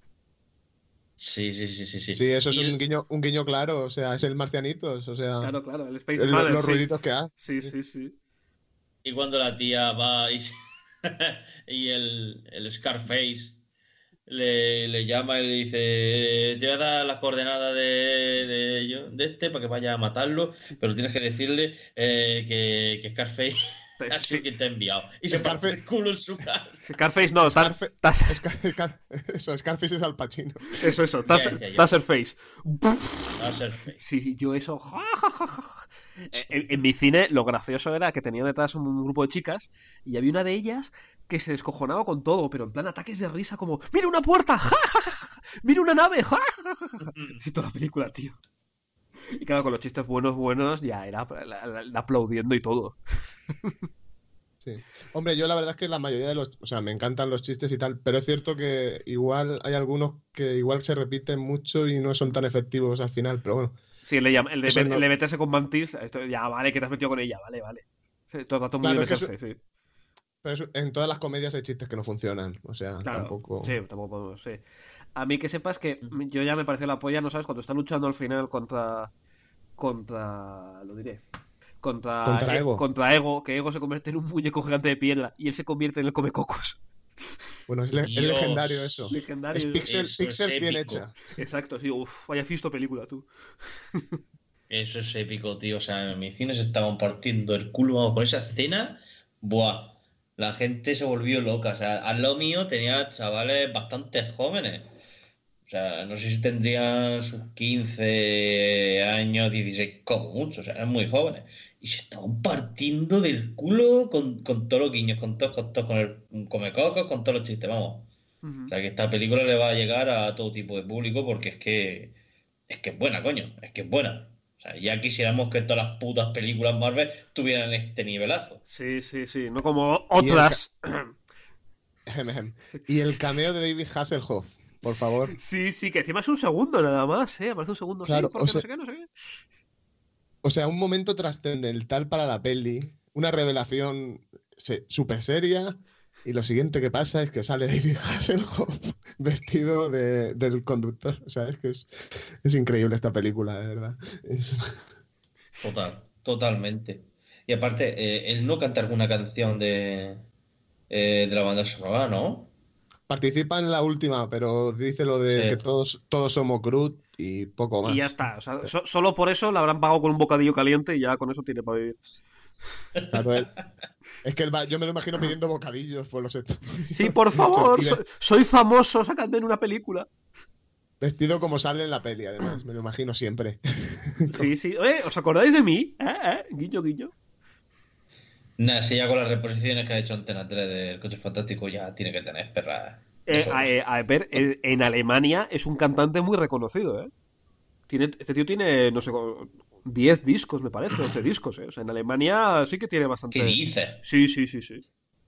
S5: Sí, sí, sí, sí. Sí,
S12: Sí, eso es
S5: Y
S12: un guiño, un guiño claro, o sea, es el Marcianitos, o sea,
S2: Claro, claro, el Space
S12: el-
S2: Mother,
S12: los
S2: sí.
S12: ruiditos que hace.
S2: Sí, sí, sí.
S5: Y cuando la tía va y, se- y el, el Scarface le, le llama y le dice, te voy a dar las coordenadas de, de, yo- de este para que vaya a matarlo, pero tienes que decirle eh, que, que Scarface ha sido quien te ha enviado. Y se parte el culo en su cara.
S2: Scarface no, Tar-
S12: Scarfe-
S2: Tas-
S12: Scar- Scar- eso, Scarface es Al Pacino.
S2: Eso, eso,
S5: Ya,
S2: Tas-
S5: ya, ya.
S2: Taserface.
S5: Taserface.
S2: Sí, yo eso... ja, ja, ja, ja. En, en mi cine lo gracioso era que tenía detrás un grupo de chicas y había una de ellas que se descojonaba con todo, pero en plan ataques de risa como ¡mira una puerta! ¡Ja, ja, ja, ja! ¡Mira una nave! ¡Ja, ja, ja, ja! Y toda la película, tío. Y claro, con los chistes buenos, buenos, ya era la- la- la aplaudiendo y todo.
S12: Sí. Hombre, yo la verdad es que la mayoría de los, o sea, me encantan los chistes y tal, pero es cierto que igual hay algunos que igual se repiten mucho y no son tan efectivos al final, pero bueno.
S2: Sí, el de, llam- el de,
S12: Eso
S2: met-
S12: no-
S2: el de meterse con Mantis, esto, ya vale, que te has metido con ella, vale, vale. Sí, todo el rato muy
S12: Claro,
S2: de
S12: es que
S2: meterse, sí.
S12: Pero eso- en todas las comedias hay chistes que no funcionan, o sea,
S2: Claro,
S12: tampoco.
S2: sí, tampoco podemos, sí. A mí que sepas que yo ya me pareció la polla, ¿no sabes? Cuando está luchando al final contra... Contra... Lo diré. Contra...
S12: Contra
S2: eh,
S12: Ego.
S2: Contra Ego, que Ego se convierte en un muñeco gigante de piedra y él se convierte en el comecocos.
S12: Bueno, es, le- es
S5: Dios.
S12: legendario eso.
S2: Legendario.
S12: Es pixel,
S5: Eso es
S12: pixels bien
S5: épico.
S12: hecha.
S2: Exacto, sí, uff, vaya fisto película, tú.
S5: Eso es épico, tío. O sea, en mis cines estaban partiendo el culo vamos, con esa escena. Buah. La gente se volvió loca. O sea, al lado mío tenía chavales bastante jóvenes. O sea, no sé si tendrían sus quince años, dieciséis, como mucho. O sea, eran muy jóvenes. Y se estaban partiendo del culo con, con todos los guiños, con todos, con todos, con el comecocos, con todos los chistes, vamos. O sea, que esta película le va a llegar a todo tipo de público porque es que es que es buena, coño, es que es buena. O sea, ya quisiéramos que todas las putas películas Marvel tuvieran este nivelazo.
S2: Sí, sí, sí, no como otras.
S12: Ejem, ejem. Y el cameo de David Hasselhoff, por favor.
S2: Sí, sí, que encima es un segundo nada más, ¿eh? Aparece un segundo,
S12: Claro,
S2: sí, porque
S12: o sea-
S2: no sé qué, no sé qué.
S12: O sea, un momento trascendental para la peli, una revelación se- súper seria, y lo siguiente que pasa es que sale David Hasselhoff vestido de- del conductor. O sea, es que es, es increíble esta película, de verdad. Es-
S5: Total, totalmente. Y aparte, eh, él no canta alguna canción de, eh, de la banda sonora, ¿no?
S12: Participa en la última, pero dice lo de
S5: Sí.
S12: que todos, todos somos Groot y poco más.
S2: Y ya está, o sea, so- solo por eso le habrán pagado con un bocadillo caliente y ya con eso tiene para vivir.
S12: Claro, él- es que él va- yo me lo imagino pidiendo bocadillos por los est-
S2: Sí, por favor,
S12: Y ve-
S2: so- soy famoso, sácame en una película.
S12: Vestido como sale en la peli, además, me lo imagino siempre.
S2: Sí, sí. Oye, ¿os acordáis de mí? ¿Eh? ¿Eh? Guiño, guiño.
S5: Nada, si ya con las reposiciones que ha hecho Antena tres del Coche Fantástico ya tiene que tener perra.
S2: Eh, a, eh, a ver, eh, en Alemania es un cantante muy reconocido, ¿eh? Tiene, este tío tiene, no sé, como diez discos, me parece, once discos, ¿eh? O sea, en Alemania sí que tiene bastante...
S5: ¿Qué dices?
S2: Sí, sí, sí, sí.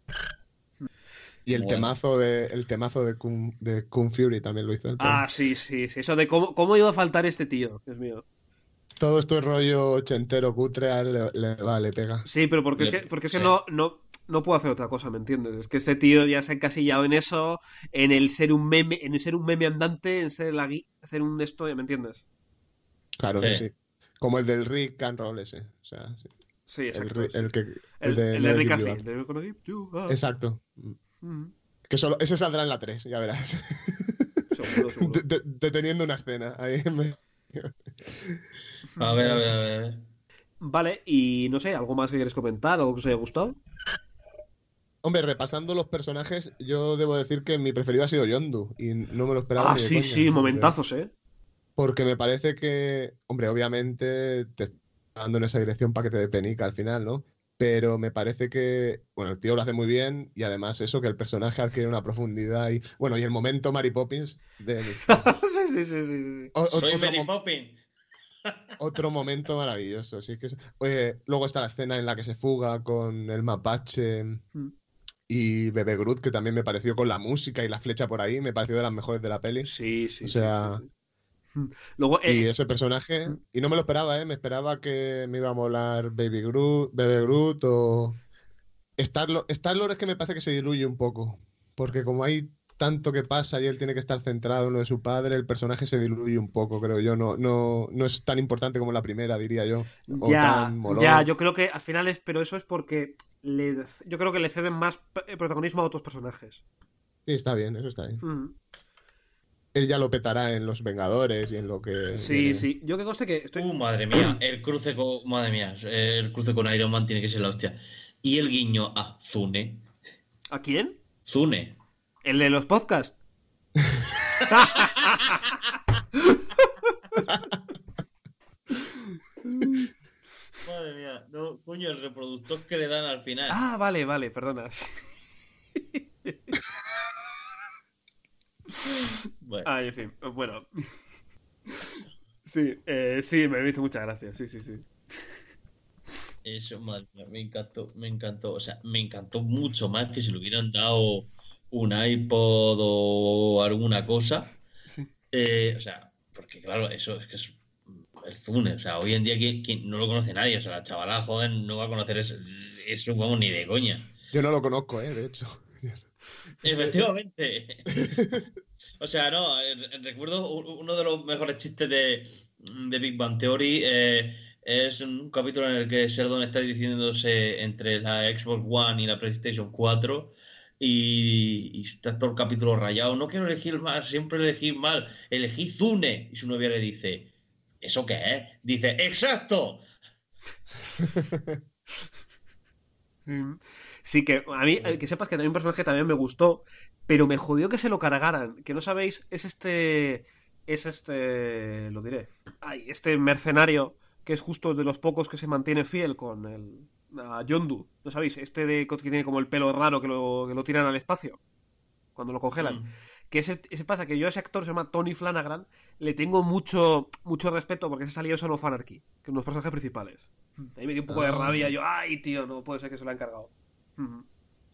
S12: Y el
S5: Bueno.
S12: temazo de el temazo de Kung, de Kung Fury también lo hizo él.
S2: Ah, sí, sí, sí. Eso de cómo, cómo iba a faltar este tío, Dios mío.
S12: Todo esto es rollo ochentero, cutre, a él le, le va, le pega.
S2: Sí, pero porque es
S5: Le-
S2: que, porque es que
S5: sí.
S2: no, no, no puedo hacer otra cosa, ¿me entiendes? Es que este tío ya se ha encasillado en eso, en el ser un meme, en el ser un meme andante, en ser la gui- hacer un esto, ¿me entiendes?
S12: Claro que
S5: Sí.
S12: sí. Como el del Rick and Roll ese. O sea, sí.
S2: Sí,
S12: el,
S2: exacto.
S12: ri-
S2: sí.
S12: el que.
S2: El,
S12: El, de,
S2: el de
S12: Never
S2: Rick
S12: Give
S2: así,
S12: You
S2: el
S12: Up.
S2: de We're gonna give you up.
S12: Exacto.
S2: Mm,
S12: Que solo, ese saldrá en la tres, ya verás.
S2: seguro, seguro.
S12: De- de- deteniendo una escena. Ahí me-
S5: A ver, a ver, a ver. a ver.
S2: Vale, y no sé, ¿algo más que quieres comentar? ¿Algo que os haya gustado?
S12: Hombre, repasando los personajes, yo debo decir que mi preferido ha sido Yondu y no me lo esperaba
S2: Ah,
S12: ni de
S2: sí,
S12: coña.
S2: sí, momentazos, ¿eh?
S12: Porque me parece que, hombre, obviamente te está dando en esa dirección para que te dé penica al final, ¿no? Pero me parece que, bueno, el tío lo hace muy bien y además eso, que el personaje adquiere una profundidad y, bueno, y el momento Mary Poppins de...
S2: sí, sí, sí, sí.
S12: O- o-
S5: Soy
S12: otro
S5: Mary
S12: mo-
S5: Poppins.
S12: Otro momento maravilloso, sí que es- Oye, luego está la escena en la que se fuga con el mapache
S2: Mm.
S12: y Bebe Groot, que también me pareció con la música y la flecha por ahí, me pareció de las mejores de la peli.
S2: Sí, sí,
S12: O
S2: sí,
S12: sea,
S2: sí, sí. Luego,
S12: y
S2: eh,
S12: ese personaje, y no me lo esperaba, ¿eh? Me esperaba que me iba a molar Baby Groot, Bebe Groot o... Star-Lord, Star-Lord es que me parece que se diluye un poco, porque como hay tanto que pasa y él tiene que estar centrado en lo de su padre, el personaje se diluye un poco, creo yo. No, no, no es tan importante como la primera, diría yo. O
S2: ya,
S12: tan molón.
S2: ya, yo creo que al final es, pero eso es porque le, yo creo que le ceden más p- protagonismo a otros personajes.
S12: Sí, está bien, eso está bien.
S2: Mm.
S12: Él ya lo petará en Los Vengadores y en lo que...
S2: Sí,
S12: viene.
S2: sí. Yo que conste que estoy.
S5: Uh, madre mía, el cruce con. Madre mía, el cruce con Iron Man tiene que ser la hostia. Y el guiño a Zune.
S2: ¿A quién?
S5: Zune.
S2: El de los podcasts.
S5: Madre mía, no, coño, el reproductor que le dan al final.
S2: Ah, vale, vale, perdona.
S5: Bueno.
S2: Ah, en fin, bueno. Sí, eh, sí, me hizo mucha gracia, sí, sí, sí.
S5: Eso, madre mía, me encantó, me encantó. O sea, me encantó mucho más que si le hubieran dado un iPod o alguna cosa.
S2: Sí.
S5: Eh, o sea, porque claro, eso es que es el Zune. O sea, hoy en día ¿quién, quién no lo conoce nadie? O sea, la chavala joven no va a conocer eso, eso vamos, ni de coña.
S12: Yo no lo conozco, ¿eh? De hecho.
S5: Efectivamente. O sea, no, eh, recuerdo uno de los mejores chistes de, de Big Bang Theory. Eh, es un capítulo en el que Sheldon está diciéndose entre la Xbox One y la PlayStation cuatro y, y está todo el capítulo rayado. No quiero elegir mal, siempre elegir mal. Elegí Zune. Y su novia le dice, ¿eso qué es? Dice, ¡exacto!
S2: Sí, que a mí, que sepas que también un personaje también me gustó, pero me jodió que se lo cargaran. Que no sabéis, es este. Es este. Lo diré. Ay, este mercenario que es justo de los pocos que se mantiene fiel con el. A Yondu. ¿No sabéis? Este de que tiene como el pelo raro que lo, que lo tiran al espacio. Cuando lo congelan.
S5: Mm.
S2: Que ese, ese pasa que yo a ese actor se llama Tony Flanagan. Le tengo mucho, mucho respeto porque se salió solo Fanarchy, que es uno de los personajes principales. A mí me dio un poco de
S12: Ah.
S2: rabia. Yo, ay, tío, no puede ser que se lo han cargado. Ujú.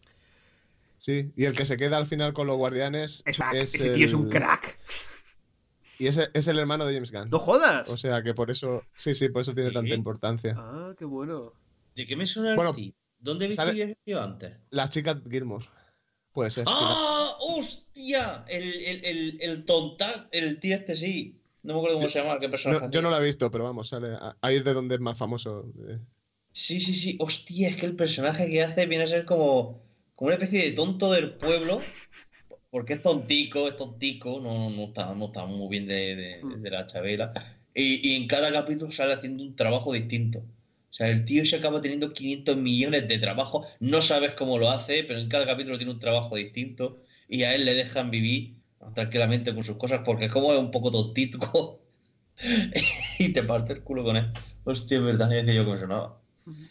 S12: Sí, y el que se queda al final con los guardianes
S2: Es crack,
S12: es
S2: ese tío es un
S12: el-
S2: crack.
S12: Y ese es el hermano de James Gunn.
S2: ¡No jodas!
S12: O sea que por eso, sí, sí, por eso tiene tanta importancia.
S2: Ah, qué bueno.
S5: ¿De qué me suena el
S12: Bueno,
S5: tío? ¿Dónde he visto
S12: sale-
S5: yo ese tío antes?
S12: Las chicas Gilmore. Puede ser.
S5: ¡Ah! ¡Hostia! El, el, el, el tonta, el tío este sí. No me acuerdo cómo se llama, qué personaje.
S12: No, yo no la he visto, pero vamos, sale. Ahí es de donde es más famoso. eh.
S5: Sí, sí, sí. Hostia, es que el personaje que hace viene a ser como, como una especie de tonto del pueblo. Porque es tontico, es tontico. No, no, está, no está muy bien de, de, de la chavela. Y, y en cada capítulo sale haciendo un trabajo distinto. O sea, el tío se acaba teniendo quinientos millones de trabajos. No sabes cómo lo hace, pero en cada capítulo tiene un trabajo distinto. Y a él le dejan vivir tranquilamente con sus cosas. Porque como es un poco tontito. Y te parte el culo con él. Hostia, es verdad, es que yo que me sonaba.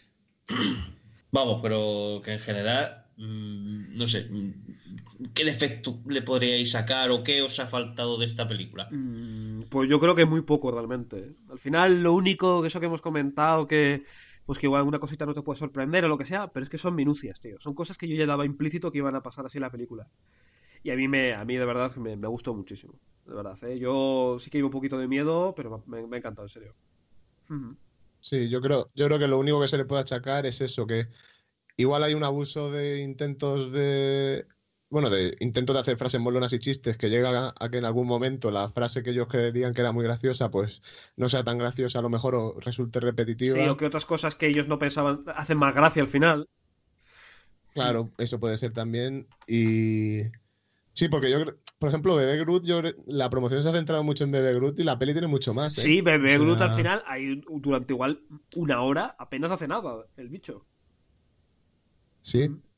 S5: Vamos, pero que en general, mmm, no sé, mmm, ¿qué defecto le podríais sacar o qué os ha faltado de esta película?
S2: Mm, Pues yo creo que muy poco realmente. Al final, lo único que eso que hemos comentado, que pues que igual alguna cosita no te puede sorprender o lo que sea, pero es que son minucias, tío. Son cosas que yo ya daba implícito que iban a pasar así en la película. Y a mí, me, a mí de verdad me, me gustó muchísimo. De verdad, ¿eh? Yo sí que iba un poquito de miedo, pero me, me ha encantado, en serio. Ujú.
S12: Sí, yo creo, yo creo que lo único que se le puede achacar es eso, que igual hay un abuso de intentos de, bueno, de intentos de hacer frases molonas y chistes que llega a, a que en algún momento la frase que ellos creerían que era muy graciosa, pues no sea tan graciosa a lo mejor o resulte repetitiva.
S2: Sí, o que otras cosas que ellos no pensaban hacen más gracia al final.
S12: Claro, eso puede ser también. Y sí, porque yo creo, por ejemplo, Bebe Groot, yo creo- la promoción se ha centrado mucho en Bebe Groot y la peli tiene mucho más, ¿eh?
S2: Sí, Bebe
S12: O sea,
S2: Groot al final, hay, durante igual una hora, apenas hace nada el bicho.
S12: Sí,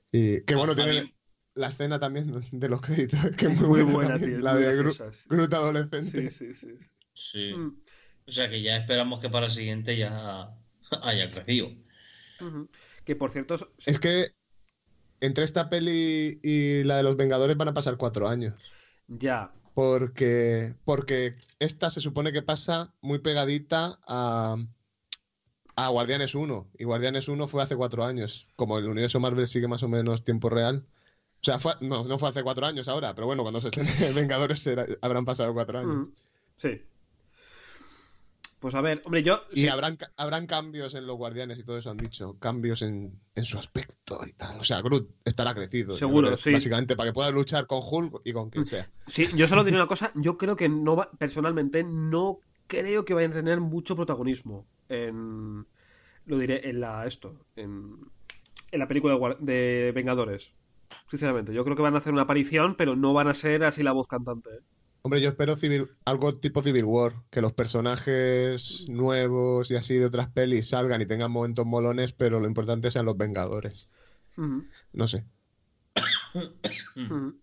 S12: Y que bueno,
S2: A
S12: tiene
S2: mí-
S12: la escena también de los créditos, que es
S2: Es
S12: muy,
S2: muy
S12: buena,
S2: buena,
S12: también,
S2: tío, es
S12: la
S2: muy
S12: de Gru-
S2: graciosa, sí.
S12: Groot adolescente.
S2: Sí, sí, sí.
S16: Sí.
S2: Mm.
S16: O sea que ya esperamos que para el siguiente ya haya crecido.
S2: Ujú. Que por cierto, sí.
S12: Es que entre esta peli y la de los Vengadores van a pasar cuatro años.
S2: Ya.
S12: Porque, porque esta se supone que pasa muy pegadita a, a Guardianes uno. Y Guardianes uno fue hace cuatro años. Como el universo Marvel sigue más o menos tiempo real. O sea, fue- no, no fue hace cuatro años ahora, pero bueno, cuando se estrene Vengadores será- habrán pasado cuatro años.
S2: Mm. Sí. Pues a ver, hombre, yo.
S12: Y
S2: sí.
S12: habrán, ca- habrán cambios en los Guardianes y todo eso han dicho. Cambios en, en su aspecto y tal. O sea, Groot estará crecido. yo
S2: Seguro,
S12: creo,
S2: sí.
S12: Básicamente para que pueda luchar con Hulk y con quien sea.
S2: Sí, yo solo diré una cosa, yo creo que no va, personalmente no creo que vayan a tener mucho protagonismo en, lo diré, en la, esto, en, en la película de, Guar- de Vengadores. Sinceramente, yo creo que van a hacer una aparición, pero no van a ser así la voz cantante. ¿eh?
S12: Hombre, yo espero Civil, algo tipo Civil War, que los personajes nuevos y así de otras pelis salgan y tengan momentos molones, pero lo importante sean los Vengadores.
S2: Ujú,
S12: No sé.
S2: ujú.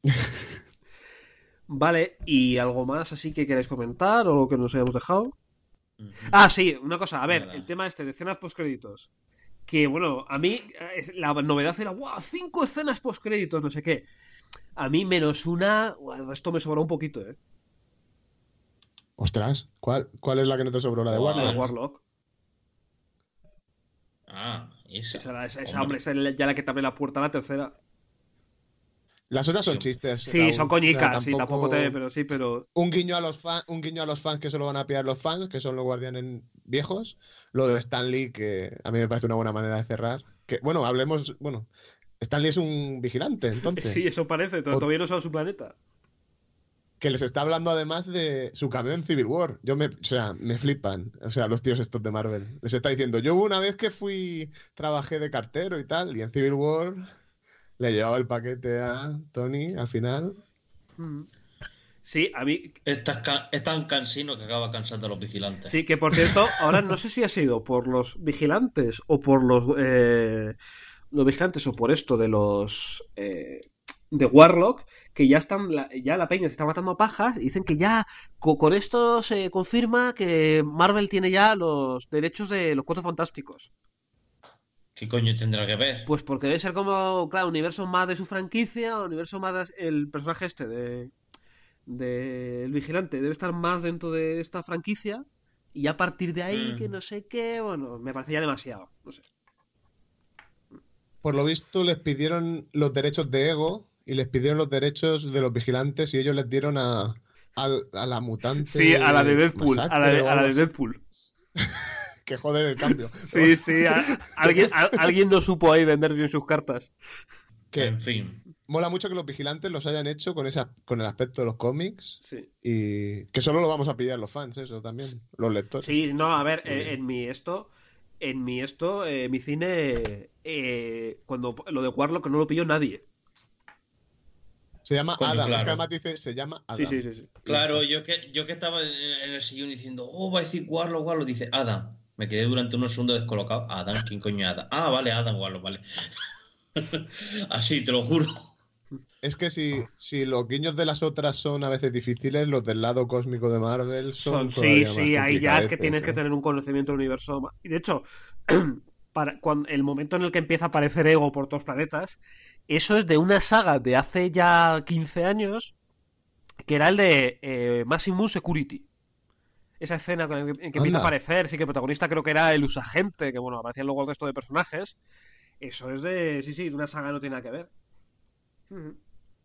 S2: Vale, ¿y algo más así que queráis comentar o lo que nos hayamos dejado? Ah, sí, una cosa, a ver,
S16: Nada.
S2: el tema este de escenas postcréditos. Que bueno, a mí eh, la novedad era, ¡guau! Cinco escenas postcréditos, no sé qué. A mí menos una, bueno, esto me sobró un poquito, ¿eh?
S12: Ostras, ¿cuál, cuál es la que no te sobró? ¿La de
S16: Guau.
S2: La de
S12: Warlock?
S2: Warlock.
S16: Ah, esa.
S2: Esa, esa, esa,
S16: Hombre.
S2: hombre, esa es ya la que te abre la puerta a la tercera.
S12: Las otras son
S16: Sí.
S12: chistes.
S2: Sí,
S12: Raúl.
S2: son
S12: O
S2: coñicas,
S12: sea,
S2: sí, tampoco te... Pero sí, pero...
S12: Un guiño a los fans, un guiño a los fans que solo van a pillar los fans, que son los Guardianes viejos. Lo de Stan Lee, que a mí me parece una buena manera de cerrar. Que, bueno, hablemos, bueno, Stan Lee es un vigilante, entonces.
S2: Sí, eso parece, to-
S12: O-
S2: todavía no sabe su planeta.
S12: Que les está hablando además de su cameo en Civil War. Yo me, o sea, me flipan. O sea, los tíos estos de Marvel. Les está diciendo, yo hubo una vez que fui, trabajé de cartero y tal, y en Civil War le llevaba el paquete a Tony al final.
S2: Mm. Sí, a mí...
S16: Es tan, ca- es tan cansino que acaba cansando a los vigilantes.
S2: Sí, que por cierto, ahora no sé si ha sido por los vigilantes o por los... eh, los vigilantes o por esto de los... eh, de Warlock, que ya están la, ya la peña se está matando a pajas y dicen que ya co- con esto se confirma que Marvel tiene ya los derechos de los Cuatro Fantásticos.
S16: ¿Qué coño tendrá que ver?
S2: Pues porque debe ser como, claro, universo más de su franquicia, universo más de- el personaje este de del vigilante debe estar más dentro de esta franquicia y a partir de ahí
S16: Mm.
S2: que no sé qué, bueno, me parece ya demasiado, no sé.
S12: Por lo visto les pidieron los derechos de Ego y les pidieron los derechos de los vigilantes y ellos les dieron a, a, a la mutante.
S2: Sí, a la de Deadpool, a la
S12: Masacre
S2: de,
S12: o
S2: a la
S12: algo
S2: de
S12: así.
S2: Deadpool.
S12: Que joder el cambio.
S2: Sí, sí, a- alguien, a- alguien no supo ahí vender bien sus cartas.
S12: Que
S16: En fin.
S12: mola mucho que los vigilantes los hayan hecho con esa, con el aspecto de los cómics
S2: Sí.
S12: y que solo lo vamos a pillar los fans, eso también, los lectores.
S2: Sí, no, a ver,
S12: Muy
S2: eh,
S12: bien.
S2: en mi esto, en mi esto, eh, mi cine, eh, cuando lo de Warlock no lo pilló nadie.
S12: Se llama
S16: Coño,
S12: Adam,
S16: claro.
S12: que además dice, se llama Adam.
S2: Sí, sí, sí, sí.
S16: Claro, yo que, yo que estaba en, en el sillón diciendo, oh, va a decir Warlock, Warlock, dice Adam. Me quedé durante unos segundos descolocado. Adam, ¿quién coño es Adam? Ah, vale, Adam Warlock, vale. Así, te lo juro.
S12: Es que si, si los guiños de las otras son a veces difíciles, los del lado cósmico de Marvel son,
S2: Son, sí,
S12: todavía más
S2: sí, ahí ya es que
S12: complicadeces,
S2: tienes que
S12: ¿eh?
S2: tener un conocimiento del universo. ma- Y de hecho, para, cuando, el momento en el que empieza a aparecer Ego por todos los planetas, eso es de una saga de hace ya quince años, que era el de eh, Maximum Security. Esa escena con el que, en que empieza
S12: Anda.
S2: a aparecer, sí que el protagonista creo que era el usagente, que bueno, aparecían luego el resto de personajes. Eso es de, sí, sí, de una saga no tiene nada que ver. Ujú.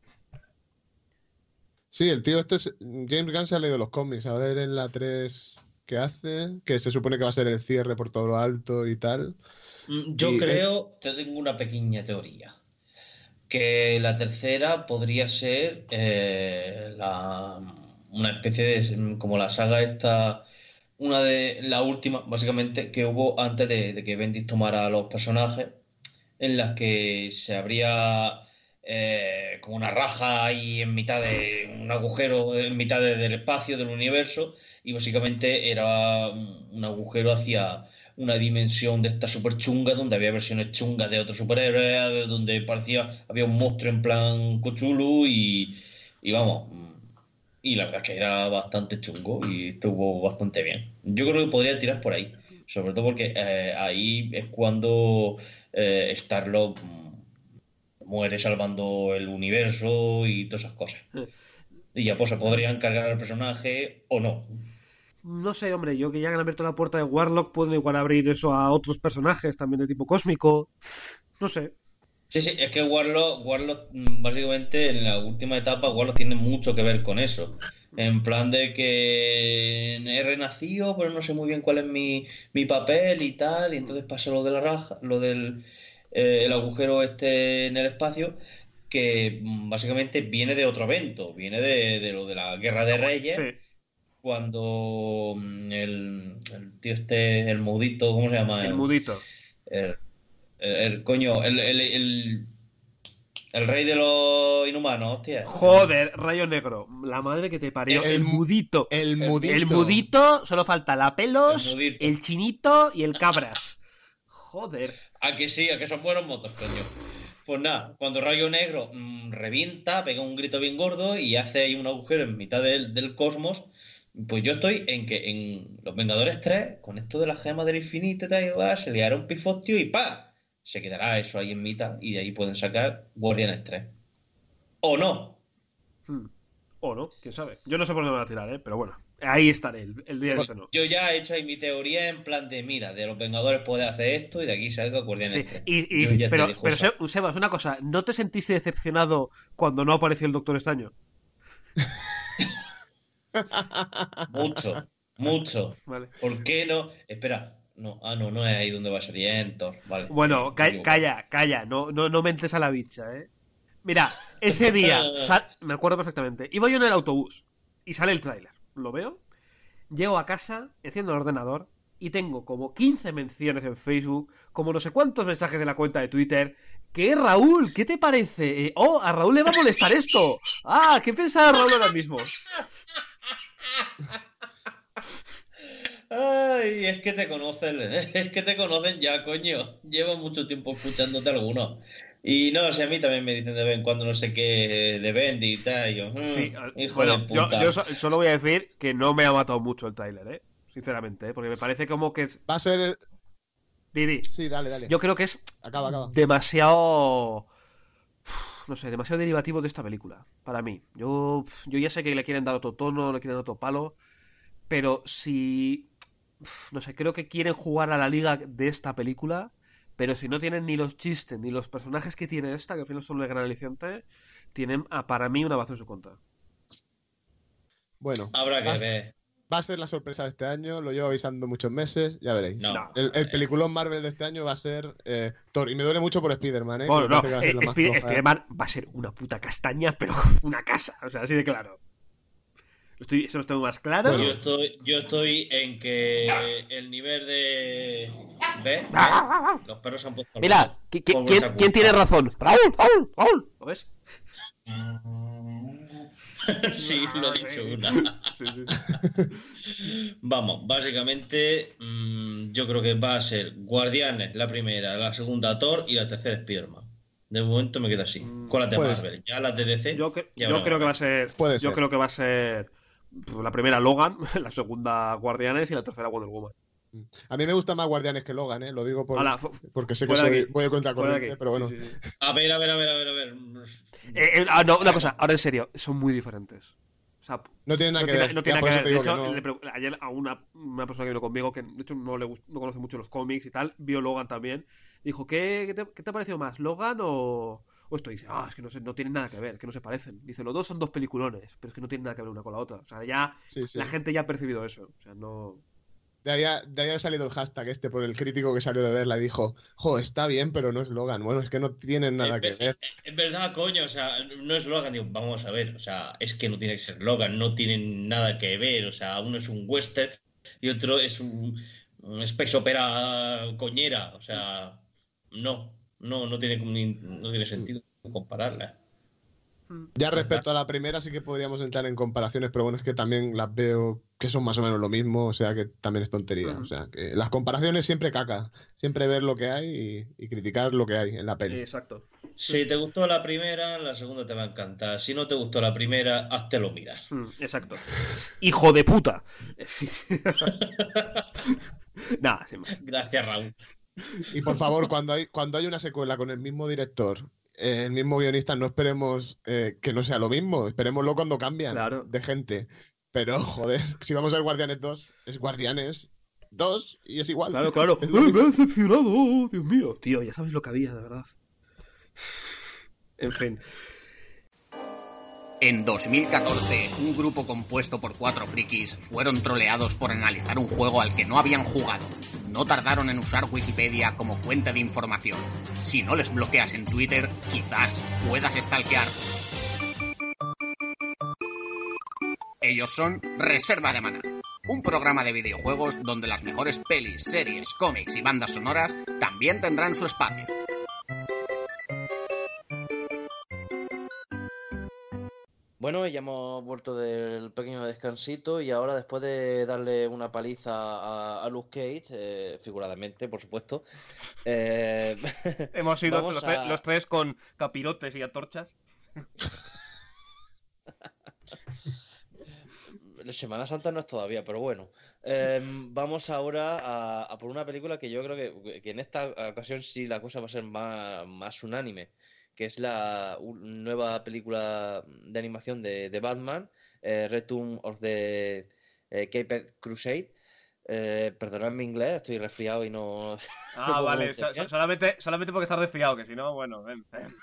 S12: Sí, el tío este, es- James Gunn se ha leído los cómics, a ver en la tres qué hace, que se supone que va a ser el cierre por todo lo alto y tal.
S16: Mm, Yo
S12: Y, eh,
S16: creo, te tengo una pequeña teoría, que la tercera podría ser eh, la, una especie de, como la saga esta, una de la última, básicamente, que hubo antes de, de que Bendis tomara los personajes, en las que se abría eh, como una raja ahí en mitad de un agujero, en mitad de- del espacio, del universo, y básicamente era un, un agujero hacia una dimensión de esta super chunga, donde había versiones chungas de otros superhéroes, donde parecía, había un monstruo en plan Cthulhu y, y vamos, y la verdad es que era bastante chungo y estuvo bastante bien. Yo creo que podría tirar por ahí, sobre todo porque eh, ahí es cuando eh, Star-Lord muere salvando el universo y todas esas cosas. Y ya pues se podrían cargar al personaje o no.
S2: No sé, hombre, yo que ya han abierto la puerta de Warlock, pueden igual abrir eso a otros personajes también de tipo cósmico. No sé.
S16: Sí, sí, es que Warlock, Warlock, básicamente, en la última etapa, Warlock tiene mucho que ver con eso. En plan de que he renacido, pero no sé muy bien cuál es mi, mi papel y tal, y entonces pasa lo de la raja, lo del eh, el agujero este en el espacio, que básicamente viene de otro evento, viene de, de lo de la Guerra de Reyes. Sí. Cuando el, el tío este, el mudito, ¿cómo se llama?
S2: El, el mudito.
S16: El, el, el coño, el, el, el, el rey de los inhumanos, hostia.
S2: Joder, Rayo Negro, la madre que te parió. El, el mudito.
S12: El mudito.
S2: El mudito, solo falta la pelos, el, el chinito y el cabras. Joder.
S16: A que sí, a que son buenos motos, coño. Pues nada, cuando Rayo Negro mmm, revienta, pega un grito bien gordo y hace ahí un agujero en mitad del, del cosmos. Pues yo estoy en que en Los Vengadores tres, con esto de la gema del infinito y tal, va, se liará un pifostio y ¡pa! Se quedará eso ahí en mitad y de ahí pueden sacar Guardianes tres. ¿O no?
S2: Hmm. O no, quién sabe. Yo no sé por dónde van a tirar, ¿eh? Pero bueno, ahí estaré el, el día de este no.
S16: Yo ya he hecho ahí mi teoría en plan de, mira, de Los Vengadores puede hacer esto y de aquí salga Guardianes
S2: sí.
S16: tres.
S2: Y, y, pero, pero Se, Sebas, una cosa, ¿no te sentiste decepcionado cuando no apareció el Doctor Extraño?
S16: Mucho, mucho.
S2: Vale.
S16: ¿Por qué no? Espera, no, ah, no, no es ahí donde va a ser Yentor. Vale.
S2: Bueno, ca calla, calla, no, no, no mentes a la bicha, ¿eh? Mira, ese día, me acuerdo perfectamente, iba yo en el autobús y sale el tráiler, lo veo, llego a casa, enciendo el ordenador y tengo como quince menciones en Facebook, como no sé cuántos mensajes de la cuenta de Twitter. ¿Qué, Raúl? ¿Qué te parece? Eh, oh, a Raúl le va a molestar esto. Ah, ¿qué pensaba Raúl ahora mismo?
S16: Ay, es que te conocen, es que te conocen ya, coño. Llevo mucho tiempo escuchándote algunos. Y no, o sea, a mí también me dicen de vez en cuando no sé qué de Bendy y tal. Y yo, mmm,
S2: sí,
S16: hijo
S2: bueno,
S16: de puta.
S2: Yo, yo so solo voy a decir que no me ha matado mucho el tráiler, ¿eh? Sinceramente, ¿eh? Porque me parece como que es...
S12: Va a ser...
S2: Didi.
S12: Sí, dale, dale.
S2: Yo creo que es
S12: acaba, acaba.
S2: demasiado... No sé, demasiado derivativo de esta película, para mí. Yo, yo ya sé que le quieren dar otro tono, le quieren dar otro palo, pero si... No sé, creo que quieren jugar a la liga de esta película, pero si no tienen ni los chistes, ni los personajes que tiene esta, que al final son el gran aliciente, tienen, para mí, una baza en su contra.
S12: Bueno.
S16: Habrá que ver.
S12: Va a ser la sorpresa de este año, lo llevo avisando muchos meses, ya veréis.
S16: No,
S12: el, el peliculón Marvel de este año va a ser eh, Thor, y me duele mucho por Spider-Man, ¿eh?
S2: Bueno, no, eh, Spider-Man va a ser una puta castaña, pero una casa, o sea, así de claro. Estoy, eso lo tengo más claro.
S16: Bueno, yo estoy, yo estoy en que el nivel de... ¿Ves? ¿Ves? Los perros se han puesto...
S2: Mira, ¿quién, ¿quién, ¿quién tiene razón? Raúl, Raúl, Raúl, ¿lo ves?
S16: Sí, lo he dicho una.
S2: Sí, sí.
S16: Vamos, básicamente mmm, yo creo que va a ser Guardianes la primera, la segunda Thor y la tercera Spider-Man. De momento me quedo así. Con las de Marvel. Ya las de D C.
S2: Yo, que, yo creo que va a ser.
S12: Puede
S2: yo
S12: ser.
S2: creo que va a ser la primera Logan, la segunda Guardianes y la tercera Wonder Woman.
S12: A mí me gusta más Guardianes que Logan, ¿eh? Lo digo por,
S2: Hola,
S12: porque sé que soy, voy a contar con
S2: él,
S12: pero bueno.
S2: Sí, sí, sí.
S16: A ver, a ver, a ver, a ver, a ver.
S2: Eh, eh, ah, no, una cosa, ahora en serio, son muy diferentes. O sea,
S12: no tiene nada
S2: no
S12: que
S2: tiene,
S12: ver.
S2: No tiene nada que ver. De hecho,
S12: no...
S2: le ayer a una, una persona que vino conmigo, que de hecho no, le gust, no conoce mucho los cómics y tal, vio Logan también. Dijo, ¿qué, qué, te, qué te ha parecido más, Logan o, o esto? Y dice, ah, es que no, sé, no tienen nada que ver, que no se parecen. Dice, los dos son dos peliculones, pero es que no tienen nada que ver una con la otra. O sea, ya
S12: sí, sí.
S2: La gente ya ha percibido eso. O sea, no...
S12: De ahí, ha, de ahí ha salido el hashtag este por el crítico que salió de verla y dijo, jo, está bien, pero no es Logan. Bueno, es que no tienen nada
S16: es,
S12: que ver.
S16: Es verdad, coño, o sea, no es Logan. Digo, vamos a ver, o sea, es que no tiene que ser Logan, no tienen nada que ver. O sea, uno es un western y otro es un, un space opera coñera. O sea, no, no, no tiene, no tiene sentido compararla.
S12: Ya respecto a la primera sí que podríamos entrar en comparaciones, pero bueno, es que también las veo que son más o menos lo mismo, o sea que también es tontería. O sea que las comparaciones siempre caca, siempre ver lo que hay y, y criticar lo que hay en la peli.
S2: Exacto.
S16: Si te gustó la primera, la segunda te va a encantar. Si no te gustó la primera, háztelo mirar.
S2: Mm, exacto. ¡Hijo de puta! Nada, sin más.
S16: Gracias, Raúl.
S12: Y por favor, cuando hay, cuando hay una secuela con el mismo director, eh, el mismo guionista, no esperemos eh, que no sea lo mismo, esperémoslo cuando cambian
S2: Claro.
S12: de gente. Pero, joder, si vamos a ver Guardianes dos, es Guardianes dos y es igual.
S2: Claro, claro.
S12: Es lo
S2: ¡Ay,
S12: mismo.
S2: me ha decepcionado! ¡Dios mío! Tío, ya sabes lo que había, de verdad. En fin.
S7: En dos mil catorce, un grupo compuesto por cuatro frikis fueron troleados por analizar un juego al que no habían jugado. No tardaron en usar Wikipedia como fuente de información. Si no les bloqueas en Twitter, quizás puedas stalkear. Ellos son Reserva de Maná, un programa de videojuegos donde las mejores pelis, series, cómics y bandas sonoras también tendrán su espacio.
S5: Bueno, ya hemos vuelto del pequeño descansito y ahora después de darle una paliza a, a Luke Cage, eh, figuradamente, por supuesto, eh,
S2: Hemos ido
S5: vamos
S2: los,
S5: a-
S2: tre- los tres con capirotes y antorchas.
S5: Semana Santa no es todavía, pero bueno. Eh, vamos ahora a, a por una película que yo creo que, que en esta ocasión sí la cosa va a ser más, más unánime, que es la u- nueva película de animación de, de Batman, eh, Return of the eh, Caped Crusade. Eh, perdonad mi inglés, estoy resfriado y no... no
S2: Ah,
S5: puedo
S2: vale.
S5: pronunciar
S2: so-
S5: bien.
S2: so- solamente, solamente porque estás resfriado, que si no, bueno, ven. ven.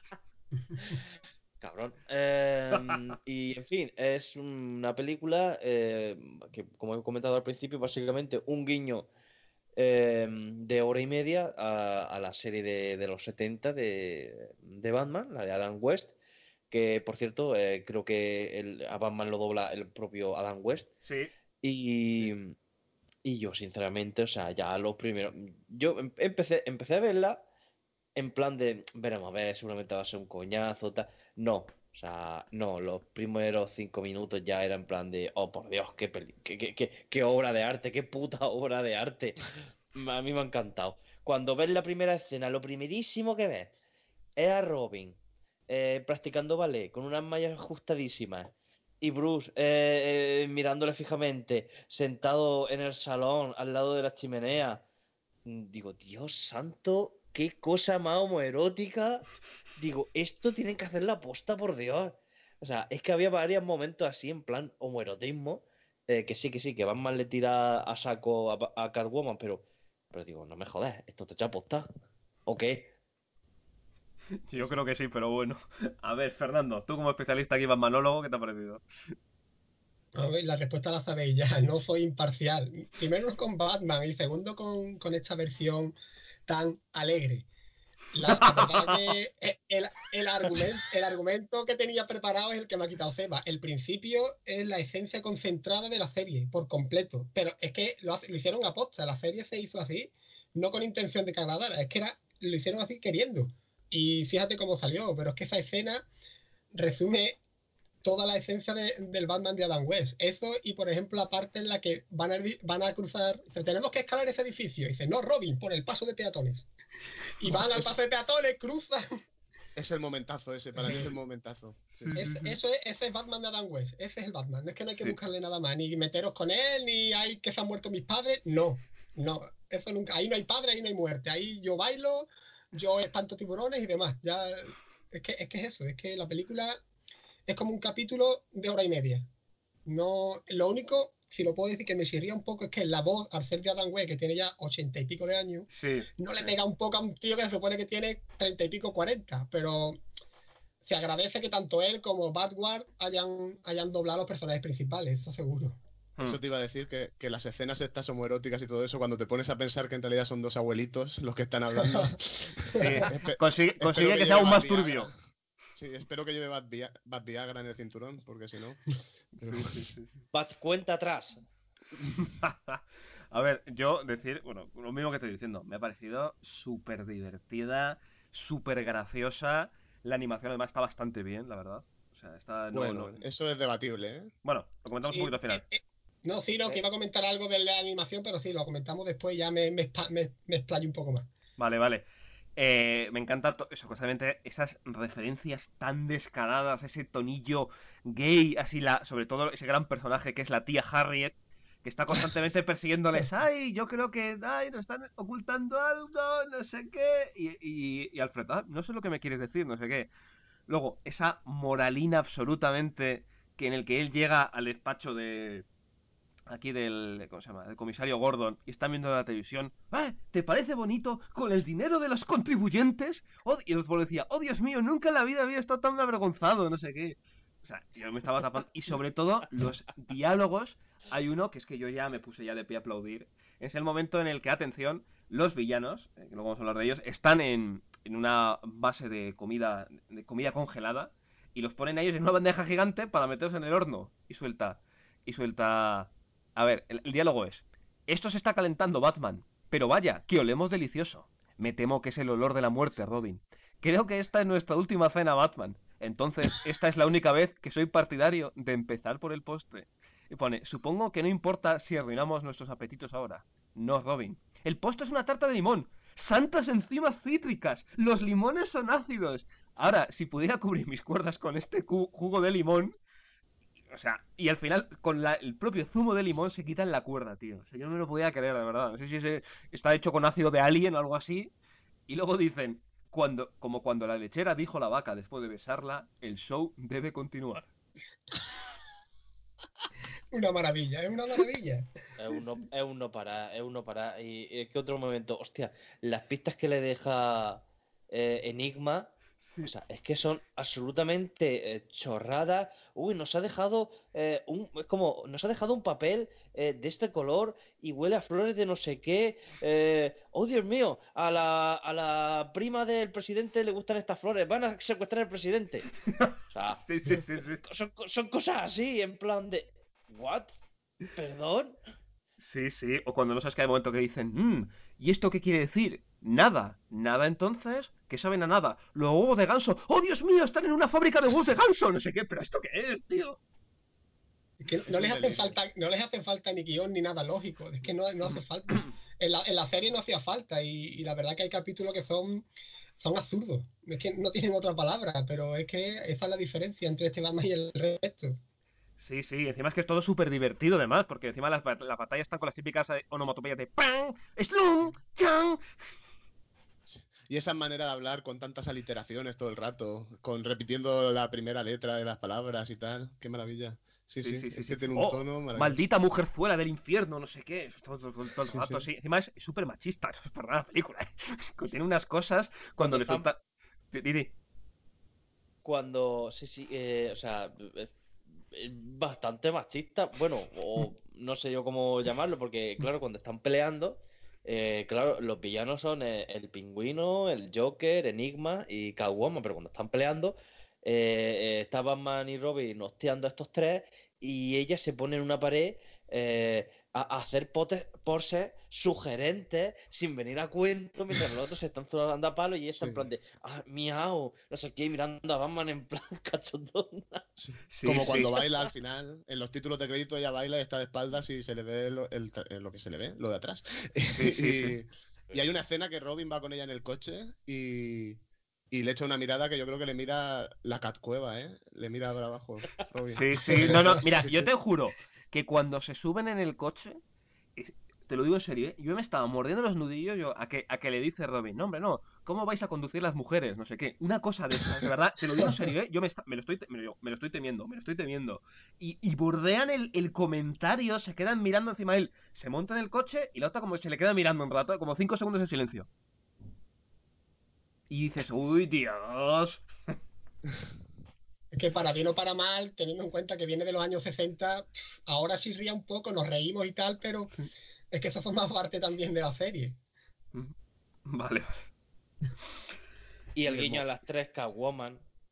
S5: Cabrón. Eh, y en fin, es una película eh, que, como he comentado al principio, básicamente un guiño eh, de hora y media a, a la serie de, de los setenta de, de Batman, la de Adam West, que por cierto, eh, creo que el, a Batman lo dobla el propio Adam West.
S2: Sí.
S5: Y, y yo, sinceramente, o sea, ya lo primero. Yo em- empecé, empecé a verla en plan de, veremos a ver, seguramente va a ser un coñazo, tal. No, o sea, no, los primeros cinco minutos ya era en plan de, oh por Dios, qué, peli- qué, qué, qué, qué obra de arte, qué puta obra de arte. A mí me ha encantado. Cuando ves la primera escena, lo primerísimo que ves es a Robin eh, practicando ballet con unas mallas ajustadísimas y Bruce eh, eh, mirándole fijamente, sentado en el salón al lado de la chimenea. Digo, Dios santo, qué cosa más homoerótica. Digo, esto tienen que hacer la posta, por Dios. O sea, es que había varios momentos así en plan homoerotismo, eh, que sí, que sí, que Batman le tira a saco a, a Catwoman, pero, pero digo, no me jodas, esto te echa posta. ¿O qué?
S2: Yo creo que sí, pero bueno. A ver, Fernando, tú como especialista aquí, manólogo, ¿qué te ha parecido?
S17: A ver, la respuesta la sabéis ya, no soy imparcial. Primero con Batman y segundo con, con esta versión tan alegre. La, la verdad que el, el, argumento, el argumento que tenía preparado es el que me ha quitado Seba. El principio es la esencia concentrada de la serie, por completo. Pero es que lo, hace- lo hicieron a posta. La serie se hizo así, no con intención de que agradara, es que era, lo hicieron así queriendo. Y fíjate cómo salió, pero es que esa escena resume toda la esencia de- del Batman de Adam West. Eso y, por ejemplo, la parte en la que van a, van a cruzar... Dice, tenemos que escalar ese edificio. Y dice, no, Robin, por el paso de peatones. Y van al paso de peatones, cruzan.
S12: Es el momentazo ese, para mí es el momentazo. Sí.
S17: Es- eso es, ese es Batman de Adam West. Ese es el Batman. No es que no hay que
S12: Sí.
S17: buscarle nada más. Ni meteros con él, ni hay que se han muerto mis padres. No, no. Eso nunca. Ahí no hay padre, ahí no hay muerte. Ahí yo bailo, yo espanto tiburones y demás. Ya, es que, es que es eso. Es que la película es como un capítulo de hora y media. No, lo único, si lo puedo decir, que me chirría un poco es que la voz, al ser de Adam West, que tiene ya ochenta y pico de años,
S2: Sí.
S17: no le pega un poco a un tío que se supone que tiene treinta y pico, cuarenta, pero se agradece que tanto él como Batward hayan, hayan doblado los personajes principales, eso seguro.
S12: Eso te iba a decir, que, que las escenas estas homoeróticas y todo eso, cuando te pones a pensar que en realidad son dos abuelitos los que están hablando. espe-
S2: Consigue,
S12: espero
S2: consigue que
S12: lleve
S2: sea aún
S12: Bad
S2: más
S12: Viagra.
S2: turbio.
S12: Sí, espero que lleve Bad, Via- Bad Viagra en el cinturón, porque si no... pero-
S5: Bat cuenta atrás.
S2: A ver, yo decir, bueno, lo mismo que estoy diciendo, me ha parecido súper divertida, súper graciosa, La animación además está bastante bien, la verdad. O sea, está... No,
S12: bueno,
S2: no...
S12: eso es debatible, ¿eh?
S2: Bueno, lo comentamos
S17: Sí,
S2: un poquito al final.
S17: eh, eh, no, sí, no, que iba a comentar algo de la animación, pero sí, lo comentamos después, ya me, me, espa- me, me explayo un poco más.
S2: Vale, vale. Eh, me encanta to- eso, constantemente esas referencias tan descaradas, ese tonillo gay, así la, sobre todo ese gran personaje que es la tía Harriet, que está constantemente persiguiéndoles. Ay, yo creo que, ay, nos están ocultando algo, no sé qué. Y, y, y Alfred, ah, no sé lo que me quieres decir, no sé qué. Luego, esa moralina absolutamente que en el que él llega al despacho de... aquí del, ¿cómo se llama? Del comisario Gordon y están viendo la televisión. ¡Ah! ¿Te parece bonito con el dinero de los contribuyentes? Oh, y el policía, oh Dios mío, nunca en la vida había estado tan avergonzado, no sé qué. O sea, yo me estaba tapando. Y sobre todo, los diálogos. Hay uno que es que yo ya me puse ya de pie a aplaudir. Es el momento en el que, atención, los villanos, eh, que luego vamos a hablar de ellos, están en, en una base de comida, de comida congelada y los ponen a ellos en una bandeja gigante para meterlos en el horno. Y suelta, y suelta... A ver, el, el diálogo es: esto se está calentando, Batman, pero vaya, que olemos delicioso. Me temo que es el olor de la muerte, Robin. Creo que esta es nuestra última cena, Batman. Entonces, esta es la única vez que soy partidario de empezar por el postre. Y pone: supongo que no importa si arruinamos nuestros apetitos ahora. No, Robin. El postre es una tarta de limón. Santas enzimas cítricas. Los limones son ácidos. Ahora, si pudiera cubrir mis cuerdas con este jugo de limón... O sea, y al final, con la, el propio zumo de limón se quitan la cuerda, tío. O sea, yo no me lo podía creer, de verdad. No sé si ese está hecho con ácido de alien o algo así. Y luego dicen, cuando, como cuando la lechera dijo a la vaca después de besarla, el show debe continuar.
S17: Una maravilla, es una maravilla.
S5: Es uno, es uno para, es uno para. Y, y que otro momento, hostia, las pistas que le deja eh, Enigma, o sea, es que son absolutamente eh, chorradas. Uy, nos ha dejado eh, un, es como, nos ha dejado un papel eh, de este color y huele a flores de no sé qué. Eh, oh, Dios mío, a la, a la prima del presidente le gustan estas flores. Van a secuestrar al presidente. O sea,
S2: sí, sí, sí, sí.
S5: Son, son cosas así, en plan de... ¿What? ¿Perdón?
S2: Sí, sí, o cuando no sabes que hay momento que dicen, mmm, ¿y esto qué quiere decir? Nada. ¿Nada entonces? ¿Qué saben a nada? Los huevos de ganso. ¡Oh, Dios mío! Están en una fábrica de huevos de ganso. No sé qué, pero ¿esto qué es, tío?
S17: Es que no les hace falta, no les hace falta ni guión ni nada lógico. Es que no, no hace falta. En la, en la serie no hacía falta y, y la verdad que hay capítulos que son, son absurdos. Es que no tienen otra palabra, pero es que esa es la diferencia entre este Batman y el resto.
S2: Sí, sí, encima es que es todo súper divertido además, porque encima las, las batallas están con las típicas onomatopeyas de ¡pam! ¡Slum! ¡Chan!
S12: Y esa manera de hablar con tantas aliteraciones todo el rato, con repitiendo la primera letra de las palabras y tal, qué maravilla. Sí, sí, sí, sí es sí, que sí. tiene un
S2: oh,
S12: tono maravilloso.
S2: Maldita mujerzuela del infierno, no sé qué, todo, todo, todo el
S12: sí,
S2: rato,
S12: sí.
S2: sí. Encima es súper machista, no es para nada la película. Tiene unas cosas cuando, cuando le están... falta... Didi.
S5: Cuando, sí, sí, eh, o sea... Eh... bastante machista, bueno, o no sé yo cómo llamarlo, porque claro, cuando están peleando, eh, claro, los villanos son el, el Pingüino, el Joker, Enigma y Catwoman, pero cuando están peleando, eh, eh, está Batman y Robin hostiando a estos tres y ella se pone en una pared eh, a, a hacer poses sugerentes sin venir a cuento mientras los otros se están dando a palo y ella está sí. en plan de ah, miau, no sé qué, mirando a Batman en plan cachondona.
S12: Sí. Sí, Como sí. cuando baila al final, en los títulos de crédito ella baila y está de espaldas y se le ve lo, el, lo que se le ve, lo de atrás. Sí, sí, sí. y, y hay una escena que Robin va con ella en el coche y, y le echa una mirada que yo creo que le mira la Catcueva, ¿eh? Le mira para abajo, Robin.
S2: Sí, sí, no, no, mira, yo te juro que cuando se suben en el coche, te lo digo en serio, ¿eh? Yo me estaba mordiendo los nudillos yo, a, que, a que le dice Robin, no, hombre, no, ¿cómo vais a conducir las mujeres? No sé qué, una cosa de esas, de verdad, te lo digo en serio, ¿eh? Yo me, está, me, lo, estoy, me, lo, me lo estoy temiendo, me lo estoy temiendo. Y, y bordean el, el comentario, se quedan mirando encima de él, se monta en el coche y la otra como se le queda mirando un rato, como cinco segundos en silencio. Y dices, uy, Dios...
S17: Es que para bien o para mal, teniendo en cuenta que viene de los años sesenta, ahora sí ría un poco, nos reímos y tal, pero es que eso forma parte también de la serie.
S2: Vale, vale.
S5: Y el guiño a las tres Catwoman.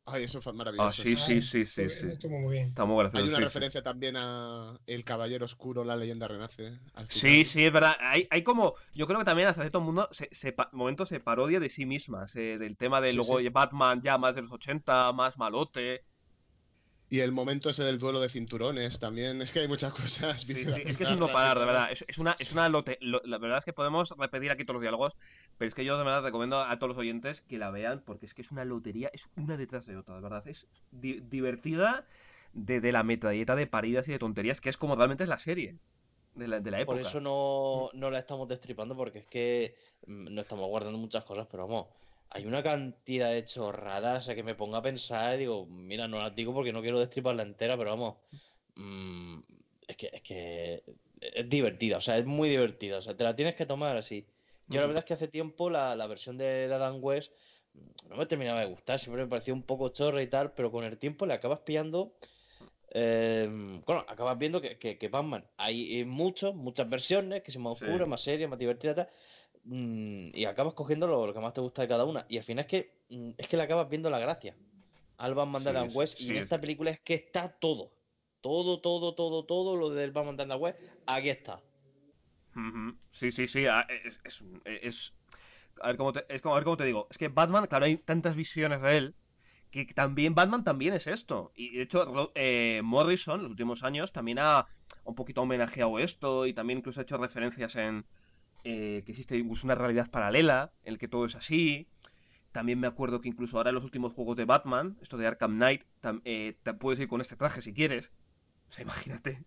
S12: Ay, eso fue maravilloso.
S2: Ah, sí, sí, sí, sí, sí.
S17: Estuvo muy bien.
S2: Está muy gracioso.
S12: Hay una
S2: sí,
S12: referencia sí. también a El Caballero Oscuro, la leyenda renace. Al final.
S2: Sí, sí, es verdad. Hay, hay como. Yo creo que también hasta cierto mundo se, se, momentos se parodia de sí misma. Se, del tema de
S12: Sí,
S2: luego
S12: sí.
S2: Batman ya más de los ochenta, más malote.
S12: Y el momento ese del duelo de cinturones también. Es que hay muchas cosas.
S2: Sí, sí, es que es un no parar, de verdad. Es, es una, es una lote. Lo, la verdad es que podemos repetir aquí todos los diálogos, pero es que yo de verdad recomiendo a todos los oyentes que la vean porque es que es una lotería, es una detrás de otra, de verdad. Es di divertida de, de la metadieta de paridas y de tonterías, que es como realmente es la serie de la, de la época.
S5: Por eso no, no la estamos destripando, porque es que no estamos guardando muchas cosas, pero vamos, hay una cantidad de chorradas a que me ponga a pensar y digo, mira, no las digo porque no quiero destriparla entera, pero vamos, mmm, es que es que es divertida, o sea, es muy divertida, o sea, te la tienes que tomar así. Yo la
S2: Ujú.
S5: verdad es que hace tiempo la, la versión de, de Adam West no me terminaba de gustar, siempre me parecía un poco chorra y tal, pero con el tiempo le acabas pillando. Eh, bueno, acabas viendo que, que, que Batman hay muchos, muchas versiones, que son más oscuras,
S2: Sí.
S5: más serias, más divertidas, tal, mm, y acabas cogiendo lo, lo que más te gusta de cada una. Y al final es que mm, es que le acabas viendo la gracia al Batman de
S2: Sí,
S5: Adam
S2: sí,
S5: West. Y
S2: sí,
S5: en esta
S2: sí.
S5: película es que está todo. Todo, todo, todo, todo lo del Batman de Adam West. Aquí está.
S2: Ujú. Sí, sí, sí. ah, Es, es, es- a ver cómo te, es como, a ver cómo te digo. Es que Batman, claro, hay tantas visiones de él que también Batman también es esto. Y de hecho, Ro- eh, Morrison, en los últimos años, también ha un poquito homenajeado esto y también incluso ha hecho referencias en eh, que existe incluso una realidad paralela en el que todo es así. También me acuerdo que incluso ahora en los últimos juegos de Batman, esto de Arkham Knight, tam- eh, te puedes ir con este traje si quieres. O sea, imagínate.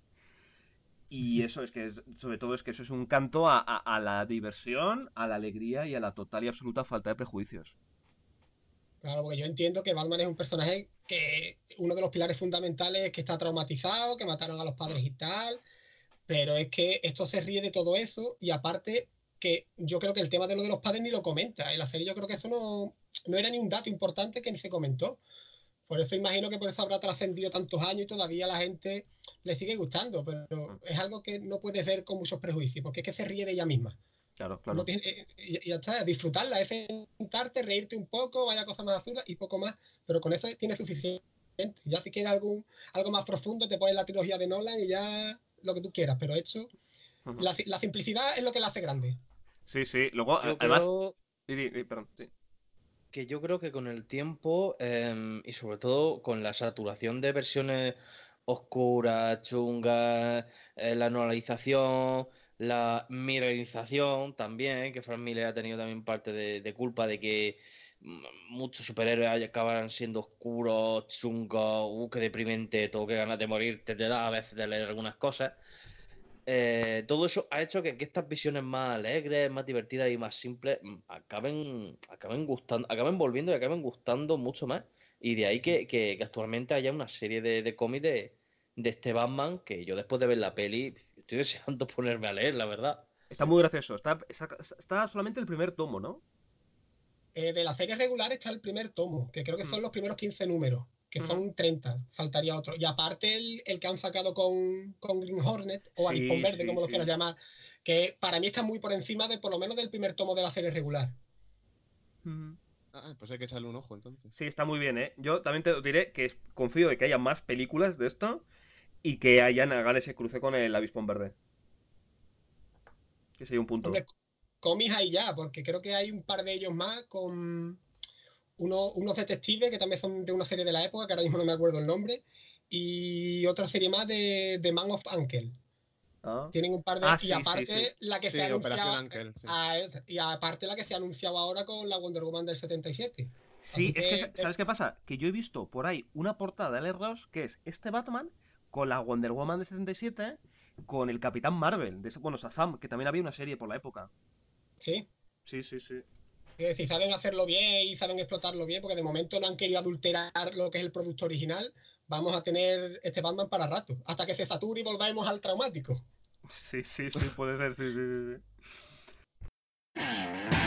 S2: Y eso es que, es- sobre todo, es que eso es un canto a, a- a la diversión, a la alegría y a la total y absoluta falta de prejuicios.
S17: Claro, porque yo entiendo que Batman es un personaje que uno de los pilares fundamentales es que está traumatizado, que mataron a los padres y tal, pero es que esto se ríe de todo eso y aparte que yo creo que el tema de lo de los padres ni lo comenta. En la serie yo creo que eso no, no era ni un dato importante que ni se comentó. Por eso imagino que por eso habrá trascendido tantos años y todavía la gente le sigue gustando, pero es algo que no puedes ver con muchos prejuicios, porque es que se ríe de ella misma.
S2: Claro,
S17: No
S2: claro.
S17: tiene, eh, y, y ya está, disfrutarla, es sentarte, reírte un poco, vaya cosa más absurda y poco más, pero con eso tienes suficiente. Ya si quieres algún, algo más profundo, te pones la trilogía de Nolan y ya lo que tú quieras, pero hecho,
S2: Ujú.
S17: la, la simplicidad es lo que la hace grande.
S2: Sí, sí. Luego, a-
S5: Yo
S2: además...
S5: creo
S2: di- di- di- perdón, sí.
S5: que yo creo que con el tiempo em, y sobre todo con la saturación de versiones oscuras, chungas, eh, la normalización, la mirrorización también, que Frank Miller ha tenido también parte de, de culpa de que mm, muchos superhéroes hay- acabaran siendo oscuros, chungos, uh, qué deprimente, todo que ganas de morir, te, te da a veces de leer algunas cosas. Eh, todo eso ha hecho que, que estas visiones más alegres, más divertidas y más simples mm, acaben, acaben gustando, acaben volviendo y acaben gustando mucho más. Y de ahí que, que- que actualmente haya una serie de, de cómics de, de este Batman que yo después de ver la peli estoy deseando ponerme a leer, la verdad.
S2: Está muy gracioso. Está, está, está solamente el primer tomo, ¿no?
S17: Eh, de la serie regular está el primer tomo, que creo que son
S2: Mm.
S17: los primeros quince números, que
S2: Ujú.
S17: son treinta, faltaría otro. Y aparte el, el que han sacado con, con Green Hornet, o Avispón
S2: Sí,
S17: Verde,
S2: sí,
S17: como lo
S2: sí.
S17: quieras llamar, que para mí está muy por encima de por lo menos del primer tomo de la serie regular.
S2: Ujú.
S12: Ah, pues hay que echarle un ojo entonces.
S2: Sí, está muy bien, ¿eh? Yo también te diré que es- confío en que haya más películas de esto y que hayan, hagan ese cruce con el Avispón Verde. Que sería un punto.
S17: Hombre, cómics hay ya, porque creo que hay un par de ellos más con uno- unos detectives que también son de una serie de la época, que ahora mismo no me acuerdo el nombre, y otra serie más de, de Man of Uncle.
S2: Ah,
S17: Tienen un par de.
S2: Ah,
S17: Y
S2: sí, sí,
S17: aparte,
S2: sí.
S17: la que
S12: Sí,
S17: se ha
S12: Operación
S17: anunciado.
S12: Ángel, sí.
S17: ah, es- y aparte, la que se ha anunciado ahora con la Wonder Woman del setenta y siete.
S2: Sí,
S17: Así
S2: es que,
S17: que.
S2: ¿sabes qué pasa? Que yo he visto por ahí una portada de Alex Ross que es este Batman con la Wonder Woman de setenta y siete con el Capitán Marvel, de ese- bueno, Shazam, que también había una serie por la época.
S17: Sí.
S2: Sí, sí, sí.
S17: Es decir, saben hacerlo bien y saben explotarlo bien, porque de momento no han querido adulterar lo que es el producto original. Vamos a tener este Batman para rato, hasta que se sature y volvamos al traumático.
S2: Sí, sí, sí, puede ser, sí, sí, sí, sí.